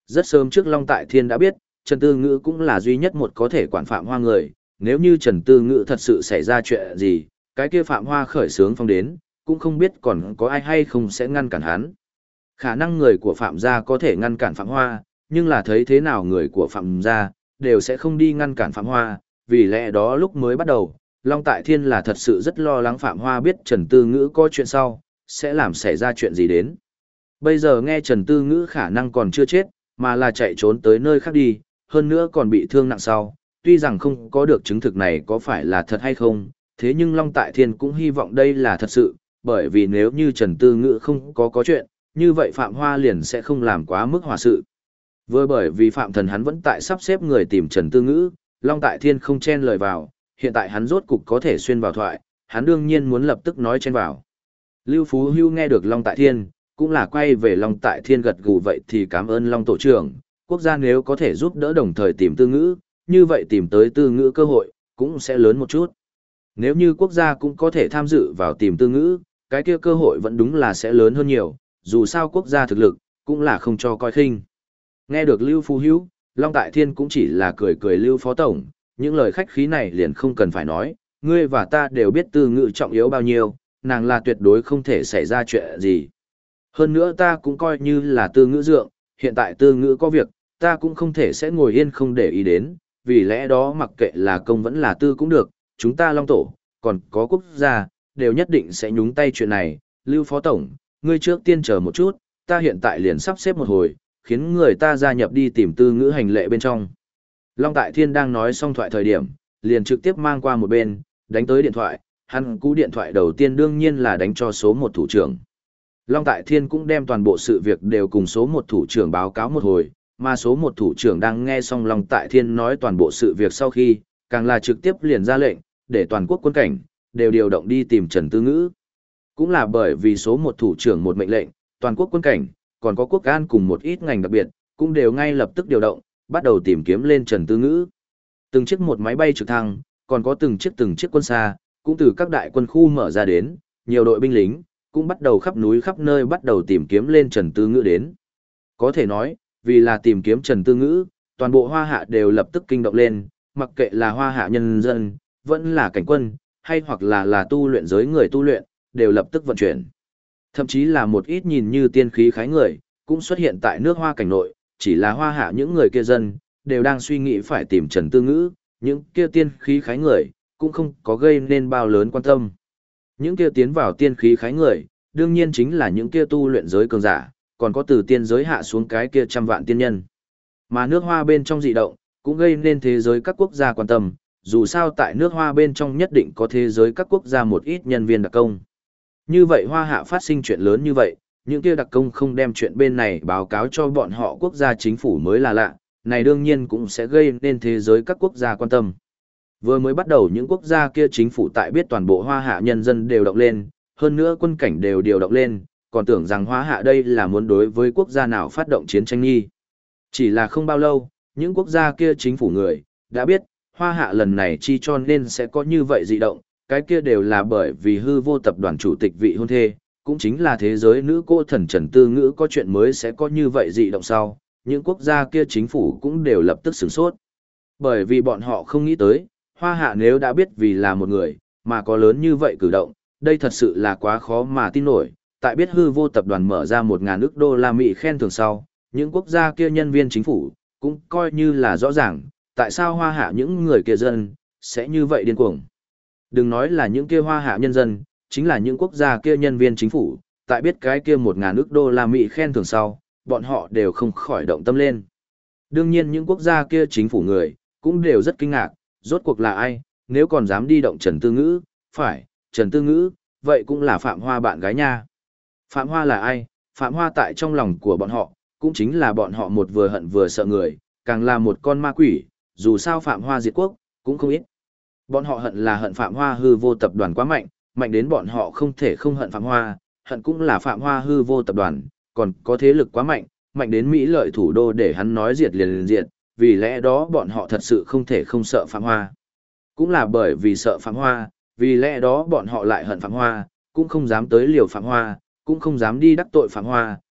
Rất sớm trước Long Tại Thiên đã biết, Trần Tư Ngữ cũng là duy nhất một có thể quản Phạm Hoa người, nếu như Trần Tư Ngữ thật sự xảy ra chuyện gì, cái kia Phạm Hoa khởi sướng phong đến, cũng không biết còn có ai hay không sẽ ngăn cản hắn. Khả năng người của Phạm gia có thể ngăn cản Phạm Hoa, nhưng là thấy thế nào người của Phạm gia đều sẽ không đi ngăn cản Phạm Hoa, vì lẽ đó lúc mới bắt đầu, Long Tại Thiên là thật sự rất lo lắng Phạm Hoa biết Trần Tư Ngữ có chuyện sau, sẽ làm xảy ra chuyện gì đến. Bây giờ nghe Trần Tư Ngữ khả năng còn chưa chết, mà là chạy trốn tới nơi khác đi, hơn nữa còn bị thương nặng sau, tuy rằng không có được chứng thực này có phải là thật hay không, thế nhưng Long Tại Thiên cũng hy vọng đây là thật sự, bởi vì nếu như Trần Tư Ngữ không có chuyện, như vậy Phạm Hoa liền sẽ không làm quá mức hòa sự. Vừa bởi vì Phạm Thần hắn vẫn tại sắp xếp người tìm Trần Tư Ngữ, Long Tại Thiên không chen lời vào, hiện tại hắn rốt cục có thể xuyên vào thoại, hắn đương nhiên muốn lập tức nói chen vào. Lưu Phú Hưu nghe được Long Tại Thiên, cũng là quay về Long Tại Thiên gật gù vậy thì cảm ơn Long Tổ trưởng, quốc gia nếu có thể giúp đỡ đồng thời tìm Tư Ngữ, như vậy tìm tới Tư Ngữ cơ hội, cũng sẽ lớn một chút. Nếu như quốc gia cũng có thể tham dự vào tìm Tư Ngữ, cái kia cơ hội vẫn đúng là sẽ lớn hơn nhiều, dù sao quốc gia thực lực, cũng là không cho coi khinh. Nghe được Lưu Phú Hữu, Long Tại Thiên cũng chỉ là cười cười Lưu Phó Tổng, những lời khách khí này liền không cần phải nói, ngươi và ta đều biết Tư Ngữ trọng yếu bao nhiêu, nàng là tuyệt đối không thể xảy ra chuyện gì. Hơn nữa ta cũng coi như là Tư Ngữ dượng, hiện tại Tư Ngữ có việc, ta cũng không thể sẽ ngồi yên không để ý đến, vì lẽ đó mặc kệ là công vẫn là tư cũng được, chúng ta Long Tổ, còn có quốc gia, đều nhất định sẽ nhúng tay chuyện này. Lưu Phó Tổng, ngươi trước tiên chờ một chút, ta hiện tại liền sắp xếp một hồi, khiến người ta gia nhập đi tìm Tư Ngữ hành lệ bên trong. Long Tại Thiên đang nói xong thoại thời điểm, liền trực tiếp mang qua một bên, đánh tới điện thoại, hắn cú điện thoại đầu tiên đương nhiên là đánh cho số 1 thủ trưởng. Long Tại Thiên cũng đem toàn bộ sự việc đều cùng số 1 thủ trưởng báo cáo một hồi, mà số 1 thủ trưởng đang nghe xong Long Tại Thiên nói toàn bộ sự việc sau khi, càng là trực tiếp liền ra lệnh, để toàn quốc quân cảnh, đều điều động đi tìm Trần Tư Ngữ. Cũng là bởi vì số 1 thủ trưởng một mệnh lệnh, toàn quốc quân cảnh, còn có quốc an cùng một ít ngành đặc biệt, cũng đều ngay lập tức điều động, bắt đầu tìm kiếm lên Trần Tư Ngữ. Từng chiếc một máy bay trực thăng, còn có từng chiếc quân xa, cũng từ các đại quân khu mở ra đến, nhiều đội binh lính, cũng bắt đầu khắp núi khắp nơi bắt đầu tìm kiếm lên Trần Tư Ngữ đến. Có thể nói, vì là tìm kiếm Trần Tư Ngữ, toàn bộ Hoa Hạ đều lập tức kinh động lên, mặc kệ là Hoa Hạ nhân dân, vẫn là cảnh quân, hay hoặc là tu luyện giới người tu luyện, đều lập tức vận chuyển. Thậm chí là một ít nhìn như tiên khí khái người, cũng xuất hiện tại nước Hoa cảnh nội, chỉ là Hoa Hạ những người kia dân, đều đang suy nghĩ phải tìm Trần Tư Ngữ, những kia tiên khí khái người, cũng không có gây nên bao lớn quan tâm. Những kia tiến vào tiên khí khái người, đương nhiên chính là những kia tu luyện giới cường giả, còn có từ tiên giới hạ xuống cái kia trăm vạn tiên nhân. Mà nước Hoa bên trong dị động, cũng gây nên thế giới các quốc gia quan tâm, dù sao tại nước Hoa bên trong nhất định có thế giới các quốc gia một ít nhân viên đặc công. Như vậy Hoa Hạ phát sinh chuyện lớn như vậy, những kia đặc công không đem chuyện bên này báo cáo cho bọn họ quốc gia chính phủ mới là lạ, này đương nhiên cũng sẽ gây nên thế giới các quốc gia quan tâm. Vừa mới bắt đầu những quốc gia kia chính phủ tại biết toàn bộ Hoa Hạ nhân dân đều động lên, hơn nữa quân cảnh đều điều động lên, còn tưởng rằng Hoa Hạ đây là muốn đối với quốc gia nào phát động chiến tranh nghi. Chỉ là không bao lâu, những quốc gia kia chính phủ người, đã biết, Hoa Hạ lần này chi cho nên sẽ có như vậy dị động, cái kia đều là bởi vì hư vô tập đoàn chủ tịch vị hôn thê, cũng chính là thế giới nữ cô thần Trần Tư Ngữ có chuyện mới sẽ có như vậy dị động sau, những quốc gia kia chính phủ cũng đều lập tức sửng sốt. Bởi vì bọn họ không nghĩ tới, Hoa Hạ nếu đã biết vì là một người, mà có lớn như vậy cử động, đây thật sự là quá khó mà tin nổi. Tại biết hư vô tập đoàn mở ra 1.000 ức đô la Mỹ khen thưởng sau, những quốc gia kia nhân viên chính phủ, cũng coi như là rõ ràng, tại sao Hoa Hạ những người kia dân, sẽ như vậy điên cuồng. Đừng nói là những kia Hoa Hạ nhân dân, chính là những quốc gia kia nhân viên chính phủ, tại biết cái kia 1.000 ức đô la Mỹ khen thưởng sau, bọn họ đều không khỏi động tâm lên. Đương nhiên những quốc gia kia chính phủ người, cũng đều rất kinh ngạc, rốt cuộc là ai, nếu còn dám đi động Trần Tư Ngữ, phải, Trần Tư Ngữ, vậy cũng là Phạm Hoa bạn gái nha. Phạm Hoa là ai? Phạm Hoa tại trong lòng của bọn họ, cũng chính là bọn họ một vừa hận vừa sợ người, càng là một con ma quỷ, dù sao Phạm Hoa diệt quốc, cũng không ít. Bọn họ hận là hận Phạm Hoa hư vô tập đoàn quá mạnh, mạnh đến bọn họ không thể không hận Phạm Hoa, hận cũng là Phạm Hoa hư vô tập đoàn, còn có thế lực quá mạnh, mạnh đến Mỹ lợi thủ đô để hắn nói diệt liền diệt, vì lẽ đó bọn họ thật sự không thể không sợ Phạm Hoa. Cũng là bởi vì sợ Phạm Hoa, vì lẽ đó bọn họ lại hận Phạm Hoa, cũng không dám tới liều Phạm Hoa, cũng không dám đi đắc tội Phạm Hoa,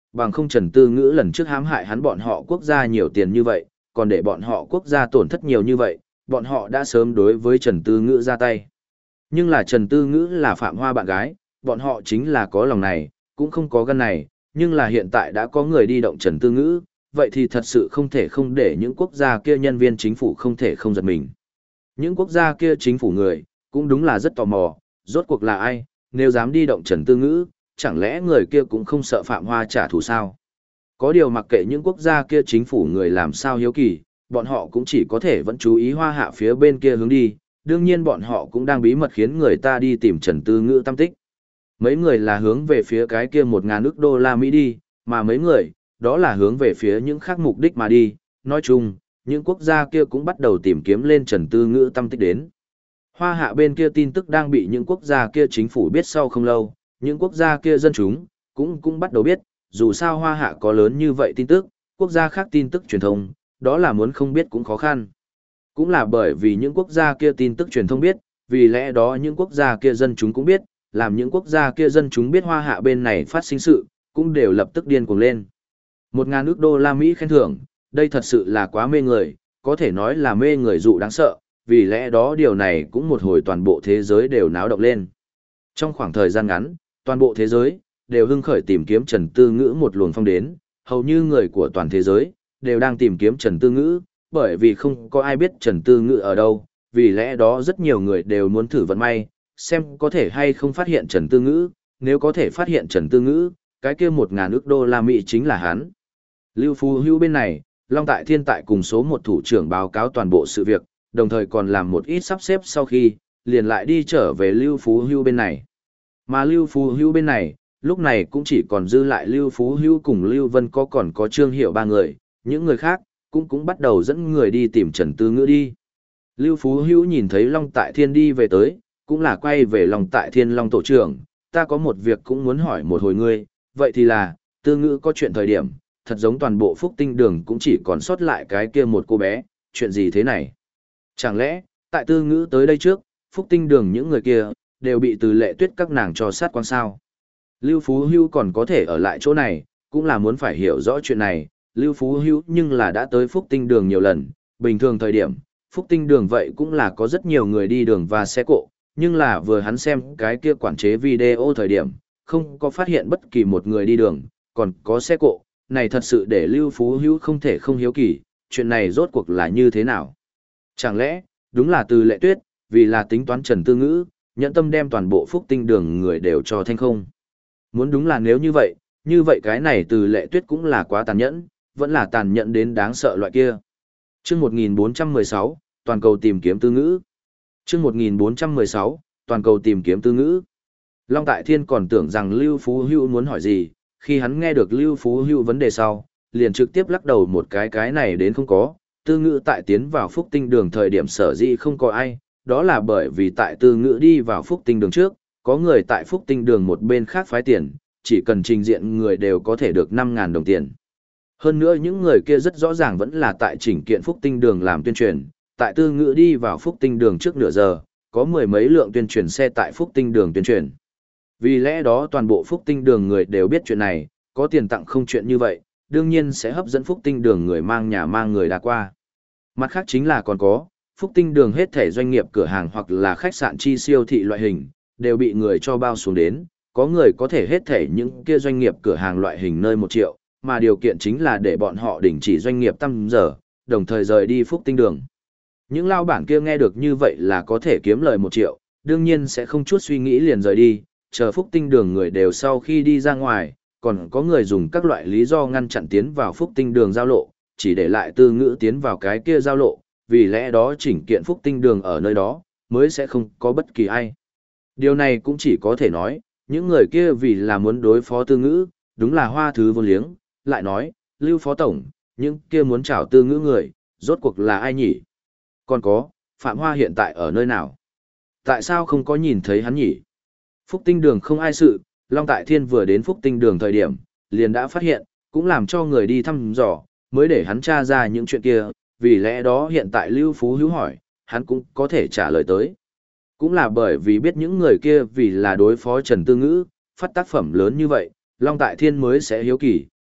bằng không Trần Tư Ngữ lần trước hãm hại hắn bọn họ quốc gia nhiều tiền như vậy, còn để bọn họ quốc gia tổn thất nhiều như vậy, bọn họ đã sớm đối với Trần Tư Ngữ ra tay. Nhưng là Trần Tư Ngữ là Phạm Hoa bạn gái, bọn họ chính là có lòng này, cũng không có gan này, nhưng là hiện tại đã có người đi động Trần Tư Ngữ, vậy thì thật sự không thể không để những quốc gia kia nhân viên chính phủ không thể không giật mình. Những quốc gia kia chính phủ người, cũng đúng là rất tò mò, rốt cuộc là ai, nếu dám đi động Trần Tư Ngữ, chẳng lẽ người kia cũng không sợ Phạm Hoa trả thù sao? Có điều mặc kệ những quốc gia kia chính phủ người làm sao hiếu kỳ, bọn họ cũng chỉ có thể vẫn chú ý Hoa Hạ phía bên kia hướng đi, đương nhiên bọn họ cũng đang bí mật khiến người ta đi tìm Trần Tư Ngữ tâm tích. Mấy người là hướng về phía cái kia 1.000 ức đô la Mỹ đi, mà mấy người, đó là hướng về phía những khác mục đích mà đi. Nói chung, những quốc gia kia cũng bắt đầu tìm kiếm lên Trần Tư Ngữ tâm tích đến. Hoa Hạ bên kia tin tức đang bị những quốc gia kia chính phủ biết sau không lâu, những quốc gia kia dân chúng cũng bắt đầu biết, dù sao Hoa Hạ có lớn như vậy tin tức, quốc gia khác tin tức truyền thông, đó là muốn không biết cũng khó khăn. Cũng là bởi vì những quốc gia kia tin tức truyền thông biết, vì lẽ đó những quốc gia kia dân chúng cũng biết, làm những quốc gia kia dân chúng biết Hoa Hạ bên này phát sinh sự, cũng đều lập tức điên cuồng lên. 1.000 ức đô la Mỹ khen thưởng, đây thật sự là quá mê người, có thể nói là mê người dụ đáng sợ, vì lẽ đó điều này cũng một hồi toàn bộ thế giới đều náo động lên. Trong khoảng thời gian ngắn, toàn bộ thế giới đều hưng khởi tìm kiếm Trần Tư Ngữ một luồng phong đến, hầu như người của toàn thế giới đều đang tìm kiếm Trần Tư Ngữ, bởi vì không có ai biết Trần Tư Ngữ ở đâu, vì lẽ đó rất nhiều người đều muốn thử vận may, xem có thể hay không phát hiện Trần Tư Ngữ, nếu có thể phát hiện Trần Tư Ngữ, cái kia 1.000 ức đô la Mỹ chính là hắn. Lưu Phú Hữu bên này, Long Tại Thiên tại cùng số một thủ trưởng báo cáo toàn bộ sự việc, đồng thời còn làm một ít sắp xếp sau khi, liền lại đi trở về Lưu Phú Hữu bên này. Mà Lưu Phú Hữu bên này, lúc này cũng chỉ còn dư lại Lưu Phú Hữu cùng Lưu Vân còn có Trương Hiểu ba người, những người khác cũng bắt đầu dẫn người đi tìm Trần Tư Ngữ đi. Lưu Phú Hữu nhìn thấy Long Tại Thiên đi về tới, cũng là quay về Long Tại Thiên Long tổ trưởng, ta có một việc cũng muốn hỏi một hồi ngươi, vậy thì là, Tư Ngữ có chuyện thời điểm, thật giống toàn bộ Phúc Tinh Đường cũng chỉ còn sót lại cái kia một cô bé, chuyện gì thế này? Chẳng lẽ, tại Tư Ngữ tới đây trước, Phúc Tinh Đường những người kia, đều bị Từ Lệ Tuyết các nàng cho sát quan sao? Lưu Phú Hữu còn có thể ở lại chỗ này, cũng là muốn phải hiểu rõ chuyện này, Lưu Phú Hữu nhưng là đã tới Phúc Tinh Đường nhiều lần, bình thường thời điểm, Phúc Tinh Đường vậy cũng là có rất nhiều người đi đường và xe cộ, nhưng là vừa hắn xem cái kia quản chế video thời điểm, không có phát hiện bất kỳ một người đi đường, còn có xe cộ, này thật sự để Lưu Phú Hữu không thể không hiếu kỳ, chuyện này rốt cuộc là như thế nào? Chẳng lẽ, đúng là Từ Lệ Tuyết, vì là tính toán Trần Tư Ngữ, nhẫn tâm đem toàn bộ Phúc Tinh Đường người đều cho thanh không? Muốn đúng là nếu như vậy cái này Từ Lệ Tuyết cũng là quá tàn nhẫn, vẫn là tàn nhẫn đến đáng sợ loại kia. Chương 1416, toàn cầu tìm kiếm Tư Ngữ. Chương 1416, toàn cầu tìm kiếm Tư Ngữ. Long Tại Thiên còn tưởng rằng Lưu Phú Hữu muốn hỏi gì, khi hắn nghe được Lưu Phú Hữu vấn đề sau, liền trực tiếp lắc đầu một cái này đến không có, Tư Ngữ tại tiến vào Phúc Tinh Đường thời điểm sở dĩ không có ai, đó là bởi vì tại Tư Ngữ đi vào Phúc Tinh Đường trước, có người tại Phúc Tinh Đường một bên khác phái tiền, chỉ cần trình diện người đều có thể được 5.000 đồng tiền. Hơn nữa những người kia rất rõ ràng vẫn là tại chỉnh kiện Phúc Tinh Đường làm tuyên truyền, tại Tư Ngữ đi vào Phúc Tinh Đường trước nửa giờ, có mười mấy lượng tuyên truyền xe tại Phúc Tinh Đường tuyên truyền. Vì lẽ đó toàn bộ Phúc Tinh Đường người đều biết chuyện này, có tiền tặng không chuyện như vậy, đương nhiên sẽ hấp dẫn Phúc Tinh Đường người mang nhà mang người đã qua. Mặt khác chính là còn có, Phúc Tinh Đường hết thể doanh nghiệp cửa hàng hoặc là khách sạn chi siêu thị loại hình, đều bị người cho bao xuống đến, có người có thể hết thể những kia doanh nghiệp cửa hàng loại hình nơi 1 triệu, mà điều kiện chính là để bọn họ đình chỉ doanh nghiệp tăng giờ, đồng thời rời đi Phúc Tinh Đường. Những lao bản kia nghe được như vậy là có thể kiếm lời 1 triệu, đương nhiên sẽ không chút suy nghĩ liền rời đi, chờ Phúc Tinh Đường người đều sau khi đi ra ngoài, còn có người dùng các loại lý do ngăn chặn tiến vào Phúc Tinh Đường giao lộ, chỉ để lại Tư Ngữ tiến vào cái kia giao lộ, vì lẽ đó chỉnh kiện Phúc Tinh Đường ở nơi đó, mới sẽ không có bất kỳ ai. Điều này cũng chỉ có thể nói, những người kia vì là muốn đối phó Tư Ngữ, đúng là hoa thứ vô liếng, lại nói, Lưu Phó Tổng, những kia muốn chào Tư Ngữ người, rốt cuộc là ai nhỉ? Còn có, Phạm Hoa hiện tại ở nơi nào? Tại sao không có nhìn thấy hắn nhỉ? Phúc Tinh Đường không ai sự, Long Tại Thiên vừa đến Phúc Tinh Đường thời điểm, liền đã phát hiện, cũng làm cho người đi thăm dò, mới để hắn tra ra những chuyện kia, vì lẽ đó hiện tại Lưu Phú Hữu hỏi, hắn cũng có thể trả lời tới. Cũng là bởi vì biết những người kia vì là đối phó Trần Tư Ngữ, phát tác phẩm lớn như vậy, Long Tại Thiên mới sẽ hiếu kỳ,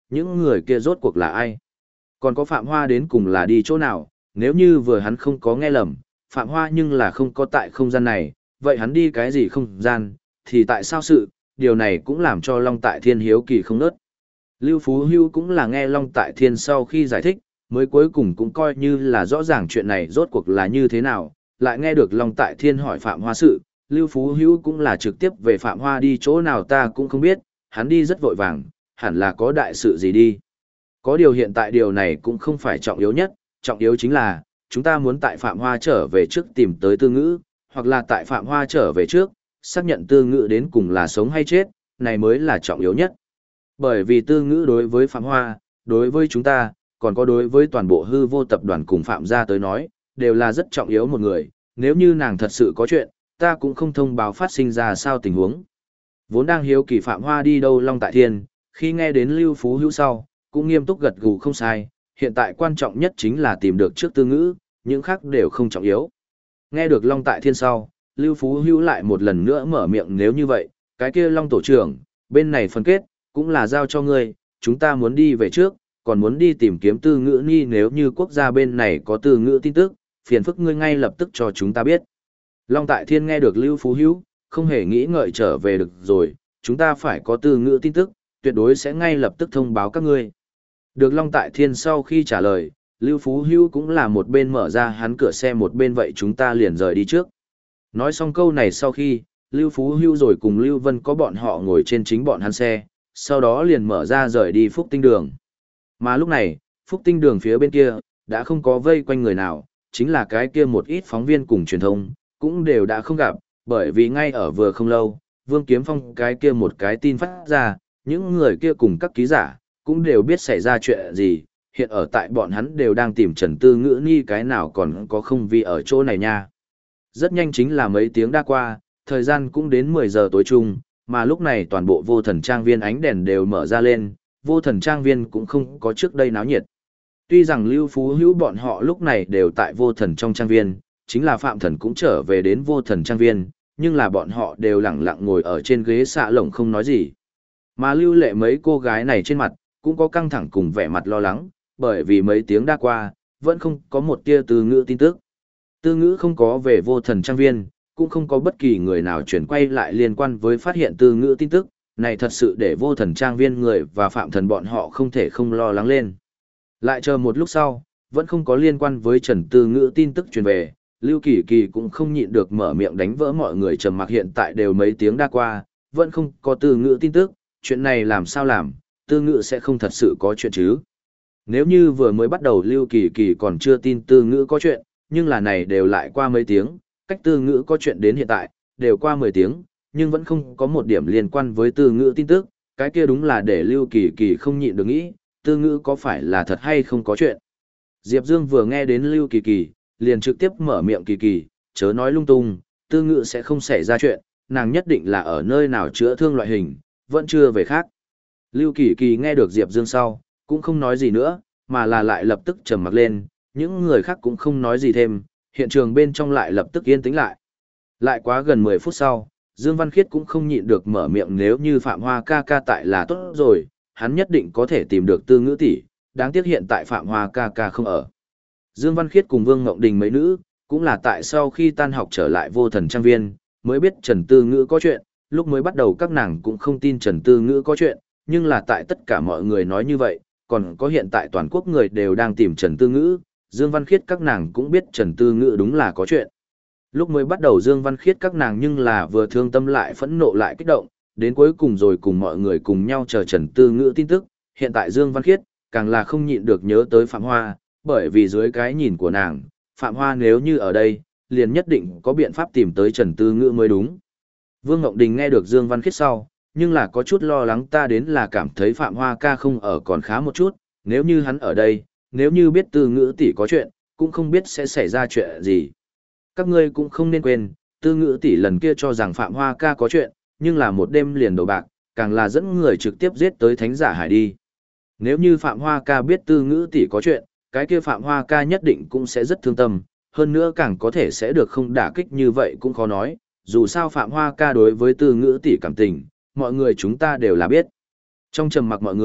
những người kia rốt cuộc là ai? Còn có Phạm Hoa đến cùng là đi chỗ nào? Nếu như vừa hắn không có nghe lầm, Phạm Hoa nhưng là không có tại không gian này, vậy hắn đi cái gì không gian, thì tại sao sự, điều này cũng làm cho Long Tại Thiên hiếu kỳ không nớt. Lưu Phú Hưu cũng là nghe Long Tại Thiên sau khi giải thích, mới cuối cùng cũng coi như là rõ ràng chuyện này rốt cuộc là như thế nào, lại nghe được Long Tại Thiên hỏi Phạm Hoa sự, Lưu Phú Hưu cũng là trực tiếp về Phạm Hoa đi chỗ nào ta cũng không biết, hắn đi rất vội vàng, hẳn là có đại sự gì đi. Có điều hiện tại điều này cũng không phải trọng yếu nhất, trọng yếu chính là, chúng ta muốn tại Phạm Hoa trở về trước tìm tới Tư Ngữ, hoặc là tại Phạm Hoa trở về trước, xác nhận Tư Ngữ đến cùng là sống hay chết, này mới là trọng yếu nhất. Bởi vì Tư Ngữ đối với Phạm Hoa, đối với chúng ta, còn có đối với toàn bộ hư vô tập đoàn cùng Phạm gia tới nói, đều là rất trọng yếu một người, nếu như nàng thật sự có chuyện, ta cũng không thông báo phát sinh ra sao tình huống. Vốn đang hiếu kỳ Phạm Hoa đi đâu Long Tại Thiên, khi nghe đến Lưu Phú Hữu sau, cũng nghiêm túc gật gù không sai, hiện tại quan trọng nhất chính là tìm được trước Tư Ngữ, những khác đều không trọng yếu. Nghe được Long Tại Thiên sau, Lưu Phú Hữu lại một lần nữa mở miệng nếu như vậy, cái kia Long tổ trưởng, bên này phân kết, cũng là giao cho ngươi, chúng ta muốn đi về trước, còn muốn đi tìm kiếm Tư Ngữ Nhi nếu như quốc gia bên này có Tư Ngữ tin tức, phiền phức ngươi ngay lập tức cho chúng ta biết. Long Tại Thiên nghe được Lưu Phú Hữu, không hề nghĩ ngợi trở về được rồi, chúng ta phải có Tư Ngữ tin tức, tuyệt đối sẽ ngay lập tức thông báo các ngươi. Được Long Tại Thiên sau khi trả lời, Lưu Phú Hữu cũng là một bên mở ra hắn cửa xe một bên vậy chúng ta liền rời đi trước. Nói xong câu này sau khi, Lưu Phú Hữu rồi cùng Lưu Vân có bọn họ ngồi trên chính bọn hắn xe, sau đó liền mở ra rời đi Phúc Tinh Đường. Mà lúc này, Phúc Tinh Đường phía bên kia, đã không có vây quanh người nào, chính là cái kia một ít phóng viên cùng truyền thông, cũng đều đã không gặp, bởi vì ngay ở vừa không lâu, Vương Kiếm Phong cái kia một cái tin phát ra, những người kia cùng các ký giả, cũng đều biết xảy ra chuyện gì, hiện ở tại bọn hắn đều đang tìm Trần Tư Ngữ Nhi cái nào còn có không vì ở chỗ này nha. Rất nhanh chính là mấy tiếng đã qua, thời gian cũng đến 10 giờ tối chung, mà lúc này toàn bộ Vô Thần Trang Viên ánh đèn đều mở ra lên, Vô Thần Trang Viên cũng không có trước đây náo nhiệt. Tuy rằng Lưu Phú Hữu bọn họ lúc này đều tại Vô Thần trong Trang Viên, chính là Phạm Thần cũng trở về đến Vô Thần Trang Viên, nhưng là bọn họ đều lặng lặng ngồi ở trên ghế xạ lồng không nói gì. Mà Lưu Lệ mấy cô gái này trên mặt, cũng có căng thẳng cùng vẻ mặt lo lắng, bởi vì mấy tiếng đã qua, vẫn không có một tia Tư Ngữ tin tức. Tư Ngữ không có về Vô Thần Trang Viên, cũng không có bất kỳ người nào chuyển quay lại liên quan với phát hiện Tư Ngữ tin tức, này thật sự để Vô Thần Trang Viên người và Phạm Thần bọn họ không thể không lo lắng lên. Lại chờ một lúc sau, vẫn không có liên quan với Trần Tư Ngữ tin tức truyền về, Lưu Kỳ Kỳ cũng không nhịn được mở miệng đánh vỡ mọi người trầm mặc hiện tại đều mấy tiếng đã qua, vẫn không có Tư Ngữ tin tức, chuyện này làm sao làm, Tư Ngữ sẽ không thật sự có chuyện chứ. Nếu như vừa mới bắt đầu Lưu Kỳ Kỳ còn chưa tin Tư Ngữ có chuyện, nhưng là này đều lại qua mấy tiếng, cách Tư Ngữ có chuyện đến hiện tại, đều qua 10 tiếng, nhưng vẫn không có một điểm liên quan với Tư Ngữ tin tức, cái kia đúng là để Lưu Kỳ Kỳ không nhịn được nghĩ, Tư Ngữ có phải là thật hay không có chuyện. Diệp Dương vừa nghe đến Lưu Kỳ Kỳ, liền trực tiếp mở miệng Kỳ Kỳ, chớ nói lung tung, Tư Ngữ sẽ không xảy ra chuyện, nàng nhất định là ở nơi nào chữa thương loại hình, vẫn chưa về khác. Lưu Kỳ Kỳ nghe được Diệp Dương sau, cũng không nói gì nữa, mà là lại lập tức trầm mặc lên, những người khác cũng không nói gì thêm, hiện trường bên trong lại lập tức yên tĩnh lại. Lại quá gần 10 phút sau, Dương Văn Khiết cũng không nhịn được mở miệng nếu như Phạm Hoa ca ca tại là tốt rồi, hắn nhất định có thể tìm được Tư Ngữ tỷ, đáng tiếc hiện tại Phạm Hoa ca ca không ở. Dương Văn Khiết cùng Vương Ngộng Đình mấy nữ, cũng là tại sau khi tan học trở lại Vô Thần Trang Viên, mới biết Trần Tư Ngữ có chuyện, lúc mới bắt đầu các nàng cũng không tin Trần Tư Ngữ có chuyện, nhưng là tại tất cả mọi người nói như vậy, còn có hiện tại toàn quốc người đều đang tìm Trần Tư Ngữ, Dương Văn Khiết các nàng cũng biết Trần Tư Ngữ đúng là có chuyện. Lúc mới bắt đầu Dương Văn Khiết các nàng nhưng là vừa thương tâm lại phẫn nộ lại kích động, đến cuối cùng rồi cùng mọi người cùng nhau chờ Trần Tư Ngữ tin tức, hiện tại Dương Văn Khiết càng là không nhịn được nhớ tới Phạm Hoa, bởi vì dưới cái nhìn của nàng, Phạm Hoa nếu như ở đây, liền nhất định có biện pháp tìm tới Trần Tư Ngữ mới đúng. Vương Ngộng Đình nghe được Dương Văn Khiết sau, nhưng là có chút lo lắng ta đến là cảm thấy Phạm Hoa ca không ở còn khá một chút, nếu như hắn ở đây, nếu như biết Tư Ngữ tỷ có chuyện, cũng không biết sẽ xảy ra chuyện gì. Các ngươi cũng không nên quên, Tư Ngữ tỷ lần kia cho rằng Phạm Hoa ca có chuyện, nhưng là một đêm liền đầu bạc, càng là dẫn người trực tiếp giết tới Thánh Giả Hải đi. Nếu như Phạm Hoa ca biết Tư Ngữ tỷ có chuyện, cái kia Phạm Hoa ca nhất định cũng sẽ rất thương tâm, hơn nữa càng có thể sẽ được không đả kích như vậy cũng khó nói, dù sao Phạm Hoa ca đối với Tư Ngữ tỷ cảm tình, mọi người chúng ta đều là biết. Trong trầm mặc mọi người,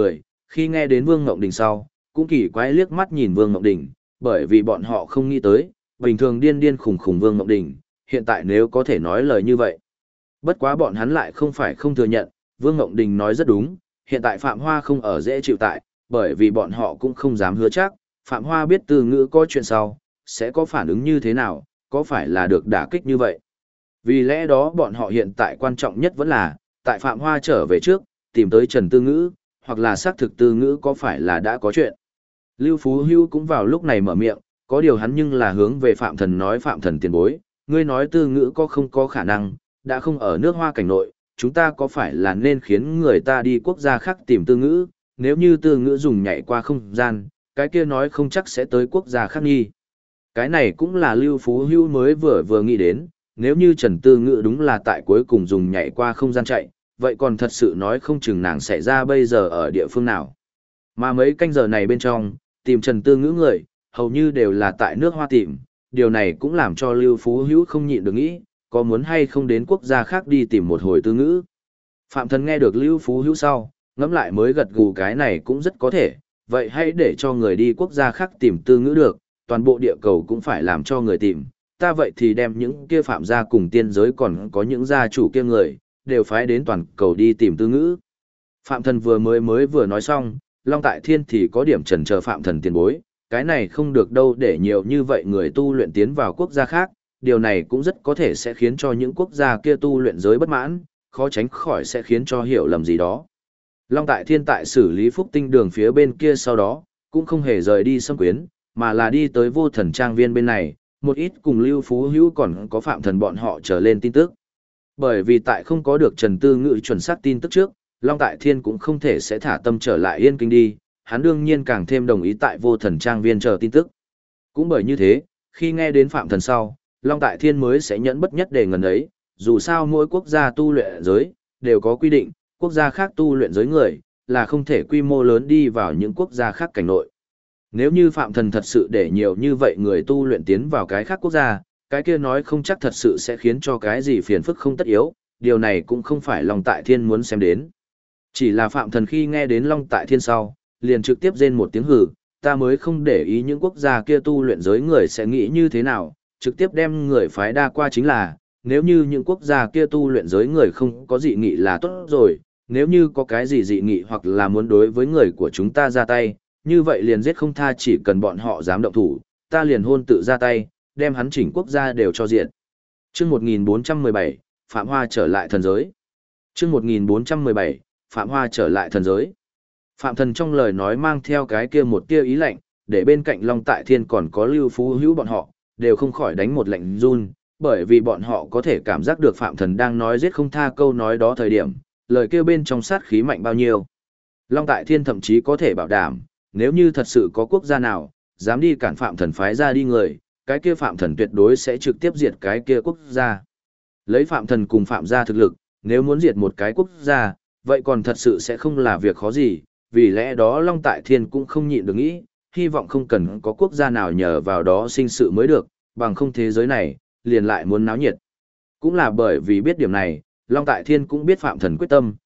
Khi nghe đến Vương Ngộng Đình sau, cũng kỳ quái liếc mắt nhìn Vương Ngộng Đình, bởi vì bọn họ không nghĩ tới, bình thường điên điên khủng khủng Vương Ngộng Đình, hiện tại nếu có thể nói lời như vậy. Bất quá bọn hắn lại không phải không thừa nhận, Vương Ngộng Đình nói rất đúng, hiện tại Phạm Hoa không ở dễ chịu tại, bởi vì bọn họ cũng không dám hứa chắc, Phạm Hoa biết Từ Ngữ có chuyện sau, sẽ có phản ứng như thế nào, có phải là được đả kích như vậy. Vì lẽ đó bọn họ hiện tại quan trọng nhất vẫn là, tại Phạm Hoa trở về trước, tìm tới Trần Tư Ngữ, hoặc là xác thực Tư Ngữ có phải là đã có chuyện. Lưu Phú Hưu cũng vào lúc này mở miệng, có điều hắn nhưng là hướng về Phạm Thần nói Phạm Thần tiền bối, ngươi nói Tư Ngữ có không có khả năng, đã không ở nước Hoa cảnh nội, chúng ta có phải là nên khiến người ta đi quốc gia khác tìm Tư Ngữ, nếu như Tư Ngữ dùng nhảy qua không gian, cái kia nói không chắc sẽ tới quốc gia khác nghi. Cái này cũng là Lưu Phú Hưu mới vừa nghĩ đến, nếu như Trần Tư Ngữ đúng là tại cuối cùng dùng nhảy qua không gian chạy, vậy còn thật sự nói không chừng nàng sẽ ra bây giờ ở địa phương nào. Mà mấy canh giờ này bên trong, tìm Trần Tư Ngữ người, hầu như đều là tại nước Hoa tìm, điều này cũng làm cho Lưu Phú Hữu không nhịn được nghĩ, có muốn hay không đến quốc gia khác đi tìm một hồi Tư Ngữ. Phạm Thần nghe được Lưu Phú Hữu sau, ngẫm lại mới gật gù cái này cũng rất có thể, vậy hãy để cho người đi quốc gia khác tìm Tư Ngữ được, toàn bộ địa cầu cũng phải làm cho người tìm, ta vậy thì đem những kia phạm gia cùng tiên giới còn có những gia chủ kia người, đều phái đến toàn cầu đi tìm Tư Ngữ. Phạm Thần vừa nói xong, Long Tại Thiên thì có điểm chần chờ Phạm Thần tiền bối, cái này không được đâu để nhiều như vậy người tu luyện tiến vào quốc gia khác, điều này cũng rất có thể sẽ khiến cho những quốc gia kia tu luyện giới bất mãn, khó tránh khỏi sẽ khiến cho hiểu lầm gì đó. Long Tại Thiên tại xử lý Phúc Tinh đường phía bên kia sau đó, cũng không hề rời đi Sâm Quyến, mà là đi tới Vô Thần Trang Viên bên này, một ít cùng Lưu Phú Hữu còn có Phạm Thần bọn họ trở lên tin tức. Bởi vì tại không có được Trần Tư Ngữ chuẩn xác tin tức trước, Long Tại Thiên cũng không thể sẽ thả tâm trở lại Yên Kinh đi, hắn đương nhiên càng thêm đồng ý tại Vô Thần Trang Viên chờ tin tức. Cũng bởi như thế, khi nghe đến Phạm Thần sau, Long Tại Thiên mới sẽ nhẫn bất nhất để ngần ấy, dù sao mỗi quốc gia tu luyện giới, đều có quy định, quốc gia khác tu luyện giới người, là không thể quy mô lớn đi vào những quốc gia khác cảnh nội. Nếu như Phạm Thần thật sự để nhiều như vậy người tu luyện tiến vào cái khác quốc gia, cái kia nói không chắc thật sự sẽ khiến cho cái gì phiền phức không tất yếu, điều này cũng không phải Long Tại Thiên muốn xem đến. Chỉ là Phạm Thần khi nghe đến Long Tại Thiên sau, liền trực tiếp rên một tiếng hừ, ta mới không để ý những quốc gia kia tu luyện giới người sẽ nghĩ như thế nào, trực tiếp đem người phái đa qua chính là, nếu như những quốc gia kia tu luyện giới người không có dị nghị là tốt rồi, nếu như có cái gì dị nghị hoặc là muốn đối với người của chúng ta ra tay, như vậy liền giết không tha, chỉ cần bọn họ dám động thủ, ta liền hôn tự ra tay, đem hắn chỉnh quốc gia đều cho diện. Chương 1417, Phạm Hoa trở lại thần giới. Chương 1417, Phạm Hoa trở lại thần giới. Phạm Thần trong lời nói mang theo cái kia một tia ý lạnh, để bên cạnh Long Tại Thiên còn có Lưu Phú Hữu bọn họ, đều không khỏi đánh một lạnh run, bởi vì bọn họ có thể cảm giác được Phạm Thần đang nói giết không tha câu nói đó thời điểm, lời kia bên trong sát khí mạnh bao nhiêu. Long Tại Thiên thậm chí có thể bảo đảm, nếu như thật sự có quốc gia nào, dám đi cản Phạm Thần phái ra đi người, cái kia Phạm Thần tuyệt đối sẽ trực tiếp diệt cái kia quốc gia. Lấy Phạm Thần cùng Phạm gia thực lực, nếu muốn diệt một cái quốc gia, vậy còn thật sự sẽ không là việc khó gì, vì lẽ đó Long Tại Thiên cũng không nhịn được nghĩ, hy vọng không cần có quốc gia nào nhờ vào đó sinh sự mới được, bằng không thế giới này, liền lại muốn náo nhiệt. Cũng là bởi vì biết điểm này, Long Tại Thiên cũng biết Phạm Thần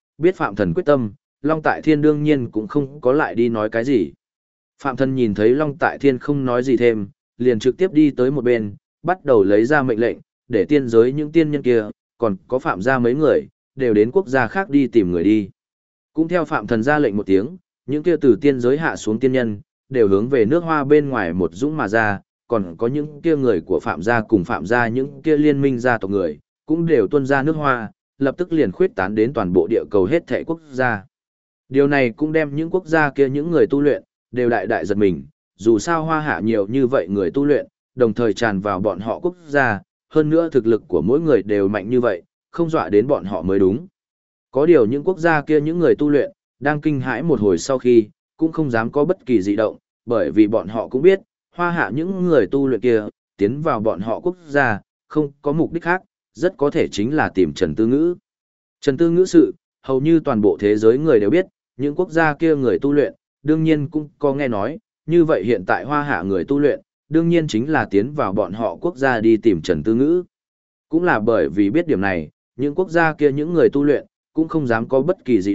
quyết tâm, Long Tại Thiên đương nhiên cũng không có lại đi nói cái gì. Phạm Thần nhìn thấy Long Tại Thiên không nói gì thêm, liền trực tiếp đi tới một bên, bắt đầu lấy ra mệnh lệnh, để tiên giới những tiên nhân kia, còn có Phạm gia mấy người, đều đến quốc gia khác đi tìm người đi. Cũng theo Phạm Thần ra lệnh một tiếng, những kia từ tiên giới hạ xuống tiên nhân, đều hướng về nước Hoa bên ngoài một dũng mà ra, còn có những kia người của Phạm gia cùng Phạm gia những kia liên minh gia tộc người, cũng đều tuôn ra nước Hoa, lập tức liền khuyết tán đến toàn bộ địa cầu hết thảy quốc gia. Điều này cũng đem những quốc gia kia những người tu luyện, đều đại đại giật mình, dù sao Hoa hạ nhiều như vậy người tu luyện, đồng thời tràn vào bọn họ quốc gia, hơn nữa thực lực của mỗi người đều mạnh như vậy, không dọa đến bọn họ mới đúng. Có điều những quốc gia kia những người tu luyện, đang kinh hãi một hồi sau khi, cũng không dám có bất kỳ dị động, bởi vì bọn họ cũng biết, Hoa hạ những người tu luyện kia, tiến vào bọn họ quốc gia, không có mục đích khác, rất có thể chính là tìm Trần Tư Ngữ. Trần Tư Ngữ sự, hầu như toàn bộ thế giới người đều biết, những quốc gia kia người tu luyện, đương nhiên cũng có nghe nói, như vậy hiện tại Hoa hạ người tu luyện, đương nhiên chính là tiến vào bọn họ quốc gia đi tìm Trần Tư Ngữ. Cũng là bởi vì biết điểm này, những quốc gia kia những người tu luyện, cũng không dám có bất kỳ dị động,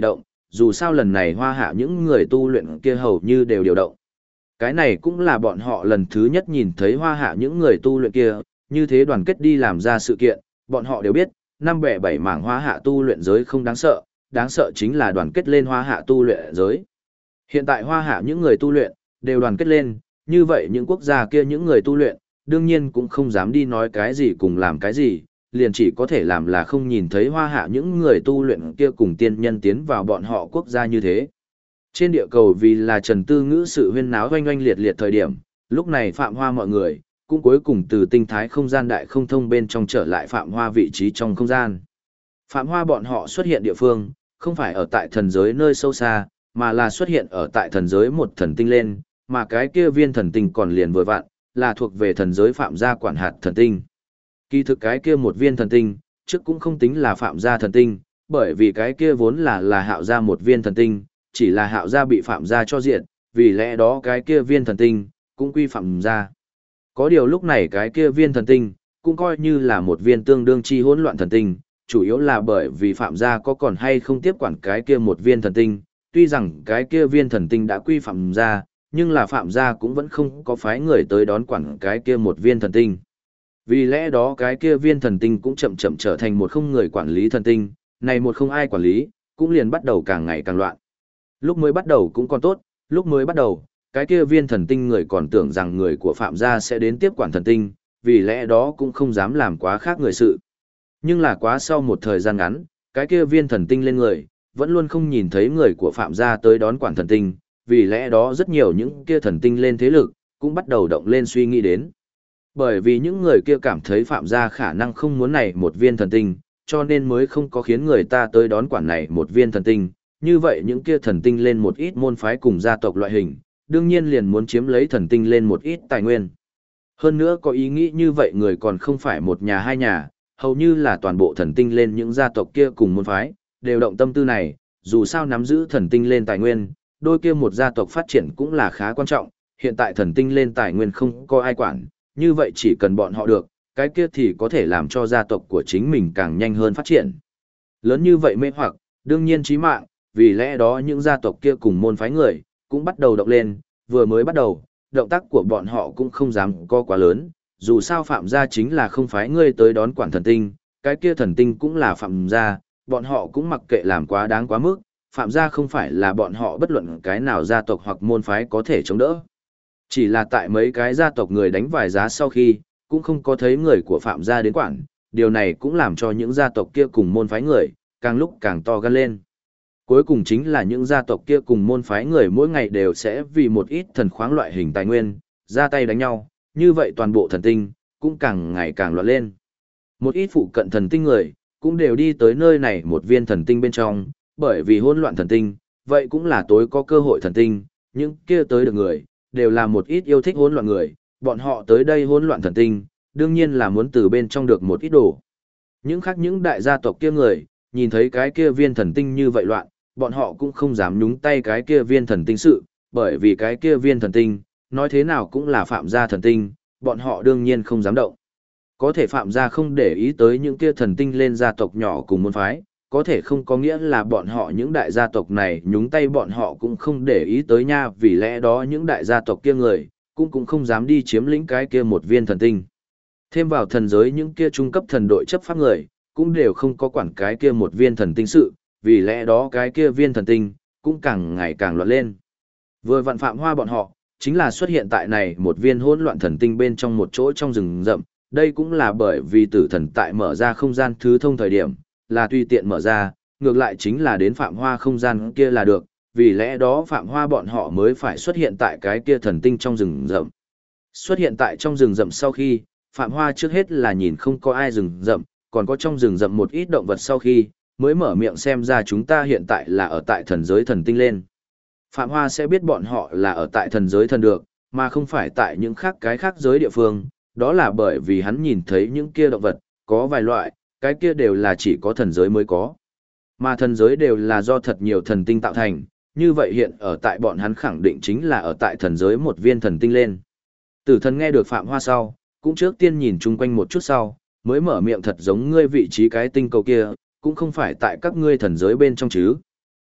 dù sao lần này Hoa Hạ những người tu luyện kia hầu như đều điều động. Cái này cũng là bọn họ lần thứ nhất nhìn thấy Hoa Hạ những người tu luyện kia, như thế đoàn kết đi làm ra sự kiện, bọn họ đều biết, năm bẻ bảy mảng Hoa Hạ tu luyện giới không đáng sợ chính là đoàn kết lên Hoa Hạ tu luyện giới. Hiện tại Hoa Hạ những người tu luyện, đều đoàn kết lên, như vậy những quốc gia kia những người tu luyện, đương nhiên cũng không dám đi nói cái gì cùng làm cái gì, liền chỉ có thể làm là không nhìn thấy Hoa Hạ những người tu luyện kia cùng tiên nhân tiến vào bọn họ quốc gia như thế. Trên địa cầu vì là Trần Tư Ngữ sự huyên náo oanh oanh liệt liệt thời điểm, lúc này Phạm Hoa mọi người, cũng cuối cùng từ tinh thái không gian đại không thông bên trong trở lại Phạm Hoa vị trí trong không gian. Phạm Hoa bọn họ xuất hiện địa phương, không phải ở tại thần giới nơi sâu xa, mà là xuất hiện ở tại thần giới một thần tinh lên, mà cái kia viên thần tinh còn liền vừa vặn, là thuộc về thần giới Phạm gia quản hạt thần tinh. Kỳ thực cái kia một viên thần tinh, trước cũng không tính là Phạm gia thần tinh, bởi vì cái kia vốn là Hạo gia một viên thần tinh, chỉ là Hạo gia bị Phạm gia cho diệt, vì lẽ đó cái kia viên thần tinh, cũng quy Phạm gia. Có điều lúc này cái kia viên thần tinh, cũng coi như là một viên tương đương chi hỗn loạn thần tinh, chủ yếu là bởi vì Phạm gia có còn hay không tiếp quản cái kia một viên thần tinh, tuy rằng cái kia viên thần tinh đã quy Phạm gia, nhưng là Phạm gia cũng vẫn không có phái người tới đón quản cái kia một viên thần tinh. Vì lẽ đó cái kia viên thần tinh cũng chậm chậm trở thành một không người quản lý thần tinh, này một không ai quản lý, cũng liền bắt đầu càng ngày càng loạn. Lúc mới bắt đầu cũng còn tốt, lúc mới bắt đầu, cái kia viên thần tinh người còn tưởng rằng người của Phạm gia sẽ đến tiếp quản thần tinh, vì lẽ đó cũng không dám làm quá khác người sự. Nhưng là quá sau một thời gian ngắn, cái kia viên thần tinh lên người, vẫn luôn không nhìn thấy người của Phạm gia tới đón quản thần tinh, vì lẽ đó rất nhiều những kia thần tinh lên thế lực, cũng bắt đầu động lên suy nghĩ đến. Bởi vì những người kia cảm thấy Phạm gia khả năng không muốn này một viên thần tinh, cho nên mới không có khiến người ta tới đón quản này một viên thần tinh. Như vậy những kia thần tinh lên một ít môn phái cùng gia tộc loại hình, đương nhiên liền muốn chiếm lấy thần tinh lên một ít tài nguyên. Hơn nữa có ý nghĩ như vậy người còn không phải một nhà hai nhà, hầu như là toàn bộ thần tinh lên những gia tộc kia cùng môn phái, đều động tâm tư này, dù sao nắm giữ thần tinh lên tài nguyên, đôi kia một gia tộc phát triển cũng là khá quan trọng, hiện tại thần tinh lên tài nguyên không có ai quản, như vậy chỉ cần bọn họ được, cái kia thì có thể làm cho gia tộc của chính mình càng nhanh hơn phát triển. Lớn như vậy mê hoặc, đương nhiên chí mạng, vì lẽ đó những gia tộc kia cùng môn phái người, cũng bắt đầu động lên, vừa mới bắt đầu, động tác của bọn họ cũng không dám có quá lớn, dù sao Phạm gia chính là không phái người tới đón quản thần tinh, cái kia thần tinh cũng là Phạm gia, bọn họ cũng mặc kệ làm quá đáng quá mức, Phạm gia không phải là bọn họ bất luận cái nào gia tộc hoặc môn phái có thể chống đỡ. Chỉ là tại mấy cái gia tộc người đánh vài giá sau khi, cũng không có thấy người của Phạm gia đến quản, điều này cũng làm cho những gia tộc kia cùng môn phái người, càng lúc càng to gan lên. Cuối cùng chính là những gia tộc kia cùng môn phái người mỗi ngày đều sẽ vì một ít thần khoáng loại hình tài nguyên, ra tay đánh nhau, như vậy toàn bộ thần tinh, cũng càng ngày càng loạn lên. Một ít phụ cận thần tinh người, cũng đều đi tới nơi này một viên thần tinh bên trong, bởi vì hỗn loạn thần tinh, vậy cũng là tối có cơ hội thần tinh, những kia tới được người, đều là một ít yêu thích hỗn loạn người, bọn họ tới đây hỗn loạn thần tinh, đương nhiên là muốn từ bên trong được một ít đồ. Những khác những đại gia tộc kia người, nhìn thấy cái kia viên thần tinh như vậy loạn, bọn họ cũng không dám nhúng tay cái kia viên thần tinh sự, bởi vì cái kia viên thần tinh, nói thế nào cũng là Phạm gia thần tinh, bọn họ đương nhiên không dám động. Có thể Phạm gia không để ý tới những kia thần tinh lên gia tộc nhỏ cùng môn phái, có thể không có nghĩa là bọn họ những đại gia tộc này nhúng tay bọn họ cũng không để ý tới nha, vì lẽ đó những đại gia tộc kia người, cũng không dám đi chiếm lĩnh cái kia một viên thần tinh. Thêm vào thần giới những kia trung cấp thần đội chấp pháp người, cũng đều không có quản cái kia một viên thần tinh sự, vì lẽ đó cái kia viên thần tinh, cũng càng ngày càng loạn lên. Vừa vặn Phạm Hoa bọn họ, chính là xuất hiện tại này một viên hỗn loạn thần tinh bên trong một chỗ trong rừng rậm, đây cũng là bởi vì tử thần tại mở ra không gian thứ thông thời điểm, là tùy tiện mở ra, ngược lại chính là đến Phạm Hoa không gian kia là được, vì lẽ đó Phạm Hoa bọn họ mới phải xuất hiện tại cái kia thần tinh trong rừng rậm. Xuất hiện tại trong rừng rậm sau khi, Phạm Hoa trước hết là nhìn không có ai rừng rậm, còn có trong rừng rậm một ít động vật sau khi, mới mở miệng xem ra chúng ta hiện tại là ở tại thần giới thần tinh lên. Phạm Hoa sẽ biết bọn họ là ở tại thần giới thần được, mà không phải tại những khác cái khác giới địa phương, đó là bởi vì hắn nhìn thấy những kia động vật, có vài loại, cái kia đều là chỉ có thần giới mới có. Mà thần giới đều là do thật nhiều thần tinh tạo thành, như vậy hiện ở tại bọn hắn khẳng định chính là ở tại thần giới một viên thần tinh lên. Tử thần nghe được Phạm Hoa sau, cũng trước tiên nhìn chung quanh một chút sau, mới mở miệng thật giống ngươi vị trí cái tinh cầu kia, cũng không phải tại các ngươi thần giới bên trong chứ.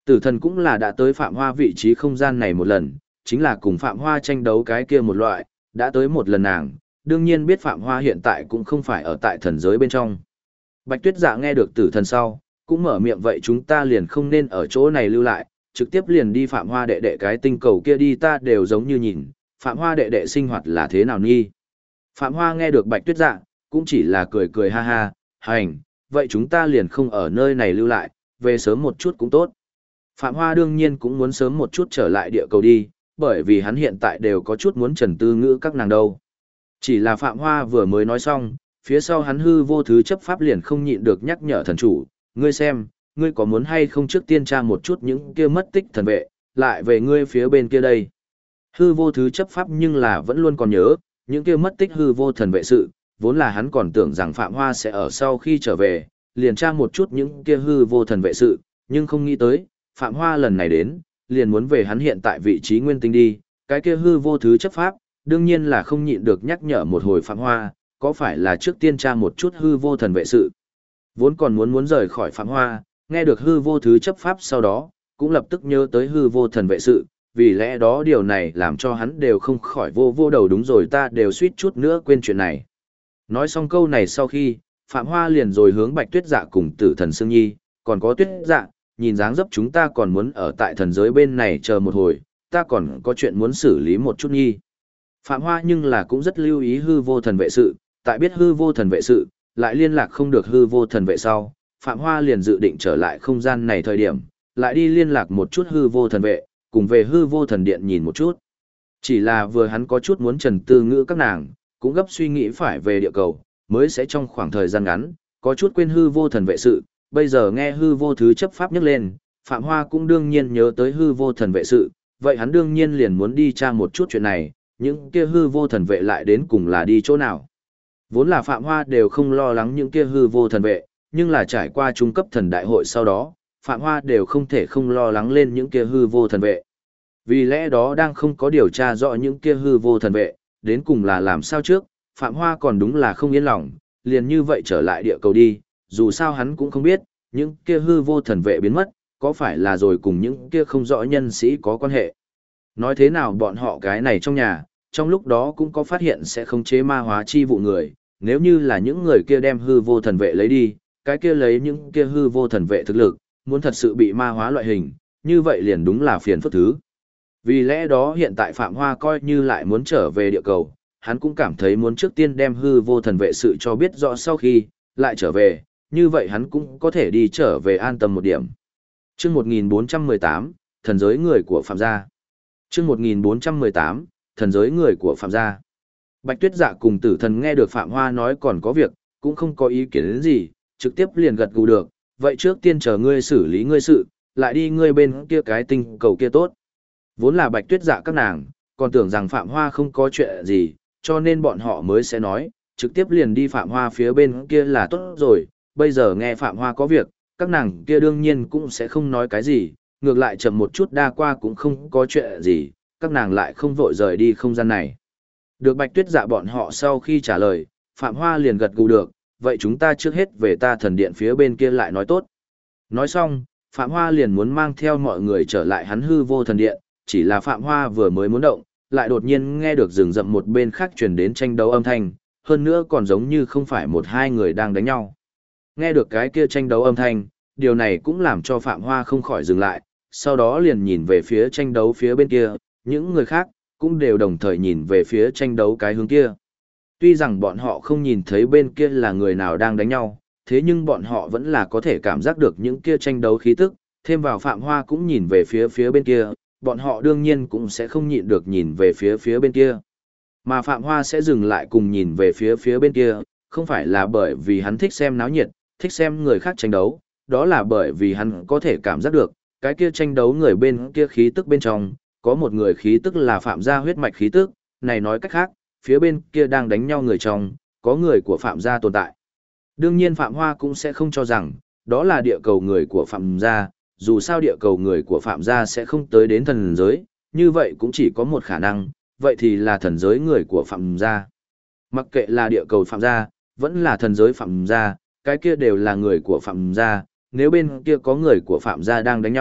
Tử thần cũng là đã tới Phạm Hoa vị trí không gian này một lần, chính là cùng Phạm Hoa tranh đấu cái kia một loại, đã tới một lần nàng, đương nhiên biết Phạm Hoa hiện tại cũng không phải ở tại thần giới bên trong. Bạch Tuyết Dạ nghe được tử thần sau, cũng mở miệng vậy chúng ta liền không nên ở chỗ này lưu lại, trực tiếp liền đi Phạm Hoa đệ đệ cái tinh cầu kia đi ta đều giống như nhìn, Phạm Hoa đệ đệ sinh hoạt là thế nào nghi. Phạm Hoa nghe được Bạch Tuyết Dạ, cũng chỉ là cười cười ha ha, hành, vậy chúng ta liền không ở nơi này lưu lại, về sớm một chút cũng tốt. Phạm Hoa đương nhiên cũng muốn sớm một chút trở lại địa cầu đi, bởi vì hắn hiện tại đều có chút muốn Trần Tư Ngữ các nàng đâu. Chỉ là Phạm Hoa vừa mới nói xong, phía sau hắn hư vô thứ chấp pháp liền không nhịn được nhắc nhở thần chủ, ngươi xem, ngươi có muốn hay không trước tiên tra một chút những kia mất tích thần vệ, lại về ngươi phía bên kia đây. Hư vô thứ chấp pháp nhưng là vẫn luôn còn nhớ, những kia mất tích hư vô thần vệ sự, vốn là hắn còn tưởng rằng Phạm Hoa sẽ ở sau khi trở về, liền tra một chút những kia hư vô thần vệ sự, nhưng không nghĩ tới, Phạm Hoa lần này đến, liền muốn về hắn hiện tại vị trí nguyên tinh đi, cái kia hư vô thứ chấp pháp, đương nhiên là không nhịn được nhắc nhở một hồi Phạm Hoa, có phải là trước tiên tra một chút hư vô thần vệ sự. Vốn còn muốn rời khỏi Phạm Hoa, nghe được hư vô thứ chấp pháp sau đó, cũng lập tức nhớ tới hư vô thần vệ sự, vì lẽ đó điều này làm cho hắn đều không khỏi vô đầu đúng rồi ta đều suýt chút nữa quên chuyện này. Nói xong câu này sau khi, Phạm Hoa liền rồi hướng Bạch Tuyết Dạ cùng Tử Thần Sương Nhi, còn có Tuyết Dạ, nhìn dáng dấp chúng ta còn muốn ở tại thần giới bên này chờ một hồi, ta còn có chuyện muốn xử lý một chút nhi. Phạm Hoa nhưng là cũng rất lưu ý hư vô thần vệ sự, tại biết hư vô thần vệ sự, lại liên lạc không được hư vô thần vệ sau, Phạm Hoa liền dự định trở lại không gian này thời điểm, lại đi liên lạc một chút hư vô thần vệ, cùng về hư vô thần điện nhìn một chút. Chỉ là vừa hắn có chút muốn Trần Tư Ngữ các nàng, cũng gấp suy nghĩ phải về địa cầu, mới sẽ trong khoảng thời gian ngắn, có chút quên hư vô thần vệ sự, bây giờ nghe hư vô thứ chấp pháp nhắc lên, Phạm Hoa cũng đương nhiên nhớ tới hư vô thần vệ sự, vậy hắn đương nhiên liền muốn đi tra một chút chuyện này, những kia hư vô thần vệ lại đến cùng là đi chỗ nào. Vốn là Phạm Hoa đều không lo lắng những kia hư vô thần vệ, nhưng là trải qua trung cấp thần đại hội sau đó, Phạm Hoa đều không thể không lo lắng lên những kia hư vô thần vệ. Vì lẽ đó đang không có điều tra rõ những kia hư vô thần vệ, đến cùng là làm sao trước, Phạm Hoa còn đúng là không yên lòng, liền như vậy trở lại địa cầu đi, dù sao hắn cũng không biết, những kia hư vô thần vệ biến mất, có phải là rồi cùng những kia không rõ nhân sĩ có quan hệ. Nói thế nào bọn họ cái này trong nhà, trong lúc đó cũng có phát hiện sẽ không chế ma hóa chi vụ người, nếu như là những người kia đem hư vô thần vệ lấy đi, cái kia lấy những kia hư vô thần vệ thực lực, muốn thật sự bị ma hóa loại hình, như vậy liền đúng là phiền phức thứ. Vì lẽ đó hiện tại Phạm Hoa coi như lại muốn trở về địa cầu, hắn cũng cảm thấy muốn trước tiên đem hư vô thần vệ sự cho biết rõ sau khi, lại trở về, như vậy hắn cũng có thể đi trở về an tâm một điểm. Chương 1418, thần giới người của Phạm gia. Chương 1418, thần giới người của Phạm gia. Bạch Tuyết Dạ cùng Tử Thần nghe được Phạm Hoa nói còn có việc, cũng không có ý kiến đến gì, trực tiếp liền gật gù được, vậy trước tiên chờ ngươi xử lý ngươi sự, lại đi ngươi bên kia cái tinh cầu kia tốt. Vốn là Bạch Tuyết Dạ các nàng, còn tưởng rằng Phạm Hoa không có chuyện gì, cho nên bọn họ mới sẽ nói, trực tiếp liền đi Phạm Hoa phía bên kia là tốt rồi, bây giờ nghe Phạm Hoa có việc, các nàng kia đương nhiên cũng sẽ không nói cái gì, ngược lại chậm một chút đa qua cũng không có chuyện gì, các nàng lại không vội rời đi không gian này. Được Bạch Tuyết Dạ bọn họ sau khi trả lời, Phạm Hoa liền gật gù được, vậy chúng ta trước hết về ta thần điện phía bên kia lại nói tốt. Nói xong, Phạm Hoa liền muốn mang theo mọi người trở lại hắn hư vô thần điện, chỉ là Phạm Hoa vừa mới muốn động, lại đột nhiên nghe được rừng rậm một bên khác truyền đến tranh đấu âm thanh, hơn nữa còn giống như không phải một hai người đang đánh nhau. Nghe được cái kia tranh đấu âm thanh, điều này cũng làm cho Phạm Hoa không khỏi dừng lại, sau đó liền nhìn về phía tranh đấu phía bên kia, những người khác cũng đều đồng thời nhìn về phía tranh đấu cái hướng kia. Tuy rằng bọn họ không nhìn thấy bên kia là người nào đang đánh nhau, thế nhưng bọn họ vẫn là có thể cảm giác được những kia tranh đấu khí tức, thêm vào Phạm Hoa cũng nhìn về phía bên kia, bọn họ đương nhiên cũng sẽ không nhịn được nhìn về phía bên kia. Mà Phạm Hoa sẽ dừng lại cùng nhìn về phía bên kia, không phải là bởi vì hắn thích xem náo nhiệt, thích xem người khác tranh đấu, đó là bởi vì hắn có thể cảm giác được, cái kia tranh đấu người bên kia khí tức bên trong, có một người khí tức là Phạm gia huyết mạch khí tức, này nói cách khác, phía bên kia đang đánh nhau người trong, có người của Phạm gia tồn tại. Đương nhiên Phạm Hoa cũng sẽ không cho rằng, đó là địa cầu người của Phạm gia, dù sao địa cầu người của Phạm gia sẽ không tới đến thần giới, như vậy cũng chỉ có một khả năng, vậy thì là thần giới người của Phạm gia. Mặc kệ là địa cầu Phạm gia, vẫn là thần giới Phạm gia, cái kia đều là người của Phạm gia, nếu bên kia có người của Phạm gia đang đánh nhau,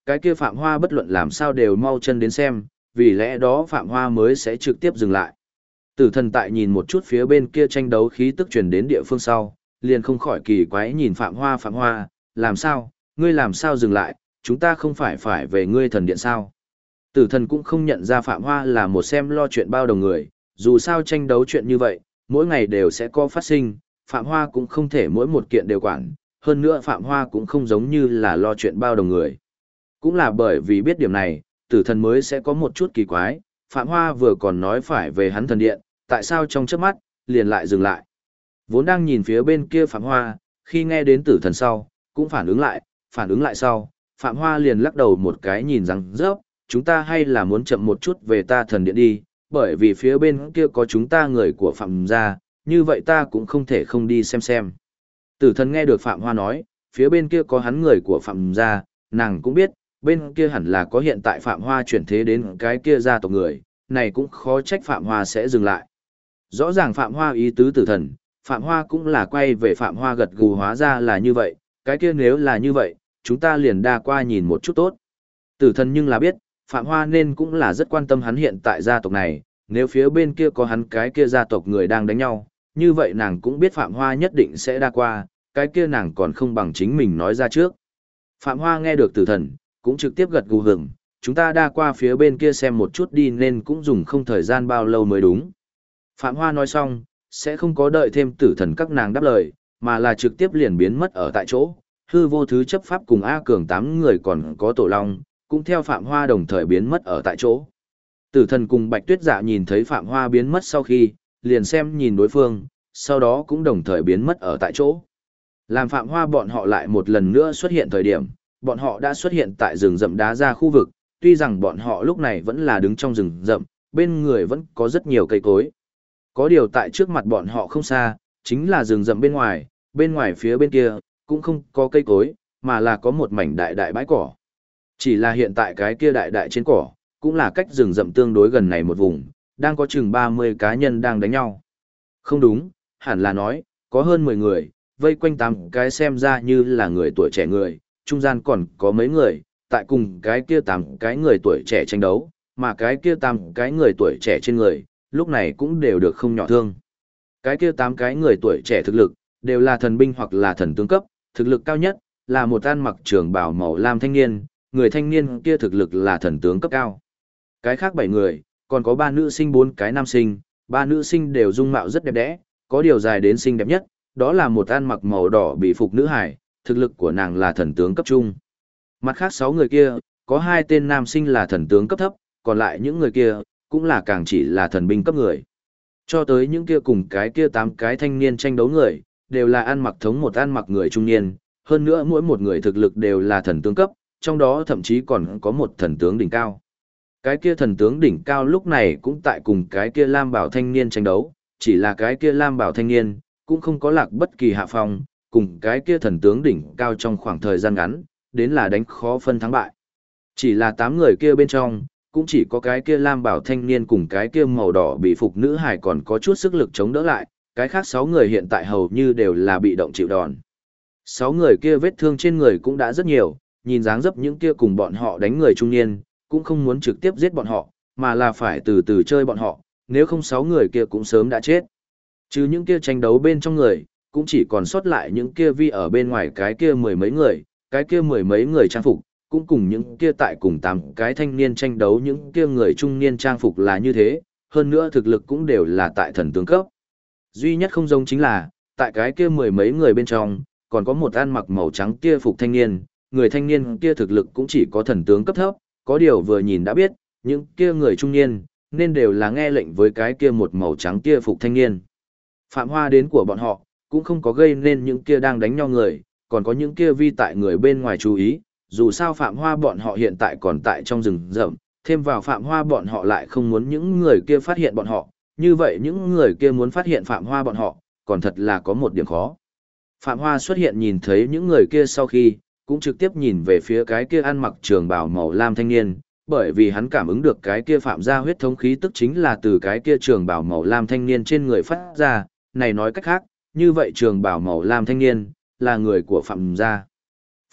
cái kia Phạm Hoa bất luận làm sao đều mau chân đến xem, vì lẽ đó Phạm Hoa mới sẽ trực tiếp dừng lại. Tử thần tại nhìn một chút phía bên kia tranh đấu khí tức truyền đến địa phương sau, liền không khỏi kỳ quái nhìn Phạm Hoa, làm sao, ngươi làm sao dừng lại, chúng ta không phải về ngươi thần điện sao. Tử thần cũng không nhận ra Phạm Hoa là một xem lo chuyện bao đồng người, dù sao tranh đấu chuyện như vậy, mỗi ngày đều sẽ có phát sinh, Phạm Hoa cũng không thể mỗi một kiện đều quản, hơn nữa Phạm Hoa cũng không giống như là lo chuyện bao đồng người. Cũng là bởi vì biết điểm này, tử thần mới sẽ có một chút kỳ quái, Phạm Hoa vừa còn nói phải về hắn thần điện, tại sao trong chớp mắt, liền lại dừng lại. Vốn đang nhìn phía bên kia Phạm Hoa, khi nghe đến tử thần sau, cũng phản ứng lại sau, Phạm Hoa liền lắc đầu một cái nhìn rằng rớp, chúng ta hay là muốn chậm một chút về ta thần điện đi, bởi vì phía bên kia có chúng ta người của Phạm gia, như vậy ta cũng không thể không đi xem. Tử thần nghe được Phạm Hoa nói, phía bên kia có hắn người của Phạm gia, nàng cũng biết, bên kia hẳn là có hiện tại Phạm Hoa chuyển thế đến cái kia gia tộc người, này cũng khó trách Phạm Hoa sẽ dừng lại. Rõ ràng Phạm Hoa ý tứ tử thần, Phạm Hoa cũng là quay về Phạm Hoa gật gù hóa ra là như vậy, cái kia nếu là như vậy, chúng ta liền đa qua nhìn một chút tốt. Tử thần nhưng là biết, Phạm Hoa nên cũng là rất quan tâm hắn hiện tại gia tộc này, nếu phía bên kia có hắn cái kia gia tộc người đang đánh nhau, như vậy nàng cũng biết Phạm Hoa nhất định sẽ đa qua, cái kia nàng còn không bằng chính mình nói ra trước. Phạm Hoa nghe được tử thần, cũng trực tiếp gật gù hưởng, chúng ta đa qua phía bên kia xem một chút đi nên cũng dùng không thời gian bao lâu mới đúng. Phạm Hoa nói xong, sẽ không có đợi thêm tử thần các nàng đáp lời, mà là trực tiếp liền biến mất ở tại chỗ. Hư vô thứ chấp pháp cùng A Cường 8 người còn có Tổ Long, cũng theo Phạm Hoa đồng thời biến mất ở tại chỗ. Tử thần cùng Bạch Tuyết Dạ nhìn thấy Phạm Hoa biến mất sau khi, liền xem nhìn đối phương, sau đó cũng đồng thời biến mất ở tại chỗ. Làm Phạm Hoa bọn họ lại một lần nữa xuất hiện thời điểm, bọn họ đã xuất hiện tại rừng rậm đá ra khu vực, tuy rằng bọn họ lúc này vẫn là đứng trong rừng rậm, bên người vẫn có rất nhiều cây cối. Có điều tại trước mặt bọn họ không xa, chính là rừng rậm bên ngoài phía bên kia, cũng không có cây cối, mà là có một mảnh đại đại bãi cỏ. Chỉ là hiện tại cái kia đại đại trên cỏ, cũng là cách rừng rậm tương đối gần này một vùng, đang có chừng 30 cá nhân đang đánh nhau. Không đúng, hẳn là nói, có hơn 10 người, vây quanh 8 cái xem ra như là người tuổi trẻ người, trung gian còn có mấy người, tại cùng cái kia 8 cái người tuổi trẻ tranh đấu, mà cái kia 8 cái người tuổi trẻ trên người, lúc này cũng đều được không nhỏ thương. Cái kia 8 cái người tuổi trẻ thực lực, đều là thần binh hoặc là thần tướng cấp, thực lực cao nhất, là một ăn mặc trường bào màu lam thanh niên, người thanh niên kia thực lực là thần tướng cấp cao. Cái khác 7 người, còn có 3 nữ sinh 4 cái nam sinh, 3 nữ sinh đều dung mạo rất đẹp đẽ, có điều dài đến xinh đẹp nhất, đó là một ăn mặc màu đỏ bị phục nữ hải, thực lực của nàng là thần tướng cấp trung. Mặt khác 6 người kia, có 2 tên nam sinh là thần tướng cấp thấp, còn lại những người kia, cũng là càng chỉ là thần binh cấp người. Cho tới những kia cùng cái kia 8 cái thanh niên tranh đấu người, đều là ăn mặc thống một ăn mặc người trung niên, hơn nữa mỗi một người thực lực đều là thần tướng cấp, trong đó thậm chí còn có một thần tướng đỉnh cao. Cái kia thần tướng đỉnh cao lúc này cũng tại cùng cái kia lam bảo thanh niên tranh đấu, chỉ là cái kia lam bảo thanh niên, cũng không có lạc bất kỳ hạ phong, cùng cái kia thần tướng đỉnh cao trong khoảng thời gian ngắn, đến là đánh khó phân thắng bại. Chỉ là 8 người kia bên trong, cũng chỉ có cái kia lam bảo thanh niên cùng cái kia màu đỏ bị phục nữ hải còn có chút sức lực chống đỡ lại, cái khác 6 người hiện tại hầu như đều là bị động chịu đòn. 6 người kia vết thương trên người cũng đã rất nhiều, nhìn dáng dấp những kia cùng bọn họ đánh người trung niên, cũng không muốn trực tiếp giết bọn họ, mà là phải từ từ chơi bọn họ, nếu không 6 người kia cũng sớm đã chết. Chứ những kia tranh đấu bên trong người, cũng chỉ còn sót lại những kia vi ở bên ngoài cái kia mười mấy người, cái kia mười mấy người trang phục, cũng cùng những kia tại cùng 8 cái thanh niên tranh đấu những kia người trung niên trang phục là như thế, hơn nữa thực lực cũng đều là tại thần tướng cấp. Duy nhất không giống chính là, tại cái kia mười mấy người bên trong, còn có một ăn mặc màu trắng kia phục thanh niên, người thanh niên kia thực lực cũng chỉ có thần tướng cấp thấp, có điều vừa nhìn đã biết, những kia người trung niên, nên đều là nghe lệnh với cái kia một màu trắng kia phục thanh niên. Phạm Hoa đến của bọn họ, cũng không có gây nên những kia đang đánh nhau người, còn có những kia vi tại người bên ngoài chú ý, dù sao Phạm Hoa bọn họ hiện tại còn tại trong rừng rậm, thêm vào Phạm Hoa bọn họ lại không muốn những người kia phát hiện bọn họ, như vậy những người kia muốn phát hiện Phạm Hoa bọn họ, còn thật là có một điểm khó. Phạm Hoa xuất hiện nhìn thấy những người kia sau khi, cũng trực tiếp nhìn về phía cái kia ăn mặc trường bào màu lam thanh niên, bởi vì hắn cảm ứng được cái kia Phạm gia huyết thống khí tức chính là từ cái kia trường bào màu lam thanh niên trên người phát ra, này nói cách khác, như vậy trường bào màu lam thanh niên, là người của Phạm gia.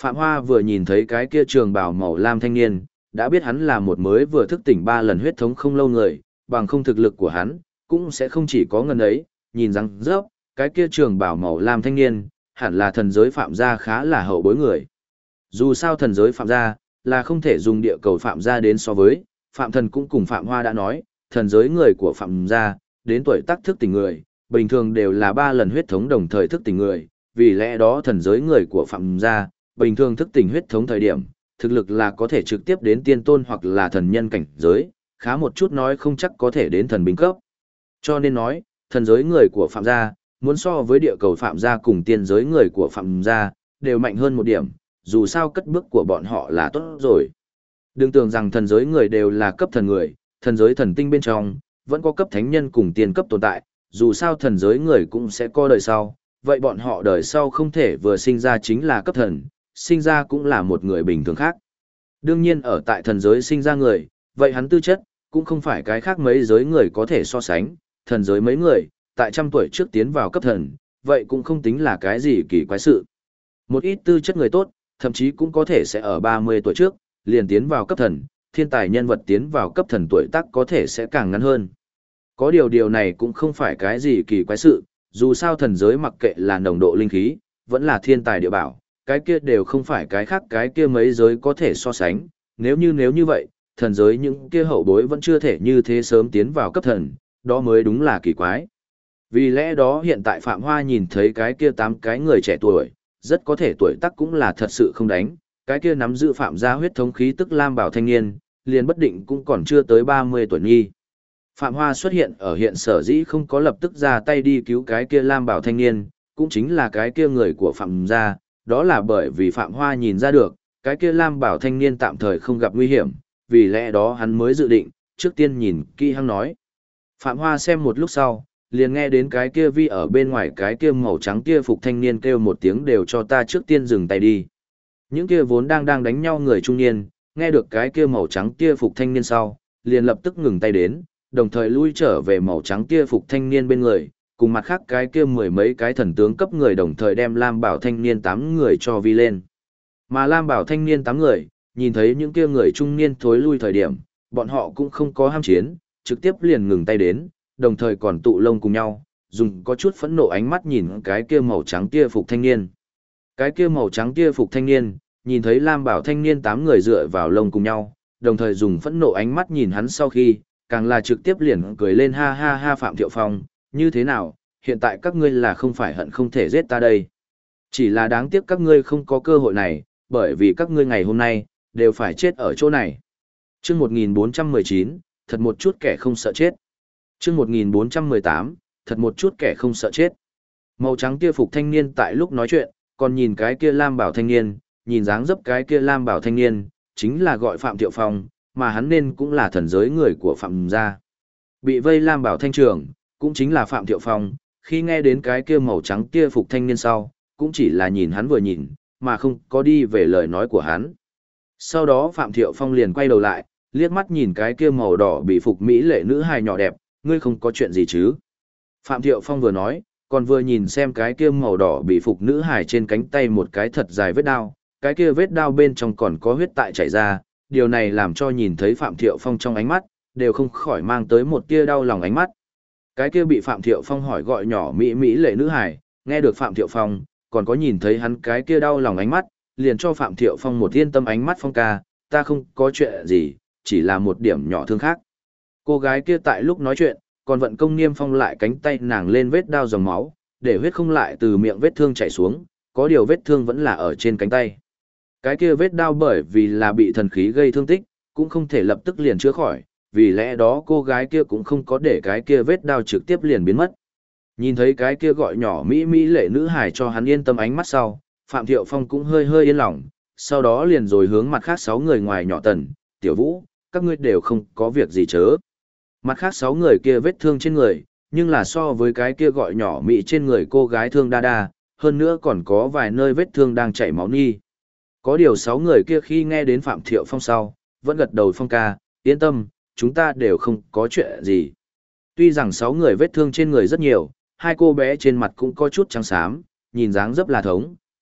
Phạm Hoa vừa nhìn thấy cái kia trường bào màu lam thanh niên, đã biết hắn là một mới vừa thức tỉnh 3 lần huyết thống không lâu người, bằng không thực lực của hắn, cũng sẽ không chỉ có ngần ấy, nhìn răng rớp, cái kia trường bào màu lam thanh niên, hẳn là thần giới Phạm gia khá là hậu bối người. Dù sao thần giới Phạm gia, là không thể dùng địa cầu Phạm gia đến so với, Phạm thần cũng cùng Phạm Hoa đã nói, thần giới người của Phạm gia, đến tuổi tác thức tỉnh người, bình thường đều là 3 lần huyết thống đồng thời thức tỉnh người, vì lẽ đó thần giới người của Phạm gia, bình thường thức tỉnh huyết thống thời điểm, thực lực là có thể trực tiếp đến tiên tôn hoặc là thần nhân cảnh giới, khá một chút nói không chắc có thể đến thần binh cấp. Cho nên nói, thần giới người của Phạm gia, muốn so với địa cầu Phạm gia cùng tiên giới người của Phạm gia, đều mạnh hơn một điểm, dù sao cất bước của bọn họ là tốt rồi. Đừng tưởng rằng thần giới người đều là cấp thần người, thần giới thần tinh bên trong, vẫn có cấp thánh nhân cùng tiên cấp tồn tại, dù sao thần giới người cũng sẽ có đời sau, vậy bọn họ đời sau không thể vừa sinh ra chính là cấp thần, sinh ra cũng là một người bình thường khác. Đương nhiên ở tại thần giới sinh ra người, vậy hắn tư chất, cũng không phải cái khác mấy giới người có thể so sánh, thần giới mấy người, tại trăm tuổi trước tiến vào cấp thần, vậy cũng không tính là cái gì kỳ quái sự. Một ít tư chất người tốt, thậm chí cũng có thể sẽ ở 30 tuổi trước, liền tiến vào cấp thần, thiên tài nhân vật tiến vào cấp thần tuổi tác có thể sẽ càng ngắn hơn. Có điều này cũng không phải cái gì kỳ quái sự, dù sao thần giới mặc kệ là nồng độ linh khí, vẫn là thiên tài địa bảo, cái kia đều không phải cái khác cái kia mấy giới có thể so sánh, nếu như vậy, thần giới những kia hậu bối vẫn chưa thể như thế sớm tiến vào cấp thần, đó mới đúng là kỳ quái. Vì lẽ đó hiện tại Phạm Hoa nhìn thấy cái kia 8 cái người trẻ tuổi, rất có thể tuổi tác cũng là thật sự không đánh, cái kia nắm giữ Phạm gia huyết thống khí tức lam bảo thanh niên, liền bất định cũng còn chưa tới 30 tuổi nghi. Phạm Hoa xuất hiện ở hiện sở dĩ không có lập tức ra tay đi cứu cái kia lam bảo thanh niên, cũng chính là cái kia người của Phạm gia, đó là bởi vì Phạm Hoa nhìn ra được, cái kia lam bảo thanh niên tạm thời không gặp nguy hiểm, vì lẽ đó hắn mới dự định, trước tiên nhìn kỹ hăng nói. Phạm Hoa xem một lúc sau, liền nghe đến cái kia vi ở bên ngoài cái kia màu trắng kia phục thanh niên kêu một tiếng đều cho ta trước tiên dừng tay đi. Những kia vốn đang đánh nhau người trung niên, nghe được cái kia màu trắng kia phục thanh niên sau, liền lập tức ngừng tay đến, đồng thời lui trở về màu trắng kia phục thanh niên bên người, cùng mặt khác cái kia mười mấy cái thần tướng cấp người đồng thời đem Lam Bảo thanh niên 8 người cho vi lên. Mà Lam Bảo thanh niên 8 người, nhìn thấy những kia người trung niên thối lui thời điểm, bọn họ cũng không có ham chiến, trực tiếp liền ngừng tay đến, đồng thời còn tụ lông cùng nhau, dùng có chút phẫn nộ ánh mắt nhìn cái kia màu trắng kia phục thanh niên. Cái kia màu trắng kia phục thanh niên, nhìn thấy Lam Bảo thanh niên 8 người dựa vào lông cùng nhau, đồng thời dùng phẫn nộ ánh mắt nhìn hắn sau khi, càng là trực tiếp liền cười lên ha ha ha Phạm Thiệu Phong, như thế nào, hiện tại các ngươi là không phải hận không thể giết ta đây. Chỉ là đáng tiếc các ngươi không có cơ hội này, bởi vì các ngươi ngày hôm nay, đều phải chết ở chỗ này. Chương 1419, thật một chút kẻ không sợ chết. Chương 1418, thật một chút kẻ không sợ chết. Màu trắng kia phục thanh niên tại lúc nói chuyện, còn nhìn cái kia Lam Bảo thanh niên, nhìn dáng dấp cái kia Lam Bảo thanh niên, chính là gọi Phạm Thiệu Phong, mà hắn nên cũng là thần giới người của Phạm gia. Bị vây Lam Bảo thanh trưởng, cũng chính là Phạm Thiệu Phong, khi nghe đến cái kia màu trắng kia phục thanh niên sau, cũng chỉ là nhìn hắn vừa nhìn, mà không có đi về lời nói của hắn. Sau đó Phạm Thiệu Phong liền quay đầu lại, liếc mắt nhìn cái kia màu đỏ bị phục mỹ lệ nữ hài nhỏ đẹp, ngươi không có chuyện gì chứ? Phạm Thiệu Phong vừa nói, còn vừa nhìn xem cái kia màu đỏ bị phục nữ hài trên cánh tay một cái thật dài vết đao, cái kia vết đao bên trong còn có huyết tại chảy ra, điều này làm cho nhìn thấy Phạm Thiệu Phong trong ánh mắt, đều không khỏi mang tới một tia đau lòng ánh mắt. Cái kia bị Phạm Thiệu Phong hỏi gọi nhỏ mỹ mỹ lệ nữ hài, nghe được Phạm Thiệu Phong, còn có nhìn thấy hắn cái kia đau lòng ánh mắt, liền cho Phạm Thiệu Phong một yên tâm ánh mắt Phong ca, ta không có chuyện gì, chỉ là một điểm nhỏ thương khác. Cô gái kia tại lúc nói chuyện, còn vận công niêm phong lại cánh tay nàng lên vết đao dòng máu, để huyết không lại từ miệng vết thương chảy xuống, có điều vết thương vẫn là ở trên cánh tay. Cái kia vết đao bởi vì là bị thần khí gây thương tích, cũng không thể lập tức liền chữa khỏi, vì lẽ đó cô gái kia cũng không có để cái kia vết đao trực tiếp liền biến mất. Nhìn thấy cái kia gọi nhỏ mỹ mỹ lệ nữ hài cho hắn yên tâm ánh mắt sau, Phạm Thiệu Phong cũng hơi hơi yên lòng, sau đó liền rồi hướng mặt khác 6 người ngoài nhỏ Tần, Tiểu Vũ, các ngươi đều không có việc gì chớ. Mặt khác 6 người kia vết thương trên người, nhưng là so với cái kia gọi nhỏ mỹ trên người cô gái thương đa đa, hơn nữa còn có vài nơi vết thương đang chảy máu nghi. Có điều 6 người kia khi nghe đến Phạm Thiệu Phong sau, vẫn gật đầu Phong ca, yên tâm, chúng ta đều không có chuyện gì. Tuy rằng 6 người vết thương trên người rất nhiều, hai cô bé trên mặt cũng có chút trắng xám, nhìn dáng dấp là thống,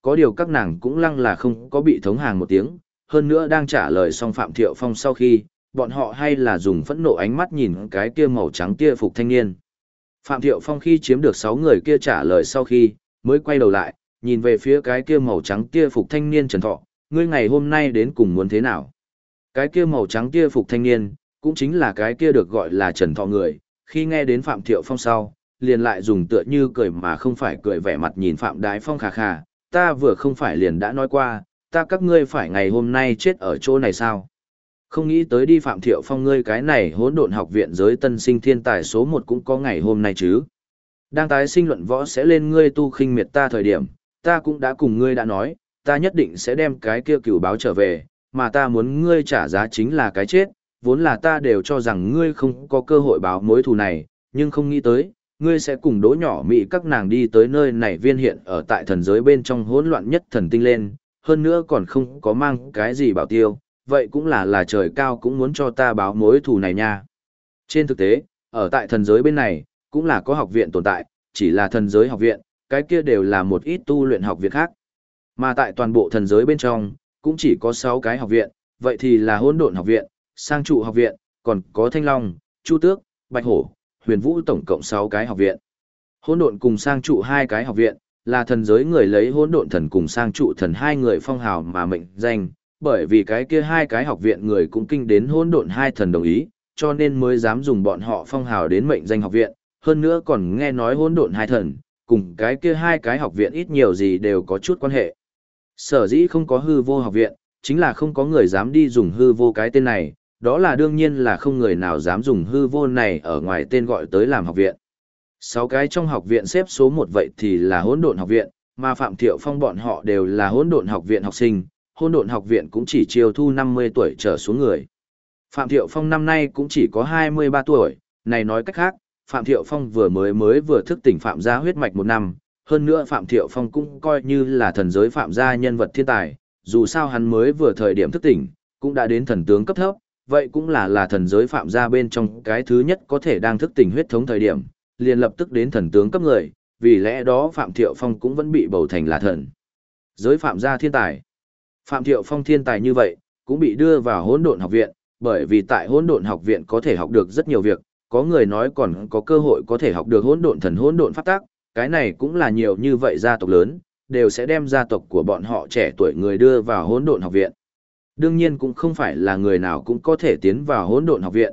có điều các nàng cũng lăng là không có bị thống hàng một tiếng, hơn nữa đang trả lời xong Phạm Thiệu Phong sau khi, bọn họ hay là dùng phẫn nộ ánh mắt nhìn cái kia màu trắng kia phục thanh niên. Phạm Thiệu Phong khi chiếm được 6 người kia trả lời sau khi, mới quay đầu lại, nhìn về phía cái kia màu trắng kia phục thanh niên Trần Thọ, ngươi ngày hôm nay đến cùng muốn thế nào? Cái kia màu trắng kia phục thanh niên, cũng chính là cái kia được gọi là Trần Thọ người, khi nghe đến Phạm Thiệu Phong sau, liền lại dùng tựa như cười mà không phải cười vẻ mặt nhìn Phạm Đái Phong khà khà, ta vừa không phải liền đã nói qua, ta các ngươi phải ngày hôm nay chết ở chỗ này sao? Không nghĩ tới đi Phạm Thiệu Phong ngươi cái này hỗn độn học viện giới tân sinh thiên tài số 1 cũng có ngày hôm nay chứ. Đang tái sinh luận võ sẽ lên ngươi tu khinh miệt ta thời điểm, ta cũng đã cùng ngươi đã nói, ta nhất định sẽ đem cái kia cửu báo trở về, mà ta muốn ngươi trả giá chính là cái chết, vốn là ta đều cho rằng ngươi không có cơ hội báo mối thù này, nhưng không nghĩ tới, ngươi sẽ cùng đỗ nhỏ mị các nàng đi tới nơi này viên hiện ở tại thần giới bên trong hỗn loạn nhất thần tinh lên, hơn nữa còn không có mang cái gì bảo tiêu, vậy cũng là trời cao cũng muốn cho ta báo mối thù này nha. Trên thực tế, ở tại thần giới bên này, cũng là có học viện tồn tại, chỉ là thần giới học viện, cái kia đều là một ít tu luyện học viện khác. Mà tại toàn bộ thần giới bên trong, cũng chỉ có 6 cái học viện, vậy thì là hỗn độn học viện, sang trụ học viện, còn có thanh long, chu tước, bạch hổ, huyền vũ tổng cộng 6 cái học viện. Hỗn độn cùng sang trụ 2 cái học viện, là thần giới người lấy hỗn độn thần cùng sang trụ thần 2 người phong hào mà mệnh danh, bởi vì cái kia 2 cái học viện người cũng kinh đến hỗn độn 2 thần đồng ý, cho nên mới dám dùng bọn họ phong hào đến mệnh danh học viện, hơn nữa còn nghe nói hỗn độn 2 thần, cùng cái kia 2 cái học viện ít nhiều gì đều có chút quan hệ. Sở dĩ không có hư vô học viện, chính là không có người dám đi dùng hư vô cái tên này, đó là đương nhiên là không người nào dám dùng hư vô này ở ngoài tên gọi tới làm học viện. 6 cái trong học viện xếp số 1 vậy thì là hỗn độn học viện, mà Phạm Thiệu Phong bọn họ đều là hỗn độn học viện học sinh, hỗn độn học viện cũng chỉ chiêu thu 50 tuổi trở xuống người. Phạm Thiệu Phong năm nay cũng chỉ có 23 tuổi, này nói cách khác, Phạm Thiệu Phong vừa thức tỉnh Phạm gia huyết mạch 1 năm, hơn nữa Phạm Thiệu Phong cũng coi như là thần giới Phạm gia nhân vật thiên tài, dù sao hắn mới vừa thời điểm thức tỉnh, cũng đã đến thần tướng cấp thấp, vậy cũng là thần giới Phạm gia bên trong cái thứ nhất có thể đang thức tỉnh huyết thống thời điểm, liền lập tức đến thần tướng cấp người, vì lẽ đó Phạm Thiệu Phong cũng vẫn bị bầu thành là thần giới Phạm gia thiên tài. Phạm Thiệu Phong thiên tài như vậy, cũng bị đưa vào hỗn độn học viện, bởi vì tại hỗn độn học viện có thể học được rất nhiều việc, có người nói còn có cơ hội có thể học được hỗn độn thần hỗn độn pháp tắc, cái này cũng là nhiều như vậy gia tộc lớn, đều sẽ đem gia tộc của bọn họ trẻ tuổi người đưa vào hỗn độn học viện. Đương nhiên cũng không phải là người nào cũng có thể tiến vào hỗn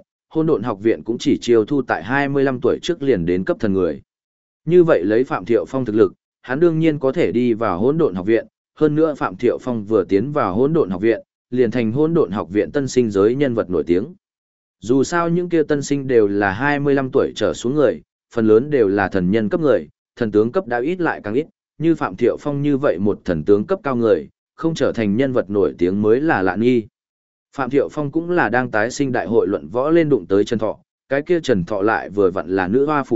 độn học viện cũng chỉ chiêu thu tại 25 tuổi trước liền đến cấp thần người. Như vậy lấy Phạm Thiệu Phong thực lực, hắn đương nhiên có thể đi vào hỗn độn học viện, hơn nữa Phạm Thiệu Phong vừa tiến vào hỗn độn học viện, liền thành hỗn độn học viện tân sinh giới nhân vật nổi tiếng. Dù sao những kia tân sinh đều là 25 tuổi trở xuống người, phần lớn đều là thần nhân cấp người, thần tướng cấp đã ít lại càng ít, như Phạm Thiệu Phong như vậy một thần tướng cấp cao người, không trở thành nhân vật nổi tiếng mới là lạ nghi. Phạm Thiệu Phong cũng là đang tái sinh đại hội luận võ lên đụng tới Trần Thọ, cái kia Trần Thọ lại vừa vặn là nữ hoa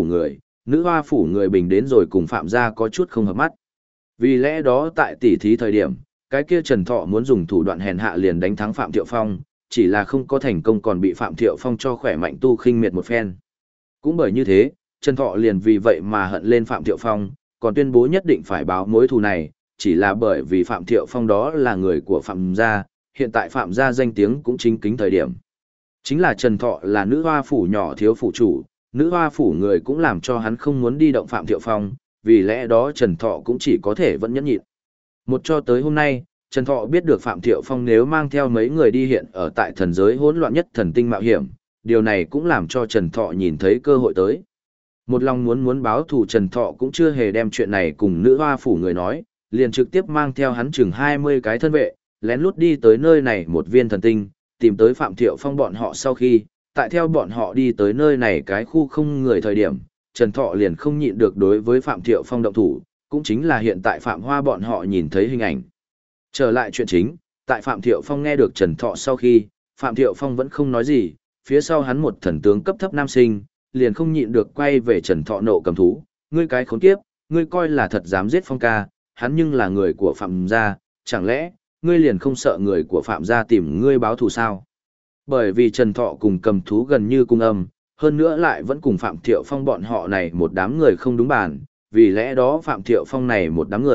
phủ người bình đến rồi cùng Phạm gia có chút không hợp mắt. Vì lẽ đó tại tỉ thí thời điểm, cái kia Trần Thọ muốn dùng thủ đoạn hèn hạ liền đánh thắng Phạm Thiệu Phong, chỉ là không có thành công còn bị Phạm Thiệu Phong cho khỏe mạnh tu khinh miệt một phen. Cũng bởi như thế, Trần Thọ liền vì vậy mà hận lên Phạm Thiệu Phong, còn tuyên bố nhất định phải báo mối thù này, chỉ là bởi vì Phạm Thiệu Phong đó là người của Phạm gia, hiện tại Phạm gia danh tiếng cũng chính kính thời điểm. Chính là Trần Thọ là nữ hoa phủ nhỏ thiếu phủ chủ, nữ hoa phủ người cũng làm cho hắn không muốn đi động Phạm Thiệu Phong, vì lẽ đó Trần Thọ cũng chỉ có thể vẫn nhẫn nhịn. Một cho tới hôm nay, Trần Thọ biết được Phạm Thiệu Phong nếu mang theo mấy người đi hiện ở tại thần giới hỗn loạn nhất thần tinh mạo hiểm, điều này cũng làm cho Trần Thọ nhìn thấy cơ hội tới. Một lòng muốn báo thù Trần Thọ cũng chưa hề đem chuyện này cùng nữ hoa phủ người nói, liền trực tiếp mang theo hắn chừng 20 cái thân vệ, lén lút đi tới nơi này một viên thần tinh, tìm tới Phạm Thiệu Phong bọn họ sau khi, tại theo bọn họ đi tới nơi này cái khu không người thời điểm, Trần Thọ liền không nhịn được đối với Phạm Thiệu Phong động thủ, cũng chính là hiện tại Phạm Hoa bọn họ nhìn thấy hình ảnh. Trở lại chuyện chính, tại Phạm Thiệu Phong nghe được Trần Thọ sau khi, Phạm Thiệu Phong vẫn không nói gì, phía sau hắn một thần tướng cấp thấp nam sinh, liền không nhịn được quay về Trần Thọ nộ cầm thú, ngươi cái khốn kiếp, ngươi coi là thật dám giết Phong ca, hắn nhưng là người của Phạm gia, chẳng lẽ, ngươi liền không sợ người của Phạm gia tìm ngươi báo thù sao? Bởi vì Trần Thọ cùng cầm thú gần như cung âm, hơn nữa lại vẫn cùng Phạm Thiệu Phong bọn họ này một đám người không đúng bàn, vì lẽ đó Phạm Thiệu Phong này một đám người,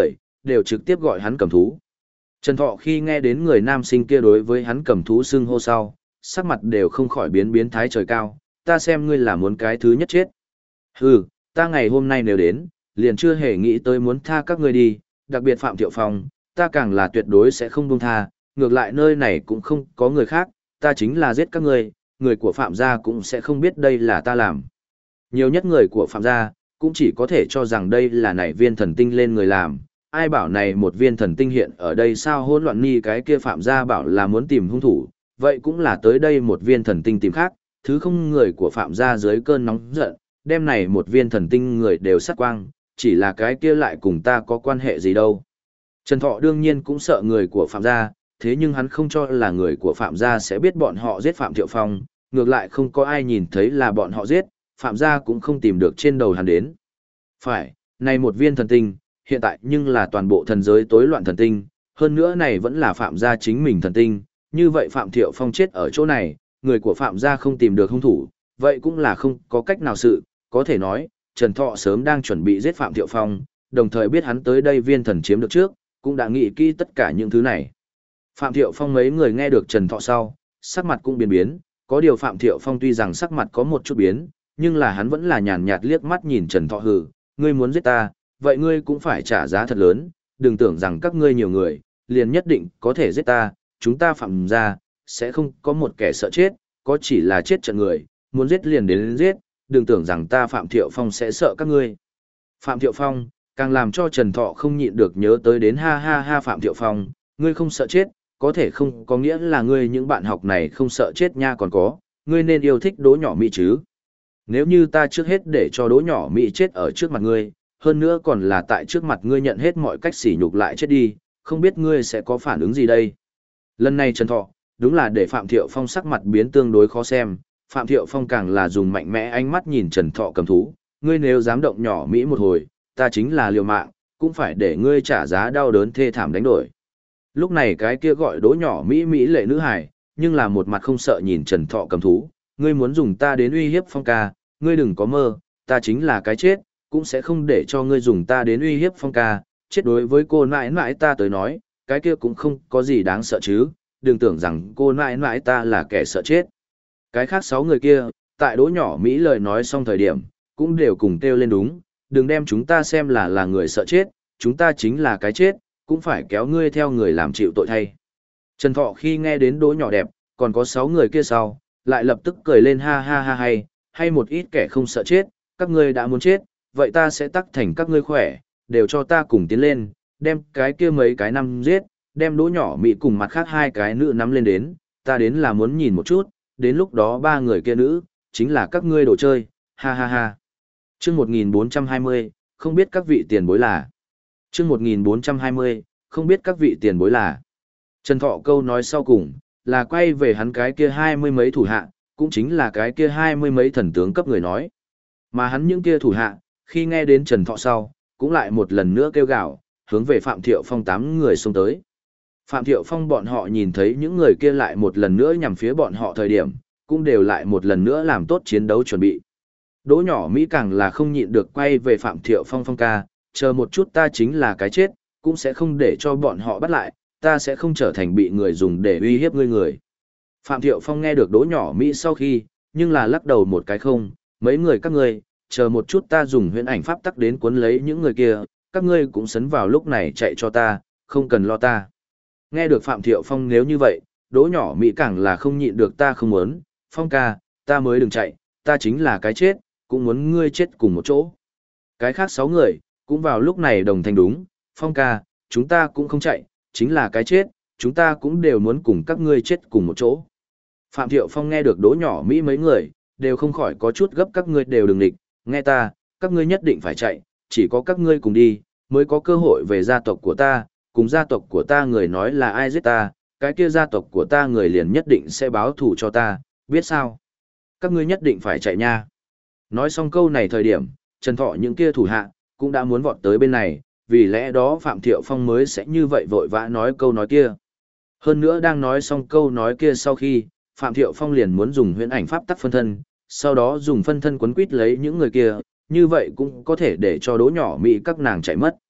đều trực tiếp gọi hắn cầm thú. Trần Thọ khi nghe đến người nam sinh kia đối với hắn cầm thú xưng hô sau, sắc mặt đều không khỏi biến thái trời cao, ta xem ngươi là muốn cái thứ nhất chết. Hừ, ta ngày hôm nay nếu đến, liền chưa hề nghĩ tới muốn tha các ngươi đi, đặc biệt Phạm Thiệu Phong, ta càng là tuyệt đối sẽ không buông tha, ngược lại nơi này cũng không có người khác, ta chính là giết các ngươi, người của Phạm gia cũng sẽ không biết đây là ta làm. Nhiều nhất người của Phạm gia, cũng chỉ có thể cho rằng đây là này viên thần tinh lên người làm, ai bảo này một viên thần tinh hiện ở đây sao hỗn loạn ni cái kia Phạm gia bảo là muốn tìm hung thủ, vậy cũng là tới đây một viên thần tinh tìm khác, thứ không người của Phạm gia dưới cơn nóng giận, đem này một viên thần tinh người đều sát quang, chỉ là cái kia lại cùng ta có quan hệ gì đâu. Trần Thọ đương nhiên cũng sợ người của Phạm gia, thế nhưng hắn không cho là người của Phạm gia sẽ biết bọn họ giết Phạm Thiệu Phong, ngược lại không có ai nhìn thấy là bọn họ giết, Phạm gia cũng không tìm được trên đầu hắn đến. Phải, này một viên thần tinh, hiện tại nhưng là toàn bộ thần giới tối loạn thần tinh, hơn nữa này vẫn là Phạm gia chính mình thần tinh, như vậy Phạm Thiệu Phong chết ở chỗ này, người của Phạm gia không tìm được hung thủ, vậy cũng là không có cách nào sự, có thể nói, Trần Thọ sớm đang chuẩn bị giết Phạm Thiệu Phong, đồng thời biết hắn tới đây viên thần chiếm được trước, cũng đã nghĩ kỹ tất cả những thứ này. Phạm Thiệu Phong mấy người nghe được Trần Thọ sau, sắc mặt cũng biến, có điều Phạm Thiệu Phong tuy rằng sắc mặt có một chút biến, nhưng là hắn vẫn là nhàn nhạt liếc mắt nhìn Trần Thọ hừ, ngươi muốn giết ta, vậy ngươi cũng phải trả giá thật lớn, đừng tưởng rằng các ngươi nhiều người, liền nhất định có thể giết ta, chúng ta Phạm gia, sẽ không có một kẻ sợ chết, có chỉ là chết trận người, muốn giết liền đến giết, đừng tưởng rằng ta Phạm Thiệu Phong sẽ sợ các ngươi. Phạm Thiệu Phong, càng làm cho Trần Thọ không nhịn được nhớ tới đến ha ha ha Phạm Thiệu Phong, ngươi không sợ chết, có thể không có nghĩa là ngươi những bạn học này không sợ chết nha còn có, ngươi nên yêu thích Đỗ Nhỏ Mỹ chứ. Nếu như ta trước hết để cho Đỗ Nhỏ Mỹ chết ở trước mặt ngươi, hơn nữa còn là tại trước mặt ngươi nhận hết mọi cách sỉ nhục lại chết đi, không biết ngươi sẽ có phản ứng gì đây. Lần này Trần Thọ, đúng là để Phạm Thiệu Phong sắc mặt biến tương đối khó xem, Phạm Thiệu Phong càng là dùng mạnh mẽ ánh mắt nhìn Trần Thọ cầm thú, ngươi nếu dám động Nhỏ Mỹ một hồi, ta chính là liều mạng, cũng phải để ngươi trả giá đau đớn thê thảm đánh đổi. Lúc này cái kia gọi Đỗ Nhỏ Mỹ Mỹ lệ nữ hài, nhưng là một mặt không sợ nhìn Trần Thọ cầm thú, ngươi muốn dùng ta đến uy hiếp Phong ca, ngươi đừng có mơ, ta chính là cái chết, cũng sẽ không để cho ngươi dùng ta đến uy hiếp Phong ca, chết đối với cô nãi nãi ta tới nói, cái kia cũng không có gì đáng sợ chứ, đừng tưởng rằng cô nãi nãi ta là kẻ sợ chết. Cái khác 6 người kia, tại Đỗ Nhỏ Mỹ lời nói xong thời điểm, cũng đều cùng kêu lên đúng, đừng đem chúng ta xem là người sợ chết, chúng ta chính là cái chết, cũng phải kéo ngươi theo người làm chịu tội thay. Trần Thọ khi nghe đến Đỗ Nhỏ đẹp, còn có 6 người kia sau, lại lập tức cười lên ha ha ha hay một ít kẻ không sợ chết, các ngươi đã muốn chết, vậy ta sẽ tắc thành các ngươi khỏe, đều cho ta cùng tiến lên, đem cái kia mấy cái năm giết, đem Đỗ Nhỏ Mỹ cùng mặt khác 2 cái nữ nắm lên đến, ta đến là muốn nhìn một chút, đến lúc đó 3 người kia nữ, chính là các ngươi đồ chơi, ha ha ha. Chương 1420, không biết các vị tiền bối là. Chương 1420, không biết các vị tiền bối là. Trần Thọ câu nói sau cùng, là quay về hắn cái kia 20 mấy thủ hạ, cũng chính là cái kia 20 mấy thần tướng cấp người nói. Mà hắn những kia thủ hạ, khi nghe đến Trần Thọ sau, cũng lại một lần nữa kêu gào, hướng về Phạm Thiệu Phong 8 người xông tới. Phạm Thiệu Phong bọn họ nhìn thấy những người kia lại một lần nữa nhằm phía bọn họ thời điểm, cũng đều lại một lần nữa làm tốt chiến đấu chuẩn bị. Đỗ Nhỏ Mỹ càng là không nhịn được quay về Phạm Thiệu Phong Phong ca, chờ một chút ta chính là cái chết, cũng sẽ không để cho bọn họ bắt lại, ta sẽ không trở thành bị người dùng để uy hiếp ngươi người. Phạm Thiệu Phong nghe được Đỗ Nhỏ Mỹ sau khi, nhưng là lắc đầu một cái không, mấy người các ngươi, chờ một chút ta dùng huyễn ảnh pháp tắc đến cuốn lấy những người kia, các ngươi cũng sấn vào lúc này chạy cho ta, không cần lo ta. Nghe được Phạm Thiệu Phong nếu như vậy, Đỗ Nhỏ Mỹ càng là không nhịn được ta không muốn, Phong ca, ta mới đừng chạy, ta chính là cái chết, cũng muốn ngươi chết cùng một chỗ. Cái khác 6 người, cũng vào lúc này đồng thanh đúng, Phong ca, chúng ta cũng không chạy, chính là cái chết, chúng ta cũng đều muốn cùng các ngươi chết cùng một chỗ. Phạm Thiệu Phong nghe được Đỗ Nhỏ Mỹ mấy người, đều không khỏi có chút gấp các ngươi đều đừng địch, nghe ta, các ngươi nhất định phải chạy, chỉ có các ngươi cùng đi, mới có cơ hội về gia tộc của ta, cùng gia tộc của ta người nói là ai giết ta, cái kia gia tộc của ta người liền nhất định sẽ báo thù cho ta, biết sao? Các ngươi nhất định phải chạy nha. Nói xong câu này thời điểm, Trần Thọ những kia thủ hạ, cũng đã muốn vọt tới bên này, vì lẽ đó Phạm Thiệu Phong mới sẽ như vậy vội vã nói câu nói kia. Hơn nữa đang nói xong câu nói kia sau khi, Phạm Thiệu Phong liền muốn dùng huyễn ảnh pháp tắc phân thân, sau đó dùng phân thân quấn quýt lấy những người kia, như vậy cũng có thể để cho Đỗ Nhỏ Mỹ các nàng chạy mất.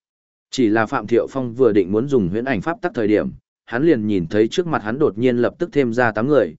Chỉ là Phạm Thiệu Phong vừa định muốn dùng huyễn ảnh pháp tắc thời điểm, hắn liền nhìn thấy trước mặt hắn đột nhiên lập tức thêm ra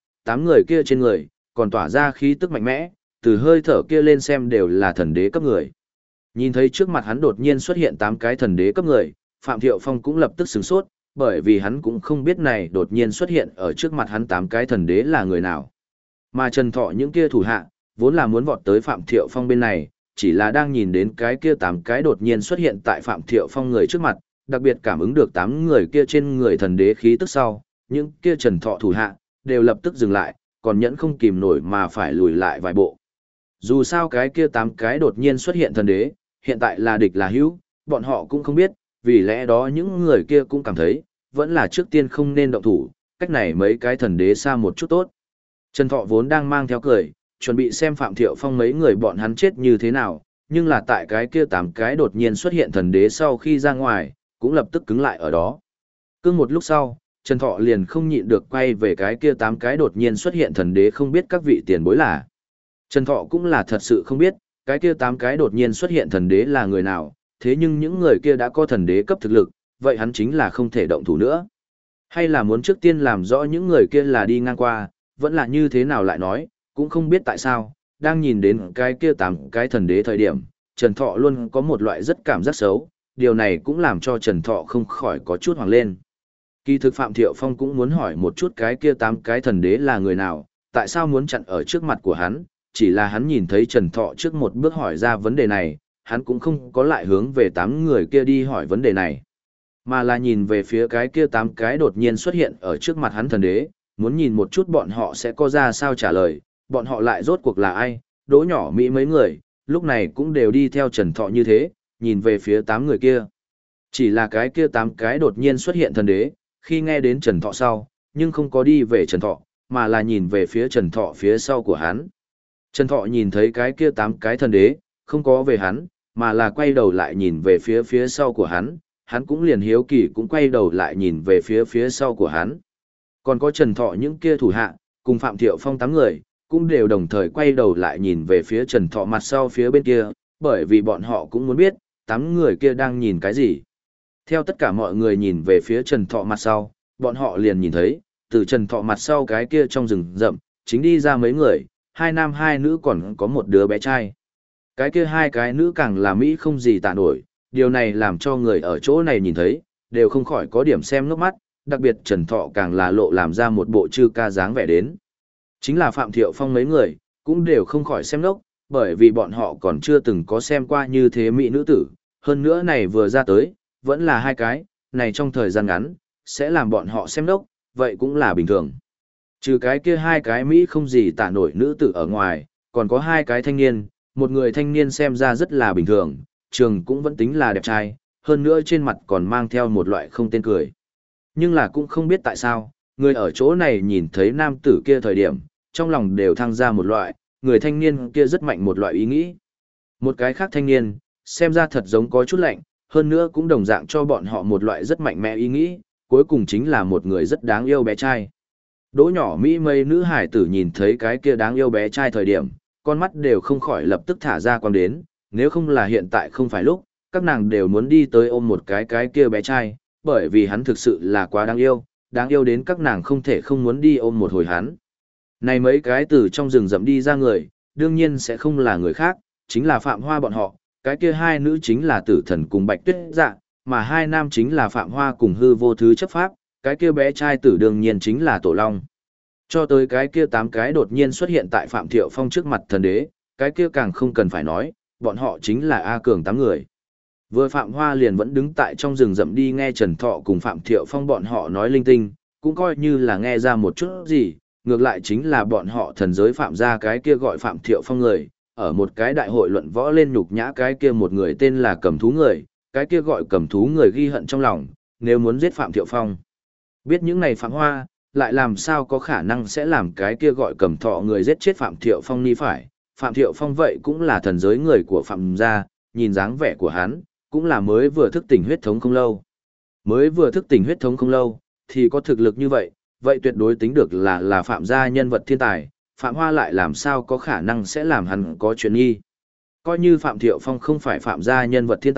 8 người kia trên người, còn tỏa ra khí tức mạnh mẽ, từ hơi thở kia lên xem đều là thần đế cấp người. Nhìn thấy trước mặt hắn đột nhiên xuất hiện 8 cái thần đế cấp người, Phạm Thiệu Phong cũng lập tức sửng sốt, bởi vì hắn cũng không biết này đột nhiên xuất hiện ở trước mặt hắn 8 cái thần đế là người nào. Mà Trần Thọ những kia thủ hạ, vốn là muốn vọt tới Phạm Thiệu Phong bên này, chỉ là đang nhìn đến cái kia 8 cái đột nhiên xuất hiện tại Phạm Thiệu Phong người trước mặt, đặc biệt cảm ứng được 8 người kia trên người thần đế khí tức sau, những kia Trần Thọ thủ hạ, đều lập tức dừng lại, còn nhẫn không kìm nổi mà phải lùi lại vài bộ. Dù sao cái kia 8 cái đột nhiên xuất hiện thần đế, hiện tại là địch là hữu, bọn họ cũng không biết, vì lẽ đó những người kia cũng cảm thấy, vẫn là trước tiên không nên động thủ, cách này mấy cái thần đế xa một chút tốt. Trần Thọ vốn đang mang theo cười, chuẩn bị xem Phạm Thiệu Phong mấy người bọn hắn chết như thế nào, nhưng là tại cái kia 8 cái đột nhiên xuất hiện thần đế sau khi ra ngoài, cũng lập tức cứng lại ở đó. Cứng một lúc sau, Trần Thọ liền không nhịn được quay về cái kia 8 cái đột nhiên xuất hiện thần đế không biết các vị tiền bối là. Trần Thọ cũng là thật sự không biết, cái kia 8 cái đột nhiên xuất hiện thần đế là người nào, thế nhưng những người kia đã có thần đế cấp thực lực, vậy hắn chính là không thể động thủ nữa. Hay là muốn trước tiên làm rõ những người kia là đi ngang qua, vẫn là như thế nào lại nói, cũng không biết tại sao, đang nhìn đến cái kia 8 cái thần đế thời điểm, Trần Thọ luôn có một loại rất cảm giác xấu, điều này cũng làm cho Trần Thọ không khỏi có chút hoảng lên. Kỳ thực Phạm Thiệu Phong cũng muốn hỏi một chút cái kia 8 cái thần đế là người nào, tại sao muốn chặn ở trước mặt của hắn, chỉ là hắn nhìn thấy Trần Thọ trước một bước hỏi ra vấn đề này, hắn cũng không có lại hướng về 8 người kia đi hỏi vấn đề này, mà là nhìn về phía cái kia 8 cái đột nhiên xuất hiện ở trước mặt hắn thần đế, muốn nhìn một chút bọn họ sẽ có ra sao trả lời, bọn họ lại rốt cuộc là ai, Đỗ Nhỏ Mỹ mấy người, lúc này cũng đều đi theo Trần Thọ như thế, nhìn về phía 8 người kia. Chỉ là cái kia 8 cái đột nhiên xuất hiện thần đế, khi nghe đến Trần Thọ sau, nhưng không có đi về Trần Thọ, mà là nhìn về phía Trần Thọ phía sau của hắn. Trần Thọ nhìn thấy cái kia 8 cái thần đế, không có về hắn, mà là quay đầu lại nhìn về phía sau của hắn cũng liền hiếu kỳ cũng quay đầu lại nhìn về phía sau của hắn. Còn có Trần Thọ những kia thủ hạ, cùng Phạm Thiệu Phong 8 người, cũng đều đồng thời quay đầu lại nhìn về phía Trần Thọ mặt sau phía bên kia, bởi vì bọn họ cũng muốn biết, 8 người kia đang nhìn cái gì. Theo tất cả mọi người nhìn về phía Trần Thọ mặt sau, bọn họ liền nhìn thấy, từ Trần Thọ mặt sau cái kia trong rừng rậm, chính đi ra mấy người, 2 nam 2 nữ còn có một đứa bé trai. Cái kia 2 cái nữ càng là Mỹ không gì tả nổi, điều này làm cho người ở chỗ này nhìn thấy, đều không khỏi có điểm xem ngước mắt, đặc biệt Trần Thọ càng là lộ làm ra một bộ chư ca dáng vẻ đến. Chính là Phạm Thiệu Phong mấy người, cũng đều không khỏi xem ngốc, bởi vì bọn họ còn chưa từng có xem qua như thế Mỹ nữ tử, hơn nữa này vừa ra tới, vẫn là 2 cái, này trong thời gian ngắn, sẽ làm bọn họ xem ngốc, vậy cũng là bình thường. Trừ cái kia 2 cái Mỹ không gì tả nổi nữ tử ở ngoài, còn có 2 cái thanh niên, một người thanh niên xem ra rất là bình thường, trường cũng vẫn tính là đẹp trai, hơn nữa trên mặt còn mang theo một loại không tên cười. Nhưng là cũng không biết tại sao, người ở chỗ này nhìn thấy nam tử kia thời điểm, trong lòng đều thăng ra một loại, người thanh niên kia rất mạnh một loại ý nghĩ. Một cái khác thanh niên, xem ra thật giống có chút lạnh, hơn nữa cũng đồng dạng cho bọn họ một loại rất mạnh mẽ ý nghĩ, cuối cùng chính là một người rất đáng yêu bé trai. Đỗ Nhỏ Mỹ mây nữ hải tử nhìn thấy cái kia đáng yêu bé trai thời điểm, con mắt đều không khỏi lập tức thả ra quang đến, nếu không là hiện tại không phải lúc, các nàng đều muốn đi tới ôm một cái kia bé trai, bởi vì hắn thực sự là quá đáng yêu đến các nàng không thể không muốn đi ôm một hồi hắn. Này mấy cái từ trong rừng rậm đi ra người, đương nhiên sẽ không là người khác, chính là Phạm Hoa bọn họ, cái kia 2 nữ chính là Tử Thần cùng Bạch Tuyết Dạ, mà 2 nam chính là Phạm Hoa cùng Hư Vô Thứ chấp pháp, cái kia bé trai tử đương nhiên chính là Tổ Long. Cho tới cái kia 8 cái đột nhiên xuất hiện tại Phạm Thiệu Phong trước mặt thần đế, cái kia càng không cần phải nói, bọn họ chính là A Cường 8 người. Vừa Phạm Hoa liền vẫn đứng tại trong rừng rậm đi nghe Trần Thọ cùng Phạm Thiệu Phong bọn họ nói linh tinh, cũng coi như là nghe ra một chút gì, ngược lại chính là bọn họ thần giới Phạm ra cái kia gọi Phạm Thiệu Phong người, ở một cái đại hội luận võ lên nhục nhã cái kia một người tên là Cầm Thú người, cái kia gọi Cầm Thú người ghi hận trong lòng, nếu muốn giết Phạm Thiệu Phong. Biết những này Phạm Hoa, lại làm sao có khả năng sẽ làm cái kia gọi Cầm Thọ người giết chết Phạm Thiệu Phong ni phải. Phạm Thiệu Phong vậy cũng là thần giới người của Phạm gia, nhìn dáng vẻ của hắn, cũng là mới vừa thức tỉnh huyết thống không lâu. Mới vừa thức tỉnh huyết thống không lâu, thì có thực lực như vậy, vậy tuyệt đối tính được là Phạm gia nhân vật thiên tài, Phạm Hoa lại làm sao có khả năng sẽ làm hắn có chuyện nghi. Coi như Phạm Thiệu Phong không phải Phạm gia nhân vật thiên tài,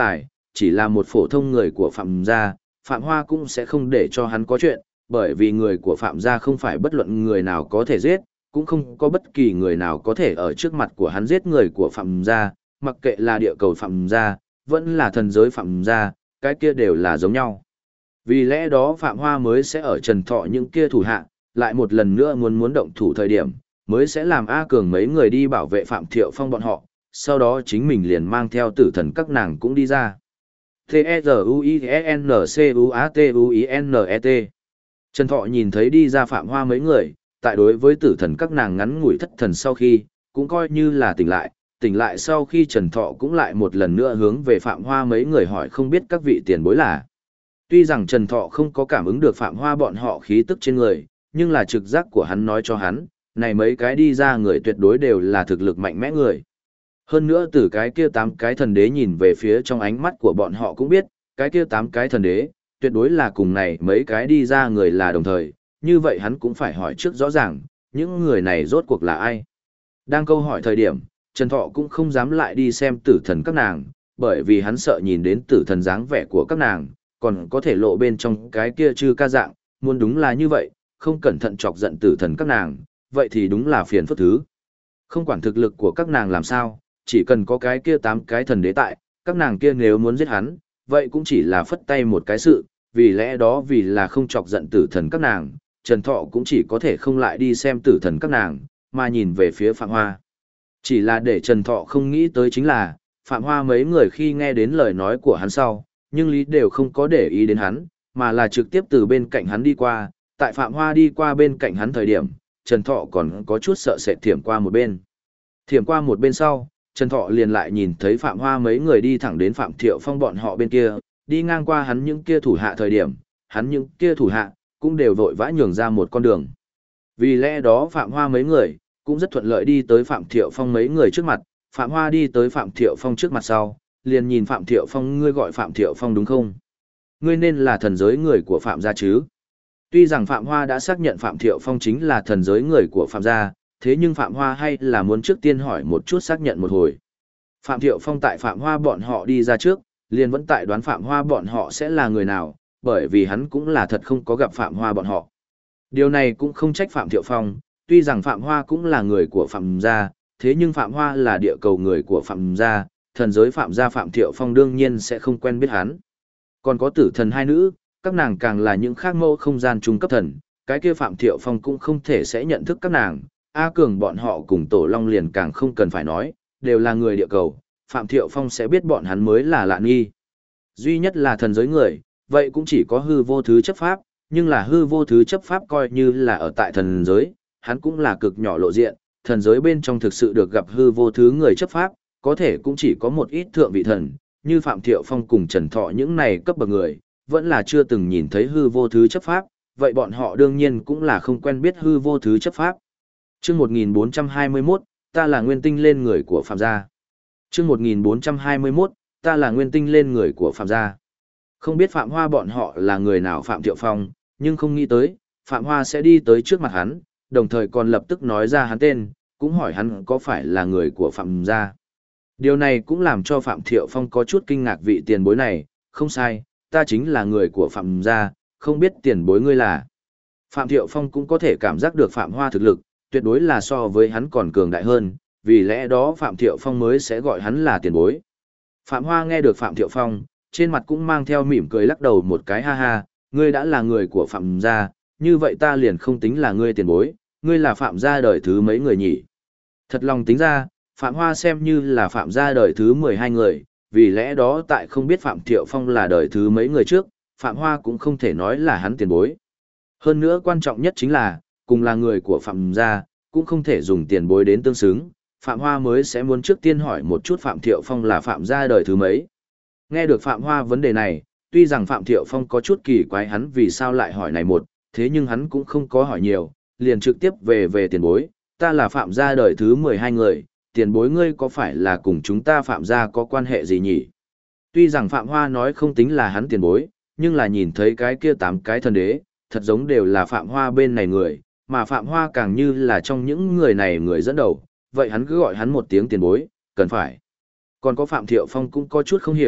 chỉ là một phổ thông người của Phạm gia, Phạm Hoa cũng sẽ không để cho hắn có chuyện, bởi vì người của Phạm gia không phải bất luận người nào có thể giết, cũng không có bất kỳ người nào có thể ở trước mặt của hắn giết người của Phạm gia, mặc kệ là địa cầu Phạm gia, vẫn là thần giới Phạm gia, cái kia đều là giống nhau. Vì lẽ đó Phạm Hoa mới sẽ ở Trần Thọ những kia thủ hạ, lại một lần nữa muốn động thủ thời điểm, mới sẽ làm A Cường mấy người đi bảo vệ Phạm Thiệu Phong bọn họ, sau đó chính mình liền mang theo tử thần các nàng cũng đi ra. T-E-Z-U-I-N-C-U-A-T-U-I-N-E-T Trần Thọ nhìn thấy đi ra Phạm Hoa mấy người, tại đối với tử thần các nàng ngắn ngủi thất thần sau khi, cũng coi như là tỉnh lại sau khi Trần Thọ cũng lại một lần nữa hướng về Phạm Hoa mấy người hỏi không biết các vị tiền bối là. Tuy rằng Trần Thọ không có cảm ứng được Phạm Hoa bọn họ khí tức trên người, nhưng là trực giác của hắn nói cho hắn, này mấy cái đi ra người tuyệt đối đều là thực lực mạnh mẽ người. Hơn nữa từ cái kia 8 cái thần đế nhìn về phía trong ánh mắt của bọn họ cũng biết, cái kia 8 cái thần đế, tuyệt đối là cùng này mấy cái đi ra người là đồng thời, như vậy hắn cũng phải hỏi trước rõ ràng, những người này rốt cuộc là ai. Đang câu hỏi thời điểm, Trần Thọ cũng không dám lại đi xem tử thần các nàng, bởi vì hắn sợ nhìn đến tử thần dáng vẻ của các nàng, còn có thể lộ bên trong cái kia chư ca dạng, muốn đúng là như vậy, không cẩn thận chọc giận tử thần các nàng, vậy thì đúng là phiền phức thứ. Không quản thực lực của các nàng làm sao, chỉ cần có cái kia 8 cái thần đế tại, các nàng kia nếu muốn giết hắn, vậy cũng chỉ là phất tay một cái sự, vì lẽ đó vì là không chọc giận tử thần các nàng, Trần Thọ cũng chỉ có thể không lại đi xem tử thần các nàng, mà nhìn về phía Phạm Hoa. Chỉ là để Trần Thọ không nghĩ tới chính là, Phạm Hoa mấy người khi nghe đến lời nói của hắn sau, nhưng lý đều không có để ý đến hắn, mà là trực tiếp từ bên cạnh hắn đi qua, tại Phạm Hoa đi qua bên cạnh hắn thời điểm, Trần Thọ còn có chút sợ sệt thiểm qua một bên. Thiểm qua một bên sau, Trần Thọ liền lại nhìn thấy Phạm Hoa mấy người đi thẳng đến Phạm Thiệu Phong bọn họ bên kia, đi ngang qua hắn những kia thủ hạ thời điểm, hắn những kia thủ hạ cũng đều vội vã nhường ra một con đường. Vì lẽ đó Phạm Hoa mấy người cũng rất thuận lợi đi tới Phạm Thiệu Phong mấy người trước mặt, Phạm Hoa đi tới Phạm Thiệu Phong trước mặt sau, liền nhìn Phạm Thiệu Phong, ngươi gọi Phạm Thiệu Phong đúng không? Ngươi nên là thần giới người của Phạm gia chứ? Tuy rằng Phạm Hoa đã xác nhận Phạm Thiệu Phong chính là thần giới người của Phạm gia, thế nhưng Phạm Hoa hay là muốn trước tiên hỏi một chút xác nhận một hồi. Phạm Thiệu Phong tại Phạm Hoa bọn họ đi ra trước, liền vẫn tại đoán Phạm Hoa bọn họ sẽ là người nào, bởi vì hắn cũng là thật không có gặp Phạm Hoa bọn họ. Điều này cũng không trách Phạm Thiệu Phong, tuy rằng Phạm Hoa cũng là người của Phạm gia, thế nhưng Phạm Hoa là địa cầu người của Phạm gia, thần giới Phạm gia Phạm Thiệu Phong đương nhiên sẽ không quen biết hắn. Còn có tử thần hai nữ, các nàng càng là những khác mẫu không gian trung cấp thần, cái kia Phạm Thiệu Phong cũng không thể sẽ nhận thức các nàng, A Cường bọn họ cùng Tổ Long liền càng không cần phải nói, đều là người địa cầu, Phạm Thiệu Phong sẽ biết bọn hắn mới là lạ nghi. Duy nhất là thần giới người, vậy cũng chỉ có hư vô thứ chấp pháp, nhưng là hư vô thứ chấp pháp coi như là ở tại thần giới, hắn cũng là cực nhỏ lộ diện, thần giới bên trong thực sự được gặp hư vô thứ người chấp pháp, có thể cũng chỉ có một ít thượng vị thần, như Phạm Thiệu Phong cùng Trần Thọ những này cấp bậc người, vẫn là chưa từng nhìn thấy hư vô thứ chấp pháp, vậy bọn họ đương nhiên cũng là không quen biết hư vô thứ chấp pháp. Chương 1421, ta là nguyên tinh lên người của Phạm gia. Chương 1421, ta là nguyên tinh lên người của Phạm gia. Không biết Phạm Hoa bọn họ là người nào Phạm Thiệu Phong, nhưng không nghĩ tới, Phạm Hoa sẽ đi tới trước mặt hắn, đồng thời còn lập tức nói ra hắn tên, cũng hỏi hắn có phải là người của Phạm gia. Điều này cũng làm cho Phạm Thiệu Phong có chút kinh ngạc vị tiền bối này, không sai, ta chính là người của Phạm gia, không biết tiền bối ngươi là. Phạm Thiệu Phong cũng có thể cảm giác được Phạm Hoa thực lực, tuyệt đối là so với hắn còn cường đại hơn, vì lẽ đó Phạm Thiệu Phong mới sẽ gọi hắn là tiền bối. Phạm Hoa nghe được Phạm Thiệu Phong, trên mặt cũng mang theo mỉm cười lắc đầu một cái ha ha, ngươi đã là người của Phạm gia, như vậy ta liền không tính là ngươi tiền bối, ngươi là Phạm gia đời thứ mấy người nhỉ? Thật lòng tính ra, Phạm Hoa xem như là Phạm gia đời thứ 12 người, vì lẽ đó tại không biết Phạm Thiệu Phong là đời thứ mấy người trước, Phạm Hoa cũng không thể nói là hắn tiền bối. Hơn nữa quan trọng nhất chính là, cùng là người của Phạm gia, cũng không thể dùng tiền bối đến tương xứng, Phạm Hoa mới sẽ muốn trước tiên hỏi một chút Phạm Thiệu Phong là Phạm gia đời thứ mấy. Nghe được Phạm Hoa vấn đề này, tuy rằng Phạm Thiệu Phong có chút kỳ quái hắn vì sao lại hỏi này một, thế nhưng hắn cũng không có hỏi nhiều, liền trực tiếp về tiền bối, ta là Phạm gia đời thứ 12 người, tiền bối ngươi có phải là cùng chúng ta Phạm gia có quan hệ gì nhỉ? Tuy rằng Phạm Hoa nói không tính là hắn tiền bối, nhưng là nhìn thấy cái kia 8 cái thần đế, thật giống đều là Phạm Hoa bên này người, mà Phạm Hoa càng như là trong những người này người dẫn đầu, vậy hắn cứ gọi hắn một tiếng tiền bối, cần phải. Còn có Phạm Thiệu Phong cũng có chút không hiểu,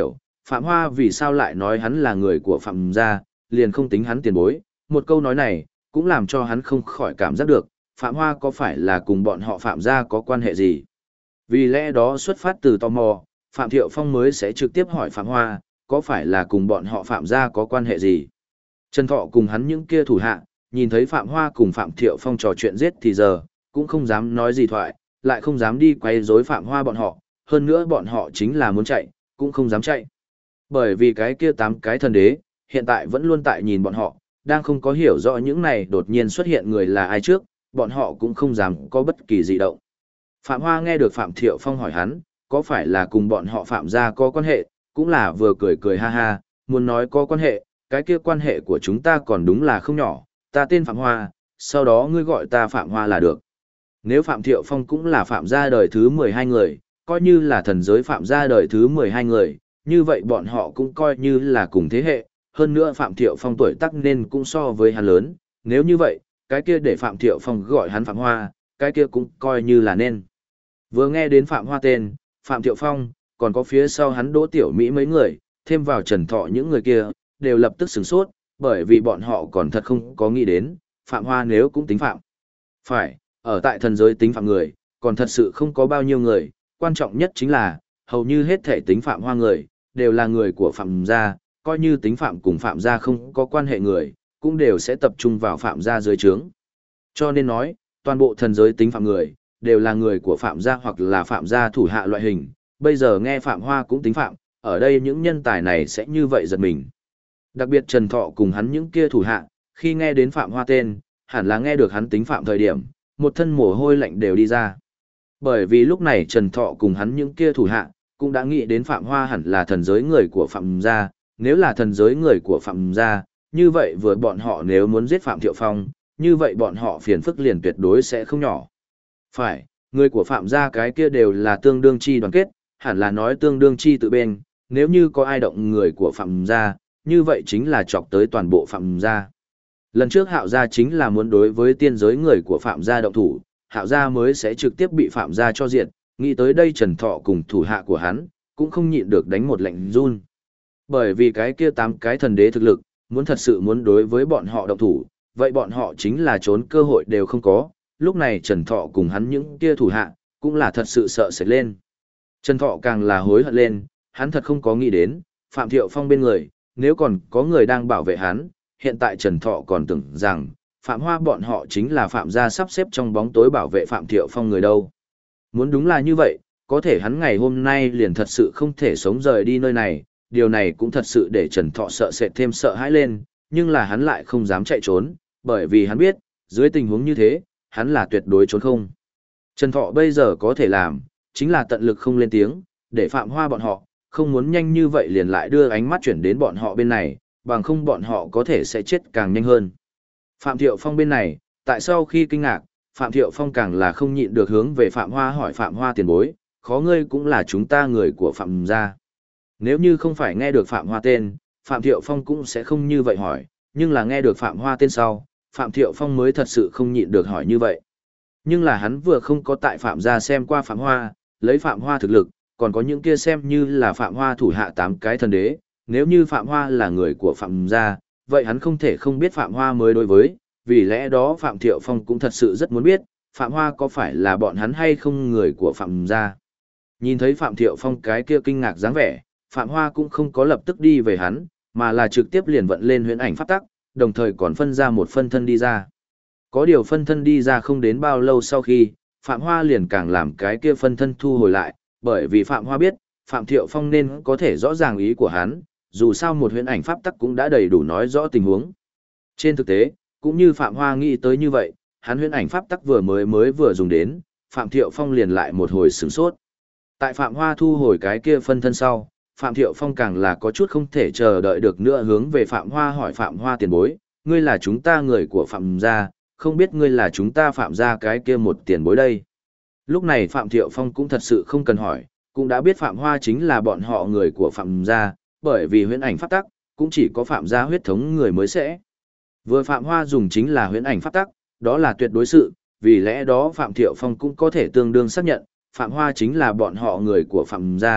Phạm Hoa vì sao lại nói hắn là người của Phạm gia, liền không tính hắn tiền bối, một câu nói này, cũng làm cho hắn không khỏi cảm giác được, Phạm Hoa có phải là cùng bọn họ Phạm gia có quan hệ gì. Vì lẽ đó xuất phát từ tò mò, Phạm Thiệu Phong mới sẽ trực tiếp hỏi Phạm Hoa, có phải là cùng bọn họ Phạm gia có quan hệ gì. Trần Thọ cùng hắn những kia thủ hạ, nhìn thấy Phạm Hoa cùng Phạm Thiệu Phong trò chuyện giết thì giờ, cũng không dám nói gì thoại, lại không dám đi quay rối Phạm Hoa bọn họ, hơn nữa bọn họ chính là muốn chạy, cũng không dám chạy. Bởi vì cái kia 8 cái thần đế, hiện tại vẫn luôn tại nhìn bọn họ, đang không có hiểu rõ những này đột nhiên xuất hiện người là ai trước, bọn họ cũng không dám có bất kỳ dị động. Phạm Hoa nghe được Phạm Thiệu Phong hỏi hắn, có phải là cùng bọn họ Phạm gia có quan hệ, cũng là vừa cười cười ha ha, muốn nói có quan hệ, cái kia quan hệ của chúng ta còn đúng là không nhỏ, ta tên Phạm Hoa, sau đó ngươi gọi ta Phạm Hoa là được. Nếu Phạm Thiệu Phong cũng là Phạm gia đời thứ 12 người, coi như là thần giới Phạm gia đời thứ 12 người, như vậy bọn họ cũng coi như là cùng thế hệ, hơn nữa Phạm Thiệu Phong tuổi tác nên cũng so với hắn lớn, nếu như vậy, cái kia để Phạm Thiệu Phong gọi hắn Phạm Hoa, cái kia cũng coi như là nên. Vừa nghe đến Phạm Hoa tên, Phạm Thiệu Phong, còn có phía sau hắn Đỗ Tiểu Mỹ mấy người, thêm vào Trần Thọ những người kia, đều lập tức sửng sốt, bởi vì bọn họ còn thật không có nghĩ đến, Phạm Hoa nếu cũng tính Phạm. Phải, ở tại thần giới tính Phạm người, còn thật sự không có bao nhiêu người, quan trọng nhất chính là, hầu như hết thể tính Phạm Hoa người, đều là người của Phạm gia, coi như tính Phạm cùng Phạm gia không có quan hệ người, cũng đều sẽ tập trung vào Phạm gia dưới trướng. Cho nên nói, toàn bộ thần giới tính Phạm người, đều là người của Phạm gia hoặc là Phạm gia thủ hạ loại hình, bây giờ nghe Phạm Hoa cũng tính Phạm, ở đây những nhân tài này sẽ như vậy giật mình. Đặc biệt Trần Thọ cùng hắn những kia thủ hạ, khi nghe đến Phạm Hoa tên, hẳn là nghe được hắn tính Phạm thời điểm, một thân mồ hôi lạnh đều đi ra. Bởi vì lúc này Trần Thọ cùng hắn những kia thủ hạ, cũng đã nghĩ đến Phạm Hoa hẳn là thần giới người của Phạm gia, nếu là thần giới người của Phạm gia, như vậy vừa bọn họ nếu muốn giết Phạm Thiệu Phong, như vậy bọn họ phiền phức liền tuyệt đối sẽ không nhỏ. Phải, người của Phạm gia cái kia đều là tương đương chi đoàn kết, hẳn là nói tương đương chi tự bên, nếu như có ai động người của Phạm gia, như vậy chính là chọc tới toàn bộ Phạm gia. Lần trước Hạo gia chính là muốn đối với tiên giới người của Phạm gia động thủ, Hạo gia mới sẽ trực tiếp bị Phạm gia cho diệt, nghĩ tới đây Trần Thọ cùng thủ hạ của hắn, cũng không nhịn được đánh một lệnh run. Bởi vì cái kia 8 cái thần đế thực lực, muốn thật sự muốn đối với bọn họ động thủ, vậy bọn họ chính là trốn cơ hội đều không có, lúc này Trần Thọ cùng hắn những kia thủ hạ, cũng là thật sự sợ sệt lên. Trần Thọ càng là hối hận lên, hắn thật không có nghĩ đến, Phạm Thiệu Phong bên người, nếu còn có người đang bảo vệ hắn, hiện tại Trần Thọ còn tưởng rằng, Phạm Hoa bọn họ chính là Phạm gia sắp xếp trong bóng tối bảo vệ Phạm Thiệu Phong người đâu. Muốn đúng là như vậy, có thể hắn ngày hôm nay liền thật sự không thể sống rời đi nơi này, điều này cũng thật sự để Trần Thọ sợ sệt thêm sợ hãi lên, nhưng là hắn lại không dám chạy trốn, bởi vì hắn biết, dưới tình huống như thế, hắn là tuyệt đối trốn không. Trần Thọ bây giờ có thể làm, chính là tận lực không lên tiếng, để Phạm Hoa bọn họ, không muốn nhanh như vậy liền lại đưa ánh mắt chuyển đến bọn họ bên này, bằng không bọn họ có thể sẽ chết càng nhanh hơn. Phạm Thiệu Phong bên này, tại sau khi kinh ngạc, Phạm Thiệu Phong càng là không nhịn được hướng về Phạm Hoa hỏi Phạm Hoa tiền bối, khó ngươi cũng là chúng ta người của Phạm gia. Nếu như không phải nghe được Phạm Hoa tên, Phạm Thiệu Phong cũng sẽ không như vậy hỏi, nhưng là nghe được Phạm Hoa tên sau, Phạm Thiệu Phong mới thật sự không nhịn được hỏi như vậy. Nhưng là hắn vừa không có tại Phạm gia xem qua Phạm Hoa, lấy Phạm Hoa thực lực, còn có những kia xem như là Phạm Hoa thủ hạ 8 cái thần đế, nếu như Phạm Hoa là người của Phạm gia, vậy hắn không thể không biết Phạm Hoa mới đối với, vì lẽ đó Phạm Thiệu Phong cũng thật sự rất muốn biết, Phạm Hoa có phải là bọn hắn hay không người của Phạm gia. Nhìn thấy Phạm Thiệu Phong cái kia kinh ngạc dáng vẻ, Phạm Hoa cũng không có lập tức đi về hắn, mà là trực tiếp liền vận lên huyễn ảnh pháp tắc, đồng thời còn phân ra một phân thân đi ra. Có điều phân thân đi ra không đến bao lâu sau khi, Phạm Hoa liền càng làm cái kia phân thân thu hồi lại, bởi vì Phạm Hoa biết, Phạm Thiệu Phong nên có thể rõ ràng ý của hắn, dù sao một huyễn ảnh pháp tắc cũng đã đầy đủ nói rõ tình huống. Trên thực tế, cũng như Phạm Hoa nghĩ tới như vậy, hắn huyễn ảnh pháp tắc vừa vừa dùng đến, Phạm Thiệu Phong liền lại một hồi sửng sốt. Tại Phạm Hoa thu hồi cái kia phân thân sau, Phạm Thiệu Phong càng là có chút không thể chờ đợi được nữa hướng về Phạm Hoa hỏi Phạm Hoa tiền bối, ngươi là chúng ta người của Phạm gia, không biết ngươi là chúng ta Phạm gia cái kia một tiền bối đây. Lúc này Phạm Thiệu Phong cũng thật sự không cần hỏi, cũng đã biết Phạm Hoa chính là bọn họ người của Phạm gia, bởi vì huyễn ảnh pháp tắc, cũng chỉ có Phạm gia huyết thống người mới sẽ. Vừa Phạm Hoa dùng chính là huyễn ảnh pháp tắc, đó là tuyệt đối sự, vì lẽ đó Phạm Thiệu Phong cũng có thể tương đương xác nhận, Phạm Hoa chính là bọn họ người của Phạm gia,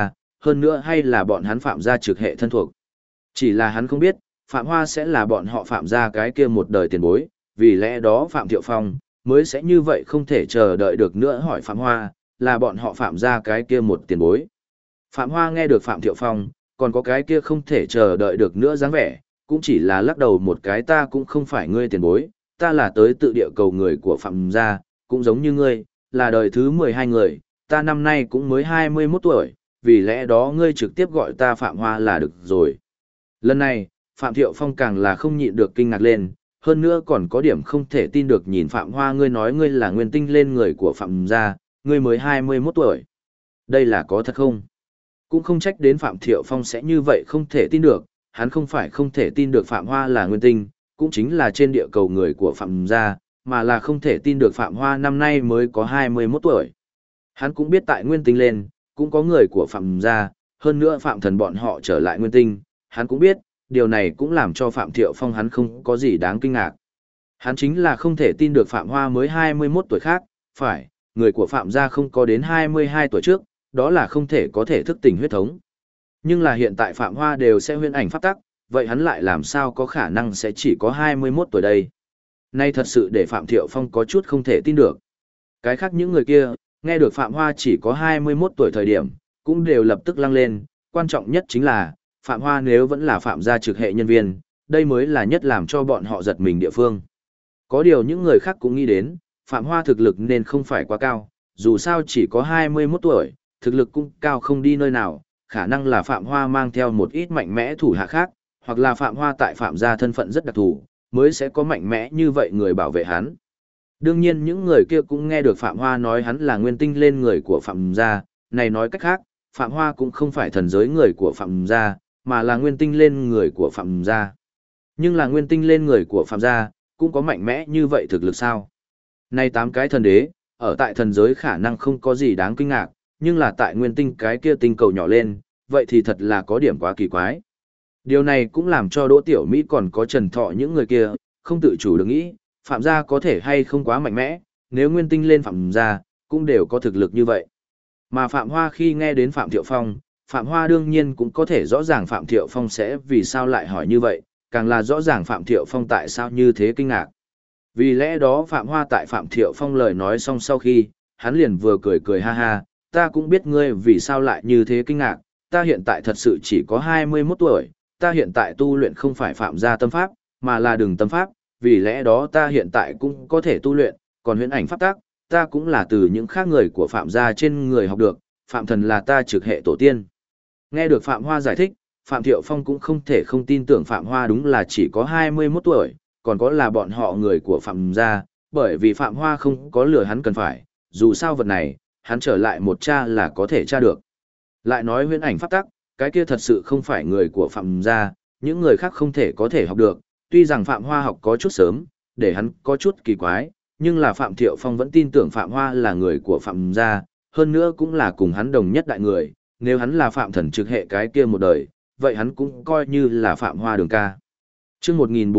hơn nữa hay là bọn hắn Phạm gia trực hệ thân thuộc. Chỉ là hắn không biết, Phạm Hoa sẽ là bọn họ Phạm gia cái kia một đời tiền bối, vì lẽ đó Phạm Thiệu Phong mới sẽ như vậy không thể chờ đợi được nữa hỏi Phạm Hoa, là bọn họ Phạm gia cái kia một tiền bối. Phạm Hoa nghe được Phạm Thiệu Phong, còn có cái kia không thể chờ đợi được nữa dáng vẻ, cũng chỉ là lắc đầu một cái, ta cũng không phải ngươi tiền bối, ta là tới tự địa cầu người của Phạm gia, cũng giống như ngươi, là đời thứ 12 người, ta năm nay cũng mới 21 tuổi, vì lẽ đó ngươi trực tiếp gọi ta Phạm Hoa là được rồi. Lần này, Phạm Thiệu Phong càng là không nhịn được kinh ngạc lên, hơn nữa còn có điểm không thể tin được nhìn Phạm Hoa, ngươi nói ngươi là nguyên tinh lên người của Phạm gia, ngươi mới 21 tuổi. Đây là có thật không? Cũng không trách đến Phạm Thiệu Phong sẽ như vậy không thể tin được, hắn không phải không thể tin được Phạm Hoa là nguyên tinh, cũng chính là trên địa cầu người của Phạm gia, mà là không thể tin được Phạm Hoa năm nay mới có 21 tuổi. Hắn cũng biết tại nguyên tinh lên, cũng có người của Phạm gia, hơn nữa Phạm Thần bọn họ trở lại nguyên tinh, hắn cũng biết, điều này cũng làm cho Phạm Thiệu Phong hắn không có gì đáng kinh ngạc. Hắn chính là không thể tin được Phạm Hoa mới 21 tuổi khác, phải, người của Phạm gia không có đến 22 tuổi trước, đó là không thể có thể thức tỉnh huyết thống. Nhưng là hiện tại Phạm Hoa đều sẽ huyễn ảnh pháp tắc, vậy hắn lại làm sao có khả năng sẽ chỉ có 21 tuổi đây? Nay thật sự để Phạm Thiệu Phong có chút không thể tin được. Cái khác những người kia, nghe được Phạm Hoa chỉ có 21 tuổi thời điểm, cũng đều lập tức lăng lên, quan trọng nhất chính là, Phạm Hoa nếu vẫn là Phạm gia trực hệ nhân viên, đây mới là nhất làm cho bọn họ giật mình địa phương. Có điều những người khác cũng nghĩ đến, Phạm Hoa thực lực nên không phải quá cao, dù sao chỉ có 21 tuổi, thực lực cũng cao không đi nơi nào, khả năng là Phạm Hoa mang theo một ít mạnh mẽ thủ hạ khác, hoặc là Phạm Hoa tại Phạm gia thân phận rất đặc thù, mới sẽ có mạnh mẽ như vậy người bảo vệ hắn. Đương nhiên những người kia cũng nghe được Phạm Hoa nói hắn là nguyên tinh lên người của Phạm gia, này nói cách khác, Phạm Hoa cũng không phải thần giới người của Phạm gia, mà là nguyên tinh lên người của Phạm gia. Nhưng là nguyên tinh lên người của Phạm gia, cũng có mạnh mẽ như vậy thực lực sao? Này 8 cái thần đế, ở tại thần giới khả năng không có gì đáng kinh ngạc, nhưng là tại nguyên tinh cái kia tinh cầu nhỏ lên, vậy thì thật là có điểm quá kỳ quái. Điều này cũng làm cho Đỗ Tiểu Mỹ còn có Trần Thọ những người kia, không tự chủ được nghĩ, Phạm gia có thể hay không quá mạnh mẽ, nếu nguyên tinh lên Phạm gia, cũng đều có thực lực như vậy. Mà Phạm Hoa khi nghe đến Phạm Thiệu Phong, Phạm Hoa đương nhiên cũng có thể rõ ràng Phạm Thiệu Phong sẽ vì sao lại hỏi như vậy, càng là rõ ràng Phạm Thiệu Phong tại sao như thế kinh ngạc. Vì lẽ đó Phạm Hoa tại Phạm Thiệu Phong lời nói xong sau khi, hắn liền vừa cười cười ha ha, ta cũng biết ngươi vì sao lại như thế kinh ngạc, ta hiện tại thật sự chỉ có 21 tuổi, ta hiện tại tu luyện không phải Phạm gia tâm pháp, mà là Đường tâm pháp, vì lẽ đó ta hiện tại cũng có thể tu luyện, còn huyễn ảnh pháp tác, ta cũng là từ những khác người của Phạm gia trên người học được, Phạm Thần là ta trực hệ tổ tiên. Nghe được Phạm Hoa giải thích, Phạm Thiệu Phong cũng không thể không tin tưởng Phạm Hoa đúng là chỉ có 21 tuổi, còn có là bọn họ người của Phạm gia, bởi vì Phạm Hoa không có lừa hắn cần phải, dù sao vật này, hắn trở lại một cha là có thể tra được. Lại nói huyễn ảnh pháp tắc, cái kia thật sự không phải người của Phạm gia, những người khác không thể có thể học được, tuy rằng Phạm Hoa học có chút sớm, để hắn có chút kỳ quái, nhưng là Phạm Thiệu Phong vẫn tin tưởng Phạm Hoa là người của Phạm gia, hơn nữa cũng là cùng hắn đồng nhất đại người, nếu hắn là Phạm Thần trực hệ cái kia một đời, vậy hắn cũng coi như là Phạm Hoa đường ca. Chương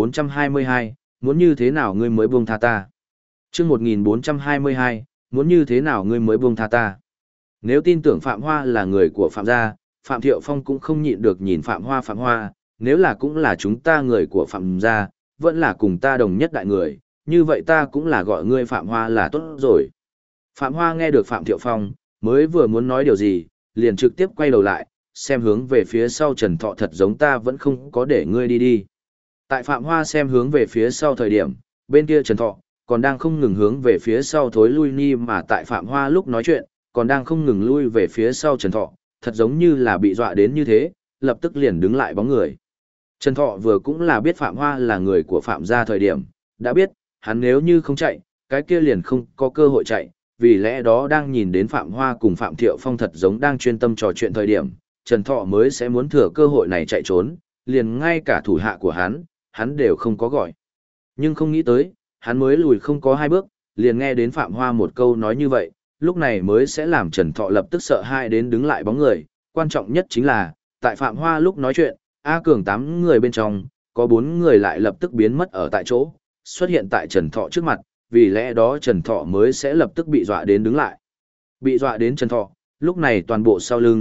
1422, muốn như thế nào ngươi mới buông tha ta? Chương 1422, muốn như thế nào ngươi mới buông tha ta? Nếu tin tưởng Phạm Hoa là người của Phạm gia, Phạm Thiệu Phong cũng không nhịn được nhìn Phạm Hoa, nếu là cũng là chúng ta người của Phạm gia, vẫn là cùng ta đồng nhất đại người, như vậy ta cũng là gọi ngươi Phạm Hoa là tốt rồi. Phạm Hoa nghe được Phạm Thiệu Phong, mới vừa muốn nói điều gì, liền trực tiếp quay đầu lại, xem hướng về phía sau Trần Thọ, thật giống ta vẫn không có để ngươi đi đi. Tại Phạm Hoa xem hướng về phía sau thời điểm, bên kia Trần Thọ, còn đang không ngừng hướng về phía sau thối lui ni, mà tại Phạm Hoa lúc nói chuyện, còn đang không ngừng lui về phía sau Trần Thọ, thật giống như là bị dọa đến như thế, lập tức liền đứng lại bóng người. Trần Thọ vừa cũng là biết Phạm Hoa là người của Phạm gia thời điểm, đã biết, hắn nếu như không chạy, cái kia liền không có cơ hội chạy, vì lẽ đó đang nhìn đến Phạm Hoa cùng Phạm Thiệu Phong thật giống đang chuyên tâm trò chuyện thời điểm, Trần Thọ mới sẽ muốn thừa cơ hội này chạy trốn, liền ngay cả thủ hạ của hắn đều không có gọi. Nhưng không nghĩ tới, hắn mới lùi không có 2 bước, liền nghe đến Phạm Hoa một câu nói như vậy, lúc này mới sẽ làm Trần Thọ lập tức sợ hãi đến đứng lại bóng người, quan trọng nhất chính là, tại Phạm Hoa lúc nói chuyện, A Cường 8 người bên trong, có 4 người lại lập tức biến mất ở tại chỗ, xuất hiện tại Trần Thọ trước mặt, vì lẽ đó Trần Thọ mới sẽ lập tức bị dọa đến đứng lại. Bị dọa đến Trần Thọ, lúc này toàn bộ sau lưng,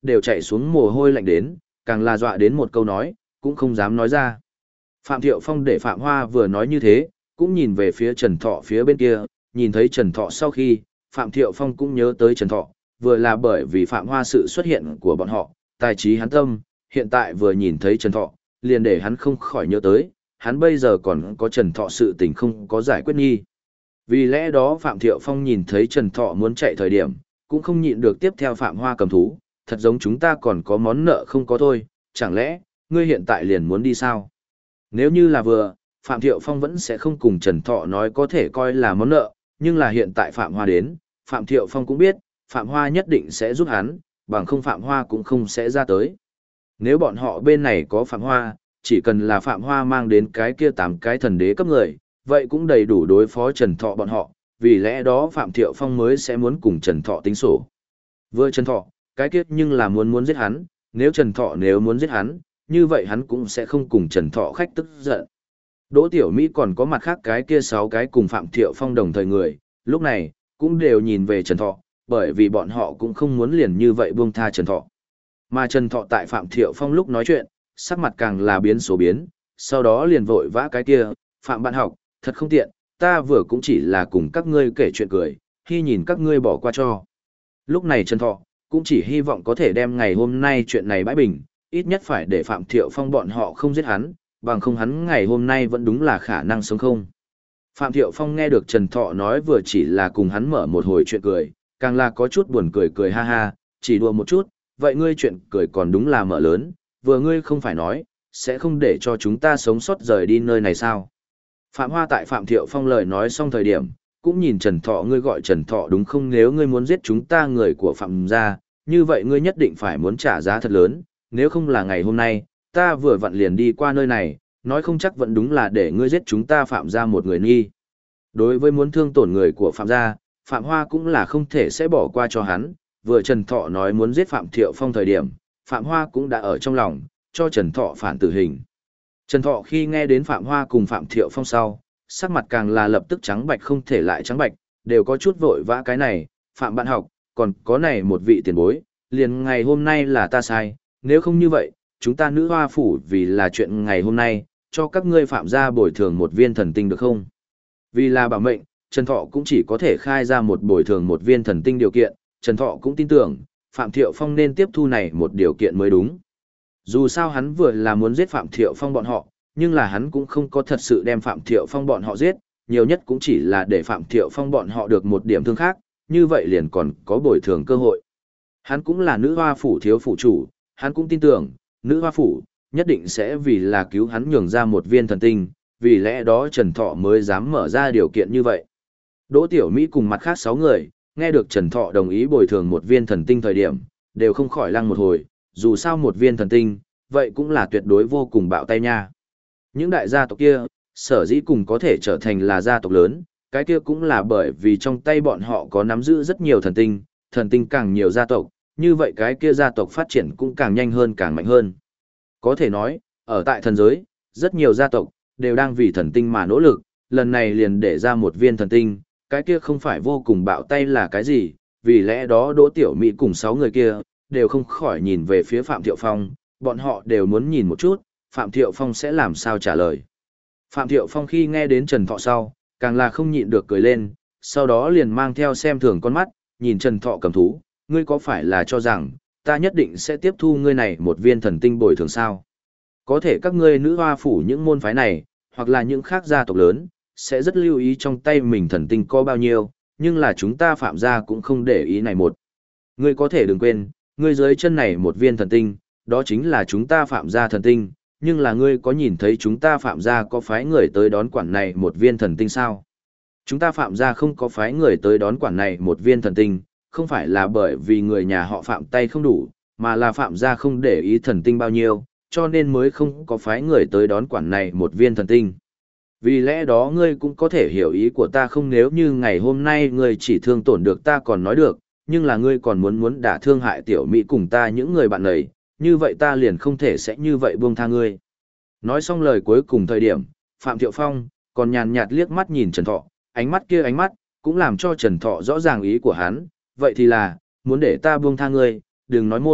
đều chạy xuống mồ hôi lạnh đến, càng là dọa đến một câu nói, cũng không dám nói ra. Phạm Thiệu Phong để Phạm Hoa vừa nói như thế, cũng nhìn về phía Trần Thọ phía bên kia, nhìn thấy Trần Thọ sau khi, Phạm Thiệu Phong cũng nhớ tới Trần Thọ, vừa là bởi vì Phạm Hoa sự xuất hiện của bọn họ, tài trí hắn tâm, hiện tại vừa nhìn thấy Trần Thọ, liền để hắn không khỏi nhớ tới, hắn bây giờ còn có Trần Thọ sự tình không có giải quyết nghi. Vì lẽ đó Phạm Thiệu Phong nhìn thấy Trần Thọ muốn chạy thời điểm, cũng không nhịn được tiếp theo Phạm Hoa cầm thú, thật giống chúng ta còn có món nợ không có thôi, chẳng lẽ, ngươi hiện tại liền muốn đi sao? Nếu như là vừa, Phạm Thiệu Phong vẫn sẽ không cùng Trần Thọ nói có thể coi là món nợ, nhưng là hiện tại Phạm Hoa đến, Phạm Thiệu Phong cũng biết, Phạm Hoa nhất định sẽ giúp hắn, bằng không Phạm Hoa cũng không sẽ ra tới. Nếu bọn họ bên này có Phạm Hoa, chỉ cần là Phạm Hoa mang đến cái kia 8 cái thần đế cấp người, vậy cũng đầy đủ đối phó Trần Thọ bọn họ, vì lẽ đó Phạm Thiệu Phong mới sẽ muốn cùng Trần Thọ tính sổ. Vừa Trần Thọ, cái kiếp nhưng là muốn giết hắn, nếu Trần Thọ nếu muốn giết hắn, như vậy hắn cũng sẽ không cùng Trần Thọ khách tức giận. Đỗ Tiểu Mỹ còn có mặt khác cái kia 6 cái cùng Phạm Thiệu Phong đồng thời người, lúc này, cũng đều nhìn về Trần Thọ, bởi vì bọn họ cũng không muốn liền như vậy buông tha Trần Thọ. Mà Trần Thọ tại Phạm Thiệu Phong lúc nói chuyện, sắc mặt càng là biến số biến, sau đó liền vội vã cái kia, Phạm bạn học, thật không tiện, ta vừa cũng chỉ là cùng các ngươi kể chuyện cười, khi nhìn các ngươi bỏ qua cho. Lúc này Trần Thọ, cũng chỉ hy vọng có thể đem ngày hôm nay chuyện này bãi bình, ít nhất phải để Phạm Thiệu Phong bọn họ không giết hắn, bằng không hắn ngày hôm nay vẫn đúng là khả năng sống không. Phạm Thiệu Phong nghe được Trần Thọ nói vừa chỉ là cùng hắn mở một hồi chuyện cười, càng là có chút buồn cười cười ha ha, chỉ đùa một chút, vậy ngươi chuyện cười còn đúng là mở lớn, vừa ngươi không phải nói, sẽ không để cho chúng ta sống sót rời đi nơi này sao. Phạm Hoa tại Phạm Thiệu Phong lời nói xong thời điểm, cũng nhìn Trần Thọ, ngươi gọi Trần Thọ đúng không, nếu ngươi muốn giết chúng ta người của Phạm gia, như vậy ngươi nhất định phải muốn trả giá thật lớn, nếu không là ngày hôm nay, ta vừa vặn liền đi qua nơi này, nói không chắc vẫn đúng là để ngươi giết chúng ta Phạm gia một người nghi. Đối với muốn thương tổn người của Phạm gia, Phạm Hoa cũng là không thể sẽ bỏ qua cho hắn, vừa Trần Thọ nói muốn giết Phạm Thiệu Phong thời điểm, Phạm Hoa cũng đã ở trong lòng, cho Trần Thọ phản tử hình. Trần Thọ khi nghe đến Phạm Hoa cùng Phạm Thiệu Phong sau, sắc mặt càng là lập tức trắng bạch không thể lại trắng bạch, đều có chút vội vã cái này, Phạm bạn học, còn có này một vị tiền bối, liền ngày hôm nay là ta sai, nếu không như vậy, chúng ta nữ hoa phủ vì là chuyện ngày hôm nay, cho các ngươi Phạm gia bồi thường một viên thần tinh được không? Vì là bảo mệnh, Trần Thọ cũng chỉ có thể khai ra một bồi thường một viên thần tinh điều kiện, Trần Thọ cũng tin tưởng, Phạm Thiệu Phong nên tiếp thu này một điều kiện mới đúng. Dù sao hắn vừa là muốn giết Phạm Thiệu Phong bọn họ, nhưng là hắn cũng không có thật sự đem Phạm Thiệu Phong bọn họ giết, nhiều nhất cũng chỉ là để Phạm Thiệu Phong bọn họ được một điểm thương khác, như vậy liền còn có bồi thường cơ hội. Hắn cũng là nữ hoa phủ thiếu phủ chủ, hắn cũng tin tưởng, nữ hoa phủ, nhất định sẽ vì là cứu hắn nhường ra một viên thần tinh, vì lẽ đó Trần Thọ mới dám mở ra điều kiện như vậy. Đỗ Tiểu Mỹ cùng mặt khác 6 người, nghe được Trần Thọ đồng ý bồi thường một viên thần tinh thời điểm, đều không khỏi lăng một hồi, dù sao một viên thần tinh, vậy cũng là tuyệt đối vô cùng bạo tay nha. Những đại gia tộc kia, sở dĩ cùng có thể trở thành là gia tộc lớn, cái kia cũng là bởi vì trong tay bọn họ có nắm giữ rất nhiều thần tinh càng nhiều gia tộc, như vậy cái kia gia tộc phát triển cũng càng nhanh hơn càng mạnh hơn. Có thể nói, ở tại thần giới, rất nhiều gia tộc, đều đang vì thần tinh mà nỗ lực, lần này liền để ra một viên thần tinh, cái kia không phải vô cùng bạo tay là cái gì, vì lẽ đó Đỗ Tiểu Mỹ cùng 6 người kia, đều không khỏi nhìn về phía Phạm Thiệu Phong, bọn họ đều muốn nhìn một chút, Phạm Thiệu Phong sẽ làm sao trả lời. Phạm Thiệu Phong khi nghe đến Trần Thọ sau, càng là không nhịn được cười lên, sau đó liền mang theo xem thường con mắt, nhìn Trần Thọ cầm thú, ngươi có phải là cho rằng, ta nhất định sẽ tiếp thu ngươi này một viên thần tinh bồi thường sao? Có thể các ngươi nữ hoa phủ những môn phái này, hoặc là những khác gia tộc lớn, sẽ rất lưu ý trong tay mình thần tinh có bao nhiêu, nhưng là chúng ta Phạm gia cũng không để ý này một. Ngươi có thể đừng quên, ngươi dưới chân này một viên thần tinh, đó chính là chúng ta Phạm gia thần tinh, nhưng là ngươi có nhìn thấy chúng ta Phạm gia có phái người tới đón quản này một viên thần tinh sao? Chúng ta Phạm gia không có phái người tới đón quản này một viên thần tinh, không phải là bởi vì người nhà họ Phạm tay không đủ, mà là Phạm gia không để ý thần tinh bao nhiêu, cho nên mới không có phái người tới đón quản này một viên thần tinh. Vì lẽ đó ngươi cũng có thể hiểu ý của ta không, nếu như ngày hôm nay ngươi chỉ thương tổn được ta còn nói được, nhưng là ngươi còn muốn đả thương hại Tiểu Mỹ cùng ta những người bạn này, như vậy ta liền không thể sẽ như vậy buông tha ngươi. Nói xong lời cuối cùng thời điểm, Phạm Thiệu Phong còn nhàn nhạt liếc mắt nhìn Trần Thọ, ánh mắt kia ánh mắt cũng làm cho Trần Thọ rõ ràng ý của hắn, vậy thì là muốn để ta buông tha ngươi, đừng nói môn,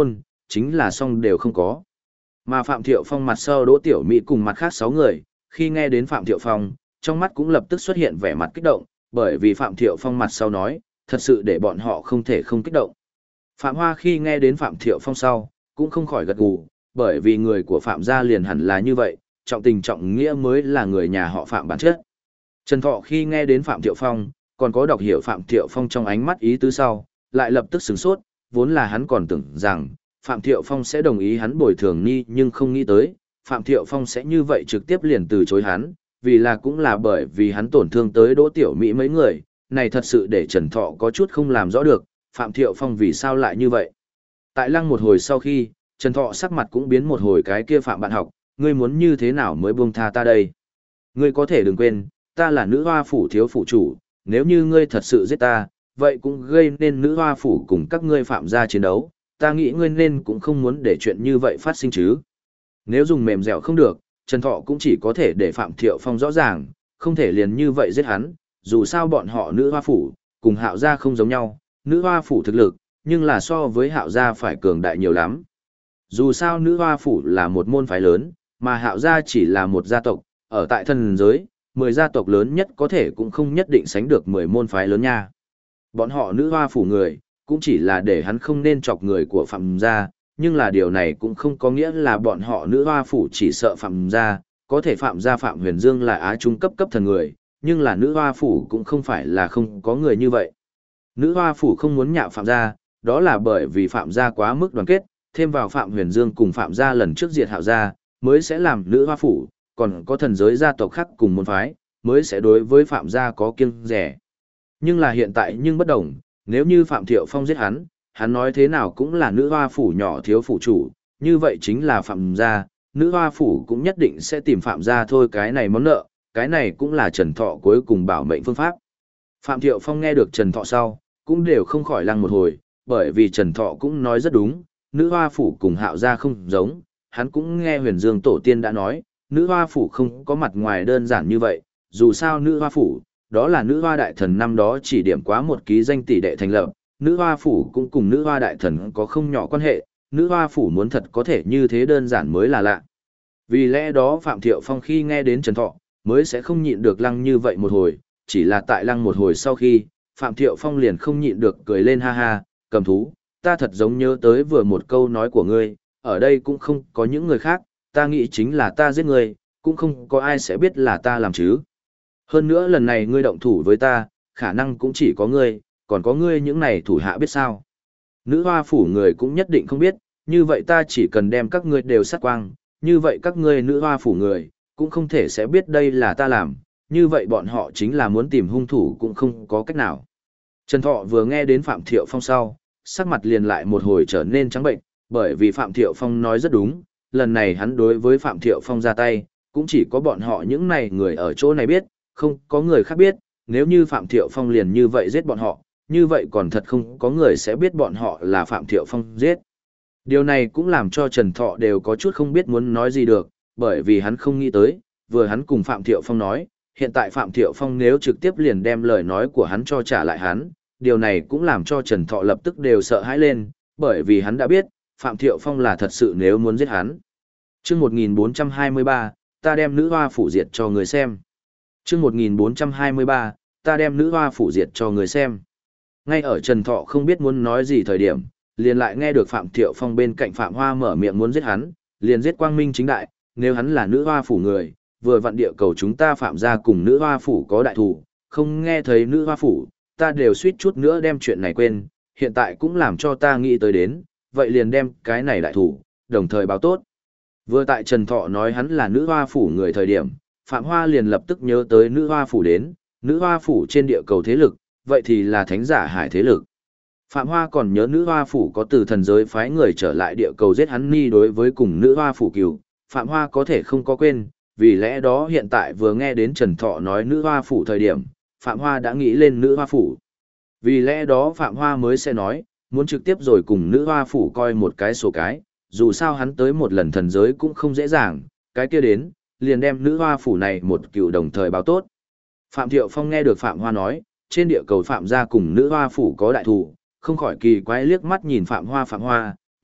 chính là xong đều không có. Mà Phạm Thiệu Phong mặt sau Đỗ Tiểu Mỹ cùng mặt khác 6 người, khi nghe đến Phạm Thiệu Phong, trong mắt cũng lập tức xuất hiện vẻ mặt kích động, bởi vì Phạm Thiệu Phong mặt sau nói, thật sự để bọn họ không thể không kích động. Phạm Hoa khi nghe đến Phạm Thiệu Phong sau, cũng không khỏi gật gù, bởi vì người của Phạm gia liền hẳn là như vậy, trọng tình trọng nghĩa mới là người nhà họ Phạm bản chất. Trần Thọ khi nghe đến Phạm Thiệu Phong, còn có đọc hiểu Phạm Thiệu Phong trong ánh mắt ý tứ sau, lại lập tức sửng sốt, vốn là hắn còn tưởng rằng Phạm Thiệu Phong sẽ đồng ý hắn bồi thường Ni, nhưng không nghĩ tới, Phạm Thiệu Phong sẽ như vậy trực tiếp liền từ chối hắn, vì là cũng là bởi vì hắn tổn thương tới Đỗ Tiểu Mỹ mấy người, này thật sự để Trần Thọ có chút không làm rõ được, Phạm Thiệu Phong vì sao lại như vậy. Tại lăng một hồi sau khi, Trần Thọ sắc mặt cũng biến một hồi cái kia Phạm bạn học, ngươi muốn như thế nào mới buông tha ta đây? Ngươi có thể đừng quên, ta là nữ hoa phủ thiếu phủ chủ, nếu như ngươi thật sự giết ta, vậy cũng gây nên nữ hoa phủ cùng các ngươi Phạm gia chiến đấu, ta nghĩ ngươi nên cũng không muốn để chuyện như vậy phát sinh chứ. Nếu dùng mềm dẻo không được, Trần Thọ cũng chỉ có thể để Phạm Thiệu Phong rõ ràng, không thể liền như vậy giết hắn, dù sao bọn họ nữ hoa phủ, cùng Hạo gia không giống nhau, nữ hoa phủ thực lực, nhưng là so với Hạo gia phải cường đại nhiều lắm. Dù sao nữ hoa phủ là một môn phái lớn, mà Hạo gia chỉ là một gia tộc, ở tại thần giới, 10 gia tộc lớn nhất có thể cũng không nhất định sánh được 10 môn phái lớn nha. Bọn họ nữ hoa phủ người, cũng chỉ là để hắn không nên chọc người của Phạm gia, nhưng là điều này cũng không có nghĩa là bọn họ nữ hoa phủ chỉ sợ Phạm gia, có thể Phạm gia Phạm Huyền Dương là á trung cấp thần người, nhưng là nữ hoa phủ cũng không phải là không có người như vậy. Nữ hoa phủ không muốn nhạo Phạm gia, đó là bởi vì Phạm gia quá mức đoàn kết, thêm vào Phạm Huyền Dương cùng Phạm gia lần trước diệt Hạo gia, mới sẽ làm nữ hoa phủ, còn có thần giới gia tộc khác cùng môn phái, mới sẽ đối với Phạm gia có kiêng dè. Nhưng là hiện tại nhưng bất đồng, nếu như Phạm Thiệu Phong giết hắn, hắn nói thế nào cũng là nữ hoa phủ nhỏ thiếu phủ chủ, như vậy chính là Phạm gia, nữ hoa phủ cũng nhất định sẽ tìm Phạm gia thôi, cái này món nợ, cái này cũng là Trần Thọ cuối cùng bảo mệnh phương pháp. Phạm Thiệu Phong nghe được Trần Thọ sau, cũng đều không khỏi lăng một hồi, bởi vì Trần Thọ cũng nói rất đúng, nữ hoa phủ cùng Hạo gia không giống, hắn cũng nghe Huyền Dương tổ tiên đã nói, nữ hoa phủ không có mặt ngoài đơn giản như vậy, dù sao nữ hoa phủ, đó là nữ hoa đại thần năm đó chỉ điểm quá một ký danh tỷ đệ thành lập, nữ hoa phủ cũng cùng nữ hoa đại thần có không nhỏ quan hệ, nữ hoa phủ muốn thật có thể như thế đơn giản mới là lạ. Vì lẽ đó Phạm Thiệu Phong khi nghe đến Trần Thọ, mới sẽ không nhịn được lăng như vậy một hồi, chỉ là tại lăng một hồi sau khi, Phạm Thiệu Phong liền không nhịn được cười lên ha ha, cầm thú, ta thật giống nhớ tới vừa một câu nói của ngươi, ở đây cũng không có những người khác, ta nghĩ chính là ta giết ngươi, cũng không có ai sẽ biết là ta làm chứ. Hơn nữa lần này ngươi động thủ với ta, khả năng cũng chỉ có ngươi, còn có ngươi những này thủ hạ biết sao. Nữ hoa phủ người cũng nhất định không biết, như vậy ta chỉ cần đem các ngươi đều sát quang, như vậy các ngươi nữ hoa phủ người, cũng không thể sẽ biết đây là ta làm, như vậy bọn họ chính là muốn tìm hung thủ cũng không có cách nào. Trần Thọ vừa nghe đến Phạm Thiệu Phong sau, sắc mặt liền lại một hồi trở nên trắng bệnh, bởi vì Phạm Thiệu Phong nói rất đúng, lần này hắn đối với Phạm Thiệu Phong ra tay, cũng chỉ có bọn họ những này người ở chỗ này biết, không có người khác biết, nếu như Phạm Thiệu Phong liền như vậy giết bọn họ, như vậy còn thật không có người sẽ biết bọn họ là Phạm Thiệu Phong giết. Điều này cũng làm cho Trần Thọ đều có chút không biết muốn nói gì được, bởi vì hắn không nghĩ tới, vừa hắn cùng Phạm Thiệu Phong nói, hiện tại Phạm Thiệu Phong nếu trực tiếp liền đem lời nói của hắn cho trả lại hắn, điều này cũng làm cho Trần Thọ lập tức đều sợ hãi lên, bởi vì hắn đã biết, Phạm Thiệu Phong là thật sự nếu muốn giết hắn. Chương 1423, ta đem nữ hoa phủ diệt cho người xem. Chương 1423, ta đem nữ hoa phủ diệt cho người xem. Ngay ở Trần Thọ không biết muốn nói gì thời điểm, liền lại nghe được Phạm Thiệu Phong bên cạnh Phạm Hoa mở miệng muốn giết hắn, liền giết quang minh chính đại, nếu hắn là nữ hoa phủ người, vừa vặn địa cầu chúng ta Phạm gia cùng nữ hoa phủ có đại thủ, không nghe thấy nữ hoa phủ, ta đều suýt chút nữa đem chuyện này quên, hiện tại cũng làm cho ta nghĩ tới đến, vậy liền đem cái này đại thủ, đồng thời báo tốt. Vừa tại Trần Thọ nói hắn là nữ hoa phủ người thời điểm, Phạm Hoa liền lập tức nhớ tới nữ hoa phủ đến, nữ hoa phủ trên địa cầu thế lực, vậy thì là thánh giả hải thế lực. Phạm Hoa còn nhớ nữ hoa phủ có từ thần giới phái người trở lại địa cầu giết hắn ni đối với cùng nữ hoa phủ cừu, Phạm Hoa có thể không có quên, vì lẽ đó hiện tại vừa nghe đến Trần Thọ nói nữ hoa phủ thời điểm, Phạm Hoa đã nghĩ lên nữ hoa phủ. Vì lẽ đó Phạm Hoa mới sẽ nói, muốn trực tiếp rồi cùng nữ hoa phủ coi một cái sổ cái, dù sao hắn tới một lần thần giới cũng không dễ dàng, cái kia đến, liền đem nữ hoa phủ này một cựu đồng thời báo tốt. Phạm Thiệu Phong nghe được Phạm Hoa nói, trên địa cầu Phạm gia cùng nữ hoa phủ có đại thủ, không khỏi kỳ quái liếc mắt nhìn Phạm Hoa,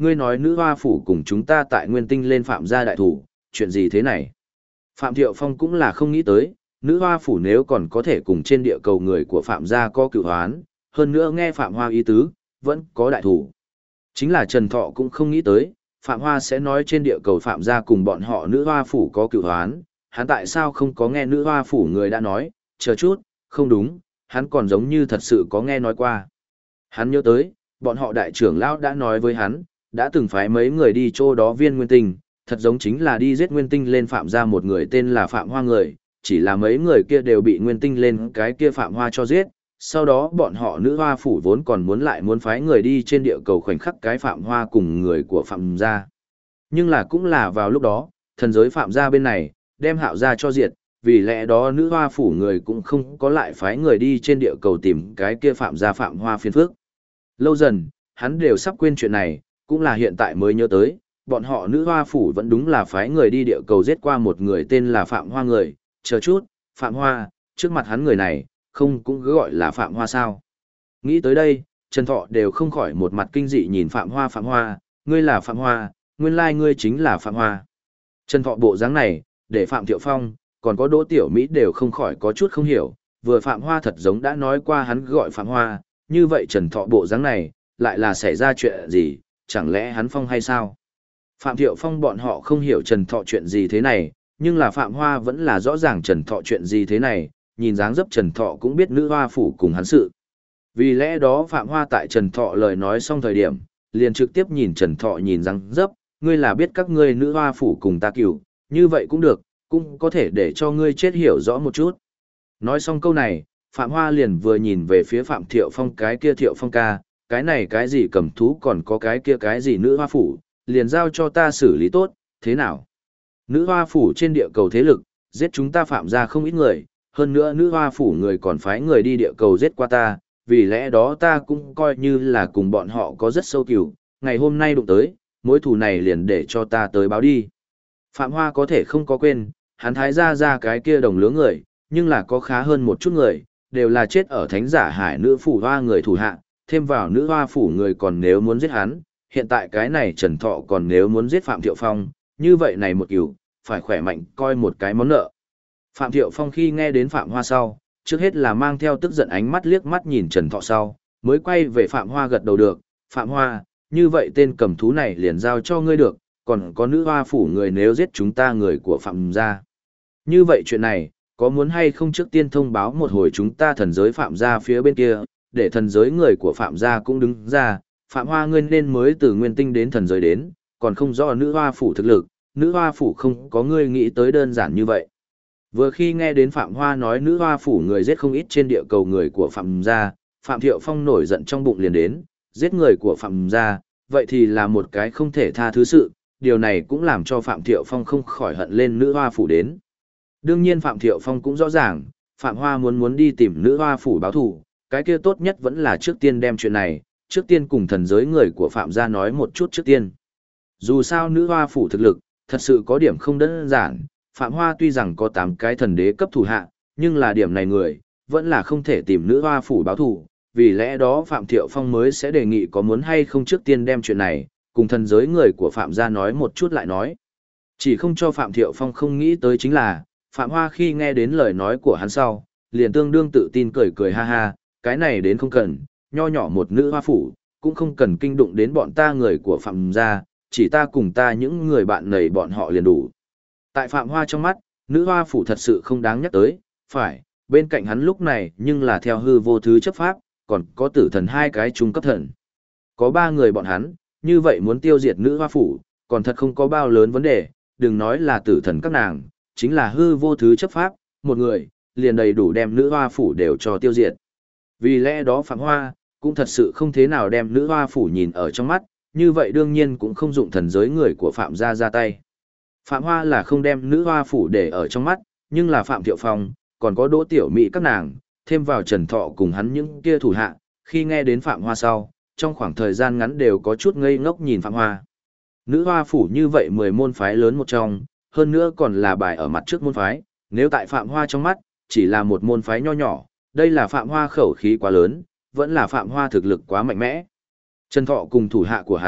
ngươi nói nữ hoa phủ cùng chúng ta tại Nguyên Tinh lên phạm gia đại thủ, chuyện gì thế này? Phạm Thiệu Phong cũng là không nghĩ tới, nữ hoa phủ nếu còn có thể cùng trên địa cầu người của Phạm gia có cựu hoán, hơn nữa nghe Phạm Hoa ý tứ, vẫn có đại thủ. Chính là Trần Thọ cũng không nghĩ tới, Phạm Hoa sẽ nói trên địa cầu Phạm gia cùng bọn họ nữ hoa phủ có cựu hoán, hắn tại sao không có nghe nữ hoa phủ người đã nói, chờ chút, không đúng, hắn còn giống như thật sự có nghe nói qua. Hắn nhớ tới, bọn họ đại trưởng lão đã nói với hắn, đã từng phái mấy người đi chỗ đó viên nguyên tinh, thật giống chính là đi giết nguyên tinh lên Phạm gia một người tên là Phạm Hoa người, chỉ là mấy người kia đều bị nguyên tinh lên cái kia Phạm Hoa cho giết. Sau đó bọn họ nữ hoa phủ vốn còn muốn phái người đi trên địa cầu khoảnh khắc cái Phạm Hoa cùng người của Phạm gia. Nhưng là cũng là vào lúc đó, thần giới Phạm gia bên này, đem Hạo gia cho diệt, vì lẽ đó nữ hoa phủ người cũng không có lại phái người đi trên địa cầu tìm cái kia Phạm gia Phạm Hoa phiền phức. Lâu dần, hắn đều sắp quên chuyện này, cũng là hiện tại mới nhớ tới, bọn họ nữ hoa phủ vẫn đúng là phái người đi địa cầu giết qua một người tên là Phạm Hoa người, chờ chút, Phạm Hoa, trước mặt hắn người này, không cũng cứ gọi là Phạm Hoa sao. Nghĩ tới đây, Trần Thọ đều không khỏi một mặt kinh dị nhìn Phạm Hoa, ngươi là Phạm Hoa, nguyên lai ngươi chính là Phạm Hoa. Trần Thọ bộ dáng này, để Phạm Thiệu Phong, còn có Đỗ Tiểu Mỹ đều không khỏi có chút không hiểu, vừa Phạm Hoa thật giống đã nói qua hắn gọi Phạm Hoa, như vậy Trần Thọ bộ dáng này, lại là xảy ra chuyện gì, chẳng lẽ hắn Phong hay sao? Phạm Thiệu Phong bọn họ không hiểu Trần Thọ chuyện gì thế này, nhưng là Phạm Hoa vẫn là rõ ràng Trần Thọ chuyện gì thế này, nhìn dáng dấp Trần Thọ cũng biết nữ hoa phủ cùng hắn sự. Vì lẽ đó Phạm Hoa tại Trần Thọ lời nói xong thời điểm, liền trực tiếp nhìn Trần Thọ nhìn dáng dấp, ngươi là biết các ngươi nữ hoa phủ cùng ta cửu, như vậy cũng được, cũng có thể để cho ngươi chết hiểu rõ một chút. Nói xong câu này, Phạm Hoa liền vừa nhìn về phía Phạm Thiệu Phong cái kia Thiệu Phong ca, cái này cái gì cầm thú còn có cái kia cái gì nữ hoa phủ, liền giao cho ta xử lý tốt, thế nào? Nữ hoa phủ trên địa cầu thế lực, giết chúng ta Phạm ra không ít người, hơn nữa nữ hoa phủ người còn phái người đi địa cầu giết qua ta, vì lẽ đó ta cũng coi như là cùng bọn họ có rất sâu cừu, ngày hôm nay đụng tới, mối thù này liền để cho ta tới báo đi. Phạm Hoa có thể không có quên, hắn thái ra cái kia đồng lứa người, nhưng là có khá hơn một chút người, đều là chết ở thánh giả hải nữ phủ hoa người thủ hạ, thêm vào nữ hoa phủ người còn nếu muốn giết hắn, hiện tại cái này Trần Thọ còn nếu muốn giết Phạm Thiệu Phong, như vậy này một cừu, phải khỏe mạnh coi một cái món nợ. Phạm Thiệu Phong khi nghe đến Phạm Hoa sau, trước hết là mang theo tức giận ánh mắt liếc mắt nhìn Trần Thọ sau, mới quay về Phạm Hoa gật đầu được, Phạm Hoa, như vậy tên cầm thú này liền giao cho ngươi được, còn có nữ hoa phủ người nếu giết chúng ta người của Phạm gia. Như vậy chuyện này, có muốn hay không trước tiên thông báo một hồi chúng ta thần giới Phạm gia phía bên kia, để thần giới người của Phạm gia cũng đứng ra, Phạm Hoa ngươi nên mới từ nguyên tinh đến thần giới đến, còn không rõ nữ hoa phủ thực lực, nữ hoa phủ không có ngươi nghĩ tới đơn giản như vậy. Vừa khi nghe đến Phạm Hoa nói nữ hoa phủ người giết không ít trên địa cầu người của Phạm gia, Phạm Thiệu Phong nổi giận trong bụng liền đến, giết người của Phạm gia, vậy thì là một cái không thể tha thứ sự, điều này cũng làm cho Phạm Thiệu Phong không khỏi hận lên nữ hoa phủ đến. Đương nhiên Phạm Thiệu Phong cũng rõ ràng, Phạm Hoa muốn đi tìm nữ hoa phủ báo thù, cái kia tốt nhất vẫn là trước tiên đem chuyện này, trước tiên cùng thần giới người của Phạm gia nói một chút trước tiên. Dù sao nữ hoa phủ thực lực, thật sự có điểm không đơn giản, Phạm Hoa tuy rằng có 8 cái thần đế cấp thủ hạ, nhưng là điểm này người, vẫn là không thể tìm nữ hoa phủ báo thù, vì lẽ đó Phạm Thiệu Phong mới sẽ đề nghị có muốn hay không trước tiên đem chuyện này, cùng thần giới người của Phạm gia nói một chút lại nói. Chỉ không cho Phạm Thiệu Phong không nghĩ tới chính là, Phạm Hoa khi nghe đến lời nói của hắn sau, liền tương đương tự tin cười cười ha ha, cái này đến không cần, nho nhỏ một nữ hoa phủ, cũng không cần kinh đụng đến bọn ta người của Phạm gia, chỉ ta cùng ta những người bạn này bọn họ liền đủ. Tại Phạm Hoa trong mắt, nữ hoa phủ thật sự không đáng nhắc tới, phải, bên cạnh hắn lúc này nhưng là theo hư vô thứ chấp pháp, còn có tử thần 2 cái trung cấp thần. Có 3 người bọn hắn, như vậy muốn tiêu diệt nữ hoa phủ, còn thật không có bao lớn vấn đề, đừng nói là tử thần các nàng, chính là hư vô thứ chấp pháp, một người, liền đầy đủ đem nữ hoa phủ đều cho tiêu diệt. Vì lẽ đó Phạm Hoa, cũng thật sự không thế nào đem nữ hoa phủ nhìn ở trong mắt, như vậy đương nhiên cũng không dụng thần giới người của Phạm gia ra tay. Phạm Hoa là không đem nữ hoa phủ để ở trong mắt, nhưng là Phạm Thiệu Phong, còn có Đỗ Tiểu Mỹ các nàng, thêm vào Trần Thọ cùng hắn những kia thủ hạ, khi nghe đến Phạm Hoa sau, trong khoảng thời gian ngắn đều có chút ngây ngốc nhìn Phạm Hoa. Nữ hoa phủ như vậy 10 môn phái lớn một trong, hơn nữa còn là bài ở mặt trước môn phái, nếu tại Phạm Hoa trong mắt, chỉ là một môn phái nho nhỏ, đây là Phạm Hoa khẩu khí quá lớn, vẫn là Phạm Hoa thực lực quá mạnh mẽ. Trần Thọ cùng thủ hạ của hắn,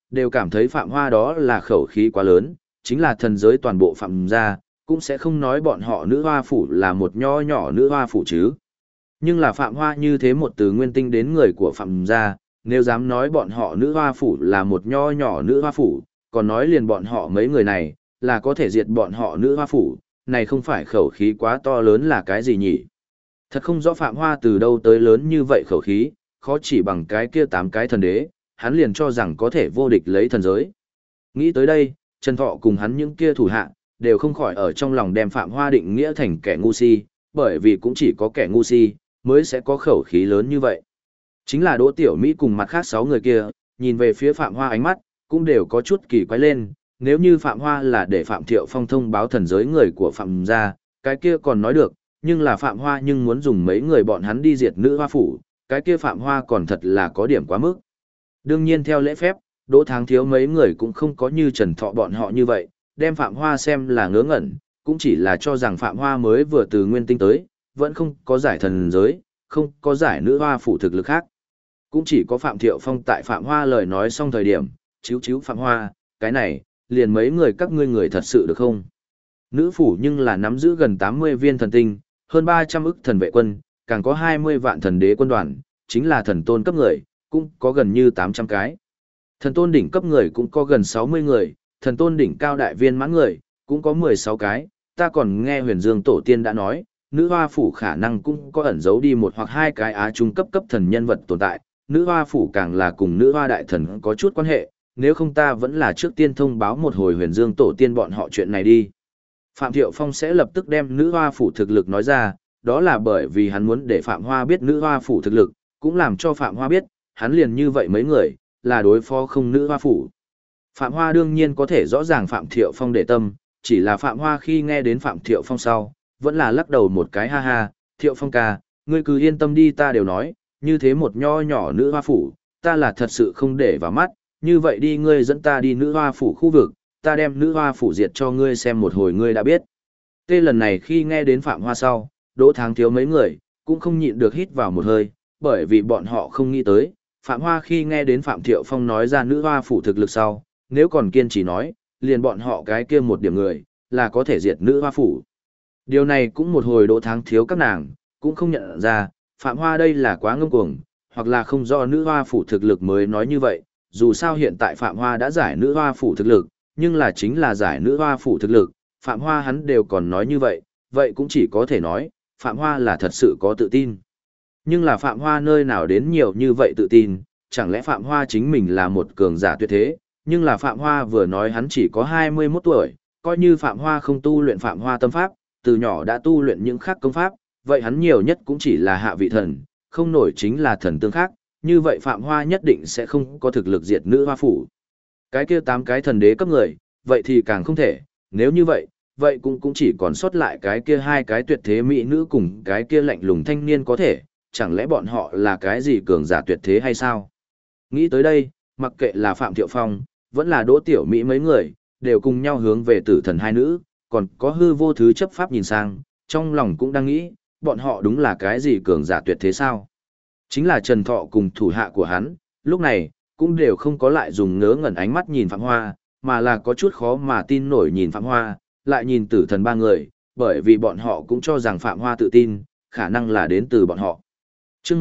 đều cảm thấy Phạm Hoa đó là khẩu khí quá lớn, chính là thần giới toàn bộ Phạm gia, cũng sẽ không nói bọn họ nữ hoa phủ là một nho nhỏ nữ hoa phủ chứ. Nhưng là Phạm Hoa như thế một từ nguyên tinh đến người của Phạm gia, nếu dám nói bọn họ nữ hoa phủ là một nho nhỏ nữ hoa phủ, còn nói liền bọn họ mấy người này, là có thể diệt bọn họ nữ hoa phủ, này không phải khẩu khí quá to lớn là cái gì nhỉ? Thật không rõ Phạm Hoa từ đâu tới lớn như vậy khẩu khí, khó chỉ bằng cái kia 8 cái thần đế, hắn liền cho rằng có thể vô địch lấy thần giới. Nghĩ tới đây, Trần Thọ cùng hắn những kia thủ hạ, đều không khỏi ở trong lòng đem Phạm Hoa định nghĩa thành kẻ ngu si, bởi vì cũng chỉ có kẻ ngu si, mới sẽ có khẩu khí lớn như vậy. Chính là Đỗ Tiểu Mỹ cùng mặt khác 6 người kia, nhìn về phía Phạm Hoa ánh mắt, cũng đều có chút kỳ quái lên, nếu như Phạm Hoa là để Phạm Thiệu Phong thông báo thần giới người của Phạm gia, cái kia còn nói được, nhưng là Phạm Hoa nhưng muốn dùng mấy người bọn hắn đi diệt nữ hoa phủ, cái kia Phạm Hoa còn thật là có điểm quá mức. Đương nhiên theo lễ phép, Đỗ Tháng Thiếu mấy người cũng không có như Trần Thọ bọn họ như vậy, đem Phạm Hoa xem là ngớ ngẩn, cũng chỉ là cho rằng Phạm Hoa mới vừa từ nguyên tinh tới, vẫn không có giải thần giới, không có giải nữ hoa phủ thực lực khác. Cũng chỉ có Phạm Thiệu Phong tại Phạm Hoa lời nói xong thời điểm, chíu Phạm Hoa, cái này, liền mấy người các ngươi người thật sự được không? Nữ phủ nhưng là nắm giữ gần 80 viên thần tinh, hơn 300 ức thần vệ quân, càng có 20 vạn thần đế quân đoàn, chính là thần tôn cấp người, cũng có gần như 800 cái. Thần tôn đỉnh cấp người cũng có gần 60 người, thần tôn đỉnh cao đại viên mãn người, cũng có 16 cái. Ta còn nghe Huyền Dương Tổ tiên đã nói, nữ hoa phủ khả năng cũng có ẩn giấu đi một hoặc hai cái á trung cấp thần nhân vật tồn tại, nữ hoa phủ càng là cùng nữ hoa đại thần có chút quan hệ, nếu không ta vẫn là trước tiên thông báo một hồi Huyền Dương Tổ tiên bọn họ chuyện này đi. Phạm Thiệu Phong sẽ lập tức đem nữ hoa phủ thực lực nói ra, đó là bởi vì hắn muốn để Phạm Hoa biết nữ hoa phủ thực lực, cũng làm cho Phạm Hoa biết, hắn liền như vậy mấy người, là đối phó không nữ hoa phủ. Phạm Hoa đương nhiên có thể rõ ràng Phạm Thiệu Phong để tâm, chỉ là Phạm Hoa khi nghe đến Phạm Thiệu Phong sau, vẫn là lắc đầu một cái ha ha, Thiệu Phong ca, ngươi cứ yên tâm đi ta đều nói, như thế một nho nhỏ nữ hoa phủ, ta là thật sự không để vào mắt, như vậy đi ngươi dẫn ta đi nữ hoa phủ khu vực, ta đem nữ hoa phủ diệt cho ngươi xem một hồi ngươi đã biết. Tê lần này khi nghe đến Phạm Hoa sau, Đỗ Tháng Thiếu mấy người, cũng không nhịn được hít vào một hơi, bởi vì bọn họ không nghĩ tới, Phạm Hoa khi nghe đến Phạm Thiệu Phong nói ra nữ hoa phủ thực lực sau, nếu còn kiên trì nói, liền bọn họ cái kia một điểm người, là có thể diệt nữ hoa phủ. Điều này cũng một hồi Đỗ Tháng Thiếu các nàng, cũng không nhận ra, Phạm Hoa đây là quá ngông cuồng, hoặc là không do nữ hoa phủ thực lực mới nói như vậy, dù sao hiện tại Phạm Hoa đã giải nữ hoa phủ thực lực, nhưng là chính là giải nữ hoa phủ thực lực, Phạm Hoa hắn đều còn nói như vậy, vậy cũng chỉ có thể nói, Phạm Hoa là thật sự có tự tin. Nhưng là Phạm Hoa nơi nào đến nhiều như vậy tự tin, chẳng lẽ Phạm Hoa chính mình là một cường giả tuyệt thế, nhưng là Phạm Hoa vừa nói hắn chỉ có 21 tuổi, coi như Phạm Hoa không tu luyện Phạm Hoa tâm pháp, từ nhỏ đã tu luyện những khác công pháp, vậy hắn nhiều nhất cũng chỉ là hạ vị thần, không nổi chính là thần tương khác, như vậy Phạm Hoa nhất định sẽ không có thực lực diệt nữ hoa phủ. Cái kia 8 cái thần đế cấp người, vậy thì càng không thể, nếu như vậy, vậy cũng chỉ còn sót lại cái kia 2 cái tuyệt thế mỹ nữ cùng cái kia lạnh lùng thanh niên có thể, chẳng lẽ bọn họ là cái gì cường giả tuyệt thế hay sao? Nghĩ tới đây, mặc kệ là Phạm Thiệu Phong, vẫn là Đỗ Tiểu Mỹ mấy người, đều cùng nhau hướng về tử thần hai nữ, còn có hư vô thứ chấp pháp nhìn sang, trong lòng cũng đang nghĩ, bọn họ đúng là cái gì cường giả tuyệt thế sao? Chính là Trần Thọ cùng thủ hạ của hắn, lúc này, cũng đều không có lại dùng ngớ ngẩn ánh mắt nhìn Phạm Hoa, mà là có chút khó mà tin nổi nhìn Phạm Hoa, lại nhìn tử thần ba người, bởi vì bọn họ cũng cho rằng Phạm Hoa tự tin, khả năng là đến từ bọn họ. Chương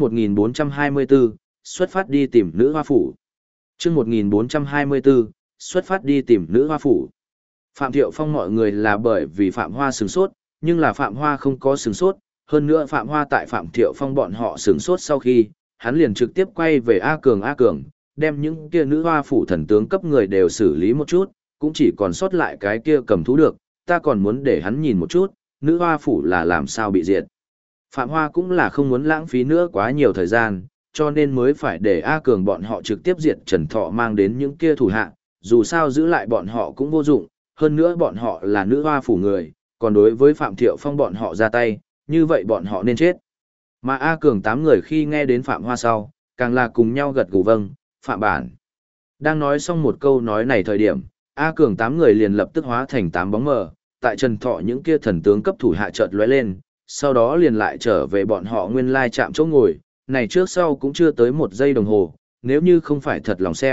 1424, xuất phát đi tìm nữ hoa phủ. Chương 1424, xuất phát đi tìm nữ hoa phủ. Phạm Thiệu Phong mọi người là bởi vì Phạm Hoa sửng sốt, nhưng là Phạm Hoa không có sửng sốt, hơn nữa Phạm Hoa tại Phạm Thiệu Phong bọn họ sửng sốt sau khi, hắn liền trực tiếp quay về A Cường, đem những kia nữ hoa phủ thần tướng cấp người đều xử lý một chút, cũng chỉ còn sót lại cái kia cầm thú được, ta còn muốn để hắn nhìn một chút, nữ hoa phủ là làm sao bị diệt. Phạm Hoa cũng là không muốn lãng phí nữa quá nhiều thời gian, cho nên mới phải để A Cường bọn họ trực tiếp diệt Trần Thọ mang đến những kia thủ hạ, dù sao giữ lại bọn họ cũng vô dụng, hơn nữa bọn họ là nữ hoa phủ người, còn đối với Phạm Thiệu Phong bọn họ ra tay, như vậy bọn họ nên chết. Mà A Cường 8 người khi nghe đến Phạm Hoa sau, càng là cùng nhau gật gù vâng, Phạm bản. Đang nói xong một câu nói này thời điểm, A Cường 8 người liền lập tức hóa thành 8 bóng mờ, tại Trần Thọ những kia thần tướng cấp thủ hạ chợt lóe lên, sau đó liền lại trở về bọn họ nguyên lai chạm chỗ ngồi, này trước sau cũng chưa tới 1 giây đồng hồ, nếu như không phải thật lòng xem,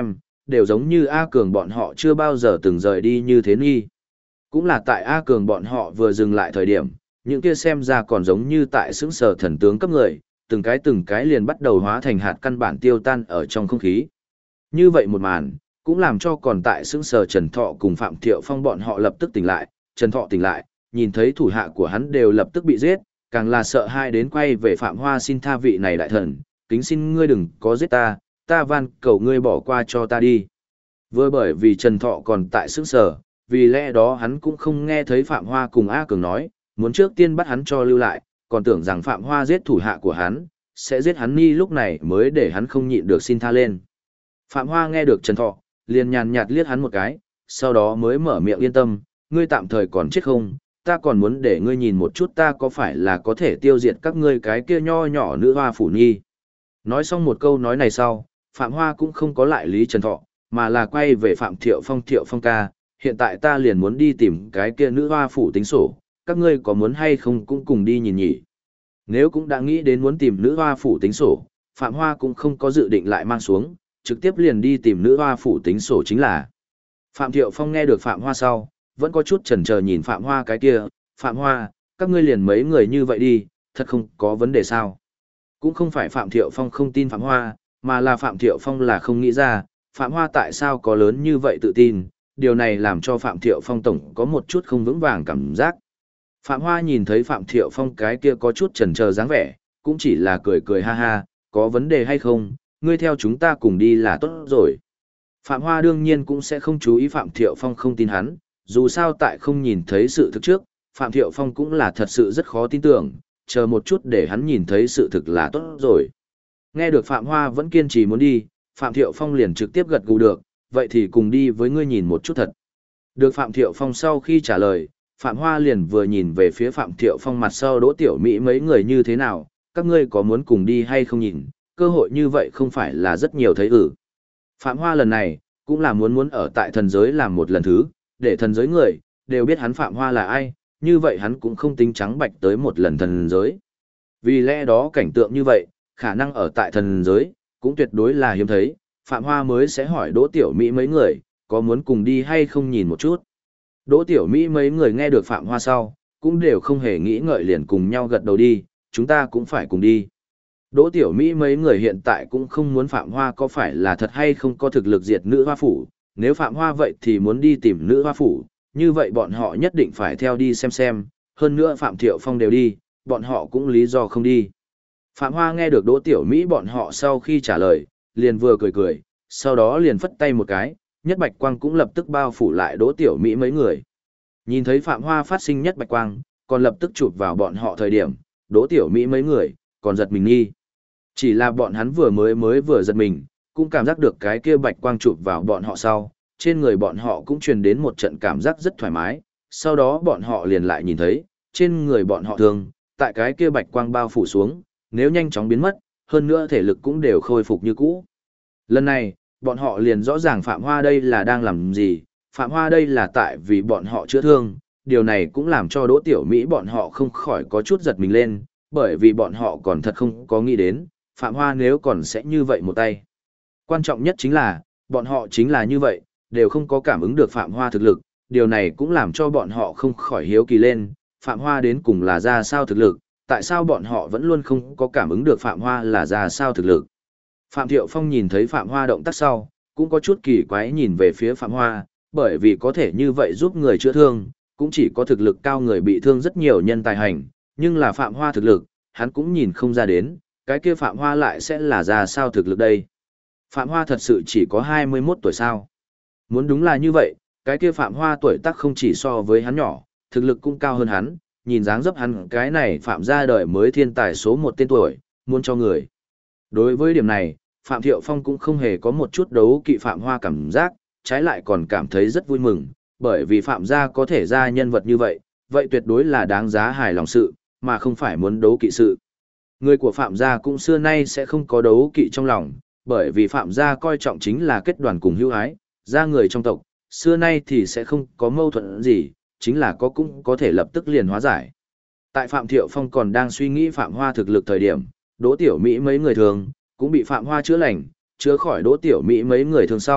đều giống như A Cường bọn họ chưa bao giờ từng rời đi như thế nghi. Cũng là tại A Cường bọn họ vừa dừng lại thời điểm, những kia xem ra còn giống như tại xứng sở thần tướng cấp người, từng cái liền bắt đầu hóa thành hạt căn bản tiêu tan ở trong không khí. Như vậy một màn, cũng làm cho còn tại xứng sở Trần Thọ cùng Phạm Thiệu Phong bọn họ lập tức tỉnh lại, Trần Thọ tỉnh lại, nhìn thấy thủ hạ của hắn đều lập tức bị giết, càng là sợ hai đến quay về Phạm Hoa xin tha vị này đại thần, kính xin ngươi đừng có giết ta, ta van cầu ngươi bỏ qua cho ta đi. Vừa bởi vì Trần Thọ còn tại sức sở, vì lẽ đó hắn cũng không nghe thấy Phạm Hoa cùng A Cường nói, muốn trước tiên bắt hắn cho lưu lại, còn tưởng rằng Phạm Hoa giết thủ hạ của hắn, sẽ giết hắn ni lúc này mới để hắn không nhịn được xin tha lên. Phạm Hoa nghe được Trần Thọ, liền nhàn nhạt liếc hắn một cái, sau đó mới mở miệng yên tâm, ngươi tạm thời còn chết không, ta còn muốn để ngươi nhìn một chút ta có phải là có thể tiêu diệt các ngươi cái kia nho nhỏ nữ hoa phủ nhi. Nói xong một câu nói này sau, Phạm Hoa cũng không có lại lý Trần Thọ, mà là quay về Phạm Thiệu Phong ca, hiện tại ta liền muốn đi tìm cái kia nữ hoa phủ tính sổ, các ngươi có muốn hay không cũng cùng đi nhìn nhỉ. Nếu cũng đã nghĩ đến muốn tìm nữ hoa phủ tính sổ, Phạm Hoa cũng không có dự định lại mang xuống, trực tiếp liền đi tìm nữ hoa phủ tính sổ chính là. Phạm Thiệu Phong nghe được Phạm Hoa sau, vẫn có chút chần chờ nhìn Phạm Hoa cái kia, Phạm Hoa, các ngươi liền mấy người như vậy đi, thật không có vấn đề sao. Cũng không phải Phạm Thiệu Phong không tin Phạm Hoa, mà là Phạm Thiệu Phong là không nghĩ ra, Phạm Hoa tại sao có lớn như vậy tự tin, điều này làm cho Phạm Thiệu Phong tổng có một chút không vững vàng cảm giác. Phạm Hoa nhìn thấy Phạm Thiệu Phong cái kia có chút chần chờ dáng vẻ, cũng chỉ là cười cười ha ha, có vấn đề hay không, ngươi theo chúng ta cùng đi là tốt rồi. Phạm Hoa đương nhiên cũng sẽ không chú ý Phạm Thiệu Phong không tin hắn, dù sao tại không nhìn thấy sự thực trước, Phạm Thiệu Phong cũng là thật sự rất khó tin tưởng, chờ một chút để hắn nhìn thấy sự thực là tốt rồi. Nghe được Phạm Hoa vẫn kiên trì muốn đi, Phạm Thiệu Phong liền trực tiếp gật gù được, vậy thì cùng đi với ngươi nhìn một chút thật. Được Phạm Thiệu Phong sau khi trả lời, Phạm Hoa liền vừa nhìn về phía Phạm Thiệu Phong mặt sau Đỗ Tiểu Mỹ mấy người như thế nào, các ngươi có muốn cùng đi hay không nhìn, cơ hội như vậy không phải là rất nhiều thấy ử. Phạm Hoa lần này, cũng là muốn ở tại thần giới làm một lần thứ, để thần giới người, đều biết hắn Phạm Hoa là ai, như vậy hắn cũng không tính trắng bạch tới một lần thần giới. Vì lẽ đó cảnh tượng như vậy, khả năng ở tại thần giới, cũng tuyệt đối là hiếm thấy, Phạm Hoa mới sẽ hỏi Đỗ Tiểu Mỹ mấy người, có muốn cùng đi hay không nhìn một chút. Đỗ Tiểu Mỹ mấy người nghe được Phạm Hoa sau, cũng đều không hề nghĩ ngợi liền cùng nhau gật đầu đi, chúng ta cũng phải cùng đi. Đỗ Tiểu Mỹ mấy người hiện tại cũng không muốn Phạm Hoa có phải là thật hay không có thực lực diệt nữ hoa phủ, nếu Phạm Hoa vậy thì muốn đi tìm nữ hoa phủ, như vậy bọn họ nhất định phải theo đi xem, hơn nữa Phạm Thiệu Phong đều đi, bọn họ cũng lý do không đi. Phạm Hoa nghe được Đỗ Tiểu Mỹ bọn họ sau khi trả lời, liền vừa cười, sau đó liền phất tay một cái, nhất bạch quang cũng lập tức bao phủ lại Đỗ Tiểu Mỹ mấy người. Nhìn thấy Phạm Hoa phát sinh nhất bạch quang, còn lập tức chụp vào bọn họ thời điểm, Đỗ Tiểu Mỹ mấy người, còn giật mình nghi. Chỉ là bọn hắn vừa giật mình, cũng cảm giác được cái kia bạch quang chụp vào bọn họ sau, trên người bọn họ cũng truyền đến một trận cảm giác rất thoải mái, sau đó bọn họ liền lại nhìn thấy, trên người bọn họ thương, tại cái kia bạch quang bao phủ xuống, nếu nhanh chóng biến mất, hơn nữa thể lực cũng đều khôi phục như cũ. Lần này, bọn họ liền rõ ràng Phạm Hoa đây là đang làm gì, Phạm Hoa đây là tại vì bọn họ chữa thương, điều này cũng làm cho Đỗ Tiểu Mỹ bọn họ không khỏi có chút giật mình lên, bởi vì bọn họ còn thật không có nghĩ đến, Phạm Hoa nếu còn sẽ như vậy một tay. Quan trọng nhất chính là, bọn họ chính là như vậy, đều không có cảm ứng được Phạm Hoa thực lực, điều này cũng làm cho bọn họ không khỏi hiếu kỳ lên, Phạm Hoa đến cùng là ra sao thực lực, tại sao bọn họ vẫn luôn không có cảm ứng được Phạm Hoa là ra sao thực lực. Phạm Thiệu Phong nhìn thấy Phạm Hoa động tác sau, cũng có chút kỳ quái nhìn về phía Phạm Hoa, bởi vì có thể như vậy giúp người chữa thương, cũng chỉ có thực lực cao người bị thương rất nhiều nhân tài hành, nhưng là Phạm Hoa thực lực, hắn cũng nhìn không ra đến, cái kia Phạm Hoa lại sẽ là ra sao thực lực đây. Phạm Hoa thật sự chỉ có 21 tuổi sao. Muốn đúng là như vậy, cái kia Phạm Hoa tuổi tác không chỉ so với hắn nhỏ, thực lực cũng cao hơn hắn, nhìn dáng dấp hắn cái này Phạm ra đời mới thiên tài số 1 tên tuổi, muốn cho người. Đối với điểm này, Phạm Thiệu Phong cũng không hề có một chút đấu kỵ Phạm Hoa cảm giác, trái lại còn cảm thấy rất vui mừng, bởi vì Phạm gia có thể ra nhân vật như vậy, vậy tuyệt đối là đáng giá hài lòng sự, mà không phải muốn đấu kỵ sự. Người của Phạm gia cũng xưa nay sẽ không có đấu kỵ trong lòng, bởi vì Phạm gia coi trọng chính là kết đoàn cùng hữu ái, gia người trong tộc, xưa nay thì sẽ không có mâu thuẫn gì, chính là có cũng có thể lập tức liền hóa giải. Tại Phạm Thiệu Phong còn đang suy nghĩ Phạm Hoa thực lực thời điểm, Đỗ Tiểu Mỹ mấy người thường, cũng bị Phạm Hoa chữa lành, chữa khỏi Đỗ Tiểu Mỹ mấy người thường sau,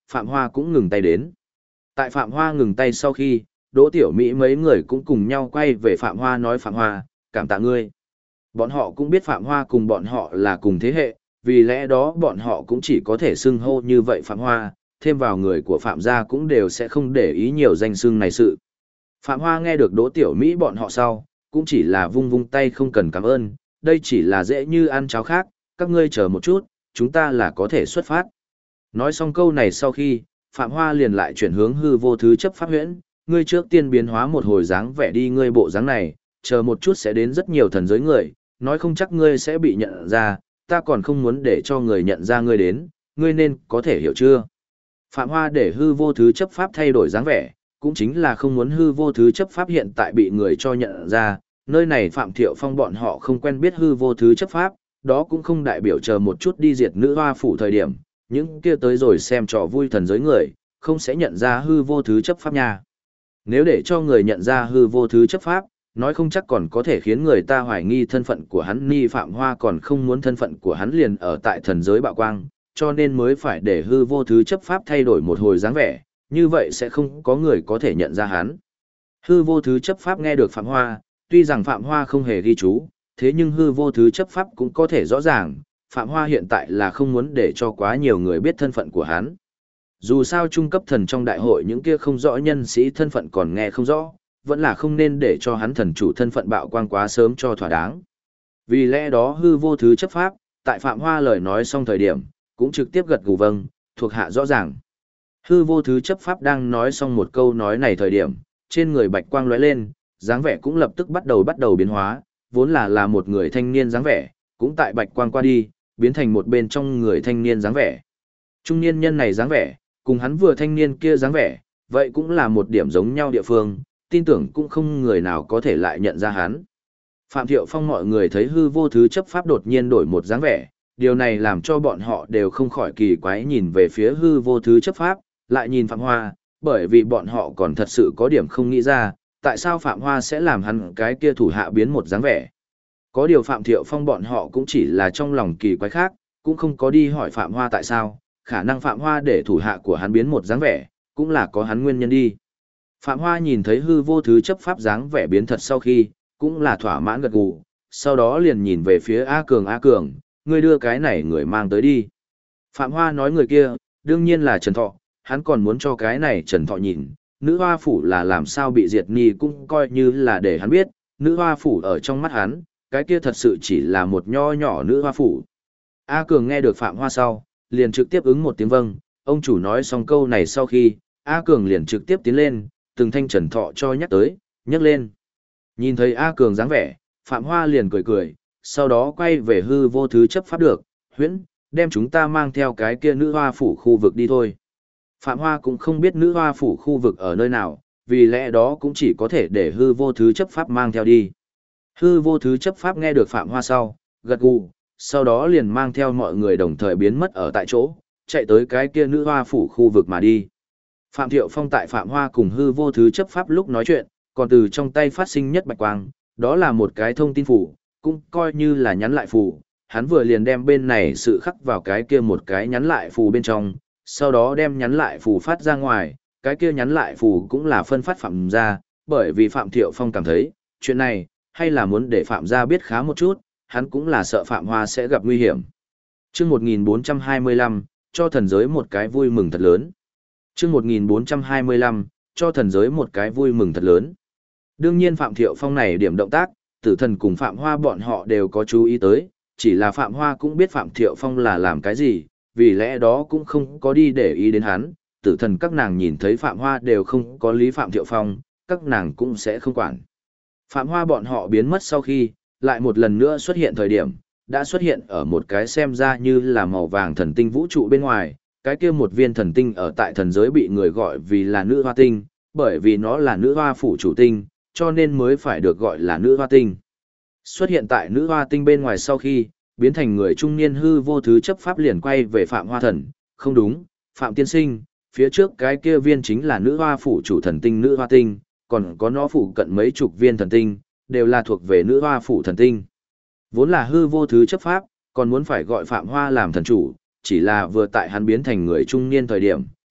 Phạm Hoa cũng ngừng tay đến. Tại Phạm Hoa ngừng tay sau khi, Đỗ Tiểu Mỹ mấy người cũng cùng nhau quay về Phạm Hoa nói Phạm Hoa, cảm tạ ngươi. Bọn họ cũng biết Phạm Hoa cùng bọn họ là cùng thế hệ, vì lẽ đó bọn họ cũng chỉ có thể xưng hô như vậy Phạm Hoa, thêm vào người của Phạm gia cũng đều sẽ không để ý nhiều danh xưng này sự. Phạm Hoa nghe được Đỗ Tiểu Mỹ bọn họ sau, cũng chỉ là vung vung tay không cần cảm ơn, đây chỉ là dễ như ăn cháo khác, các ngươi chờ một chút, chúng ta là có thể xuất phát. Nói xong câu này sau khi, Phạm Hoa liền lại chuyển hướng hư vô thứ chấp pháp huyễn, ngươi trước tiên biến hóa một hồi dáng vẻ đi ngươi bộ dáng này, chờ một chút sẽ đến rất nhiều thần giới người, nói không chắc ngươi sẽ bị nhận ra, ta còn không muốn để cho người nhận ra ngươi đến, ngươi nên có thể hiểu chưa? Phạm Hoa để hư vô thứ chấp pháp thay đổi dáng vẻ, cũng chính là không muốn hư vô thứ chấp pháp hiện tại bị người cho nhận ra, nơi này Phạm Thiệu Phong bọn họ không quen biết hư vô thứ chấp pháp, đó cũng không đại biểu chờ một chút đi diệt nữ hoa phủ thời điểm, những kia tới rồi xem trò vui thần giới người, không sẽ nhận ra hư vô thứ chấp pháp nha. Nếu để cho người nhận ra hư vô thứ chấp pháp, nói không chắc còn có thể khiến người ta hoài nghi thân phận của hắn. Ni Phạm Hoa còn không muốn thân phận của hắn liền ở tại thần giới bạo quang, cho nên mới phải để hư vô thứ chấp pháp thay đổi một hồi dáng vẻ, như vậy sẽ không có người có thể nhận ra hắn. Hư vô thứ chấp pháp nghe được Phạm Hoa, tuy rằng Phạm Hoa không hề ghi chú, thế nhưng hư vô thứ chấp pháp cũng có thể rõ ràng, Phạm Hoa hiện tại là không muốn để cho quá nhiều người biết thân phận của hắn. Dù sao trung cấp thần trong đại hội những kia không rõ nhân sĩ thân phận còn nghe không rõ, vẫn là không nên để cho hắn thần chủ thân phận bạo quang quá sớm cho thỏa đáng. Vì lẽ đó hư vô thứ chấp pháp, tại Phạm Hoa lời nói xong thời điểm, cũng trực tiếp gật gù vâng, thuộc hạ rõ ràng. Hư vô thứ chấp pháp đang nói xong một câu nói này thời điểm, trên người bạch quang lóe lên, dáng vẻ cũng lập tức bắt đầu biến hóa, vốn là một người thanh niên dáng vẻ, cũng tại bạch quang qua đi, biến thành một bên trong người thanh niên dáng vẻ. Trung niên nhân này dáng vẻ, cùng hắn vừa thanh niên kia dáng vẻ, vậy cũng là một điểm giống nhau địa phương, tin tưởng cũng không người nào có thể lại nhận ra hắn. Phạm Thiệu Phong mọi người thấy hư vô thứ chấp pháp đột nhiên đổi một dáng vẻ, điều này làm cho bọn họ đều không khỏi kỳ quái nhìn về phía hư vô thứ chấp pháp, lại nhìn Phạm Hoa, bởi vì bọn họ còn thật sự có điểm không nghĩ ra, tại sao Phạm Hoa sẽ làm hắn cái kia thủ hạ biến một dáng vẻ. Có điều Phạm Thiệu Phong bọn họ cũng chỉ là trong lòng kỳ quái khác, cũng không có đi hỏi Phạm Hoa tại sao, khả năng Phạm Hoa để thủ hạ của hắn biến một dáng vẻ, cũng là có hắn nguyên nhân đi. Phạm Hoa nhìn thấy hư vô thứ chấp pháp dáng vẻ biến thật sau khi, cũng là thỏa mãn gật gù, sau đó liền nhìn về phía A Cường, ngươi đưa cái này người mang tới đi. Phạm Hoa nói người kia, đương nhiên là Trần Thọ, hắn còn muốn cho cái này Trần Thọ nhìn, nữ hoa phủ là làm sao bị diệt ni cũng coi như là để hắn biết, nữ hoa phủ ở trong mắt hắn, cái kia thật sự chỉ là một nho nhỏ nữ hoa phủ. A Cường nghe được Phạm Hoa sau, liền trực tiếp ứng một tiếng vâng, ông chủ nói xong câu này sau khi, A Cường liền trực tiếp tiến lên, từng thanh Trần Thọ cho nhắc lên. Nhìn thấy A Cường dáng vẻ, Phạm Hoa liền cười, sau đó quay về hư vô thứ chấp pháp được, huyễn, đem chúng ta mang theo cái kia nữ hoa phủ khu vực đi thôi. Phạm Hoa cũng không biết nữ hoa phủ khu vực ở nơi nào, vì lẽ đó cũng chỉ có thể để hư vô thứ chấp pháp mang theo đi. Hư vô thứ chấp pháp nghe được Phạm Hoa sau, gật gù, sau đó liền mang theo mọi người đồng thời biến mất ở tại chỗ, chạy tới cái kia nữ hoa phủ khu vực mà đi. Phạm Thiệu Phong tại Phạm Hoa cùng hư vô thứ chấp pháp lúc nói chuyện, còn từ trong tay phát sinh nhất bạch quang, đó là một cái thông tin phủ, cũng coi như là nhắn lại phù, hắn vừa liền đem bên này sự khắc vào cái kia một cái nhắn lại phù bên trong, sau đó đem nhắn lại phù phát ra ngoài, cái kia nhắn lại phù cũng là phân phát Phạm gia, bởi vì Phạm Thiệu Phong cảm thấy, chuyện này, hay là muốn để Phạm gia biết khá một chút, hắn cũng là sợ Phạm Hoa sẽ gặp nguy hiểm. Chương 1425, cho thần giới một cái vui mừng thật lớn. Chương 1425, cho thần giới một cái vui mừng thật lớn. Đương nhiên Phạm Thiệu Phong này điểm động tác, Tử Thần cùng Phạm Hoa bọn họ đều có chú ý tới, chỉ là Phạm Hoa cũng biết Phạm Thiệu Phong là làm cái gì, vì lẽ đó cũng không có đi để ý đến hắn. Tử Thần các nàng nhìn thấy Phạm Hoa đều không có lý Phạm Thiệu Phong, các nàng cũng sẽ không quản. Phạm Hoa bọn họ biến mất sau khi, lại một lần nữa xuất hiện thời điểm, đã xuất hiện ở một cái xem ra như là màu vàng thần tinh vũ trụ bên ngoài, cái kia một viên thần tinh ở tại thần giới bị người gọi vì là nữ hoa tinh, bởi vì nó là nữ hoa phủ chủ tinh, cho nên mới phải được gọi là nữ hoa tinh. Xuất hiện tại nữ hoa tinh bên ngoài sau khi, biến thành người trung niên hư vô thứ chấp pháp liền quay về Phạm Hoa thần, không đúng, Phạm tiên sinh, phía trước cái kia viên chính là nữ hoa phủ chủ thần tinh nữ hoa tinh, còn có nó phụ cận mấy chục viên thần tinh, đều là thuộc về nữ hoa phủ thần tinh. Vốn là hư vô thứ chấp pháp, còn muốn phải gọi Phạm Hoa làm thần chủ, chỉ là vừa tại hắn biến thành người trung niên thời điểm,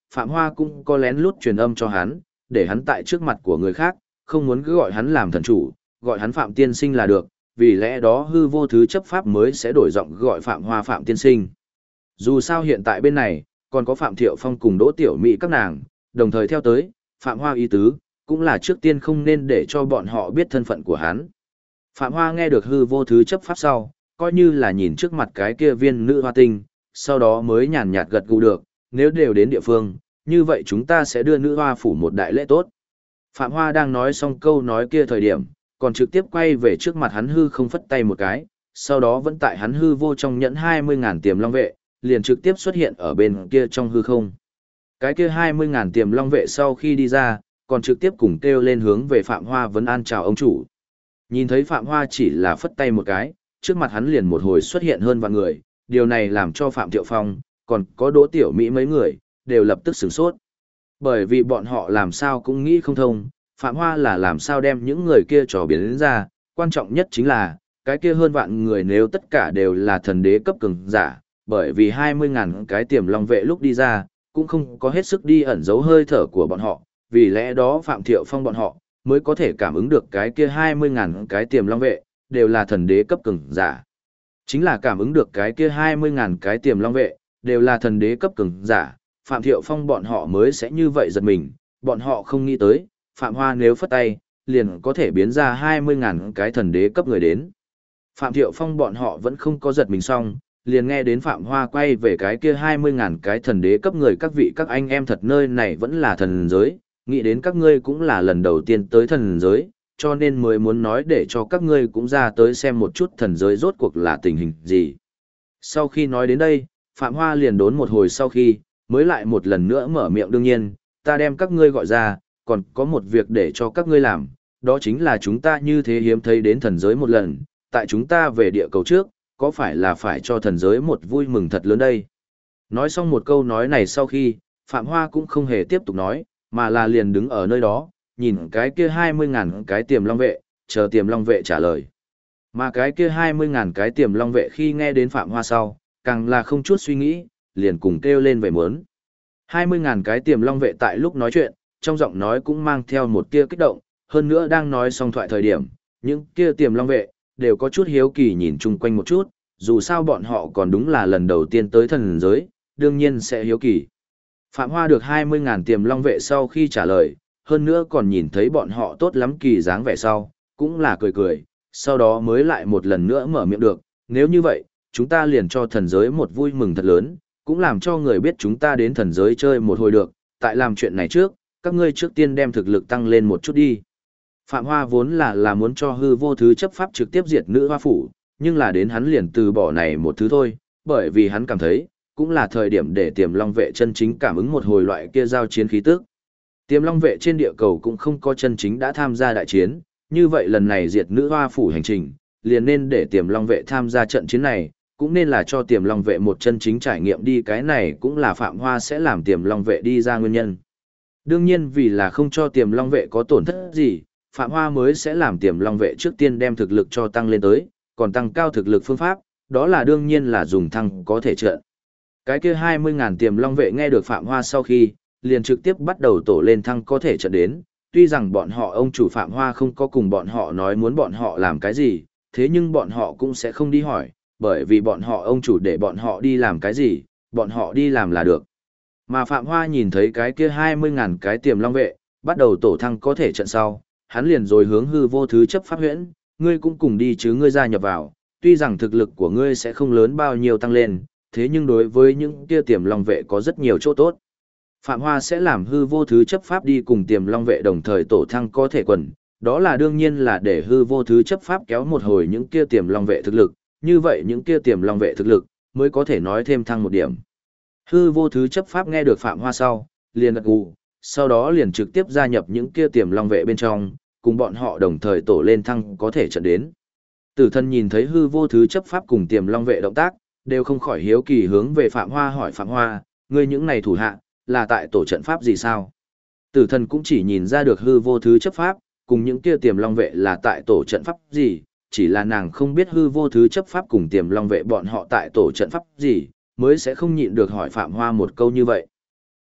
Phạm Hoa cũng có lén lút truyền âm cho hắn, để hắn tại trước mặt của người khác, không muốn cứ gọi hắn làm thần chủ, gọi hắn Phạm Tiên Sinh là được, vì lẽ đó hư vô thứ chấp pháp mới sẽ đổi giọng gọi Phạm Hoa Phạm Tiên Sinh. Dù sao hiện tại bên này, còn có Phạm Thiệu Phong cùng Đỗ Tiểu Mỹ các nàng, đồng thời theo tới, Phạm Hoa ý tứ, cũng là trước tiên không nên để cho bọn họ biết thân phận của hắn. Phạm Hoa nghe được hư vô thứ chấp pháp sau, coi như là nhìn trước mặt cái kia viên nữ hoa tinh, sau đó mới nhàn nhạt gật gù được, nếu đều đến địa phương, như vậy chúng ta sẽ đưa nữ hoa phủ một đại lễ tốt. Phạm Hoa đang nói xong câu nói kia thời điểm, còn trực tiếp quay về trước mặt hắn hư không phất tay một cái, sau đó vẫn tại hắn hư vô trong nhẫn 20.000 tiềm long vệ, liền trực tiếp xuất hiện ở bên kia trong hư không. Cái kia 20.000 tiềm long vệ sau khi đi ra, còn trực tiếp cùng kêu lên hướng về Phạm Hoa vấn an chào ông chủ. Nhìn thấy Phạm Hoa chỉ là phất tay một cái, trước mặt hắn liền một hồi xuất hiện hơn vạn người, điều này làm cho Phạm Thiệu Phong, còn có Đỗ Tiểu Mỹ mấy người, đều lập tức sửng sốt. Bởi vì bọn họ làm sao cũng nghĩ không thông, Phạm Hoa là làm sao đem những người kia trò biến đến ra, quan trọng nhất chính là, cái kia hơn vạn người nếu tất cả đều là thần đế cấp cường giả, bởi vì 20.000 cái tiềm long vệ lúc đi ra, cũng không có hết sức đi ẩn giấu hơi thở của bọn họ, vì lẽ đó Phạm Thiệu Phong bọn họ, mới có thể cảm ứng được cái kia 20.000 cái tiềm long vệ, đều là thần đế cấp cường giả. Chính là cảm ứng được cái kia 20.000 cái tiềm long vệ, đều là thần đế cấp cường giả, Phạm Thiệu Phong bọn họ mới sẽ như vậy giật mình, bọn họ không nghĩ tới, Phạm Hoa nếu phất tay, liền có thể biến ra 20.000 cái thần đế cấp người đến. Phạm Thiệu Phong bọn họ vẫn không có giật mình xong, liền nghe đến Phạm Hoa quay về cái kia 20.000 cái thần đế cấp người, các vị các anh em thật, nơi này vẫn là thần giới, nghĩ đến các ngươi cũng là lần đầu tiên tới thần giới, cho nên mới muốn nói để cho các ngươi cũng ra tới xem một chút thần giới rốt cuộc là tình hình gì. Sau khi nói đến đây, Phạm Hoa liền đốn một hồi sau khi, mới lại một lần nữa mở miệng, đương nhiên, ta đem các ngươi gọi ra, còn có một việc để cho các ngươi làm, đó chính là chúng ta như thế hiếm thấy đến thần giới một lần, tại chúng ta về địa cầu trước, có phải là phải cho thần giới một vui mừng thật lớn đây. Nói xong một câu nói này sau khi, Phạm Hoa cũng không hề tiếp tục nói, mà là liền đứng ở nơi đó, nhìn cái kia 20.000 cái tiềm long vệ, chờ tiềm long vệ trả lời. Mà cái kia 20.000 cái tiềm long vệ khi nghe đến Phạm Hoa sau, càng là không chút suy nghĩ, liền cùng kêu lên về muốn. 20.000 cái tiềm long vệ tại lúc nói chuyện, trong giọng nói cũng mang theo một tia kích động, hơn nữa đang nói xong thoại thời điểm, những kia tiềm long vệ, đều có chút hiếu kỳ nhìn chung quanh một chút, dù sao bọn họ còn đúng là lần đầu tiên tới thần giới, đương nhiên sẽ hiếu kỳ. Phạm Hoa được 20.000 tiềm long vệ sau khi trả lời, hơn nữa còn nhìn thấy bọn họ tốt lắm kỳ dáng vẻ sau, cũng là cười cười, sau đó mới lại một lần nữa mở miệng được, nếu như vậy, chúng ta liền cho thần giới một vui mừng thật lớn, cũng làm cho người biết chúng ta đến thần giới chơi một hồi được, tại làm chuyện này trước, các ngươi trước tiên đem thực lực tăng lên một chút đi. Phạm Hoa vốn là muốn cho hư vô thứ chấp pháp trực tiếp diệt nữ hoa phủ, nhưng là đến hắn liền từ bỏ này một thứ thôi, bởi vì hắn cảm thấy, cũng là thời điểm để tiềm long vệ chân chính cảm ứng một hồi loại kia giao chiến khí tức. Tiềm long vệ trên địa cầu cũng không có chân chính đã tham gia đại chiến, như vậy lần này diệt nữ hoa phủ hành trình, liền nên để tiềm long vệ tham gia trận chiến này, cũng nên là cho tiềm long vệ một chân chính trải nghiệm đi, cái này cũng là Phạm Hoa sẽ làm tiềm long vệ đi ra nguyên nhân. Đương nhiên vì là không cho tiềm long vệ có tổn thất gì, Phạm Hoa mới sẽ làm tiềm long vệ trước tiên đem thực lực cho tăng lên tới, còn tăng cao thực lực phương pháp, đó là đương nhiên là dùng thăng có thể trận. Cái kia 20.000 tiềm long vệ nghe được Phạm Hoa sau khi, liền trực tiếp bắt đầu tổ lên thăng có thể trận đến, tuy rằng bọn họ ông chủ Phạm Hoa không có cùng bọn họ nói muốn bọn họ làm cái gì, thế nhưng bọn họ cũng sẽ không đi hỏi, bởi vì bọn họ ông chủ để bọn họ đi làm cái gì, bọn họ đi làm là được. Mà Phạm Hoa nhìn thấy cái kia 20.000 cái tiềm long vệ, bắt đầu tổ thăng có thể trận sau, hắn liền rồi hướng hư vô thứ chấp pháp huyễn, ngươi cũng cùng đi chứ, ngươi gia nhập vào, tuy rằng thực lực của ngươi sẽ không lớn bao nhiêu tăng lên, thế nhưng đối với những kia tiềm long vệ có rất nhiều chỗ tốt. Phạm Hoa sẽ làm hư vô thứ chấp pháp đi cùng tiềm long vệ đồng thời tổ thăng có thể quần, đó là đương nhiên là để hư vô thứ chấp pháp kéo một hồi những kia tiềm long vệ thực lực, như vậy những kia tiềm long vệ thực lực mới có thể nói thêm thăng một điểm. Hư vô thứ chấp pháp nghe được Phạm Hoa sau, liền gật gù, sau đó liền trực tiếp gia nhập những kia tiềm long vệ bên trong, cùng bọn họ đồng thời tổ lên thăng có thể trận đến. Tử Thần nhìn thấy hư vô thứ chấp pháp cùng tiềm long vệ động tác, đều không khỏi hiếu kỳ hướng về Phạm Hoa hỏi, Phạm Hoa, ngươi những này thủ hạ, là tại tổ trận pháp gì sao? Tử Thần cũng chỉ nhìn ra được hư vô thứ chấp pháp, cùng những kia tiềm long vệ là tại tổ trận pháp gì, chỉ là nàng không biết hư vô thứ chấp pháp cùng tiềm long vệ bọn họ tại tổ trận pháp gì, mới sẽ không nhịn được hỏi Phạm Hoa một câu như vậy.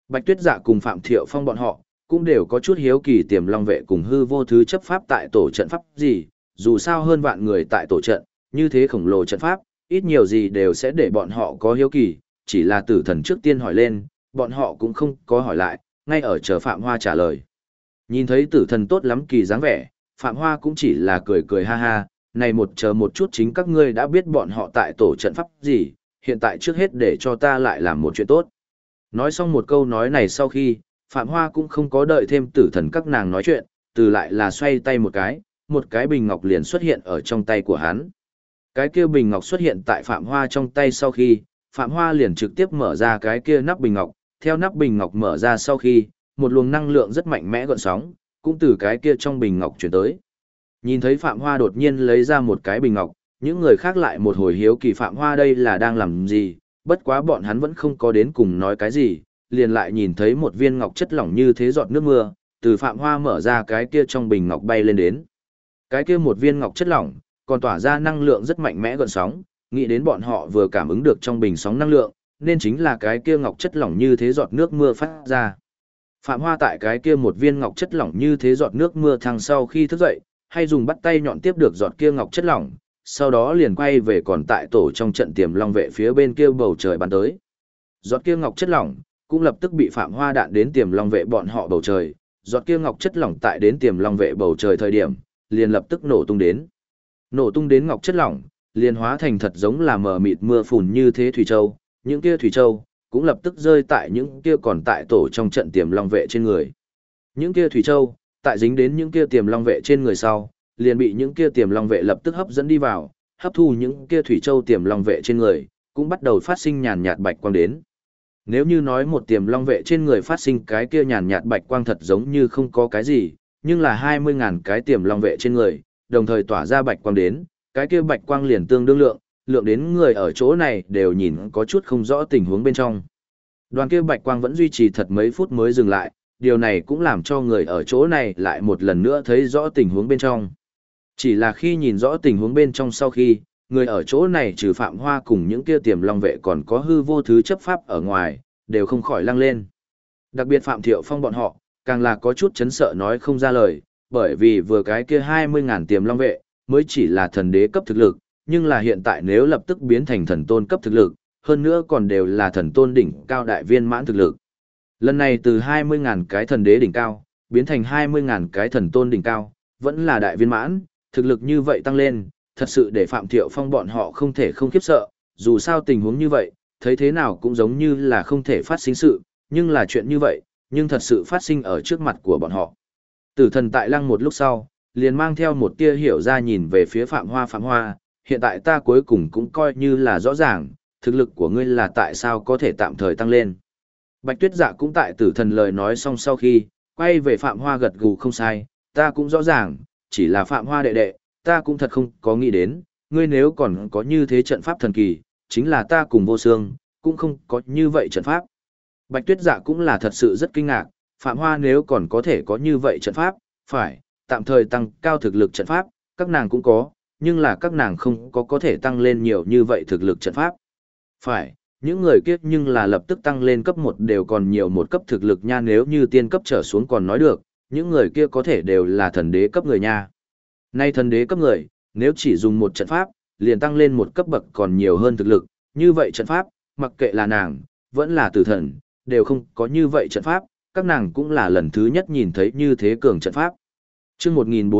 Bạch Tuyết Dạ cùng Phạm Thiệu Phong bọn họ, cũng đều có chút hiếu kỳ Tiềm Long vệ cùng hư vô thứ chấp pháp tại tổ trận pháp gì, dù sao hơn vạn người tại tổ trận, như thế khổng lồ trận pháp, ít nhiều gì đều sẽ để bọn họ có hiếu kỳ, chỉ là Tử Thần trước tiên hỏi lên, bọn họ cũng không có hỏi lại, ngay ở chờ Phạm Hoa trả lời. Nhìn thấy Tử Thần tốt lắm kỳ dáng vẻ, Phạm Hoa cũng chỉ là cười cười ha ha, này một chờ một chút chính các ngươi đã biết bọn họ tại tổ trận pháp gì, hiện tại trước hết để cho ta lại làm một chuyện tốt. Nói xong một câu nói này sau khi, Phạm Hoa cũng không có đợi thêm Tử Thần các nàng nói chuyện, từ lại là xoay tay một cái bình ngọc liền xuất hiện ở trong tay của hắn. Cái kia bình ngọc xuất hiện tại Phạm Hoa trong tay sau khi, Phạm Hoa liền trực tiếp mở ra cái kia nắp bình ngọc, theo nắp bình ngọc mở ra sau khi, một luồng năng lượng rất mạnh mẽ gợn sóng, cũng từ cái kia trong bình ngọc chuyển tới. Nhìn thấy Phạm Hoa đột nhiên lấy ra một cái bình ngọc, những người khác lại một hồi hiếu kỳ Phạm Hoa đây là đang làm gì, bất quá bọn hắn vẫn không có đến cùng nói cái gì, liền lại nhìn thấy một viên ngọc chất lỏng như thế giọt nước mưa, từ Phạm Hoa mở ra cái kia trong bình ngọc bay lên đến. Cái kia một viên ngọc chất lỏng, còn tỏa ra năng lượng rất mạnh mẽ gợn sóng, nghĩ đến bọn họ vừa cảm ứng được trong bình sóng năng lượng, nên chính là cái kia ngọc chất lỏng như thế giọt nước mưa phát ra. Phạm Hoa tại cái kia một viên ngọc chất lỏng như thế giọt nước mưa thăng sau khi thức dậy, hay dùng bắt tay nhọn tiếp được giọt kia ngọc chất lỏng, sau đó liền quay về còn tại tổ trong trận Tiềm Long vệ phía bên kia bầu trời bắn tới. Giọt kia ngọc chất lỏng cũng lập tức bị Phạm Hoa đạn đến Tiềm Long vệ bọn họ bầu trời, giọt kia ngọc chất lỏng tại đến Tiềm Long vệ bầu trời thời điểm, liền lập tức nổ tung đến. Nổ tung đến ngọc chất lỏng, liền hóa thành thật giống là mờ mịt mưa phùn như thế thủy châu, những kia thủy châu cũng lập tức rơi tại những kia còn tại tổ trong trận Tiềm Long vệ trên người. Những kia thủy châu, tại dính đến những kia Tiềm Long vệ trên người sau, liền bị những kia Tiềm Long vệ lập tức hấp dẫn đi vào, hấp thu những kia thủy châu Tiềm Long vệ trên người, cũng bắt đầu phát sinh nhàn nhạt bạch quang đến. Nếu như nói một Tiềm Long vệ trên người phát sinh cái kia nhàn nhạt bạch quang thật giống như không có cái gì, nhưng là 20.000 cái Tiềm Long vệ trên người, đồng thời tỏa ra bạch quang đến, cái kia bạch quang liền tương đương lượng đến người ở chỗ này đều nhìn có chút không rõ tình huống bên trong. Đoàn kia bạch quang vẫn duy trì thật mấy phút mới dừng lại, điều này cũng làm cho người ở chỗ này lại một lần nữa thấy rõ tình huống bên trong. Chỉ là khi nhìn rõ tình huống bên trong sau khi, người ở chỗ này trừ Phạm Hoa cùng những kia Tiềm Long vệ còn có hư vô thứ chấp pháp ở ngoài, đều không khỏi lăng lên. Đặc biệt Phạm Thiệu Phong bọn họ, càng là có chút chấn sợ nói không ra lời, bởi vì vừa cái kia 20.000 Tiềm Long vệ, mới chỉ là thần đế cấp thực lực, nhưng là hiện tại nếu lập tức biến thành thần tôn cấp thực lực, hơn nữa còn đều là thần tôn đỉnh cao đại viên mãn thực lực. Lần này từ 20.000 cái thần đế đỉnh cao, biến thành 20.000 cái thần tôn đỉnh cao, vẫn là đại viên mãn, thực lực như vậy tăng lên, thật sự để Phạm Thiệu Phong bọn họ không thể không khiếp sợ, dù sao tình huống như vậy, thấy thế nào cũng giống như là không thể phát sinh sự, nhưng là chuyện như vậy, nhưng thật sự phát sinh ở trước mặt của bọn họ. Tử Thần tại lăng một lúc sau, liền mang theo một tia hiểu ra nhìn về phía Phạm Hoa, hiện tại ta cuối cùng cũng coi như là rõ ràng, thực lực của ngươi là tại sao có thể tạm thời tăng lên. Bạch Tuyết Dạ cũng tại Tử Thần lời nói xong sau khi, quay về Phạm Hoa gật gù không sai, ta cũng rõ ràng, chỉ là Phạm Hoa đệ đệ, ta cũng thật không có nghĩ đến, ngươi nếu còn có như thế trận pháp thần kỳ, chính là ta cùng Vô Xương, cũng không có như vậy trận pháp. Bạch Tuyết Dạ cũng là thật sự rất kinh ngạc, Phạm Hoa nếu còn có thể có như vậy trận pháp, phải, tạm thời tăng cao thực lực trận pháp, các nàng cũng có, nhưng là các nàng không có thể tăng lên nhiều như vậy thực lực trận pháp. Phải, những người kiếp nhưng là lập tức tăng lên cấp 1 đều còn nhiều một cấp thực lực nha, nếu như tiên cấp trở xuống còn nói được, những người kia có thể đều là thần đế cấp người nha. Nay thần đế cấp người, nếu chỉ dùng một trận pháp, liền tăng lên một cấp bậc còn nhiều hơn thực lực, như vậy trận pháp, mặc kệ là nàng, vẫn là Tử Thần, đều không có như vậy trận pháp, các nàng cũng là lần thứ nhất nhìn thấy như thế cường trận pháp. Chương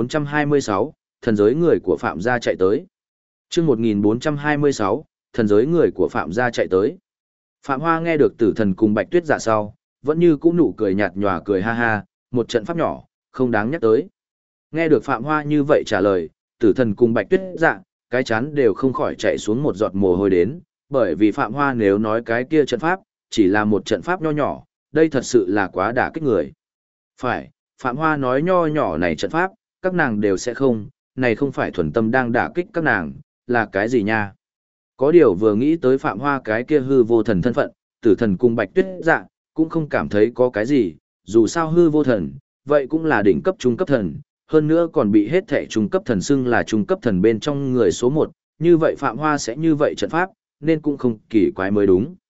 1426, thần giới người của Phạm gia chạy tới. Chương 1426, thần giới người của Phạm gia chạy tới. Phạm Hoa nghe được Tử Thần cùng Bạch Tuyết Dạ sau, vẫn như cũ nụ cười nhạt nhòa cười ha ha, một trận pháp nhỏ, không đáng nhắc tới. Nghe được Phạm Hoa như vậy trả lời, Tử Thần cùng Bạch Tuyết Dạ, cái chán đều không khỏi chạy xuống một giọt mồ hôi đến, bởi vì Phạm Hoa nếu nói cái kia trận pháp, chỉ là một trận pháp nho nhỏ, đây thật sự là quá đả kích người. Phải, Phạm Hoa nói nho nhỏ này trận pháp, các nàng đều sẽ không, này không phải thuần tâm đang đả kích các nàng, là cái gì nha? Có điều vừa nghĩ tới Phạm Hoa cái kia hư vô thần thân phận, Tử Thần cùng Bạch Tuyết Dạ, cũng không cảm thấy có cái gì, dù sao hư vô thần, vậy cũng là đỉnh cấp trung cấp thần, hơn nữa còn bị hết thảy trung cấp thần xưng là trung cấp thần bên trong người số 1, như vậy Phạm Hoa sẽ như vậy trận pháp, nên cũng không kỳ quái mới đúng.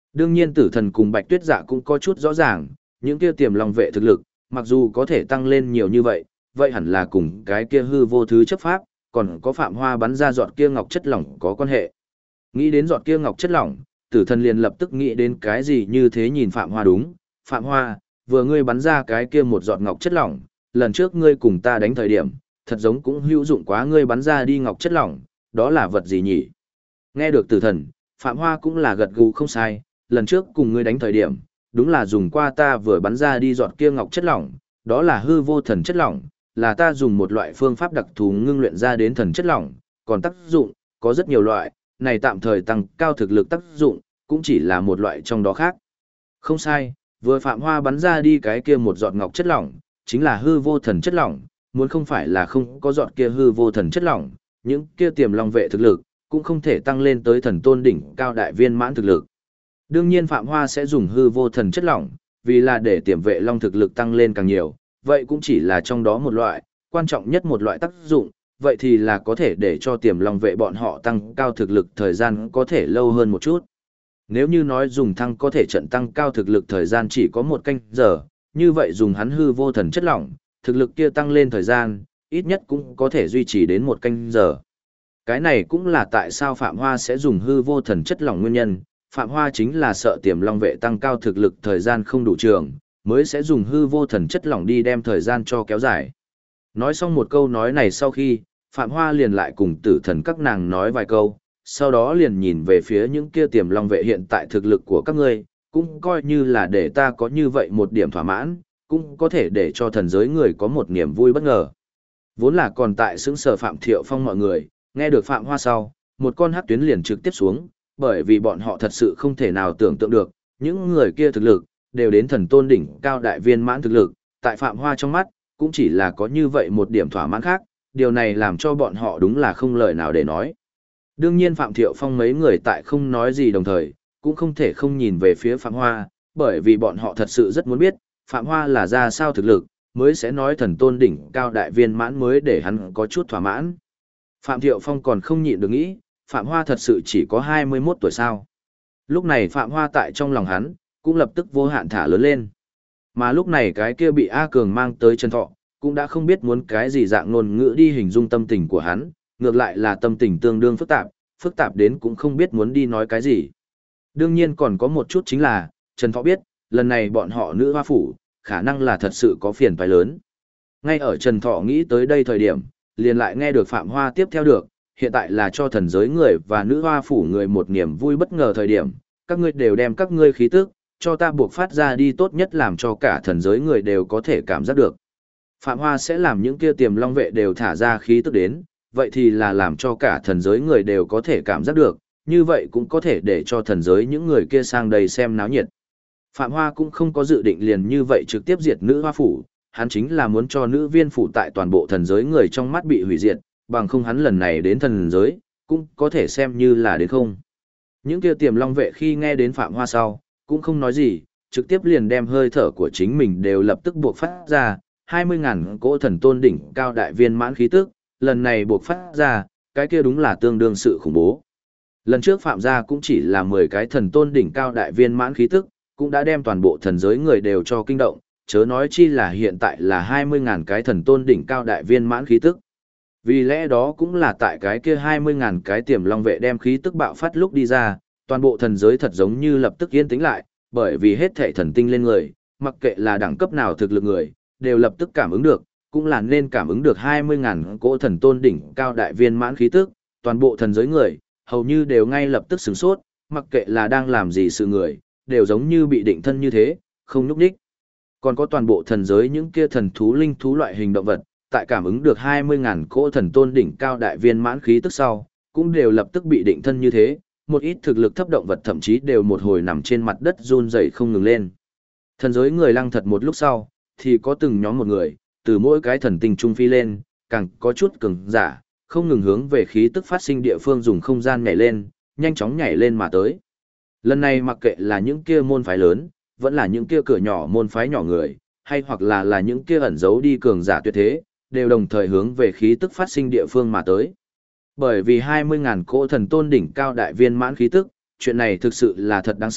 Đương nhiên tử thần cùng Bạch Tuyết Dạ cũng có chút rõ ràng, những kia tiềm long vệ thực lực, mặc dù có thể tăng lên nhiều như vậy, vậy hẳn là cùng cái kia hư vô thứ chấp pháp, còn có Phạm Hoa bắn ra giọt kia ngọc chất lỏng có quan hệ. Nghĩ đến giọt kia ngọc chất lỏng, tử thần liền lập tức nghĩ đến cái gì như thế nhìn Phạm Hoa đúng. Phạm Hoa, vừa ngươi bắn ra cái kia một giọt ngọc chất lỏng, lần trước ngươi cùng ta đánh thời điểm, thật giống cũng hữu dụng quá ngươi bắn ra đi ngọc chất lỏng, đó là vật gì nhỉ? Nghe được tử thần, Phạm Hoa cũng là gật gù không sai, lần trước cùng ngươi đánh thời điểm, đúng là dùng qua ta vừa bắn ra đi giọt kia ngọc chất lỏng, đó là hư vô thần chất lỏng, là ta dùng một loại phương pháp đặc thù ngưng luyện ra đến thần chất lỏng, còn tác dụng, có rất nhiều loại, này tạm thời tăng cao thực lực tác dụng, cũng chỉ là một loại trong đó khác. Không sai, vừa Phạm Hoa bắn ra đi cái kia một giọt ngọc chất lỏng, chính là hư vô thần chất lỏng, muốn không phải là không có giọt kia hư vô thần chất lỏng, những kia tiềm long vệ thực lực, cũng không thể tăng lên tới thần tôn đỉnh cao đại viên mãn thực lực. Đương nhiên Phạm Hoa sẽ dùng hư vô thần chất lỏng, vì là để tiềm vệ long thực lực tăng lên càng nhiều, vậy cũng chỉ là trong đó một loại, quan trọng nhất một loại tác dụng, vậy thì là có thể để cho tiềm long vệ bọn họ tăng cao thực lực thời gian có thể lâu hơn một chút. Nếu như nói dùng thăng có thể trận tăng cao thực lực thời gian chỉ có 1 canh giờ, như vậy dùng hắn hư vô thần chất lỏng, thực lực kia tăng lên thời gian, ít nhất cũng có thể duy trì đến 1 canh giờ. Cái này cũng là tại sao Phạm Hoa sẽ dùng hư vô thần chất lỏng nguyên nhân, Phạm Hoa chính là sợ tiềm long vệ tăng cao thực lực thời gian không đủ trường, mới sẽ dùng hư vô thần chất lỏng đi đem thời gian cho kéo dài. Nói xong một câu nói này sau khi, Phạm Hoa liền lại cùng tử thần các nàng nói vài câu, sau đó liền nhìn về phía những kia tiềm long vệ hiện tại thực lực của các ngươi, cũng coi như là để ta có như vậy một điểm thỏa mãn, cũng có thể để cho thần giới người có một niềm vui bất ngờ. Vốn là còn tại xứng sở Phạm Thiệu Phong mọi người, nghe được Phạm Hoa sau, một con hắc tuyến liền trực tiếp xuống, bởi vì bọn họ thật sự không thể nào tưởng tượng được, những người kia thực lực, đều đến thần tôn đỉnh cao đại viên mãn thực lực, tại Phạm Hoa trong mắt, cũng chỉ là có như vậy một điểm thỏa mãn khác, điều này làm cho bọn họ đúng là không lời nào để nói. Đương nhiên Phạm Thiệu Phong mấy người tại không nói gì đồng thời, cũng không thể không nhìn về phía Phạm Hoa, bởi vì bọn họ thật sự rất muốn biết, Phạm Hoa là ra sao thực lực, mới sẽ nói thần tôn đỉnh cao đại viên mãn mới để hắn có chút thỏa mãn. Phạm Thiệu Phong còn không nhịn được nghĩ, Phạm Hoa thật sự chỉ có 21 tuổi sao. Lúc này Phạm Hoa tại trong lòng hắn, cũng lập tức vô hạn thả lớn lên. Mà lúc này cái kia bị A Cường mang tới Trần Thọ, cũng đã không biết muốn cái gì dạng ngôn ngữ đi hình dung tâm tình của hắn, ngược lại là tâm tình tương đương phức tạp đến cũng không biết muốn đi nói cái gì. Đương nhiên còn có một chút chính là, Trần Thọ biết, lần này bọn họ nữ hoa phủ, khả năng là thật sự có phiền toái lớn. Ngay ở Trần Thọ nghĩ tới đây thời điểm, liền lại nghe được Phạm Hoa tiếp theo được, hiện tại là cho thần giới người và nữ hoa phủ người một niềm vui bất ngờ thời điểm, các ngươi đều đem các ngươi khí tức, cho ta buộc phát ra đi tốt nhất làm cho cả thần giới người đều có thể cảm giác được. Phạm Hoa sẽ làm những kia tiềm long vệ đều thả ra khí tức đến, vậy thì là làm cho cả thần giới người đều có thể cảm giác được, như vậy cũng có thể để cho thần giới những người kia sang đây xem náo nhiệt. Phạm Hoa cũng không có dự định liền như vậy trực tiếp diệt nữ hoa phủ, hắn chính là muốn cho nữ viên phủ tại toàn bộ thần giới người trong mắt bị hủy diệt, bằng không hắn lần này đến thần giới, cũng có thể xem như là đến không. Những kia tiềm long vệ khi nghe đến Phạm Hoa sau, cũng không nói gì, trực tiếp liền đem hơi thở của chính mình đều lập tức buộc phát ra, 20.000 cỗ thần tôn đỉnh cao đại viên mãn khí tức, lần này buộc phát ra, cái kia đúng là tương đương sự khủng bố. Lần trước Phạm gia cũng chỉ là 10 cái thần tôn đỉnh cao đại viên mãn khí tức, cũng đã đem toàn bộ thần giới người đều cho kinh động, chớ nói chi là hiện tại là 20.000 cái thần tôn đỉnh cao đại viên mãn khí tức. Vì lẽ đó cũng là tại cái kia 20.000 cái tiềm long vệ đem khí tức bạo phát lúc đi ra, toàn bộ thần giới thật giống như lập tức yên tĩnh lại, bởi vì hết thảy thần tinh lên người, mặc kệ là đẳng cấp nào thực lực người, đều lập tức cảm ứng được, cũng là nên cảm ứng được 20.000 cỗ thần tôn đỉnh cao đại viên mãn khí tức, toàn bộ thần giới người, hầu như đều ngay lập tức sửng sốt, mặc kệ là đang làm gì sự người, đều giống như bị định thân như thế, không nhúc nhích. Còn có toàn bộ thần giới những kia thần thú linh thú loại hình động vật, tại cảm ứng được 20.000 cỗ thần tôn đỉnh cao đại viên mãn khí tức sau, cũng đều lập tức bị định thân như thế, một ít thực lực thấp động vật thậm chí đều một hồi nằm trên mặt đất run rẩy không ngừng lên. Thần giới người lăng thật một lúc sau, thì có từng nhóm một người, từ mỗi cái thần tinh trung phi lên, càng có chút cường giả, không ngừng hướng về khí tức phát sinh địa phương dùng không gian nhảy lên, nhanh chóng nhảy lên mà tới. Lần này mặc kệ là những kia môn phái lớn, vẫn là những kia cửa nhỏ môn phái nhỏ người, hay hoặc là những kia ẩn giấu đi cường giả tuyệt thế, đều đồng thời hướng về khí tức phát sinh địa phương mà tới. Bởi vì 20.000 cỗ thần tôn đỉnh cao đại viên mãn khí tức, chuyện này thực sự là thật đáng sợ,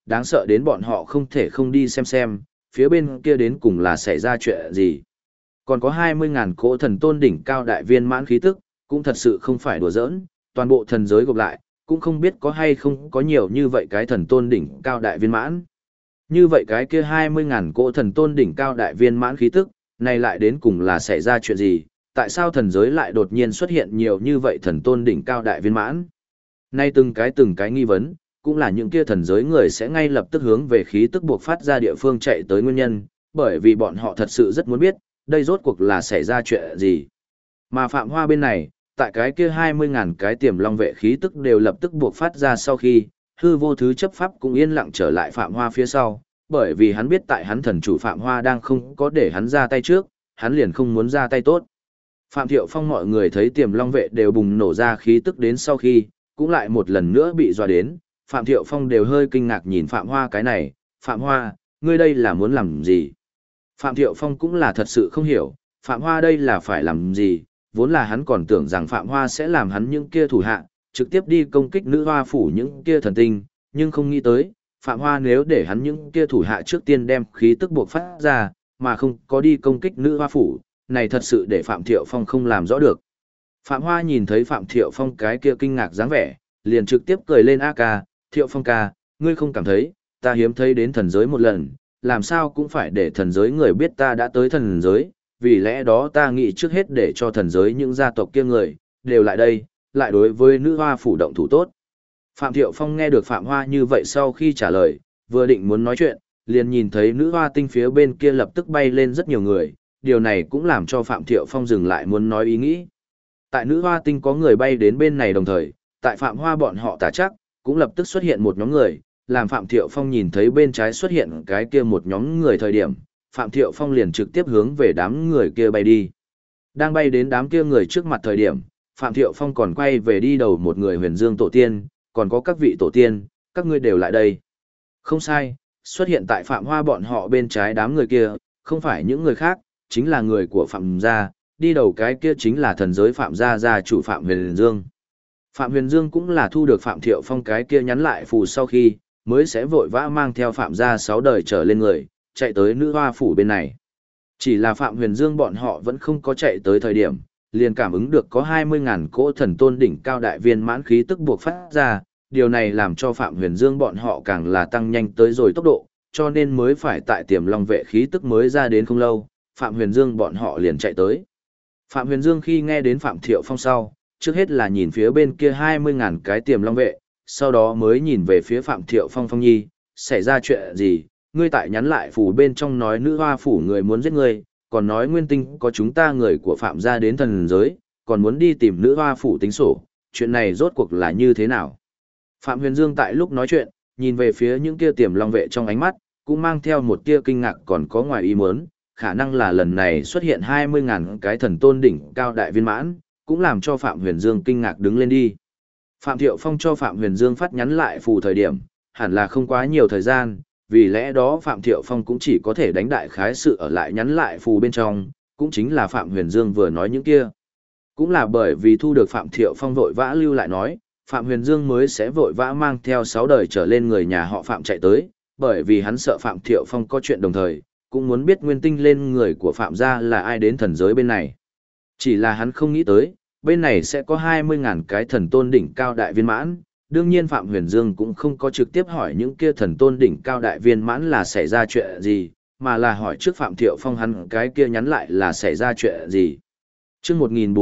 đáng sợ đến bọn họ không thể không đi xem, phía bên kia đến cùng là xảy ra chuyện gì. Còn có 20.000 cỗ thần tôn đỉnh cao đại viên mãn khí tức, cũng thật sự không phải đùa giỡn, toàn bộ thần giới gộp lại, cũng không biết có hay không có nhiều như vậy cái thần tôn đỉnh cao đại viên mãn. Như vậy cái kia 20.000 cỗ thần tôn đỉnh cao đại viên mãn khí tức, này lại đến cùng là xảy ra chuyện gì, tại sao thần giới lại đột nhiên xuất hiện nhiều như vậy thần tôn đỉnh cao đại viên mãn. Nay từng cái nghi vấn, cũng là những kia thần giới người sẽ ngay lập tức hướng về khí tức buộc phát ra địa phương chạy tới nguyên nhân, bởi vì bọn họ thật sự rất muốn biết, đây rốt cuộc là xảy ra chuyện gì. Mà Phạm Hoa bên này, tại cái kia 20.000 cái tiềm long vệ khí tức đều lập tức buộc phát ra sau khi, hư vô thứ chấp pháp cũng yên lặng trở lại Phạm Hoa phía sau, bởi vì hắn biết tại hắn thần chủ Phạm Hoa đang không có để hắn ra tay trước, hắn liền không muốn ra tay tốt. Phạm Thiệu Phong mọi người thấy tiềm long vệ đều bùng nổ ra khí tức đến sau khi, cũng lại một lần nữa bị dọa đến, Phạm Thiệu Phong đều hơi kinh ngạc nhìn Phạm Hoa cái này, Phạm Hoa, ngươi đây là muốn làm gì? Phạm Thiệu Phong cũng là thật sự không hiểu, Phạm Hoa đây là phải làm gì, vốn là hắn còn tưởng rằng Phạm Hoa sẽ làm hắn những kia thủ hạ, trực tiếp đi công kích nữ hoa phủ những kia thần tinh, nhưng không nghĩ tới, Phạm Hoa nếu để hắn những kia thủ hạ trước tiên đem khí tức buộc phát ra, mà không có đi công kích nữ hoa phủ, này thật sự để Phạm Thiệu Phong không làm rõ được. Phạm Hoa nhìn thấy Phạm Thiệu Phong cái kia kinh ngạc dáng vẻ, liền trực tiếp cười lên a ca, Thiệu Phong ca, ngươi không cảm thấy, ta hiếm thấy đến thần giới một lần, làm sao cũng phải để thần giới người biết ta đã tới thần giới, vì lẽ đó ta nghĩ trước hết để cho thần giới những gia tộc kia người, đều lại đây, lại đối với nữ hoa phủ động thủ tốt. Phạm Thiệu Phong nghe được Phạm Hoa như vậy sau khi trả lời, vừa định muốn nói chuyện, liền nhìn thấy nữ hoa tinh phía bên kia lập tức bay lên rất nhiều người, điều này cũng làm cho Phạm Thiệu Phong dừng lại muốn nói ý nghĩ. Tại nữ hoa tinh có người bay đến bên này đồng thời, tại Phạm Hoa bọn họ tả chắc, cũng lập tức xuất hiện một nhóm người, làm Phạm Thiệu Phong nhìn thấy bên trái xuất hiện cái kia một nhóm người thời điểm, Phạm Thiệu Phong liền trực tiếp hướng về đám người kia bay đi. Đang bay đến đám kia người trước mặt thời điểm, Phạm Thiệu Phong còn quay về đi đầu một người Huyền Dương tổ tiên, còn có các vị tổ tiên, các ngươi đều lại đây. Không sai, xuất hiện tại Phạm Hoa bọn họ bên trái đám người kia, không phải những người khác, chính là người của Phạm gia, đi đầu cái kia chính là thần giới Phạm gia gia chủ Phạm Huyền Dương. Phạm Huyền Dương cũng là thu được Phạm Thiệu Phong cái kia nhắn lại phù sau khi, mới sẽ vội vã mang theo Phạm gia 6 đời trở lên người, chạy tới nữ hoa phủ bên này. Chỉ là Phạm Huyền Dương bọn họ vẫn không có chạy tới thời điểm, liền cảm ứng được có 20.000 cỗ thần tôn đỉnh cao đại viên mãn khí tức buộc phát ra, điều này làm cho Phạm Huyền Dương bọn họ càng là tăng nhanh tới rồi tốc độ, cho nên mới phải tại tiềm long vệ khí tức mới ra đến không lâu, Phạm Huyền Dương bọn họ liền chạy tới. Phạm Huyền Dương khi nghe đến Phạm Thiệu Phong sau, trước hết là nhìn phía bên kia 20.000 cái tiềm long vệ, sau đó mới nhìn về phía Phạm Thiệu Phong Phong Nhi, xảy ra chuyện gì, ngươi tại nhắn lại phủ bên trong nói nữ hoa phủ người muốn giết ngươi, còn nói nguyên tinh có chúng ta người của Phạm gia đến thần giới, còn muốn đi tìm nữ hoa phủ tính sổ, chuyện này rốt cuộc là như thế nào? Phạm Huyền Dương tại lúc nói chuyện, nhìn về phía những kia tiềm long vệ trong ánh mắt, cũng mang theo một tia kinh ngạc còn có ngoài ý muốn, khả năng là lần này xuất hiện 20.000 cái thần tôn đỉnh cao đại viên mãn, cũng làm cho Phạm Huyền Dương kinh ngạc đứng lên đi. Phạm Thiệu Phong cho Phạm Huyền Dương phát nhắn lại phù thời điểm, hẳn là không quá nhiều thời gian, vì lẽ đó Phạm Thiệu Phong cũng chỉ có thể đánh đại khái sự ở lại nhắn lại phù bên trong, cũng chính là Phạm Huyền Dương vừa nói những kia. Cũng là bởi vì thu được Phạm Thiệu Phong vội vã lưu lại nói, Phạm Huyền Dương mới sẽ vội vã mang theo 6 đời trở lên người nhà họ Phạm chạy tới, bởi vì hắn sợ Phạm Thiệu Phong có chuyện đồng thời, cũng muốn biết nguyên tinh lên người của Phạm gia là ai đến thần giới bên này. Chỉ là hắn không nghĩ tới, bên này sẽ có 20.000 cái thần tôn đỉnh cao đại viên mãn. Đương nhiên Phạm Huyền Dương cũng không có trực tiếp hỏi những kia thần tôn đỉnh cao đại viên mãn là xảy ra chuyện gì, mà là hỏi trước Phạm Thiệu Phong hắn cái kia nhắn lại là xảy ra chuyện gì. Chương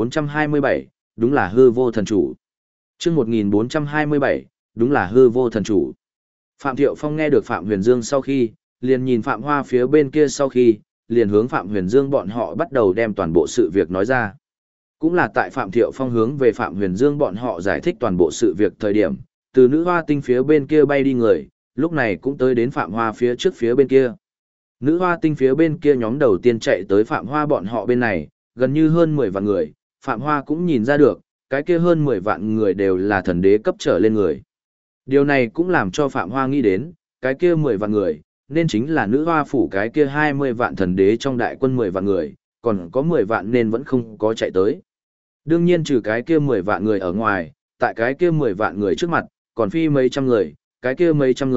1427, đúng là hư vô thần chủ. Chương 1427, đúng là hư vô thần chủ. Phạm Thiệu Phong nghe được Phạm Huyền Dương sau khi, liền nhìn Phạm Hoa phía bên kia sau khi, liền hướng Phạm Huyền Dương bọn họ bắt đầu đem toàn bộ sự việc nói ra. Cũng là tại Phạm Thiệu Phong hướng về Phạm Huyền Dương bọn họ giải thích toàn bộ sự việc thời điểm, từ nữ hoa tinh phía bên kia bay đi người, lúc này cũng tới đến Phạm Hoa phía trước phía bên kia. Nữ hoa tinh phía bên kia nhóm đầu tiên chạy tới Phạm Hoa bọn họ bên này, gần như hơn 10 vạn người, Phạm Hoa cũng nhìn ra được, cái kia hơn 10 vạn người đều là thần đế cấp trở lên người. Điều này cũng làm cho Phạm Hoa nghĩ đến, cái kia 10 vạn người, nên chính là nữ hoa phủ cái kia 20 vạn thần đế trong đại quân 10 vạn người, còn có 10 vạn nên vẫn không có chạy tới. Đương nhiên trừ cái kia 10 vạn người ở ngoài, tại cái kia 10 vạn người trước mặt, còn phi mấy trăm người, cái kia mấy trăm người,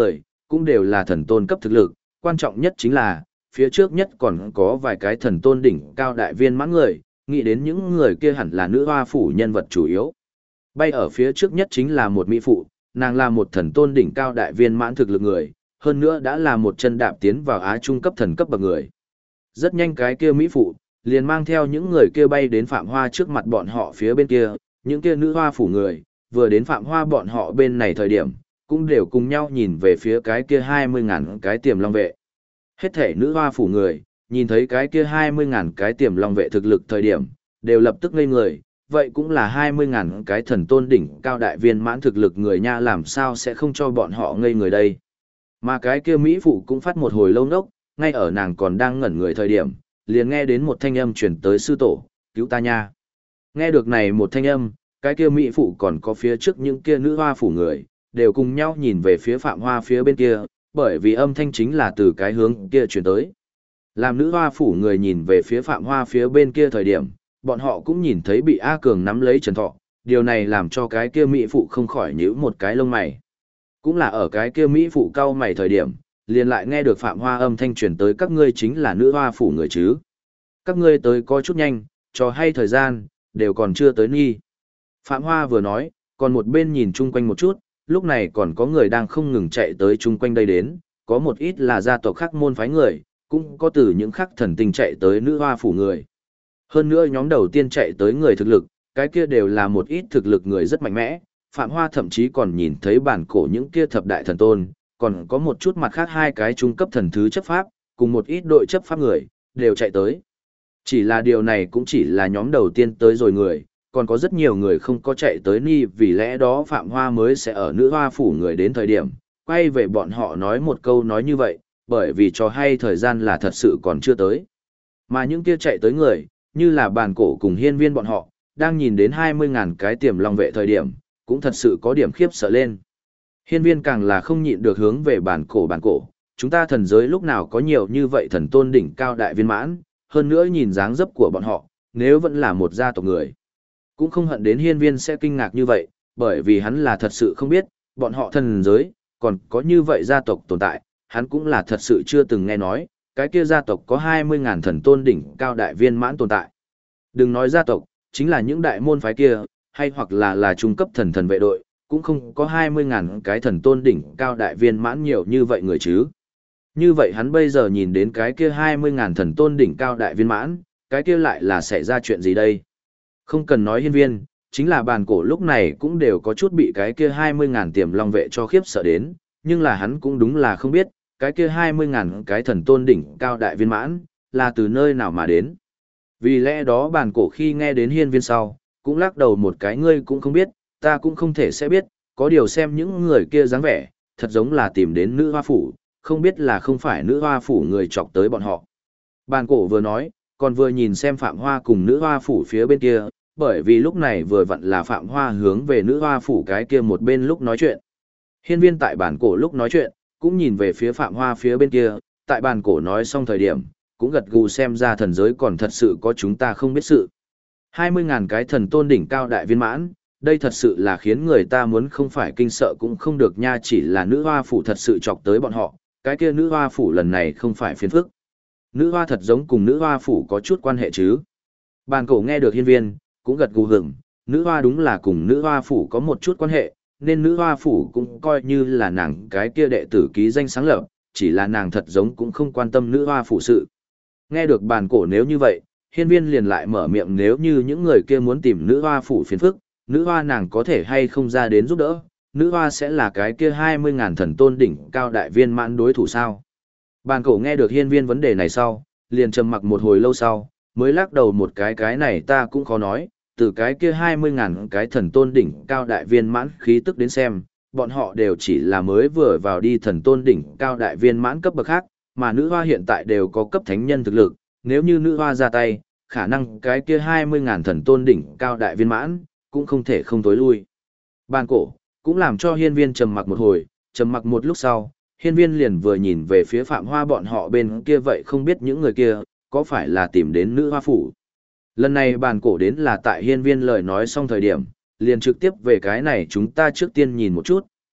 cũng đều là thần tôn cấp thực lực, quan trọng nhất chính là, phía trước nhất còn có vài cái thần tôn đỉnh cao đại viên mãn người, nghĩ đến những người kia hẳn là nữ hoa phủ nhân vật chủ yếu. Bay ở phía trước nhất chính là một mỹ phụ, nàng là một thần tôn đỉnh cao đại viên mãn thực lực người, hơn nữa đã là một chân đạp tiến vào Á Trung cấp thần cấp bậc người. Rất nhanh cái kia mỹ phụ, liền mang theo những người kia bay đến Phạm Hoa trước mặt bọn họ phía bên kia, những kia nữ hoa phủ người, vừa đến Phạm Hoa bọn họ bên này thời điểm, cũng đều cùng nhau nhìn về phía cái kia 20.000 cái tiềm long vệ. Hết thể nữ hoa phủ người, nhìn thấy cái kia 20.000 cái tiềm long vệ thực lực thời điểm, đều lập tức ngây người, vậy cũng là 20.000 cái thần tôn đỉnh cao đại viên mãn thực lực người nha, làm sao sẽ không cho bọn họ ngây người đây. Mà cái kia Mỹ phụ cũng phát một hồi lâu nốc, ngay ở nàng còn đang ngẩn người thời điểm, liền nghe đến một thanh âm chuyển tới sư tổ, cứu ta nha. Nghe được này một thanh âm, cái kia Mỹ phụ còn có phía trước những kia nữ hoa phủ người, đều cùng nhau nhìn về phía Phạm Hoa phía bên kia, bởi vì âm thanh chính là từ cái hướng kia chuyển tới. Làm nữ hoa phủ người nhìn về phía Phạm Hoa phía bên kia thời điểm, bọn họ cũng nhìn thấy bị A Cường nắm lấy Trần Thọ, điều này làm cho cái kia Mỹ phụ không khỏi nhíu một cái lông mày. Cũng là ở cái kia Mỹ phụ cau mày thời điểm, liền lại nghe được Phạm Hoa âm thanh truyền tới, các ngươi chính là nữ hoa phủ người chứ. Các ngươi tới có chút nhanh, cho hay thời gian, đều còn chưa tới nghi. Phạm Hoa vừa nói, còn một bên nhìn chung quanh một chút, lúc này còn có người đang không ngừng chạy tới chung quanh đây đến, có một ít là gia tộc khác môn phái người, cũng có từ những khắc thần tinh chạy tới nữ hoa phủ người. Hơn nữa nhóm đầu tiên chạy tới người thực lực, cái kia đều là một ít thực lực người rất mạnh mẽ, Phạm Hoa thậm chí còn nhìn thấy bản cổ những kia thập đại thần tôn, còn có một chút mặt khác hai cái trung cấp thần thứ chấp pháp, cùng một ít đội chấp pháp người, đều chạy tới. Chỉ là điều này cũng chỉ là nhóm đầu tiên tới rồi người, còn có rất nhiều người không có chạy tới ni, vì lẽ đó Phạm Hoa mới sẽ ở nữ hoa phủ người đến thời điểm, quay về bọn họ nói một câu nói như vậy, bởi vì cho hay thời gian là thật sự còn chưa tới. Mà những kia chạy tới người, như là bàn cổ cùng hiên viên bọn họ, đang nhìn đến 20.000 cái tiềm long vệ thời điểm, cũng thật sự có điểm khiếp sợ lên. Hiên viên càng là không nhịn được hướng về bàn cổ, chúng ta thần giới lúc nào có nhiều như vậy thần tôn đỉnh cao đại viên mãn, hơn nữa nhìn dáng dấp của bọn họ, nếu vẫn là một gia tộc người. Cũng không hận đến hiên viên sẽ kinh ngạc như vậy, bởi vì hắn là thật sự không biết, bọn họ thần giới, còn có như vậy gia tộc tồn tại, hắn cũng là thật sự chưa từng nghe nói, cái kia gia tộc có 20.000 thần tôn đỉnh cao đại viên mãn tồn tại. Đừng nói gia tộc, chính là những đại môn phái kia, hay hoặc là trung cấp thần vệ đội, cũng không có 20.000 cái thần tôn đỉnh cao đại viên mãn nhiều như vậy người chứ. Như vậy hắn bây giờ nhìn đến cái kia 20.000 thần tôn đỉnh cao đại viên mãn, cái kia lại là xảy ra chuyện gì đây? Không cần nói hiên viên, chính là bàn cổ lúc này cũng đều có chút bị cái kia 20.000 tiềm long vệ cho khiếp sợ đến, nhưng là hắn cũng đúng là không biết, cái kia 20.000 cái thần tôn đỉnh cao đại viên mãn, là từ nơi nào mà đến. Vì lẽ đó bàn cổ khi nghe đến hiên viên sau, cũng lắc đầu một cái, ngươi cũng không biết, ta cũng không thể sẽ biết, có điều xem những người kia dáng vẻ, thật giống là tìm đến nữ hoa phủ, không biết là không phải nữ hoa phủ người chọc tới bọn họ. Bàn cổ vừa nói, còn vừa nhìn xem Phạm Hoa cùng nữ hoa phủ phía bên kia, bởi vì lúc này vừa vặn là Phạm Hoa hướng về nữ hoa phủ cái kia một bên lúc nói chuyện. Hiên viên tại bàn cổ lúc nói chuyện, cũng nhìn về phía Phạm Hoa phía bên kia, tại bàn cổ nói xong thời điểm, cũng gật gù xem ra thần giới còn thật sự có chúng ta không biết sự. 20.000 cái thần tôn đỉnh cao đại viên mãn, đây thật sự là khiến người ta muốn không phải kinh sợ cũng không được nha, chỉ là nữ hoa phủ thật sự chọc tới bọn họ, cái kia nữ hoa phủ lần này không phải phiền phức. Nữ hoa thật giống cùng nữ hoa phủ có chút quan hệ chứ. Bàn cổ nghe được hiên viên, cũng gật gù hưởng, nữ hoa đúng là cùng nữ hoa phủ có một chút quan hệ, nên nữ hoa phủ cũng coi như là nàng cái kia đệ tử ký danh sáng lập, chỉ là nàng thật giống cũng không quan tâm nữ hoa phủ sự. Nghe được bàn cổ nếu như vậy, hiên viên liền lại mở miệng, nếu như những người kia muốn tìm nữ hoa phủ phiền phức, nữ hoa nàng có thể hay không ra đến giúp đỡ, nữ hoa sẽ là cái kia 20.000 thần tôn đỉnh cao đại viên mãn đối thủ sao. Bàn cổ nghe được hiên viên vấn đề này sau, liền trầm mặc một hồi lâu sau, mới lắc đầu một cái này ta cũng khó nói, từ cái kia 20.000 cái thần tôn đỉnh cao đại viên mãn khí tức đến xem, bọn họ đều chỉ là mới vừa vào đi thần tôn đỉnh cao đại viên mãn cấp bậc khác, mà nữ hoa hiện tại đều có cấp thánh nhân thực lực, nếu như nữ hoa ra tay, khả năng cái kia 20.000 thần tôn đỉnh cao đại viên mãn, cũng không thể không tối lui. Bàn cổ, cũng làm cho hiên viên trầm mặc một hồi, trầm mặc một lúc sau, hiên viên liền vừa nhìn về phía Phạm Hoa bọn họ bên kia, vậy không biết những người kia, có phải là tìm đến nữ hoa phủ. Lần này bàn cổ đến là tại hiên viên lời nói xong thời điểm, liền trực tiếp về cái này chúng ta trước tiên nhìn một chút,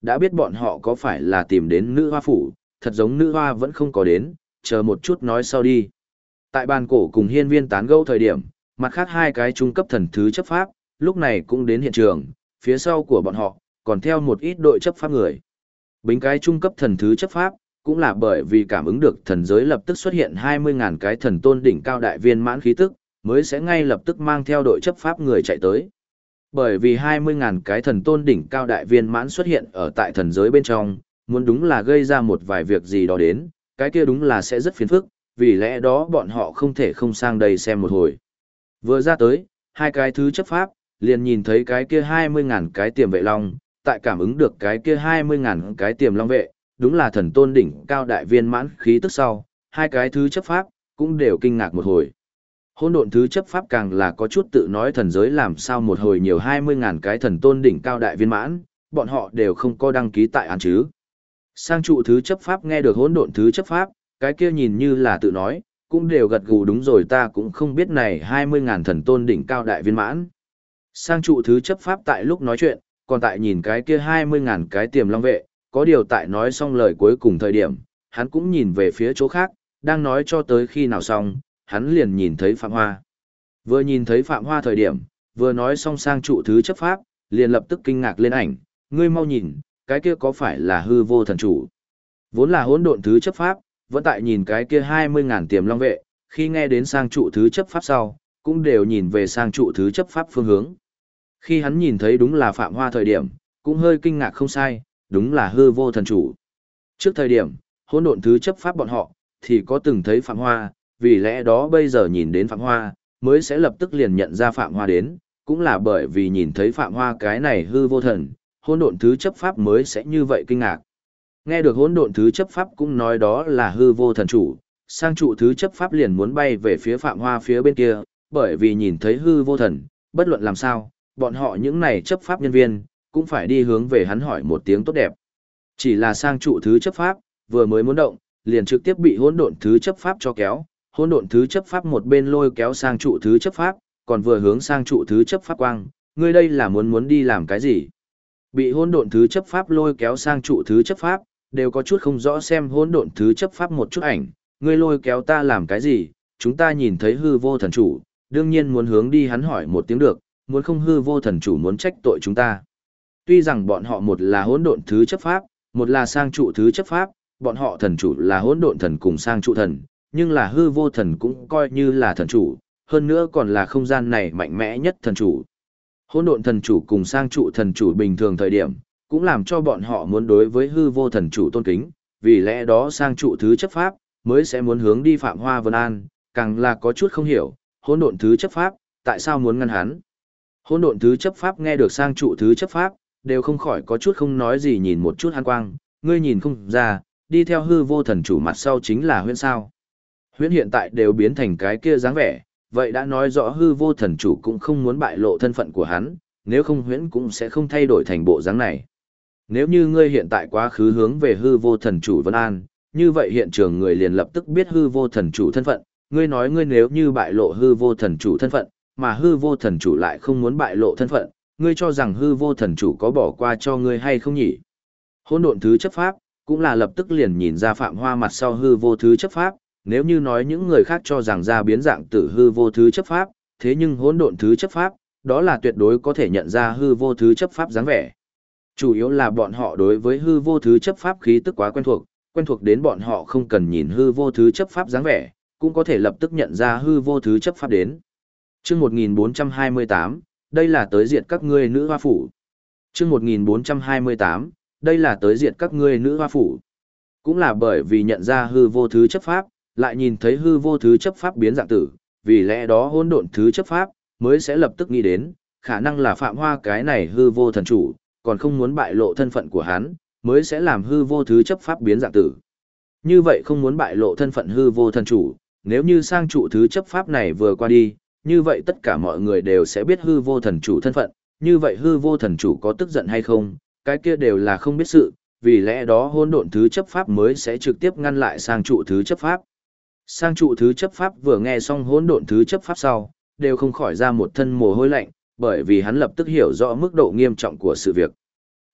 đã biết bọn họ có phải là tìm đến nữ hoa phủ, thật giống nữ hoa vẫn không có đến, chờ một chút nói sau đi. Tại bàn cổ cùng hiên viên tán gẫu thời điểm, mặt khác hai cái trung cấp thần thứ chấp pháp, lúc này cũng đến hiện trường, phía sau của bọn họ, còn theo một ít đội chấp pháp người. Bính cái trung cấp thần thứ chấp pháp, cũng là bởi vì cảm ứng được thần giới lập tức xuất hiện 20.000 cái thần tôn đỉnh cao đại viên mãn khí tức, mới sẽ ngay lập tức mang theo đội chấp pháp người chạy tới. Bởi vì 20.000 cái thần tôn đỉnh cao đại viên mãn xuất hiện ở tại thần giới bên trong, muốn đúng là gây ra một vài việc gì đó đến, cái kia đúng là sẽ rất phiền phức, vì lẽ đó bọn họ không thể không sang đây xem một hồi. Vừa ra tới, hai cái thứ chấp pháp, liền nhìn thấy cái kia 20.000 cái tiềm vệ long, tại cảm ứng được cái kia 20.000 cái tiềm long vệ, đúng là thần tôn đỉnh cao đại viên mãn khí tức sau, hai cái thứ chấp pháp, cũng đều kinh ngạc một hồi. Hôn độn thứ chấp pháp càng là có chút tự nói thần giới làm sao một hồi nhiều 20.000 cái thần tôn đỉnh cao đại viên mãn, bọn họ đều không có đăng ký tại án chứ. Sang trụ thứ chấp pháp nghe được hỗn độn thứ chấp pháp, cái kia nhìn như là tự nói, cũng đều gật gù đúng rồi ta cũng không biết này 20.000 thần tôn đỉnh cao đại viên mãn. Sang trụ thứ chấp pháp tại lúc nói chuyện, còn tại nhìn cái kia 20.000 cái tiềm long vệ, có điều tại nói xong lời cuối cùng thời điểm, hắn cũng nhìn về phía chỗ khác, đang nói cho tới khi nào xong, hắn liền nhìn thấy Phạm Hoa. Vừa nhìn thấy Phạm Hoa thời điểm, vừa nói xong sang trụ thứ chấp pháp, liền lập tức kinh ngạc lên ảnh, ngươi mau nhìn, cái kia có phải là hư vô thần chủ? Vốn là hỗn độn thứ chấp pháp, vẫn tại nhìn cái kia 20.000 tiềm long vệ, khi nghe đến sang trụ thứ chấp pháp sau, cũng đều nhìn về sang trụ thứ chấp pháp phương hướng. Khi hắn nhìn thấy đúng là Phạm Hoa thời điểm, cũng hơi kinh ngạc không sai, đúng là hư vô thần chủ. Trước thời điểm, hỗn độn thứ chấp pháp bọn họ, thì có từng thấy Phạm Hoa, vì lẽ đó bây giờ nhìn đến Phạm Hoa, mới sẽ lập tức liền nhận ra Phạm Hoa đến, cũng là bởi vì nhìn thấy Phạm Hoa cái này hư vô thần, hỗn độn thứ chấp pháp mới sẽ như vậy kinh ngạc. Nghe được hỗn độn thứ chấp pháp cũng nói đó là hư vô thần chủ, sang trụ thứ chấp pháp liền muốn bay về phía Phạm Hoa phía bên kia, bởi vì nhìn thấy hư vô thần, bất luận làm sao, bọn họ những này chấp pháp nhân viên, cũng phải đi hướng về hắn hỏi một tiếng tốt đẹp. Chỉ là sang trụ thứ chấp pháp, vừa mới muốn động, liền trực tiếp bị hỗn độn thứ chấp pháp cho kéo, hỗn độn thứ chấp pháp một bên lôi kéo sang trụ thứ chấp pháp, còn vừa hướng sang trụ thứ chấp pháp quang, ngươi đây là muốn đi làm cái gì? Bị hỗn độn thứ chấp pháp lôi kéo sang trụ thứ chấp pháp, đều có chút không rõ xem hỗn độn thứ chấp pháp một chút ảnh, ngươi lôi kéo ta làm cái gì? Chúng ta nhìn thấy hư vô thần chủ, đương nhiên muốn hướng đi hắn hỏi một tiếng được, muốn không hư vô thần chủ muốn trách tội chúng ta. Tuy rằng bọn họ một là hỗn độn thứ chấp pháp, một là sang trụ thứ chấp pháp, bọn họ thần chủ là hỗn độn thần cùng sang trụ thần, nhưng là hư vô thần cũng coi như là thần chủ, hơn nữa còn là không gian này mạnh mẽ nhất thần chủ. Hỗn độn thần chủ cùng sang trụ thần chủ bình thường thời điểm, cũng làm cho bọn họ muốn đối với hư vô thần chủ tôn kính, vì lẽ đó sang trụ thứ chấp pháp mới sẽ muốn hướng đi Phạm Hoa Vân An, càng là có chút không hiểu, hỗn độn thứ chấp pháp tại sao muốn ngăn hắn. Hỗn độn thứ chấp pháp nghe được sang trụ thứ chấp pháp, đều không khỏi có chút không nói gì nhìn một chút Hàn Quang, ngươi nhìn không ra, đi theo hư vô thần chủ mặt sau chính là huyễn sao. Huyễn hiện tại đều biến thành cái kia dáng vẻ, vậy đã nói rõ hư vô thần chủ cũng không muốn bại lộ thân phận của hắn, nếu không huyễn cũng sẽ không thay đổi thành bộ dáng này. Nếu như ngươi hiện tại quá khứ hướng về hư vô thần chủ Vân An, như vậy hiện trường người liền lập tức biết hư vô thần chủ thân phận, ngươi nói ngươi nếu như bại lộ hư vô thần chủ thân phận, mà hư vô thần chủ lại không muốn bại lộ thân phận, ngươi cho rằng hư vô thần chủ có bỏ qua cho ngươi hay không nhỉ? Hỗn độn thứ chấp pháp, cũng là lập tức liền nhìn ra Phạm Hoa mặt sau hư vô thứ chấp pháp, nếu như nói những người khác cho rằng ra biến dạng tử hư vô thứ chấp pháp, thế nhưng hỗn độn thứ chấp pháp, đó là tuyệt đối có thể nhận ra hư vô thứ chấp pháp dáng vẻ. Chủ yếu là bọn họ đối với hư vô thứ chấp pháp khí tức quá quen thuộc đến bọn họ không cần nhìn hư vô thứ chấp pháp dáng vẻ, cũng có thể lập tức nhận ra hư vô thứ chấp pháp đến. Chương 1428, đây là tới diệt các ngươi nữ hoa phủ. Chương 1428, đây là tới diệt các ngươi nữ hoa phủ. Cũng là bởi vì nhận ra hư vô thứ chấp pháp, lại nhìn thấy hư vô thứ chấp pháp biến dạng tử, vì lẽ đó hỗn độn thứ chấp pháp mới sẽ lập tức nghĩ đến, khả năng là Phạm Hoa cái này hư vô thần chủ, còn không muốn bại lộ thân phận của hắn, mới sẽ làm hư vô thứ chấp pháp biến dạng tử. Như vậy không muốn bại lộ thân phận hư vô thần chủ, nếu như sang trụ thứ chấp pháp này vừa qua đi, như vậy tất cả mọi người đều sẽ biết hư vô thần chủ thân phận, như vậy hư vô thần chủ có tức giận hay không, cái kia đều là không biết sự, vì lẽ đó hỗn độn thứ chấp pháp mới sẽ trực tiếp ngăn lại sang trụ thứ chấp pháp. Sang trụ thứ chấp pháp vừa nghe xong hỗn độn thứ chấp pháp sau, đều không khỏi ra một thân mồ hôi lạnh, bởi vì hắn lập tức hiểu rõ mức độ nghiêm trọng của sự việc.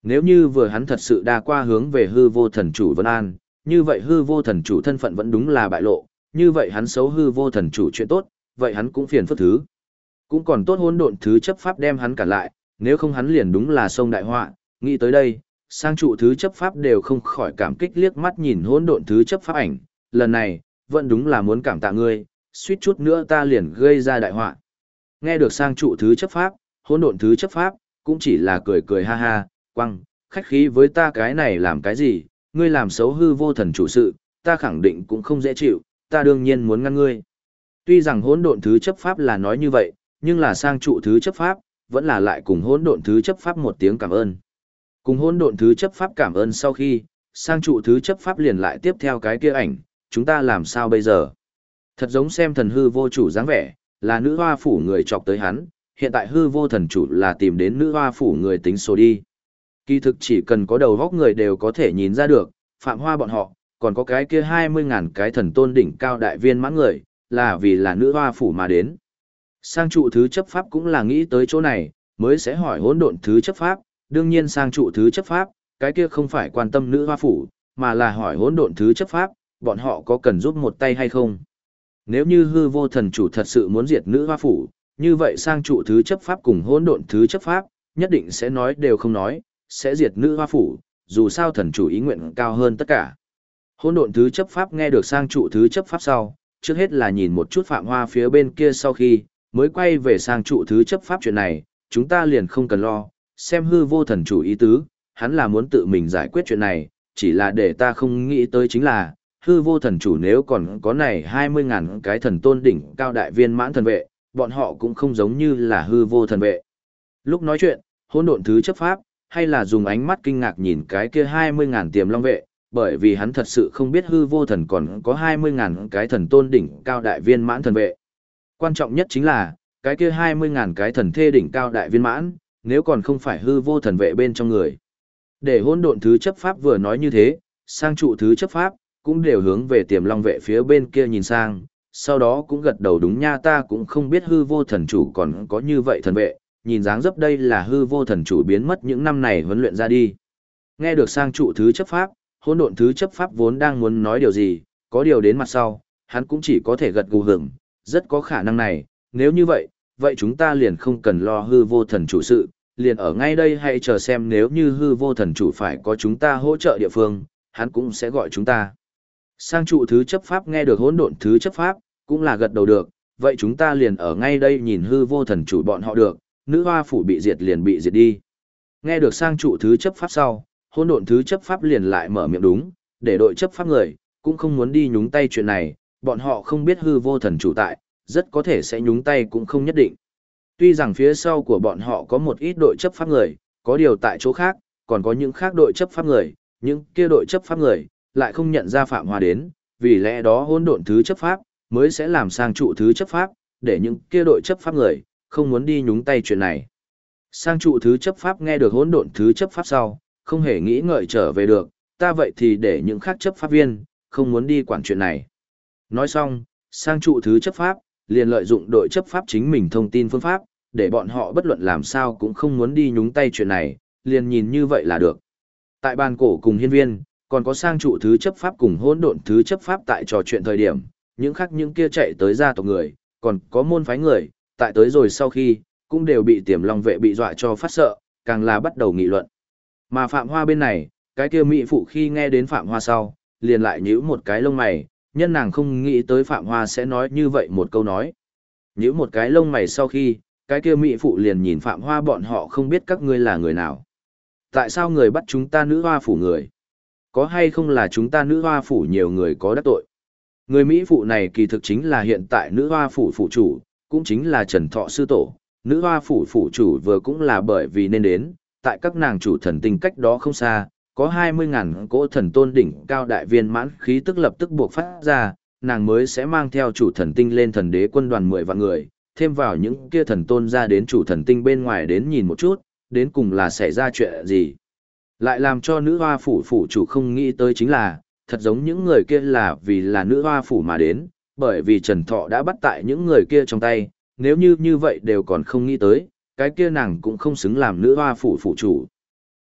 Nếu như vừa hắn thật sự đa qua hướng về hư vô thần chủ Vân An, như vậy hư vô thần chủ thân phận vẫn đúng là bại lộ, như vậy hắn xấu hư vô thần chủ chuyện tốt, vậy hắn cũng phiền phức thứ. Cũng còn tốt hỗn độn thứ chấp pháp đem hắn cản lại, nếu không hắn liền đúng là sông đại họa. Nghĩ tới đây, sang trụ thứ chấp pháp đều không khỏi cảm kích liếc mắt nhìn hỗn độn thứ chấp pháp ảnh, lần này, vẫn đúng là muốn cảm tạ ngươi, suýt chút nữa ta liền gây ra đại họa. Nghe được sang trụ thứ chấp pháp, hỗn độn thứ chấp pháp, cũng chỉ là cười cười ha ha, quăng, khách khí với ta cái này làm cái gì, ngươi làm xấu hư vô thần chủ sự, ta khẳng định cũng không dễ chịu, ta đương nhiên muốn ngăn ngươi. Tuy rằng hỗn độn thứ chấp pháp là nói như vậy, nhưng là sang trụ thứ chấp pháp, vẫn là lại cùng hỗn độn thứ chấp pháp một tiếng cảm ơn. Cùng hỗn độn thứ chấp pháp cảm ơn sau khi, sang trụ thứ chấp pháp liền lại tiếp theo cái kia ảnh, chúng ta làm sao bây giờ? Thật giống xem thần hư vô chủ dáng vẻ, là nữ hoa phủ người chọc tới hắn, hiện tại hư vô thần chủ là tìm đến nữ hoa phủ người tính số đi. Kỳ thực chỉ cần có đầu góc người đều có thể nhìn ra được, Phạm Hoa bọn họ, còn có cái kia 20.000 cái thần tôn đỉnh cao đại viên mãn người, là vì là nữ hoa phủ mà đến. Sang trụ thứ chấp pháp cũng là nghĩ tới chỗ này, mới sẽ hỏi hỗn độn thứ chấp pháp, đương nhiên sang trụ thứ chấp pháp, cái kia không phải quan tâm nữ hoa phủ, mà là hỏi hỗn độn thứ chấp pháp, bọn họ có cần giúp một tay hay không. Nếu như hư vô thần chủ thật sự muốn diệt nữ hoa phủ, như vậy sang trụ thứ chấp pháp cùng hỗn độn thứ chấp pháp, nhất định sẽ nói đều không nói, sẽ diệt nữ hoa phủ, dù sao thần chủ ý nguyện cao hơn tất cả. Hỗn độn thứ chấp pháp nghe được sang trụ thứ chấp pháp sau, trước hết là nhìn một chút Phạm Hoa phía bên kia sau khi, mới quay về sang trụ thứ chấp pháp chuyện này, chúng ta liền không cần lo, xem hư vô thần chủ ý tứ, hắn là muốn tự mình giải quyết chuyện này, chỉ là để ta không nghĩ tới chính là, hư vô thần chủ nếu còn có này 20.000 cái thần tôn đỉnh cao đại viên mãn thần vệ, bọn họ cũng không giống như là hư vô thần vệ. Lúc nói chuyện, hỗn độn thứ chấp pháp, hay là dùng ánh mắt kinh ngạc nhìn cái kia 20.000 tiềm long vệ, bởi vì hắn thật sự không biết hư vô thần còn có 20.000 cái thần tôn đỉnh cao đại viên mãn thần vệ. Quan trọng nhất chính là, cái kia 20.000 cái thần thê đỉnh cao đại viên mãn, nếu còn không phải hư vô thần vệ bên trong người. Để hỗn độn thứ chấp pháp vừa nói như thế, sang trụ thứ chấp pháp, cũng đều hướng về tiềm long vệ phía bên kia nhìn sang, sau đó cũng gật đầu đúng nha, ta cũng không biết hư vô thần chủ còn có như vậy thần vệ, nhìn dáng dấp đây là hư vô thần chủ biến mất những năm này huấn luyện ra đi. Nghe được sang trụ thứ chấp pháp, hỗn độn thứ chấp pháp vốn đang muốn nói điều gì, có điều đến mặt sau, hắn cũng chỉ có thể gật gù hưởng, rất có khả năng này, nếu như vậy, vậy chúng ta liền không cần lo hư vô thần chủ sự, liền ở ngay đây hãy chờ xem nếu như hư vô thần chủ phải có chúng ta hỗ trợ địa phương, hắn cũng sẽ gọi chúng ta. Sang trụ thứ chấp pháp nghe được hỗn độn thứ chấp pháp, cũng là gật đầu được, vậy chúng ta liền ở ngay đây nhìn hư vô thần chủ bọn họ được, nữ hoa phủ bị diệt liền bị diệt đi. Nghe được sang trụ thứ chấp pháp sau, hỗn độn thứ chấp pháp liền lại mở miệng đúng, để đội chấp pháp người, cũng không muốn đi nhúng tay chuyện này, bọn họ không biết hư vô thần chủ tại, rất có thể sẽ nhúng tay cũng không nhất định. Tuy rằng phía sau của bọn họ có một ít đội chấp pháp người, có điều tại chỗ khác, còn có những khác đội chấp pháp người, những kia đội chấp pháp người, lại không nhận ra Phạm Hoa đến, vì lẽ đó hỗn độn thứ chấp pháp, mới sẽ làm sang trụ thứ chấp pháp, để những kia đội chấp pháp người, không muốn đi nhúng tay chuyện này. Sang trụ thứ chấp pháp nghe được hỗn độn thứ chấp pháp sau, không hề nghĩ ngợi trở về được, ta vậy thì để những khác chấp pháp viên, không muốn đi quản chuyện này. Nói xong, sang trụ thứ chấp pháp, liền lợi dụng đội chấp pháp chính mình thông tin phương pháp, để bọn họ bất luận làm sao cũng không muốn đi nhúng tay chuyện này, liền nhìn như vậy là được. Tại bàn cổ cùng hiên viên, còn có sang trụ thứ chấp pháp cùng hỗn độn thứ chấp pháp tại trò chuyện thời điểm, những khác những kia chạy tới gia tộc người, còn có môn phái người, tại tới rồi sau khi, cũng đều bị tiềm long vệ bị dọa cho phát sợ, càng là bắt đầu nghị luận. Mà Phạm Hoa bên này, cái kia mỹ phụ khi nghe đến Phạm Hoa sau, liền lại nhíu một cái lông mày, nhân nàng không nghĩ tới Phạm Hoa sẽ nói như vậy một câu nói. Nhíu một cái lông mày sau khi, cái kia mỹ phụ liền nhìn Phạm Hoa bọn họ không biết các ngươi là người nào. Tại sao người bắt chúng ta nữ hoa phủ người? Có hay không là chúng ta nữ hoa phủ nhiều người có đắc tội? Người mỹ phụ này kỳ thực chính là hiện tại nữ hoa phủ phủ chủ, cũng chính là Trần Thọ sư tổ. Nữ hoa phủ phủ chủ vừa cũng là bởi vì nên đến, tại các nàng chủ thần tinh cách đó không xa, có 20.000 cỗ thần tôn đỉnh cao đại viên mãn khí tức lập tức buộc phát ra, nàng mới sẽ mang theo chủ thần tinh lên thần đế quân đoàn 10 vạn người, thêm vào những kia thần tôn ra đến chủ thần tinh bên ngoài đến nhìn một chút, đến cùng là xảy ra chuyện gì. Lại làm cho nữ hoa phủ phủ chủ không nghĩ tới chính là, thật giống những người kia là vì là nữ hoa phủ mà đến, bởi vì Trần Thọ đã bắt tại những người kia trong tay, nếu như vậy đều còn không nghĩ tới, cái kia nàng cũng không xứng làm nữ hoa phủ phủ chủ.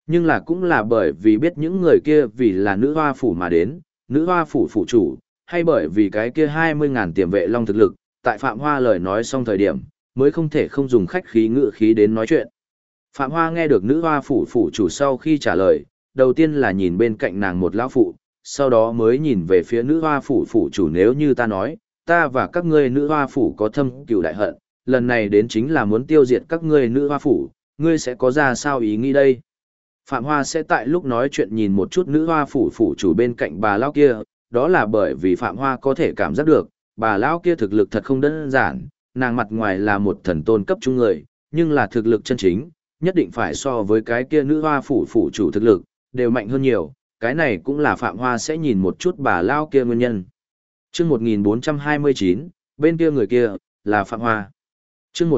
Nhưng là cũng là bởi vì biết những người kia vì là nữ hoa phủ mà đến, nữ hoa phủ phủ chủ, hay bởi vì cái kia 20.000 tiềm vệ long thực lực, tại Phạm Hoa lời nói xong thời điểm, mới không thể không dùng khách khí ngữ khí đến nói chuyện. Phạm Hoa nghe được nữ hoa phủ phủ chủ sau khi trả lời, đầu tiên là nhìn bên cạnh nàng một lão phụ, sau đó mới nhìn về phía nữ hoa phủ phủ chủ. Nếu như ta nói, ta và các ngươi nữ hoa phủ có thâm cừu đại hận, lần này đến chính là muốn tiêu diệt các ngươi nữ hoa phủ, ngươi sẽ có ra sao ý nghĩ đây? Phạm Hoa sẽ tại lúc nói chuyện nhìn một chút nữ hoa phủ phủ chủ bên cạnh bà lão kia, đó là bởi vì Phạm Hoa có thể cảm giác được, bà lão kia thực lực thật không đơn giản, nàng mặt ngoài là một thần tôn cấp trung người, nhưng là thực lực chân chính, nhất định phải so với cái kia nữ hoa phủ phủ chủ thực lực, đều mạnh hơn nhiều, cái này cũng là Phạm Hoa sẽ nhìn một chút bà lão kia nguyên nhân. Chương 1429, bên kia người kia, là Phạm Hoa. Chương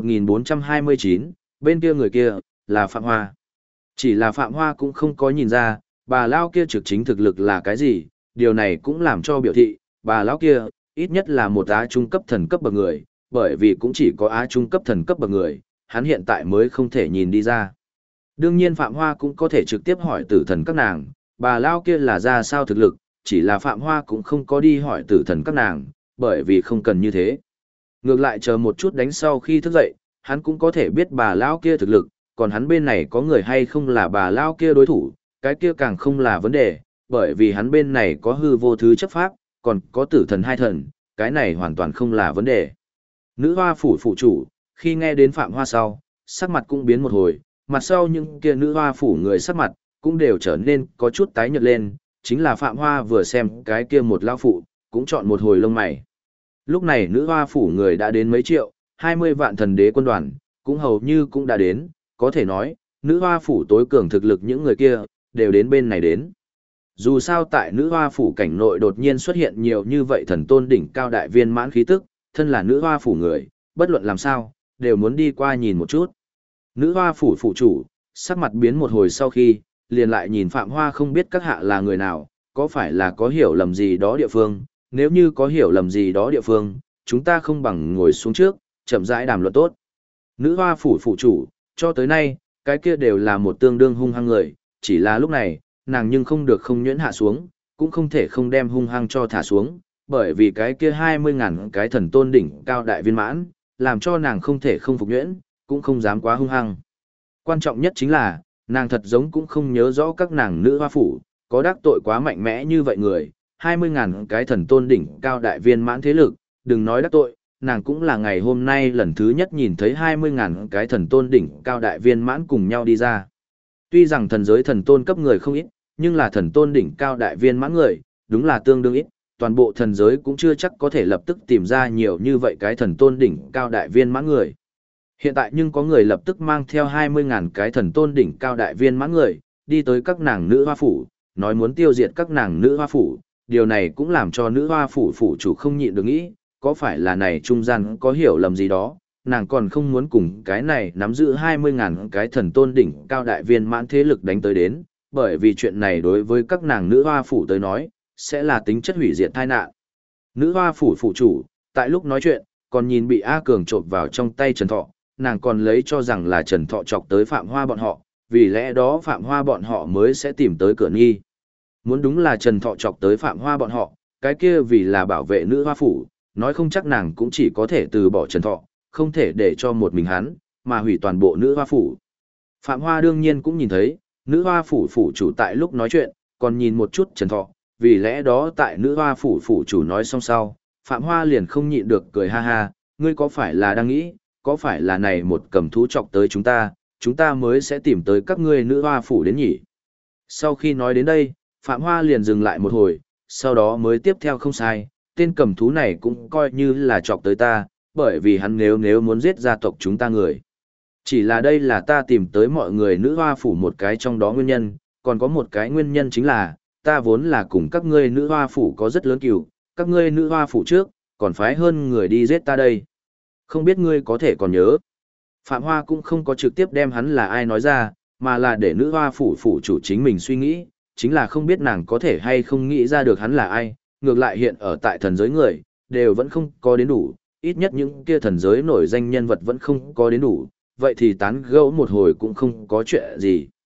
1429, bên kia người kia, là Phạm Hoa. Chỉ là Phạm Hoa cũng không có nhìn ra, bà lão kia trực chính thực lực là cái gì, điều này cũng làm cho biểu thị, bà lão kia, ít nhất là một á trung cấp thần cấp bậc người, bởi vì cũng chỉ có á trung cấp thần cấp bậc người, hắn hiện tại mới không thể nhìn đi ra. Đương nhiên Phạm Hoa cũng có thể trực tiếp hỏi tử thần các nàng, bà lão kia là ra sao thực lực, chỉ là Phạm Hoa cũng không có đi hỏi tử thần các nàng, bởi vì không cần như thế. Ngược lại chờ một chút đánh sau khi thức dậy, hắn cũng có thể biết bà lão kia thực lực, còn hắn bên này có người hay không là bà lão kia đối thủ, cái kia càng không là vấn đề, bởi vì hắn bên này có hư vô thứ chấp pháp, còn có tử thần hai thần, cái này hoàn toàn không là vấn đề. Nữ hoa phủ phủ chủ, khi nghe đến Phạm Hoa sau, sắc mặt cũng biến một hồi, mặt sau những kia nữ hoa phủ người sắc mặt, cũng đều trở nên có chút tái nhợt lên, chính là Phạm Hoa vừa xem cái kia một lão phụ, cũng chọn một hồi lông mày. Lúc này nữ hoa phủ người đã đến mấy triệu, 20 vạn thần đế quân đoàn, cũng hầu như cũng đã đến, có thể nói, nữ hoa phủ tối cường thực lực những người kia, đều đến bên này đến. Dù sao tại nữ hoa phủ cảnh nội đột nhiên xuất hiện nhiều như vậy thần tôn đỉnh cao đại viên mãn khí tức, thân là nữ hoa phủ người, bất luận làm sao, đều muốn đi qua nhìn một chút. Nữ hoa phủ phủ chủ, sắc mặt biến một hồi sau khi, liền lại nhìn Phạm Hoa không biết các hạ là người nào, có phải là có hiểu lầm gì đó địa phương, nếu như có hiểu lầm gì đó địa phương, chúng ta không bằng ngồi xuống trước, chậm rãi đàm luận tốt. Nữ hoa phủ phủ chủ, cho tới nay, cái kia đều là một tương đương hung hăng người, chỉ là lúc này, nàng nhưng không được không nhuyễn hạ xuống, cũng không thể không đem hung hăng cho thả xuống, bởi vì cái kia 20.000 cái thần tôn đỉnh cao đại viên mãn, làm cho nàng không thể không phục nhuyễn, cũng không dám quá hung hăng. Quan trọng nhất chính là, nàng thật giống cũng không nhớ rõ các nàng nữ hoa phủ, có đắc tội quá mạnh mẽ như vậy người, 20.000 cái thần tôn đỉnh cao đại viên mãn thế lực, đừng nói đắc tội, nàng cũng là ngày hôm nay lần thứ nhất nhìn thấy 20.000 cái thần tôn đỉnh cao đại viên mãn cùng nhau đi ra. Tuy rằng thần giới thần tôn cấp người không ít, nhưng là thần tôn đỉnh cao đại viên mãn người, đúng là tương đương ít, toàn bộ thần giới cũng chưa chắc có thể lập tức tìm ra nhiều như vậy cái thần tôn đỉnh cao đại viên mãn người. Hiện tại nhưng có người lập tức mang theo 20.000 cái thần tôn đỉnh cao đại viên mãn người, đi tới các nàng nữ hoa phủ, nói muốn tiêu diệt các nàng nữ hoa phủ, điều này cũng làm cho nữ hoa phủ phủ chủ không nhịn được nghĩ, có phải là này trung gian có hiểu lầm gì đó, nàng còn không muốn cùng cái này nắm giữ 20.000 cái thần tôn đỉnh cao đại viên mãn thế lực đánh tới đến, bởi vì chuyện này đối với các nàng nữ hoa phủ tới nói, sẽ là tính chất hủy diệt tai nạn. Nữ hoa phủ phủ chủ, tại lúc nói chuyện, còn nhìn bị A Cường trộm vào trong tay Trần Thọ, nàng còn lấy cho rằng là Trần Thọ chọc tới Phạm Hoa bọn họ, vì lẽ đó Phạm Hoa bọn họ mới sẽ tìm tới cửa nghi. Muốn đúng là Trần Thọ chọc tới Phạm Hoa bọn họ, cái kia vì là bảo vệ nữ hoa phủ, nói không chắc nàng cũng chỉ có thể từ bỏ Trần Thọ, không thể để cho một mình hắn, mà hủy toàn bộ nữ hoa phủ. Phạm Hoa đương nhiên cũng nhìn thấy, nữ hoa phủ phủ chủ tại lúc nói chuyện, còn nhìn một chút Trần Thọ, vì lẽ đó tại nữ hoa phủ phủ chủ nói xong sau, Phạm Hoa liền không nhịn được cười ha ha, ngươi có phải là đang nghĩ, có phải là này một cầm thú chọc tới chúng ta mới sẽ tìm tới các ngươi nữ hoa phủ đến nhỉ. Sau khi nói đến đây, Phạm Hoa liền dừng lại một hồi, sau đó mới tiếp theo không sai, tên cầm thú này cũng coi như là chọc tới ta, bởi vì hắn nếu muốn giết gia tộc chúng ta người. Chỉ là đây là ta tìm tới mọi người nữ hoa phủ một cái trong đó nguyên nhân, còn có một cái nguyên nhân chính là, ta vốn là cùng các ngươi nữ hoa phủ có rất lớn cừu, các ngươi nữ hoa phủ trước, còn phái hơn người đi giết ta đây. Không biết ngươi có thể còn nhớ. Phạm Hoa cũng không có trực tiếp đem hắn là ai nói ra, mà là để nữ hoa phủ phủ chủ chính mình suy nghĩ, chính là không biết nàng có thể hay không nghĩ ra được hắn là ai, ngược lại hiện ở tại thần giới người, đều vẫn không có đến đủ, ít nhất những kia thần giới nổi danh nhân vật vẫn không có đến đủ, vậy thì tán gẫu một hồi cũng không có chuyện gì.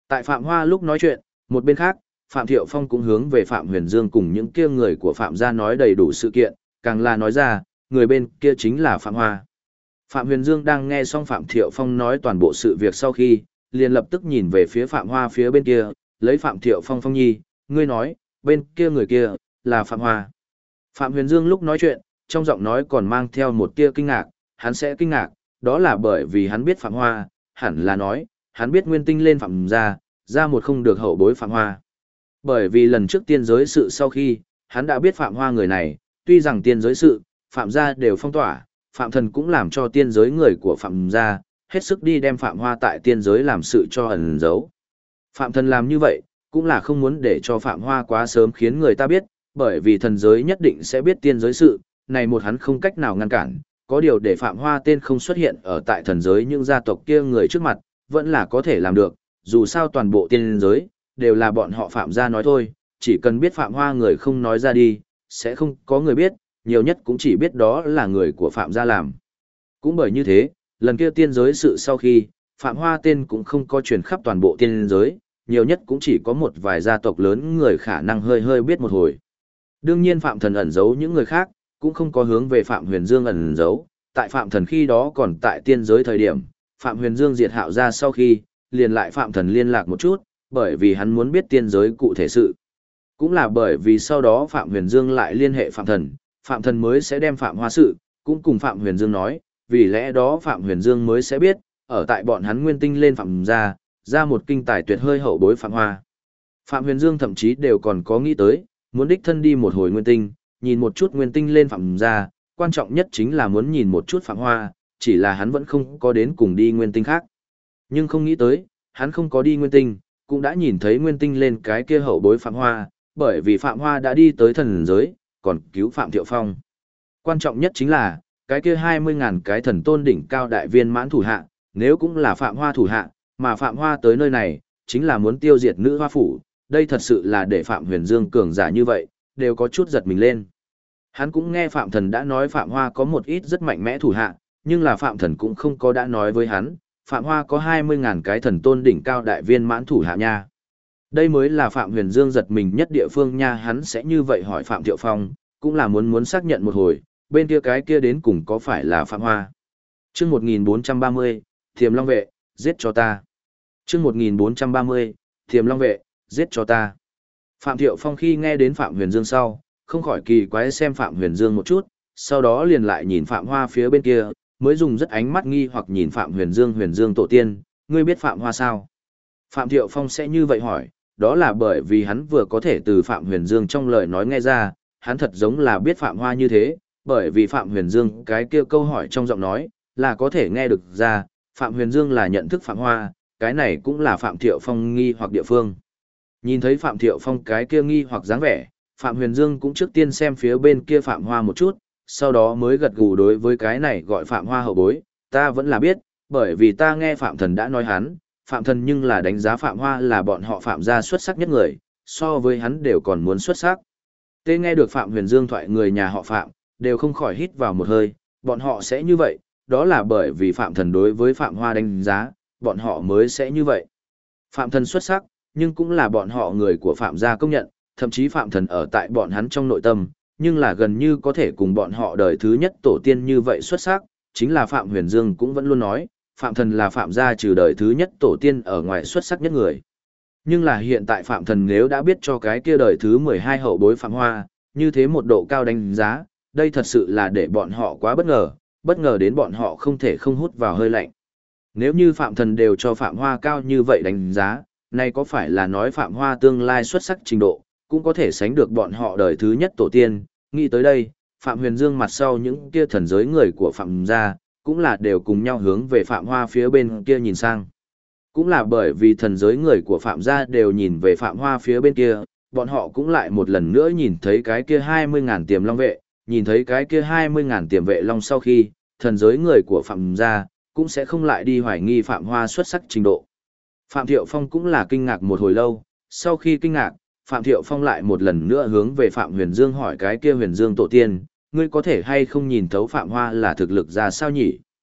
Tại Phạm Hoa lúc nói chuyện, một bên khác, Phạm Thiệu Phong cũng hướng về Phạm Huyền Dương cùng những kia người của Phạm gia nói đầy đủ sự kiện, càng là nói ra, người bên kia chính là Phạm Hoa. Phạm Huyền Dương đang nghe xong Phạm Thiệu Phong nói toàn bộ sự việc sau khi, liền lập tức nhìn về phía Phạm Hoa phía bên kia, lấy Phạm Thiệu Phong Phong nhi, ngươi nói, bên kia người kia, là Phạm Hoa. Phạm Huyền Dương lúc nói chuyện, trong giọng nói còn mang theo một tia kinh ngạc, hắn sẽ kinh ngạc, đó là bởi vì hắn biết Phạm Hoa, hẳn là nói, hắn biết nguyên tinh lên Phạm gia, ra một không được hậu bối Phạm Hoa. Bởi vì lần trước tiên giới sự sau khi, hắn đã biết Phạm Hoa người này, tuy rằng tiên giới sự, Phạm gia đều phong tỏa, Phạm Thần cũng làm cho tiên giới người của Phạm gia, hết sức đi đem Phạm Hoa tại tiên giới làm sự cho ẩn giấu. Phạm Thần làm như vậy, cũng là không muốn để cho Phạm Hoa quá sớm khiến người ta biết, bởi vì thần giới nhất định sẽ biết tiên giới sự, này một hắn không cách nào ngăn cản, có điều để Phạm Hoa tên không xuất hiện ở tại thần giới những gia tộc kia người trước mặt, vẫn là có thể làm được, dù sao toàn bộ tiên giới, đều là bọn họ Phạm gia nói thôi, chỉ cần biết Phạm Hoa người không nói ra đi, sẽ không có người biết, nhiều nhất cũng chỉ biết đó là người của Phạm gia làm. Cũng bởi như thế, lần kia tiên giới sự sau khi, Phạm Hoa tên cũng không có truyền khắp toàn bộ tiên giới, nhiều nhất cũng chỉ có một vài gia tộc lớn người khả năng hơi hơi biết một hồi. Đương nhiên Phạm Thần ẩn giấu những người khác, cũng không có hướng về Phạm Huyền Dương ẩn giấu, tại Phạm Thần khi đó còn tại tiên giới thời điểm, Phạm Huyền Dương diệt Hạo ra sau khi, liền lại Phạm Thần liên lạc một chút, bởi vì hắn muốn biết tiên giới cụ thể sự. Cũng là bởi vì sau đó Phạm Huyền Dương lại liên hệ Phạm Thần mới sẽ đem Phạm Hoa sự, cũng cùng Phạm Huyền Dương nói, vì lẽ đó Phạm Huyền Dương mới sẽ biết, ở tại bọn hắn nguyên tinh lên Phạm ra một kinh tài tuyệt hơi hậu bối Phạm Hoa. Phạm Huyền Dương thậm chí đều còn có nghĩ tới, muốn đích thân đi một hồi nguyên tinh, nhìn một chút nguyên tinh lên Phạm ra, quan trọng nhất chính là muốn nhìn một chút Phạm Hoa, chỉ là hắn vẫn không có đến cùng đi nguyên tinh khác. Nhưng không nghĩ tới, hắn không có đi nguyên tinh, cũng đã nhìn thấy nguyên tinh lên cái kia hậu bối Phạm Hoa, bởi vì Phạm Hoa đã đi tới thần giới, còn cứu Phạm Thiệu Phong. Quan trọng nhất chính là, cái kia 20.000 cái thần tôn đỉnh cao đại viên mãn thủ hạ, nếu cũng là Phạm Hoa thủ hạ, mà Phạm Hoa tới nơi này, chính là muốn tiêu diệt nữ hoa phủ, đây thật sự là để Phạm Huyền Dương cường giả như vậy, đều có chút giật mình lên. Hắn cũng nghe Phạm Thần đã nói Phạm Hoa có một ít rất mạnh mẽ thủ hạ, nhưng là Phạm Thần cũng không có đã nói với hắn, Phạm Hoa có 20.000 cái thần tôn đỉnh cao đại viên mãn thủ hạ nha. Đây mới là Phạm Huyền Dương giật mình nhất địa phương nha, hắn sẽ như vậy hỏi Phạm Thiệu Phong, cũng là muốn xác nhận một hồi, bên kia cái kia đến cùng có phải là Phạm Hoa. Chương 1430, Thiềm Long vệ, giết cho ta. Chương 1430, Thiềm Long vệ, giết cho ta. Phạm Thiệu Phong khi nghe đến Phạm Huyền Dương sau, không khỏi kỳ quái xem Phạm Huyền Dương một chút, sau đó liền lại nhìn Phạm Hoa phía bên kia, mới dùng rất ánh mắt nghi hoặc nhìn Phạm Huyền Dương tổ tiên, ngươi biết Phạm Hoa sao? Phạm Thiệu Phong sẽ như vậy hỏi, đó là bởi vì hắn vừa có thể từ Phạm Huyền Dương trong lời nói nghe ra, hắn thật giống là biết Phạm Hoa như thế, bởi vì Phạm Huyền Dương cái kia câu hỏi trong giọng nói, là có thể nghe được ra, Phạm Huyền Dương là nhận thức Phạm Hoa, cái này cũng là Phạm Thiệu Phong nghi hoặc địa phương. Nhìn thấy Phạm Thiệu Phong cái kia nghi hoặc dáng vẻ, Phạm Huyền Dương cũng trước tiên xem phía bên kia Phạm Hoa một chút, sau đó mới gật gù đối với cái này gọi Phạm Hoa hậu bối, ta vẫn là biết, bởi vì ta nghe Phạm Thần đã nói hắn, Phạm Thần nhưng là đánh giá Phạm Hoa là bọn họ Phạm gia xuất sắc nhất người, so với hắn đều còn muốn xuất sắc. Tê nghe được Phạm Huyền Dương thoại người nhà họ Phạm, đều không khỏi hít vào một hơi, bọn họ sẽ như vậy, đó là bởi vì Phạm Thần đối với Phạm Hoa đánh giá, bọn họ mới sẽ như vậy. Phạm Thần xuất sắc, nhưng cũng là bọn họ người của Phạm gia công nhận, thậm chí Phạm Thần ở tại bọn hắn trong nội tâm, nhưng là gần như có thể cùng bọn họ đời thứ nhất tổ tiên như vậy xuất sắc, chính là Phạm Huyền Dương cũng vẫn luôn nói, Phạm Thần là Phạm gia trừ đời thứ nhất tổ tiên ở ngoài xuất sắc nhất người. Nhưng là hiện tại Phạm Thần nếu đã biết cho cái kia đời thứ 12 hậu bối Phạm Hoa, như thế một độ cao đánh giá, đây thật sự là để bọn họ quá bất ngờ đến bọn họ không thể không hút vào hơi lạnh. Nếu như Phạm Thần đều cho Phạm Hoa cao như vậy đánh giá, này có phải là nói Phạm Hoa tương lai xuất sắc trình độ, cũng có thể sánh được bọn họ đời thứ nhất tổ tiên. Nghĩ tới đây, Phạm Huyền Dương mặt sau những kia thần giới người của Phạm gia, cũng là đều cùng nhau hướng về Phạm Hoa phía bên kia nhìn sang. Cũng là bởi vì thần giới người của Phạm gia đều nhìn về Phạm Hoa phía bên kia, bọn họ cũng lại một lần nữa nhìn thấy cái kia 20.000 tiềm long vệ, nhìn thấy cái kia 20.000 tiềm vệ long sau khi, thần giới người của Phạm gia, cũng sẽ không lại đi hoài nghi Phạm Hoa xuất sắc trình độ. Phạm Thiệu Phong cũng là kinh ngạc một hồi lâu, sau khi kinh ngạc, Phạm Thiệu Phong lại một lần nữa hướng về Phạm Huyền Dương hỏi cái kia Huyền Dương tổ tiên, ngươi có thể hay không nhìn thấu Phạm Hoa là thực lực ra sao nhỉ?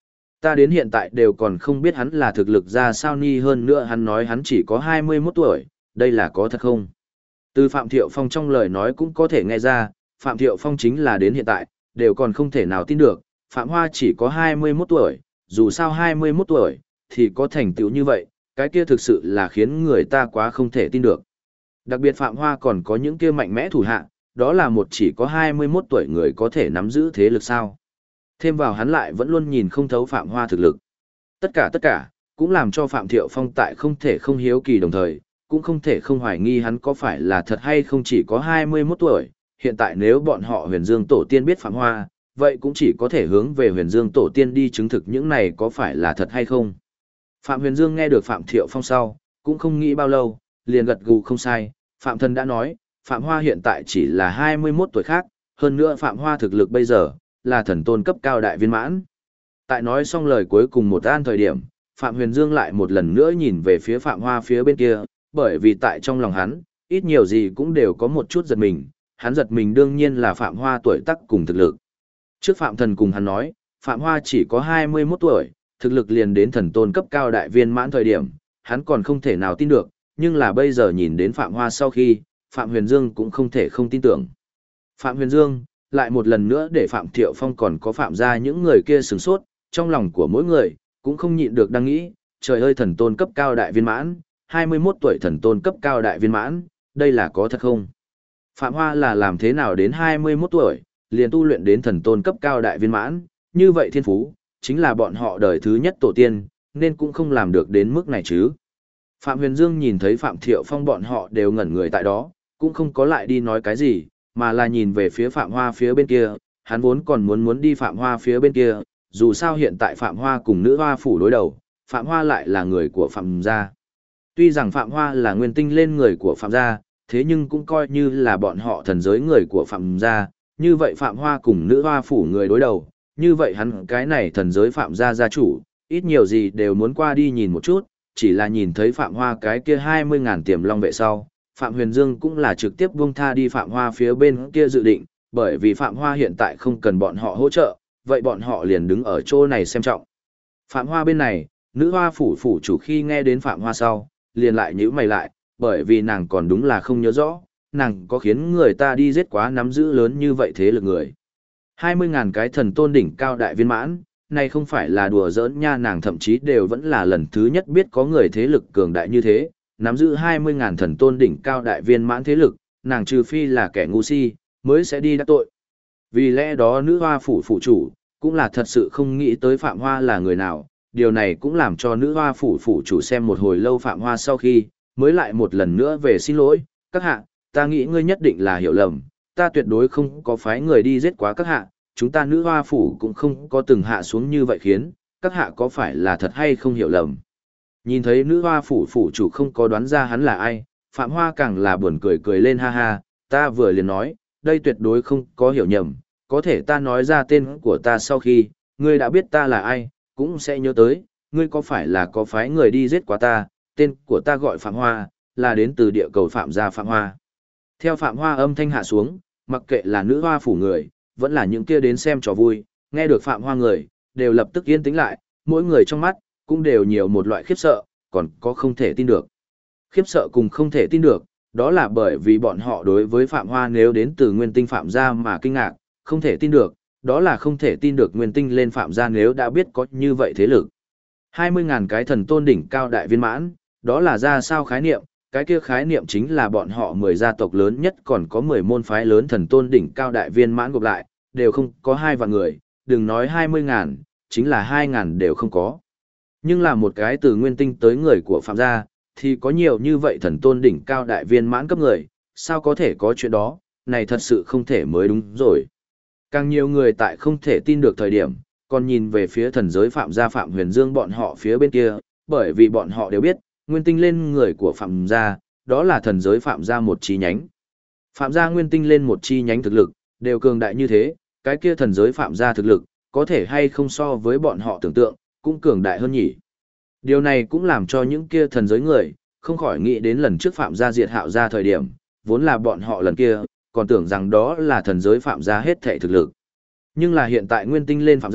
Ta đến hiện tại đều còn không biết hắn là thực lực ra sao ni, hơn nữa hắn nói hắn chỉ có 21 tuổi, đây là có thật không? Từ Phạm Thiệu Phong trong lời nói cũng có thể nghe ra, Phạm Thiệu Phong chính là đến hiện tại, đều còn không thể nào tin được, Phạm Hoa chỉ có 21 tuổi, dù sao 21 tuổi, thì có thành tựu như vậy, cái kia thực sự là khiến người ta quá không thể tin được. Đặc biệt Phạm Hoa còn có những kia mạnh mẽ thủ hạ, đó là một chỉ có 21 tuổi người có thể nắm giữ thế lực sao. Thêm vào hắn lại vẫn luôn nhìn không thấu Phạm Hoa thực lực. Tất cả, cũng làm cho Phạm Thiệu Phong tại không thể không hiếu kỳ đồng thời, cũng không thể không hoài nghi hắn có phải là thật hay không chỉ có 21 tuổi. Hiện tại nếu bọn họ Huyền Dương Tổ tiên biết Phạm Hoa, vậy cũng chỉ có thể hướng về Huyền Dương Tổ tiên đi chứng thực những này có phải là thật hay không. Phạm Huyền Dương nghe được Phạm Thiệu Phong sau, cũng không nghĩ bao lâu, liền gật gù không sai, Phạm Thần đã nói, Phạm Hoa hiện tại chỉ là 21 tuổi khác, hơn nữa Phạm Hoa thực lực bây giờ, là thần tôn cấp cao đại viên mãn. Tại nói xong lời cuối cùng một an thời điểm, Phạm Huyền Dương lại một lần nữa nhìn về phía Phạm Hoa phía bên kia, bởi vì tại trong lòng hắn, ít nhiều gì cũng đều có một chút giật mình, hắn giật mình đương nhiên là Phạm Hoa tuổi tác cùng thực lực. Trước Phạm Thần cùng hắn nói, Phạm Hoa chỉ có 21 tuổi, thực lực liền đến thần tôn cấp cao đại viên mãn thời điểm, hắn còn không thể nào tin được, nhưng là bây giờ nhìn đến Phạm Hoa sau khi, Phạm Huyền Dương cũng không thể không tin tưởng. Phạm Huyền Dương, lại một lần nữa để Phạm Thiệu Phong còn có Phạm gia những người kia sửng sốt, trong lòng của mỗi người, cũng không nhịn được đang nghĩ, trời ơi thần tôn cấp cao đại viên mãn, 21 tuổi thần tôn cấp cao đại viên mãn, đây là có thật không? Phạm Hoa là làm thế nào đến 21 tuổi, liền tu luyện đến thần tôn cấp cao đại viên mãn, như vậy thiên phú, chính là bọn họ đời thứ nhất tổ tiên, nên cũng không làm được đến mức này chứ. Phạm Huyền Dương nhìn thấy Phạm Thiệu Phong bọn họ đều ngẩn người tại đó, cũng không có lại đi nói cái gì, mà là nhìn về phía Phạm Hoa phía bên kia, hắn vốn còn muốn đi Phạm Hoa phía bên kia, dù sao hiện tại Phạm Hoa cùng nữ hoa phủ đối đầu, Phạm Hoa lại là người của Phạm gia. Tuy rằng Phạm Hoa là nguyên tinh lên người của Phạm gia, thế nhưng cũng coi như là bọn họ thần giới người của Phạm gia, như vậy Phạm Hoa cùng nữ hoa phủ người đối đầu, như vậy hắn cái này thần giới Phạm gia gia chủ, ít nhiều gì đều muốn qua đi nhìn một chút, chỉ là nhìn thấy Phạm Hoa cái kia 20.000 tiềm long vệ sau, Phạm Huyền Dương cũng là trực tiếp buông tha đi Phạm Hoa phía bên kia dự định, bởi vì Phạm Hoa hiện tại không cần bọn họ hỗ trợ, vậy bọn họ liền đứng ở chỗ này xem trọng. Phạm Hoa bên này, nữ hoa phủ phủ chủ khi nghe đến Phạm Hoa sau, liền lại nhíu mày lại, bởi vì nàng còn đúng là không nhớ rõ, nàng có khiến người ta đi giết quá nắm giữ lớn như vậy thế lực người. 20.000 cái thần tôn đỉnh cao đại viên mãn, này không phải là đùa giỡn nha, nàng thậm chí đều vẫn là lần thứ nhất biết có người thế lực cường đại như thế, nắm giữ 20.000 thần tôn đỉnh cao đại viên mãn thế lực, nàng trừ phi là kẻ ngu si, mới sẽ đi đắc tội. Vì lẽ đó nữ hoa phủ phủ chủ, cũng là thật sự không nghĩ tới Phạm Hoa là người nào, điều này cũng làm cho nữ hoa phủ phủ chủ xem một hồi lâu Phạm Hoa sau khi, mới lại một lần nữa về xin lỗi, các hạ, ta nghĩ ngươi nhất định là hiểu lầm, ta tuyệt đối không có phái người đi giết quá các hạ, chúng ta nữ hoa phủ cũng không có từng hạ xuống như vậy khiến, các hạ có phải là thật hay không hiểu lầm. Nhìn thấy nữ hoa phủ phủ chủ không có đoán ra hắn là ai, Phạm Hoa càng là buồn cười cười lên ha ha, ta vừa liền nói, đây tuyệt đối không có hiểu nhầm, có thể ta nói ra tên của ta sau khi, ngươi đã biết ta là ai, cũng sẽ nhớ tới, ngươi có phải là có phái người đi giết quá ta, tên của ta gọi Phạm Hoa, là đến từ địa cầu Phạm gia Phạm Hoa. Theo Phạm Hoa âm thanh hạ xuống, mặc kệ là nữ hoa phủ người, vẫn là những kia đến xem trò vui, nghe được Phạm Hoa người, đều lập tức yên tĩnh lại, mỗi người trong mắt, cũng đều nhiều một loại khiếp sợ, còn có không thể tin được. Khiếp sợ cùng không thể tin được, đó là bởi vì bọn họ đối với Phạm Hoa nếu đến từ nguyên tinh Phạm gia mà kinh ngạc, không thể tin được, đó là không thể tin được nguyên tinh lên Phạm gia nếu đã biết có như vậy thế lực. 20.000 cái thần tôn đỉnh cao đại viên mãn, đó là ra sao khái niệm, cái kia khái niệm chính là bọn họ 10 gia tộc lớn nhất còn có 10 môn phái lớn thần tôn đỉnh cao đại viên mãn gộp lại, đều không có 2 vạn người, đừng nói 20.000, chính là 2.000 đều không có. Nhưng là một cái từ nguyên tinh tới người của Phạm gia, thì có nhiều như vậy thần tôn đỉnh cao đại viên mãn cấp người, sao có thể có chuyện đó, này thật sự không thể mới đúng rồi. Càng nhiều người tại không thể tin được thời điểm, còn nhìn về phía thần giới Phạm gia Phạm Huyền Dương bọn họ phía bên kia, bởi vì bọn họ đều biết, nguyên tinh lên người của Phạm gia, đó là thần giới Phạm gia một chi nhánh. Phạm gia nguyên tinh lên một chi nhánh thực lực, đều cường đại như thế, cái kia thần giới Phạm gia thực lực, có thể hay không so với bọn họ tưởng tượng, cũng cường đại hơn nhỉ. Điều này cũng làm cho những kia thần giới người, không khỏi nghĩ đến lần trước Phạm gia diệt Hạo gia thời điểm, vốn là bọn họ lần kia, còn tưởng rằng đó là thần giới Phạm gia hết thảy thực lực. Nhưng là hiện tại nguyên tinh lên Phạm gia,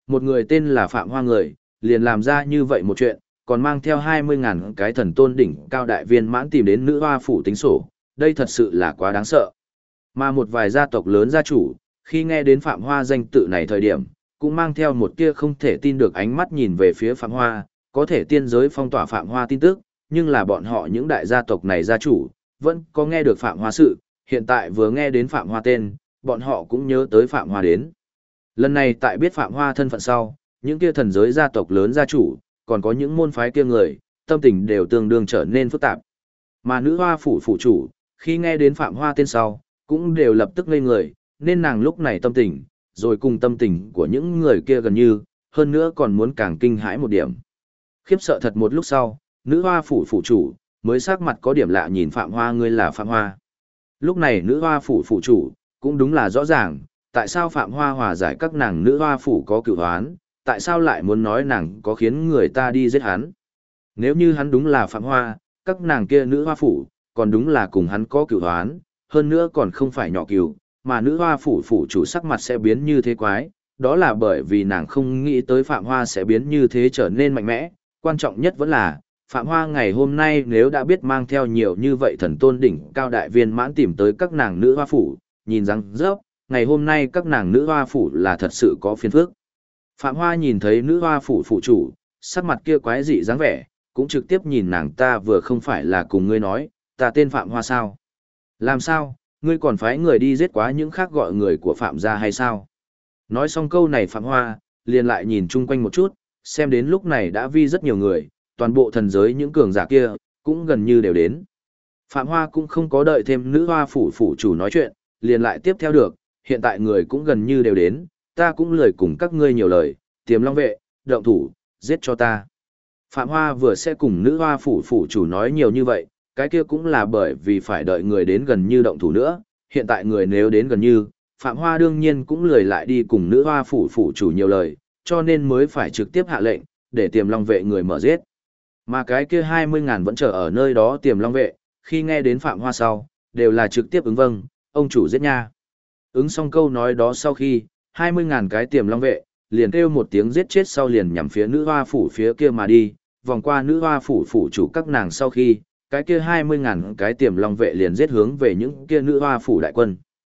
Một người tên là Phạm Hoa người, liền làm ra như vậy một chuyện, còn mang theo 20.000 cái thần tôn đỉnh cao đại viên mãn tìm đến nữ hoa phủ tính sổ, đây thật sự là quá đáng sợ. Mà một vài gia tộc lớn gia chủ, khi nghe đến Phạm Hoa danh tự này thời điểm, cũng mang theo một tia không thể tin được ánh mắt nhìn về phía Phạm Hoa, có thể tiên giới phong tỏa Phạm Hoa tin tức, nhưng là bọn họ những đại gia tộc này gia chủ, vẫn có nghe được Phạm Hoa sự, hiện tại vừa nghe đến Phạm Hoa tên, bọn họ cũng nhớ tới Phạm Hoa đến. Lần này tại biết Phạm Hoa thân phận sau, những kia thần giới gia tộc lớn gia chủ, còn có những môn phái kia người, tâm tình đều tương đương trở nên phức tạp. Mà nữ hoa phủ phủ chủ, khi nghe đến Phạm Hoa tên sau, cũng đều lập tức ngây người, nên nàng lúc này tâm tình, rồi cùng tâm tình của những người kia gần như, hơn nữa còn muốn càng kinh hãi một điểm. Khiếp sợ thật một lúc sau, nữ hoa phủ phủ chủ, mới sắc mặt có điểm lạ nhìn Phạm Hoa ngươi là Phạm Hoa. Lúc này nữ hoa phủ phủ chủ, cũng đúng là rõ ràng, tại sao Phạm Hoa hòa giải các nàng nữ hoa phủ có cửu hoán, tại sao lại muốn nói nàng có khiến người ta đi giết hắn. Nếu như hắn đúng là Phạm Hoa, các nàng kia nữ hoa phủ, còn đúng là cùng hắn có cửu hoán, hơn nữa còn không phải nhỏ cửu, mà nữ hoa phủ phủ chủ sắc mặt sẽ biến như thế quái, đó là bởi vì nàng không nghĩ tới Phạm Hoa sẽ biến như thế trở nên mạnh mẽ, quan trọng nhất vẫn là, Phạm Hoa ngày hôm nay nếu đã biết mang theo nhiều như vậy thần tôn đỉnh cao đại viên mãn tìm tới các nàng nữ hoa phủ, nhìn rằng rớp, ngày hôm nay các nàng nữ hoa phủ là thật sự có phiền phức. Phạm Hoa nhìn thấy nữ hoa phủ phủ chủ, sắc mặt kia quái dị dáng vẻ, cũng trực tiếp nhìn nàng ta vừa không phải là cùng ngươi nói, ta tên Phạm Hoa sao? Làm sao, ngươi còn phái người đi giết quá những khác gọi người của Phạm gia hay sao? Nói xong câu này Phạm Hoa, liền lại nhìn chung quanh một chút, xem đến lúc này đã vi rất nhiều người, toàn bộ thần giới những cường giả kia, cũng gần như đều đến. Phạm Hoa cũng không có đợi thêm nữ hoa phủ phủ chủ nói chuyện, liền lại tiếp theo được, hiện tại người cũng gần như đều đến, ta cũng lười cùng các ngươi nhiều lời, Tiềm Long vệ, động thủ, giết cho ta. Phạm Hoa vừa sẽ cùng nữ hoa phủ phủ chủ nói nhiều như vậy, cái kia cũng là bởi vì phải đợi người đến gần như động thủ nữa, hiện tại người nếu đến gần như, Phạm Hoa đương nhiên cũng lười lại đi cùng nữ hoa phủ phủ chủ nhiều lời, cho nên mới phải trực tiếp hạ lệnh, để Tiềm Long vệ người mở giết. Mà cái kia 20.000 vẫn chờ ở nơi đó Tiềm Long vệ, khi nghe đến Phạm Hoa sau, đều là trực tiếp ứng vâng, ông chủ giết nha. Ứng xong câu nói đó sau khi, 20.000 cái Tiềm Long vệ, liền kêu một tiếng giết chết sau liền nhằm phía nữ hoa phủ phía kia mà đi, vòng qua nữ hoa phủ phủ chủ các nàng sau khi, cái kia 20.000 cái Tiềm Long vệ liền giết hướng về những kia nữ hoa phủ đại quân.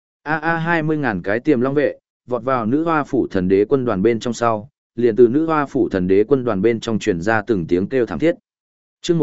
20.000 cái Tiềm Long vệ, vọt vào nữ hoa phủ thần đế quân đoàn bên trong sau, liền từ nữ hoa phủ thần đế quân đoàn bên trong truyền ra từng tiếng kêu thảm thiết. Chương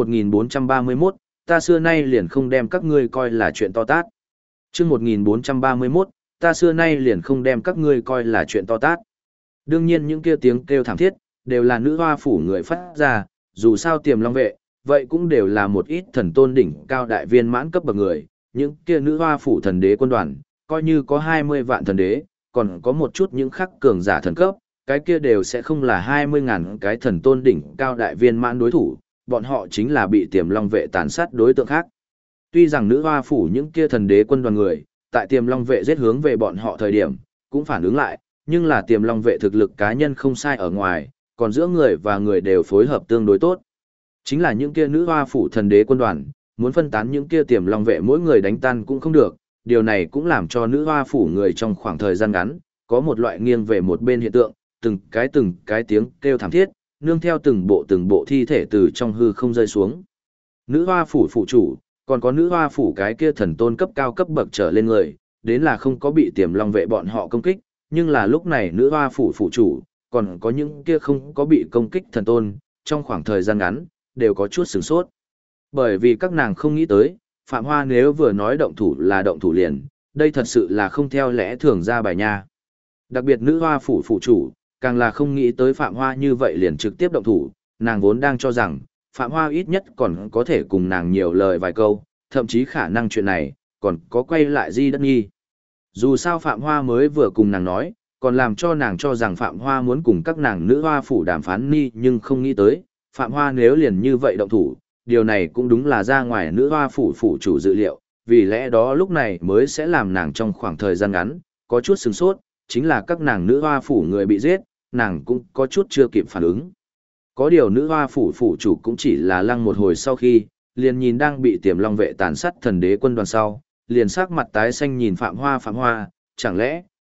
1431, ta xưa nay liền không đem các ngươi coi là chuyện to tát. Chương 1431, ta xưa nay liền không đem các ngươi coi là chuyện to tát. Đương nhiên những kia tiếng kêu thảm thiết, đều là nữ hoa phủ người phát ra, dù sao Tiềm Long vệ, vậy cũng đều là một ít thần tôn đỉnh cao đại viên mãn cấp bậc người, những kia nữ hoa phủ thần đế quân đoàn, coi như có 20 vạn thần đế, còn có một chút những khắc cường giả thần cấp, cái kia đều sẽ không là 20.000 cái thần tôn đỉnh cao đại viên mãn đối thủ, bọn họ chính là bị Tiềm Long vệ tàn sát đối tượng khác. Tuy rằng nữ hoa phủ những kia thần đế quân đoàn người, tại Tiềm Long vệ giết hướng về bọn họ thời điểm, cũng phản ứng lại, nhưng là Tiềm Long vệ thực lực cá nhân không sai ở ngoài, còn giữa người và người đều phối hợp tương đối tốt. Chính là những kia nữ hoa phủ thần đế quân đoàn, muốn phân tán những kia Tiềm Long vệ mỗi người đánh tan cũng không được, điều này cũng làm cho nữ hoa phủ người trong khoảng thời gian ngắn, có một loại nghiêng về một bên hiện tượng, từng cái tiếng kêu thảm thiết, nương theo từng bộ thi thể từ trong hư không rơi xuống. Nữ hoa phủ phụ chủ, còn có nữ hoa phủ cái kia thần tôn cấp cao cấp bậc trở lên người, đến là không có bị Tiềm Long vệ bọn họ công kích, nhưng là lúc này nữ hoa phủ phụ chủ, còn có những kia không có bị công kích thần tôn, trong khoảng thời gian ngắn, đều có chút sửng sốt. Bởi vì các nàng không nghĩ tới, Phạm Hoa nếu vừa nói động thủ là động thủ liền, đây thật sự là không theo lẽ thường ra bài nha. Đặc biệt nữ hoa phủ phụ chủ, càng là không nghĩ tới Phạm Hoa như vậy liền trực tiếp động thủ, nàng vốn đang cho rằng, Phạm Hoa ít nhất còn có thể cùng nàng nhiều lời vài câu, thậm chí khả năng chuyện này, còn có quay lại Di Đất Nhi. Dù sao Phạm Hoa mới vừa cùng nàng nói, còn làm cho nàng cho rằng Phạm Hoa muốn cùng các nàng nữ hoa phủ đàm phán ni nhưng không nghĩ tới, Phạm Hoa nếu liền như vậy động thủ, điều này cũng đúng là ra ngoài nữ hoa phủ phủ chủ dự liệu, vì lẽ đó lúc này mới sẽ làm nàng trong khoảng thời gian ngắn, có chút sửng sốt, chính là các nàng nữ hoa phủ người bị giết, nàng cũng có chút chưa kịp phản ứng. Có điều nữ hoa phủ phủ chủ cũng chỉ là lăng một hồi sau khi, liền nhìn đang bị Tiềm Long vệ tàn sát thần đế quân đoàn sau, liền sắc mặt tái xanh nhìn Phạm Hoa, chẳng lẽ,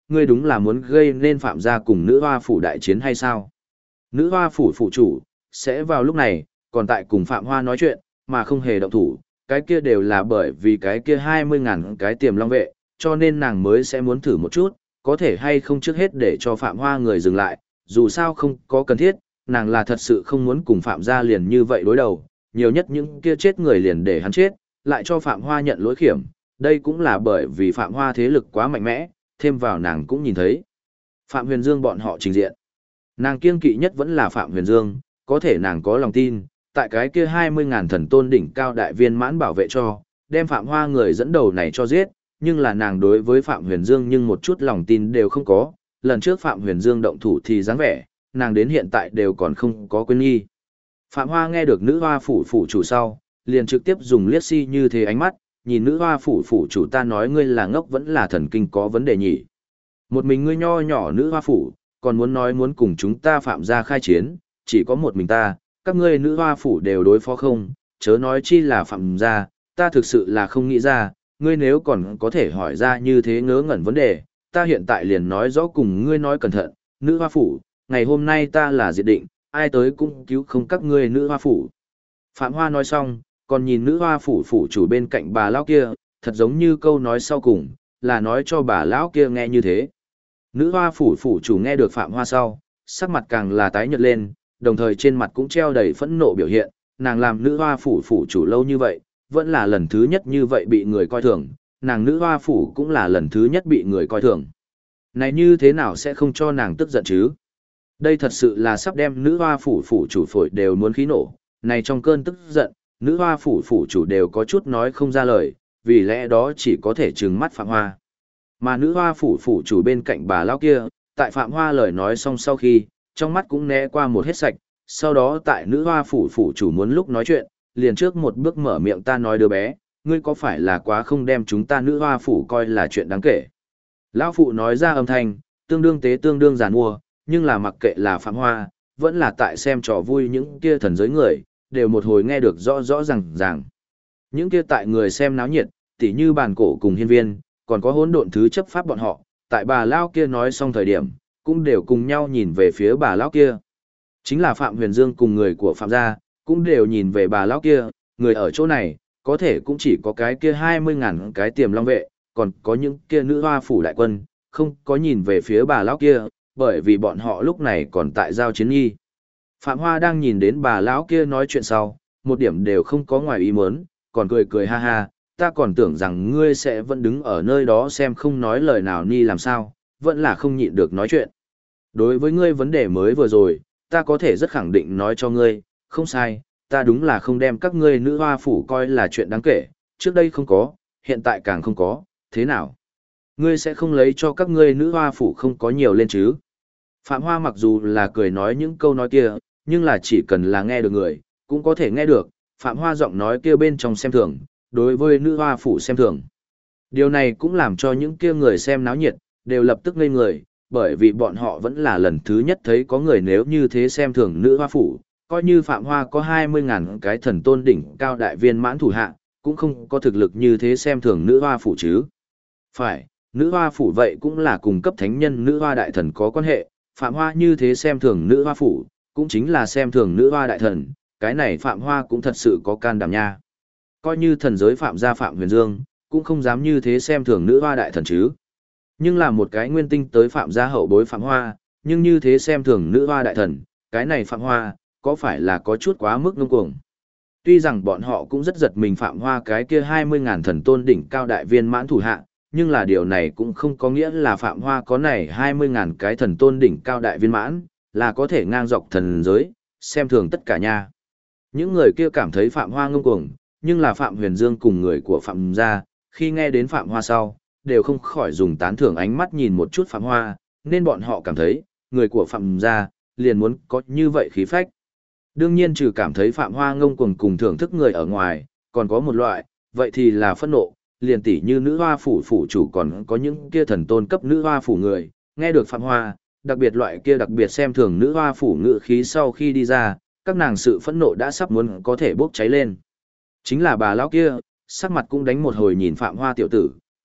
ngươi đúng là muốn gây nên Phạm gia cùng nữ hoa phủ đại chiến hay sao? Nữ hoa phủ phủ chủ, sẽ vào lúc này, còn tại cùng Phạm Hoa nói chuyện, mà không hề động thủ, cái kia đều là bởi vì cái kia 20.000 cái tiềm long vệ, cho nên nàng mới sẽ muốn thử một chút, có thể hay không trước hết để cho Phạm Hoa người dừng lại, dù sao không có cần thiết, nàng là thật sự không muốn cùng Phạm gia liền như vậy đối đầu, nhiều nhất những kia chết người liền để hắn chết, lại cho Phạm Hoa nhận lỗi khiểm, đây cũng là bởi vì Phạm Hoa thế lực quá mạnh mẽ, thêm vào nàng cũng nhìn thấy. Phạm Huyền Dương bọn họ trình diện. Nàng kiêng kỵ nhất vẫn là Phạm Huyền Dương, có thể nàng có lòng tin, tại cái kia 20.000 thần tôn đỉnh cao đại viên mãn bảo vệ cho, đem Phạm Hoa người dẫn đầu này cho giết, nhưng là nàng đối với Phạm Huyền Dương nhưng một chút lòng tin đều không có, lần trước Phạm Huyền Dương động thủ thì dáng vẻ, nàng đến hiện tại đều còn không có quên nghi. Phạm Hoa nghe được nữ hoa phủ phủ chủ sau, liền trực tiếp dùng liếc si như thế ánh mắt, nhìn nữ hoa phủ phủ chủ ta nói ngươi là ngốc vẫn là thần kinh có vấn đề nhỉ. Một mình ngươi nho nhỏ nữ hoa phủ, còn muốn nói muốn cùng chúng ta Phạm gia khai chiến, chỉ có một mình ta, các ngươi nữ hoa phủ đều đối phó không, chớ nói chi là Phạm gia, ta thực sự là không nghĩ ra, ngươi nếu còn có thể hỏi ra như thế ngớ ngẩn vấn đề, ta hiện tại liền nói rõ cùng ngươi nói cẩn thận, nữ hoa phủ, ngày hôm nay ta là diệt định, ai tới cũng cứu không các ngươi nữ hoa phủ. Phạm Hoa nói xong, còn nhìn nữ hoa phủ phủ chủ bên cạnh bà lão kia, thật giống như câu nói sau cùng, là nói cho bà lão kia nghe như thế. Nữ hoa phủ phủ chủ nghe được Phạm Hoa sau, sắc mặt càng là tái nhợt lên, đồng thời trên mặt cũng treo đầy phẫn nộ biểu hiện, nàng làm nữ hoa phủ phủ chủ lâu như vậy, vẫn là lần thứ nhất như vậy bị người coi thường, nàng nữ hoa phủ cũng là lần thứ nhất bị người coi thường. Này như thế nào sẽ không cho nàng tức giận chứ? Đây thật sự là sắp đem nữ hoa phủ phủ chủ phổi đều muốn khí nổ, này trong cơn tức giận, nữ hoa phủ phủ chủ đều có chút nói không ra lời, vì lẽ đó chỉ có thể trừng mắt Phạm Hoa. Mà nữ hoa phủ phủ chủ bên cạnh bà lão kia, tại Phạm Hoa lời nói xong sau khi, trong mắt cũng né qua một hết sạch, sau đó tại nữ hoa phủ phủ chủ muốn lúc nói chuyện, liền trước một bước mở miệng ta nói đứa bé, ngươi có phải là quá không đem chúng ta nữ hoa phủ coi là chuyện đáng kể. Lão phụ nói ra âm thanh, tương đương tế tương đương giàn mua, nhưng là mặc kệ là Phạm Hoa, vẫn là tại xem trò vui những kia thần giới người, đều một hồi nghe được rõ rõ ràng. Những kia tại người xem náo nhiệt, tỉ như bàn cổ cùng hiên viên, còn có hỗn độn thứ chấp pháp bọn họ, tại bà lão kia nói xong thời điểm, cũng đều cùng nhau nhìn về phía bà lão kia. Chính là Phạm Huyền Dương cùng người của Phạm gia, cũng đều nhìn về bà lão kia, người ở chỗ này, có thể cũng chỉ có cái kia 20.000 cái tiềm long vệ, còn có những kia nữ hoa phủ đại quân, không có nhìn về phía bà lão kia, bởi vì bọn họ lúc này còn tại giao chiến nghi. Phạm Hoa đang nhìn đến bà lão kia nói chuyện sau, một điểm đều không có ngoài ý muốn, còn cười cười ha ha, ta còn tưởng rằng ngươi sẽ vẫn đứng ở nơi đó xem không nói lời nào ni làm sao, vẫn là không nhịn được nói chuyện. Đối với ngươi vấn đề mới vừa rồi, ta có thể rất khẳng định nói cho ngươi, không sai, ta đúng là không đem các ngươi nữ hoa phủ coi là chuyện đáng kể, trước đây không có, hiện tại càng không có, thế nào? Ngươi sẽ không lấy cho các ngươi nữ hoa phủ không có nhiều lên chứ? Phạm Hoa mặc dù là cười nói những câu nói kia, nhưng là chỉ cần là nghe được người, cũng có thể nghe được, Phạm Hoa giọng nói kia bên trong xem thường, đối với nữ hoa phủ xem thường. Điều này cũng làm cho những kia người xem náo nhiệt, đều lập tức ngây người, bởi vì bọn họ vẫn là lần thứ nhất thấy có người nếu như thế xem thường nữ hoa phủ, coi như Phạm Hoa có 20.000 cái thần tôn đỉnh cao đại viên mãn thủ hạ, cũng không có thực lực như thế xem thường nữ hoa phủ chứ. Phải, nữ hoa phủ vậy cũng là cùng cấp thánh nhân nữ hoa đại thần có quan hệ, Phạm Hoa như thế xem thường nữ hoa phủ, cũng chính là xem thường nữ hoa đại thần, cái này Phạm Hoa cũng thật sự có can đảm nha. Coi như thần giới Phạm gia Phạm Huyền Dương, cũng không dám như thế xem thường nữ hoa đại thần chứ. Nhưng là một cái nguyên tinh tới Phạm gia hậu bối Phạm Hoa, nhưng như thế xem thường nữ hoa đại thần, cái này Phạm Hoa, có phải là có chút quá mức ngông cuồng. Tuy rằng bọn họ cũng rất giật mình Phạm Hoa cái kia 20.000 thần tôn đỉnh cao đại viên mãn thủ hạ, nhưng là điều này cũng không có nghĩa là Phạm Hoa có này 20.000 cái thần tôn đỉnh cao đại viên mãn, là có thể ngang dọc thần giới, xem thường tất cả nha. Những người kia cảm thấy Phạm Hoa ngông cuồng, nhưng là Phạm Huyền Dương cùng người của Phạm gia, khi nghe đến Phạm Hoa sau, đều không khỏi dùng tán thưởng ánh mắt nhìn một chút Phạm Hoa, nên bọn họ cảm thấy, người của Phạm gia, liền muốn có như vậy khí phách. Đương nhiên trừ cảm thấy Phạm Hoa ngông cuồng cùng thưởng thức người ở ngoài, còn có một loại, vậy thì là phẫn nộ, liền tỷ như nữ hoa phủ phủ chủ còn có những kia thần tôn cấp nữ hoa phủ người, nghe được Phạm Hoa, đặc biệt loại kia đặc biệt xem thường nữ hoa phủ ngự khí sau khi đi ra, các nàng sự phẫn nộ đã sắp muốn có thể bốc cháy lên. Chính là bà lão kia, sắc mặt cũng đánh một hồi nhìn Phạm Hoa tiểu tử,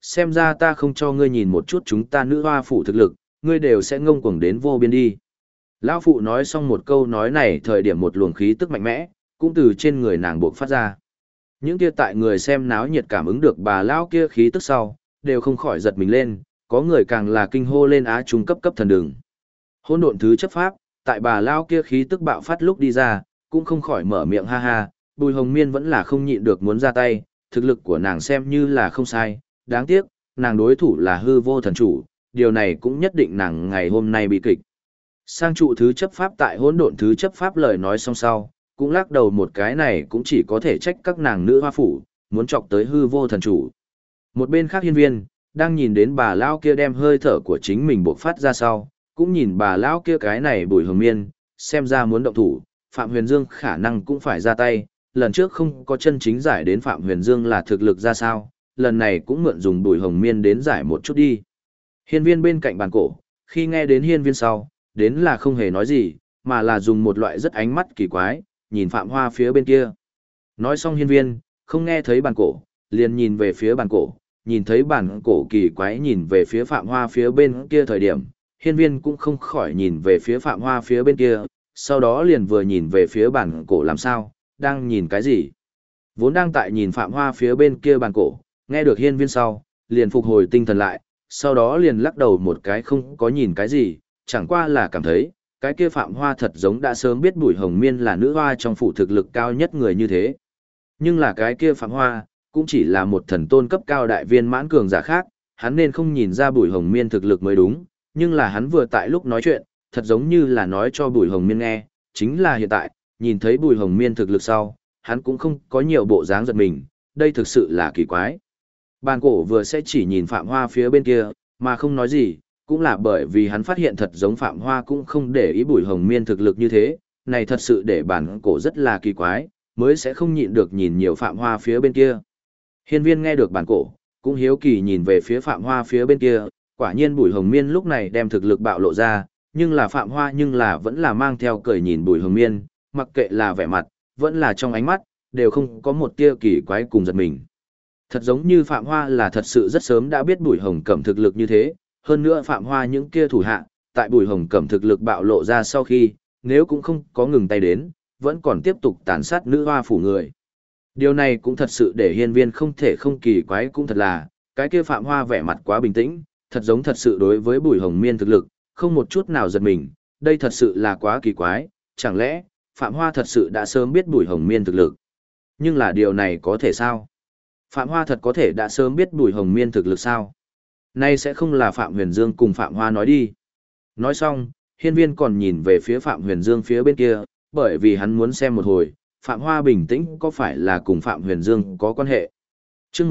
xem ra ta không cho ngươi nhìn một chút chúng ta nữ hoa phủ thực lực, ngươi đều sẽ ngông cuồng đến vô biên đi. Lão phụ nói xong một câu nói này thời điểm một luồng khí tức mạnh mẽ, cũng từ trên người nàng buộc phát ra. Những kia tại người xem náo nhiệt cảm ứng được bà lão kia khí tức sau, đều không khỏi giật mình lên, có người càng là kinh hô lên á trung cấp cấp thần đường. Hỗn độn thứ chấp pháp, tại bà lão kia khí tức bạo phát lúc đi ra, cũng không khỏi mở miệng ha ha, Bùi Hồng Miên vẫn là không nhịn được muốn ra tay, thực lực của nàng xem như là không sai, đáng tiếc, nàng đối thủ là hư vô thần chủ, điều này cũng nhất định nàng ngày hôm nay bị kịch. Sang trụ thứ chấp pháp tại hỗn độn thứ chấp pháp lời nói xong sau, cũng lắc đầu một cái này cũng chỉ có thể trách các nàng nữ hoa phủ, muốn chọc tới hư vô thần chủ. Một bên khác hiên viên, đang nhìn đến bà lão kia đem hơi thở của chính mình bộc phát ra sau, cũng nhìn bà lão kia cái này Bùi Hồng Miên, xem ra muốn động thủ, Phạm Huyền Dương khả năng cũng phải ra tay, lần trước không có chân chính giải đến Phạm Huyền Dương là thực lực ra sao, lần này cũng mượn dùng Bùi Hồng Miên đến giải một chút đi. Hiên viên bên cạnh bàn cổ, khi nghe đến hiên viên sau, đến là không hề nói gì, mà là dùng một loại rất ánh mắt kỳ quái, nhìn Phạm Hoa phía bên kia. Nói xong hiên viên, không nghe thấy bàn cổ, liền nhìn về phía bàn cổ, nhìn thấy bàn cổ kỳ quái nhìn về phía Phạm Hoa phía bên kia thời điểm, hiên viên cũng không khỏi nhìn về phía Phạm Hoa phía bên kia, sau đó liền vừa nhìn về phía bàn cổ làm sao, đang nhìn cái gì. Vốn đang tại nhìn Phạm Hoa phía bên kia bàn cổ, nghe được hiên viên sau, liền phục hồi tinh thần lại, sau đó liền lắc đầu một cái không có nhìn cái gì, chẳng qua là cảm thấy, cái kia Phạm Hoa thật giống đã sớm biết Bùi Hồng Miên là nữ hoa trong phủ thực lực cao nhất người như thế. Nhưng là cái kia Phạm Hoa, cũng chỉ là một thần tôn cấp cao đại viên mãn cường giả khác, hắn nên không nhìn ra Bùi Hồng Miên thực lực mới đúng, nhưng là hắn vừa tại lúc nói chuyện, thật giống như là nói cho Bùi Hồng Miên nghe, chính là hiện tại, nhìn thấy Bùi Hồng Miên thực lực sau, hắn cũng không có nhiều bộ dáng giật mình, đây thực sự là kỳ quái. Bàn cổ vừa sẽ chỉ nhìn Phạm Hoa phía bên kia, mà không nói gì, cũng là bởi vì hắn phát hiện thật giống Phạm Hoa cũng không để ý Bùi Hồng Miên thực lực như thế, này thật sự để bàn cổ rất là kỳ quái, mới sẽ không nhịn được nhìn nhiều Phạm Hoa phía bên kia. Hiên viên nghe được bàn cổ, cũng hiếu kỳ nhìn về phía Phạm Hoa phía bên kia, quả nhiên Bùi Hồng Miên lúc này đem thực lực bạo lộ ra, nhưng là Phạm Hoa nhưng là vẫn là mang theo cười nhìn Bùi Hồng Miên, mặc kệ là vẻ mặt, vẫn là trong ánh mắt, đều không có một tia kỳ quái cùng giật mình. Thật giống như Phạm Hoa là thật sự rất sớm đã biết Bùi Hồng Cẩm thực lực như thế, hơn nữa Phạm Hoa những kia thủ hạ, tại Bùi Hồng Cẩm thực lực bạo lộ ra sau khi, nếu cũng không có ngừng tay đến, vẫn còn tiếp tục tàn sát nữ hoa phủ người. Điều này cũng thật sự để hiên viên không thể không kỳ quái cũng thật là, cái kia Phạm Hoa vẻ mặt quá bình tĩnh, thật giống thật sự đối với Bùi Hồng Miên thực lực, không một chút nào giật mình, đây thật sự là quá kỳ quái, chẳng lẽ, Phạm Hoa thật sự đã sớm biết Bùi Hồng Miên thực lực. Nhưng là điều này có thể sao? Phạm Hoa thật có thể đã sớm biết Bùi Hồng Miên thực lực sao? Nay sẽ không là Phạm Huyền Dương cùng Phạm Hoa nói đi. Nói xong, hiên viên còn nhìn về phía Phạm Huyền Dương phía bên kia, bởi vì hắn muốn xem một hồi, Phạm Hoa bình tĩnh có phải là cùng Phạm Huyền Dương có quan hệ. Chương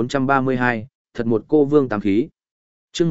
1432, thật một cô vương tám khí. Chương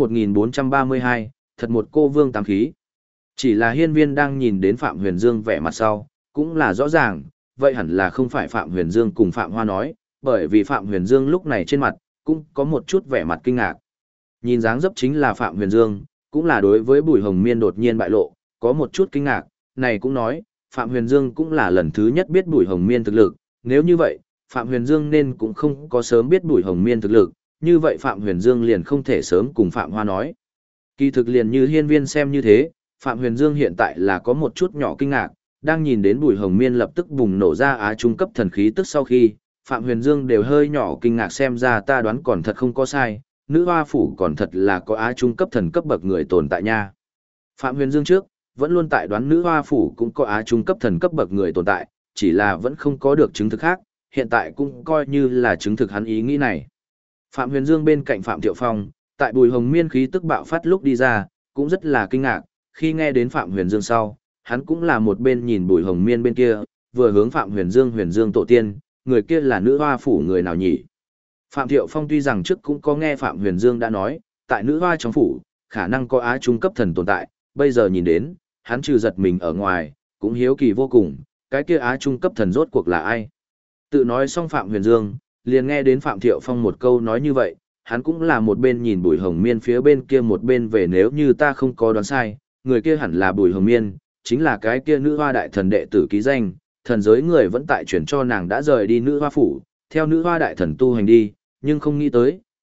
1432, thật một cô vương tám khí. Chỉ là hiên viên đang nhìn đến Phạm Huyền Dương vẻ mặt sau, cũng là rõ ràng, vậy hẳn là không phải Phạm Huyền Dương cùng Phạm Hoa nói, bởi vì Phạm Huyền Dương lúc này trên mặt, cũng có một chút vẻ mặt kinh ngạc. Nhìn dáng dấp chính là Phạm Huyền Dương, cũng là đối với Bùi Hồng Miên đột nhiên bại lộ, có một chút kinh ngạc, này cũng nói, Phạm Huyền Dương cũng là lần thứ nhất biết Bùi Hồng Miên thực lực, nếu như vậy, Phạm Huyền Dương nên cũng không có sớm biết Bùi Hồng Miên thực lực, như vậy Phạm Huyền Dương liền không thể sớm cùng Phạm Hoa nói. Kỳ thực liền như hiên viên xem như thế, Phạm Huyền Dương hiện tại là có một chút nhỏ kinh ngạc, đang nhìn đến Bùi Hồng Miên lập tức bùng nổ ra á trung cấp thần khí tức sau khi, Phạm Huyền Dương đều hơi nhỏ kinh ngạc xem ra ta đoán còn thật không có sai, nữ hoa phủ còn thật là có á trung cấp thần cấp bậc người tồn tại nha. Phạm Huyền Dương trước, vẫn luôn tại đoán nữ hoa phủ cũng có á trung cấp thần cấp bậc người tồn tại, chỉ là vẫn không có được chứng thực khác, hiện tại cũng coi như là chứng thực hắn ý nghĩ này. Phạm Huyền Dương bên cạnh Phạm Thiệu Phong, tại Bùi Hồng Miên khí tức bạo phát lúc đi ra, cũng rất là kinh ngạc, khi nghe đến Phạm Huyền Dương sau, hắn cũng là một bên nhìn Bùi Hồng Miên bên kia, vừa hướng Phạm Huyền Dương tổ tiên, người kia là nữ hoa phủ người nào nhỉ? Phạm Thiệu Phong tuy rằng trước cũng có nghe Phạm Huyền Dương đã nói, tại nữ hoa trong phủ, khả năng có á trung cấp thần tồn tại, bây giờ nhìn đến, hắn trừ giật mình ở ngoài, cũng hiếu kỳ vô cùng, cái kia á trung cấp thần rốt cuộc là ai? Tự nói xong Phạm Huyền Dương, liền nghe đến Phạm Thiệu Phong một câu nói như vậy, hắn cũng là một bên nhìn Bùi Hồng Miên phía bên kia một bên về nếu như ta không có đoán sai, người kia hẳn là Bùi Hồng Miên, chính là cái kia nữ hoa đại thần đệ tử ký danh, thần giới người vẫn tại chuyển cho nàng đã rời đi nữ hoa phủ, theo nữ hoa đại thần tu hành đi, nhưng không nghĩ tới,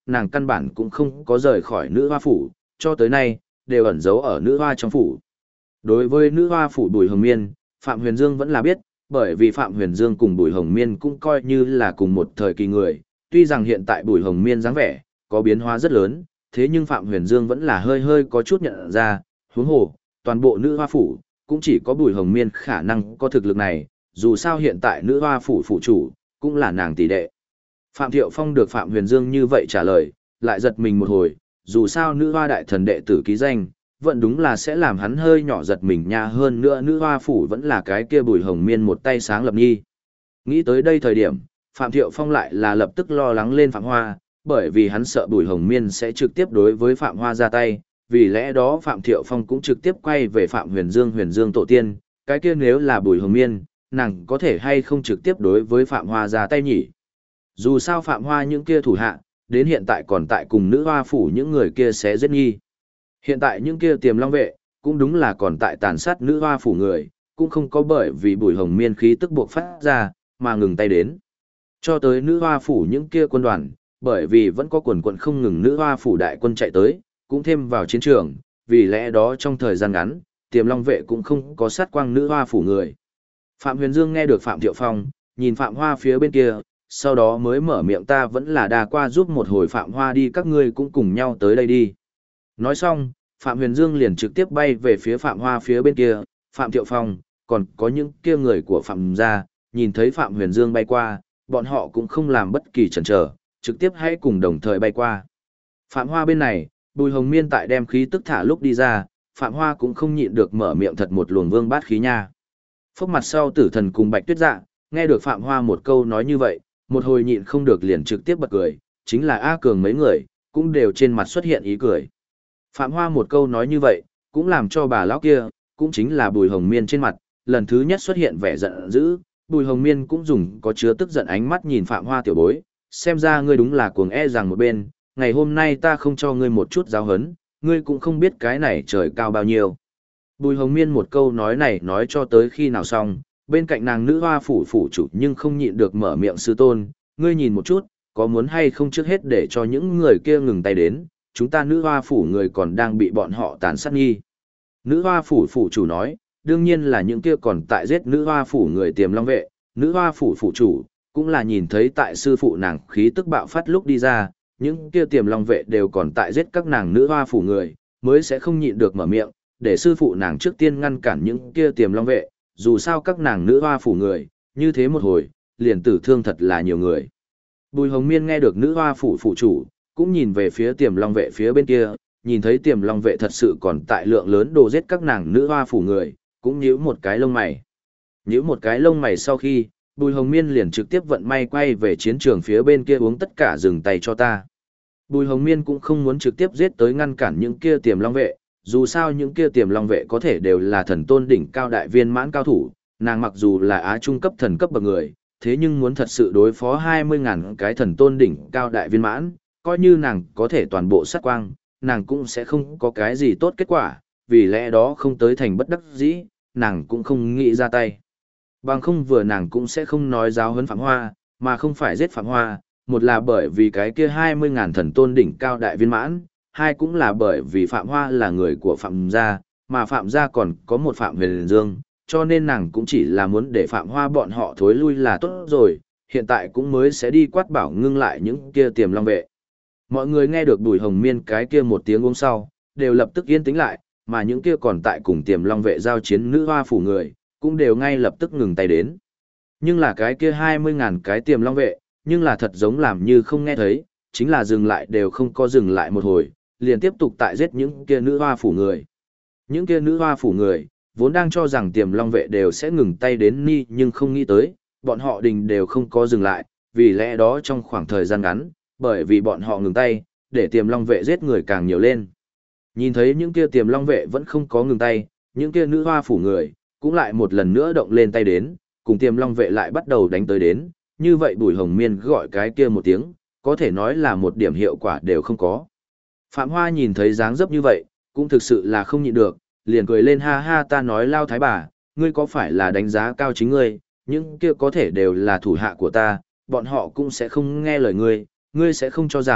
nàng căn bản cũng không có rời khỏi nữ hoa phủ, cho tới nay, đều ẩn giấu ở nữ hoa trong phủ. Đối với nữ hoa phủ Bùi Hồng Miên, Phạm Huyền Dương vẫn là biết, bởi vì Phạm Huyền Dương cùng Bùi Hồng Miên cũng coi như là cùng một thời kỳ người, tuy rằng hiện tại Bùi Hồng Miên dáng vẻ, có biến hóa rất lớn, thế nhưng Phạm Huyền Dương vẫn là hơi hơi có chút nhận ra, huống hồ, toàn bộ nữ hoa phủ, cũng chỉ có Bùi Hồng Miên khả năng có thực lực này, dù sao hiện tại nữ hoa phủ phủ chủ, cũng là nàng tỷ đệ. Phạm Thiệu Phong được Phạm Huyền Dương như vậy trả lời, lại giật mình một hồi, dù sao nữ hoa đại thần đệ tử ký danh, vẫn đúng là sẽ làm hắn hơi nhỏ giật mình nha, hơn nữa nữ hoa phủ vẫn là cái kia Bùi Hồng Miên một tay sáng lập nhi. Nghĩ tới đây thời điểm, Phạm Thiệu Phong lại là lập tức lo lắng lên Phạm Hoa, bởi vì hắn sợ Bùi Hồng Miên sẽ trực tiếp đối với Phạm Hoa ra tay, vì lẽ đó Phạm Thiệu Phong cũng trực tiếp quay về Phạm Huyền Dương tổ tiên, cái kia nếu là Bùi Hồng Miên, nàng có thể hay không trực tiếp đối với Phạm Hoa ra tay nhỉ? Dù sao Phạm Hoa những kia thủ hạ, đến hiện tại còn tại cùng nữ hoa phủ những người kia sẽ giết nghi. Hiện tại những kia Tiềm Long vệ, cũng đúng là còn tại tàn sát nữ hoa phủ người, cũng không có bởi vì Bùi Hồng Miên khí tức buộc phát ra, mà ngừng tay đến. Cho tới nữ hoa phủ những kia quân đoàn, bởi vì vẫn có quần quận không ngừng nữ hoa phủ đại quân chạy tới, cũng thêm vào chiến trường, vì lẽ đó trong thời gian ngắn, Tiềm Long vệ cũng không có sát quang nữ hoa phủ người. Phạm Huyền Dương nghe được Phạm Thiệu Phong, nhìn Phạm Hoa phía bên kia, sau đó mới mở miệng, ta vẫn là đà qua giúp một hồi Phạm Hoa đi, các ngươi cũng cùng nhau tới đây đi. Nói xong, Phạm Huyền Dương liền trực tiếp bay về phía Phạm Hoa phía bên kia, Phạm Thiệu Phong, còn có những kia người của Phạm gia, nhìn thấy Phạm Huyền Dương bay qua, bọn họ cũng không làm bất kỳ chần chờ, trực tiếp hãy cùng đồng thời bay qua. Phạm Hoa bên này, Bùi Hồng Miên tại đem khí tức thả lúc đi ra, Phạm Hoa cũng không nhịn được mở miệng thật một luồng vương bát khí nha. Phốc mặt sau Tử Thần cùng Bạch Tuyết Dạ, nghe được Phạm Hoa một câu nói như vậy, một hồi nhịn không được liền trực tiếp bật cười, chính là A Cường mấy người, cũng đều trên mặt xuất hiện ý cười. Phạm Hoa một câu nói như vậy, cũng làm cho bà lão kia, cũng chính là Bùi Hồng Miên trên mặt, lần thứ nhất xuất hiện vẻ giận dữ, Bùi Hồng Miên cũng dùng có chứa tức giận ánh mắt nhìn Phạm Hoa tiểu bối, xem ra ngươi đúng là cuồng e rằng một bên, ngày hôm nay ta không cho ngươi một chút giáo hấn, ngươi cũng không biết cái này trời cao bao nhiêu. Bùi Hồng Miên một câu nói này nói cho tới khi nào xong, bên cạnh nàng nữ hoa phủ phủ chủ nhưng không nhịn được mở miệng, sư tôn, ngươi nhìn một chút, có muốn hay không trước hết để cho những người kia ngừng tay đến, chúng ta nữ hoa phủ người còn đang bị bọn họ tàn sát nghi. Nữ hoa phủ phủ chủ nói, đương nhiên là những kia còn tại giết nữ hoa phủ người Tiềm Long vệ, nữ hoa phủ phủ chủ, cũng là nhìn thấy tại sư phụ nàng khí tức bạo phát lúc đi ra, những kia Tiềm Long vệ đều còn tại giết các nàng nữ hoa phủ người, mới sẽ không nhịn được mở miệng, để sư phụ nàng trước tiên ngăn cản những kia Tiềm Long vệ, dù sao các nàng nữ hoa phủ người, như thế một hồi, liền tử thương thật là nhiều người. Bùi Hồng Miên nghe được nữ hoa phủ phủ chủ, cũng nhìn về phía Tiềm Long vệ phía bên kia, nhìn thấy Tiềm Long vệ thật sự còn tại lượng lớn đồ giết các nàng nữ hoa phủ người, cũng nhíu một cái lông mày. Nhíu một cái lông mày sau khi, Bùi Hồng Miên liền trực tiếp vận may quay về chiến trường phía bên kia, uống tất cả dừng tay cho ta. Bùi Hồng Miên cũng không muốn trực tiếp giết tới ngăn cản những kia Tiềm Long vệ, dù sao những kia Tiềm Long vệ có thể đều là thần tôn đỉnh cao đại viên mãn cao thủ, nàng mặc dù là á trung cấp thần cấp bậc người, thế nhưng muốn thật sự đối phó 20.000 cái thần tôn đỉnh cao đại viên mãn, coi như nàng có thể toàn bộ sát quang, nàng cũng sẽ không có cái gì tốt kết quả, vì lẽ đó không tới thành bất đắc dĩ, nàng cũng không nghĩ ra tay. Bằng không vừa nàng cũng sẽ không nói giáo huấn Phạm Hoa, mà không phải giết Phạm Hoa, một là bởi vì cái kia 20.000 thần tôn đỉnh cao đại viên mãn, hai cũng là bởi vì Phạm Hoa là người của Phạm gia, mà Phạm gia còn có một Phạm Huyền Dương, cho nên nàng cũng chỉ là muốn để Phạm Hoa bọn họ thối lui là tốt rồi, hiện tại cũng mới sẽ đi quát bảo ngưng lại những kia Tiềm Long vệ. Mọi người nghe được Bùi Hồng Miên cái kia một tiếng uống sau, đều lập tức yên tĩnh lại, mà những kia còn tại cùng Tiềm Long vệ giao chiến nữ hoa phủ người, cũng đều ngay lập tức ngừng tay đến. Nhưng là cái kia 20.000 cái Tiềm Long vệ, nhưng là thật giống làm như không nghe thấy, chính là dừng lại đều không có dừng lại một hồi, liền tiếp tục tại giết những kia nữ hoa phủ người. Những kia nữ hoa phủ người, vốn đang cho rằng Tiềm Long vệ đều sẽ ngừng tay đến ni, nhưng không nghĩ tới, bọn họ đình đều không có dừng lại, vì lẽ đó trong khoảng thời gian ngắn, bởi vì bọn họ ngừng tay, để Tiềm Long vệ giết người càng nhiều lên. Nhìn thấy những kia Tiềm Long vệ vẫn không có ngừng tay, những kia nữ hoa phủ người, cũng lại một lần nữa động lên tay đến, cùng Tiềm Long vệ lại bắt đầu đánh tới đến, như vậy Bùi Hồng Miên gọi cái kia một tiếng, có thể nói là một điểm hiệu quả đều không có. Phạm Hoa nhìn thấy dáng dấp như vậy, cũng thực sự là không nhịn được, liền cười lên, ha ha, ta nói Lao Thái bà, ngươi có phải là đánh giá cao chính ngươi, những kia có thể đều là thủ hạ của ta, bọn họ cũng sẽ không nghe lời ngươi, ngươi sẽ không cho rằng,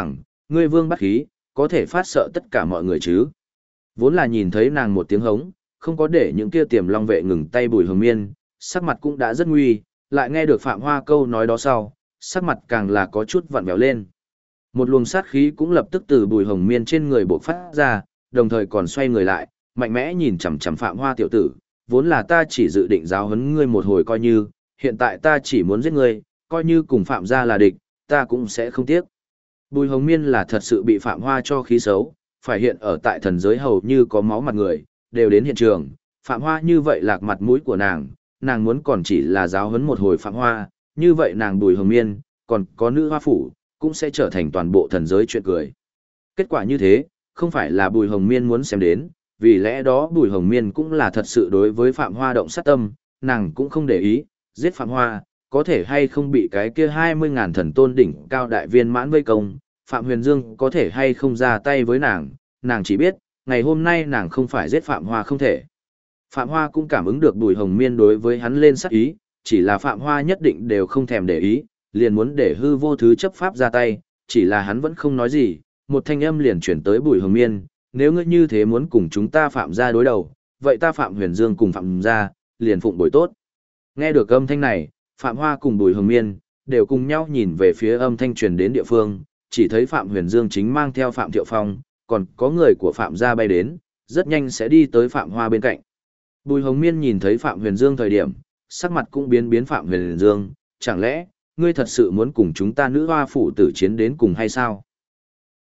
ngươi vương bắt khí, có thể phát sợ tất cả mọi người chứ. Vốn là nhìn thấy nàng một tiếng hống, không có để những kia tiềm long vệ ngừng tay Bùi Hồng Miên, sắc mặt cũng đã rất nguy, lại nghe được Phạm Hoa câu nói đó sau, sắc mặt càng là có chút vặn vẹo lên. Một luồng sát khí cũng lập tức từ Bùi Hồng Miên trên người bộc phát ra, đồng thời còn xoay người lại, mạnh mẽ nhìn chằm chằm Phạm Hoa tiểu tử, vốn là ta chỉ dự định giáo huấn ngươi một hồi coi như, hiện tại ta chỉ muốn giết ngươi, coi như cùng Phạm gia là địch, ta cũng sẽ không tiếc. Bùi Hồng Miên là thật sự bị Phạm Hoa cho khí xấu, phải hiện ở tại thần giới hầu như có máu mặt người, đều đến hiện trường, Phạm Hoa như vậy lạc mặt mũi của nàng muốn còn chỉ là giáo huấn một hồi Phạm Hoa, như vậy nàng Bùi Hồng Miên, còn có nữ hoa phủ, cũng sẽ trở thành toàn bộ thần giới chuyện cười. Kết quả như thế, không phải là Bùi Hồng Miên muốn xem đến, vì lẽ đó Bùi Hồng Miên cũng là thật sự đối với Phạm Hoa động sát tâm, nàng cũng không để ý, giết Phạm Hoa, có thể hay không bị cái kia 20.000 thần tôn đỉnh cao đại viên mãn vây công, Phạm Huyền Dương có thể hay không ra tay với nàng chỉ biết, ngày hôm nay nàng không phải giết Phạm Hoa không thể. Phạm Hoa cũng cảm ứng được Bùi Hồng Miên đối với hắn lên sát ý, chỉ là Phạm Hoa nhất định đều không thèm để ý, liền muốn để hư vô thứ chấp pháp ra tay, chỉ là hắn vẫn không nói gì, một thanh âm liền chuyển tới Bùi Hồng Miên, nếu ngươi như thế muốn cùng chúng ta Phạm gia đối đầu, vậy ta Phạm Huyền Dương cùng Phạm gia, liền phụng bồi tốt. Nghe được âm thanh này, Phạm Hoa cùng Bùi Hồng Miên, đều cùng nhau nhìn về phía âm thanh truyền đến địa phương, chỉ thấy Phạm Huyền Dương chính mang theo Phạm Thiệu Phong, còn có người của Phạm gia bay đến, rất nhanh sẽ đi tới Phạm Hoa bên cạnh. Bùi Hồng Miên nhìn thấy Phạm Huyền Dương thời điểm, sắc mặt cũng biến Phạm Huyền Dương, chẳng lẽ, ngươi thật sự muốn cùng chúng ta nữ hoa phủ tử chiến đến cùng hay sao?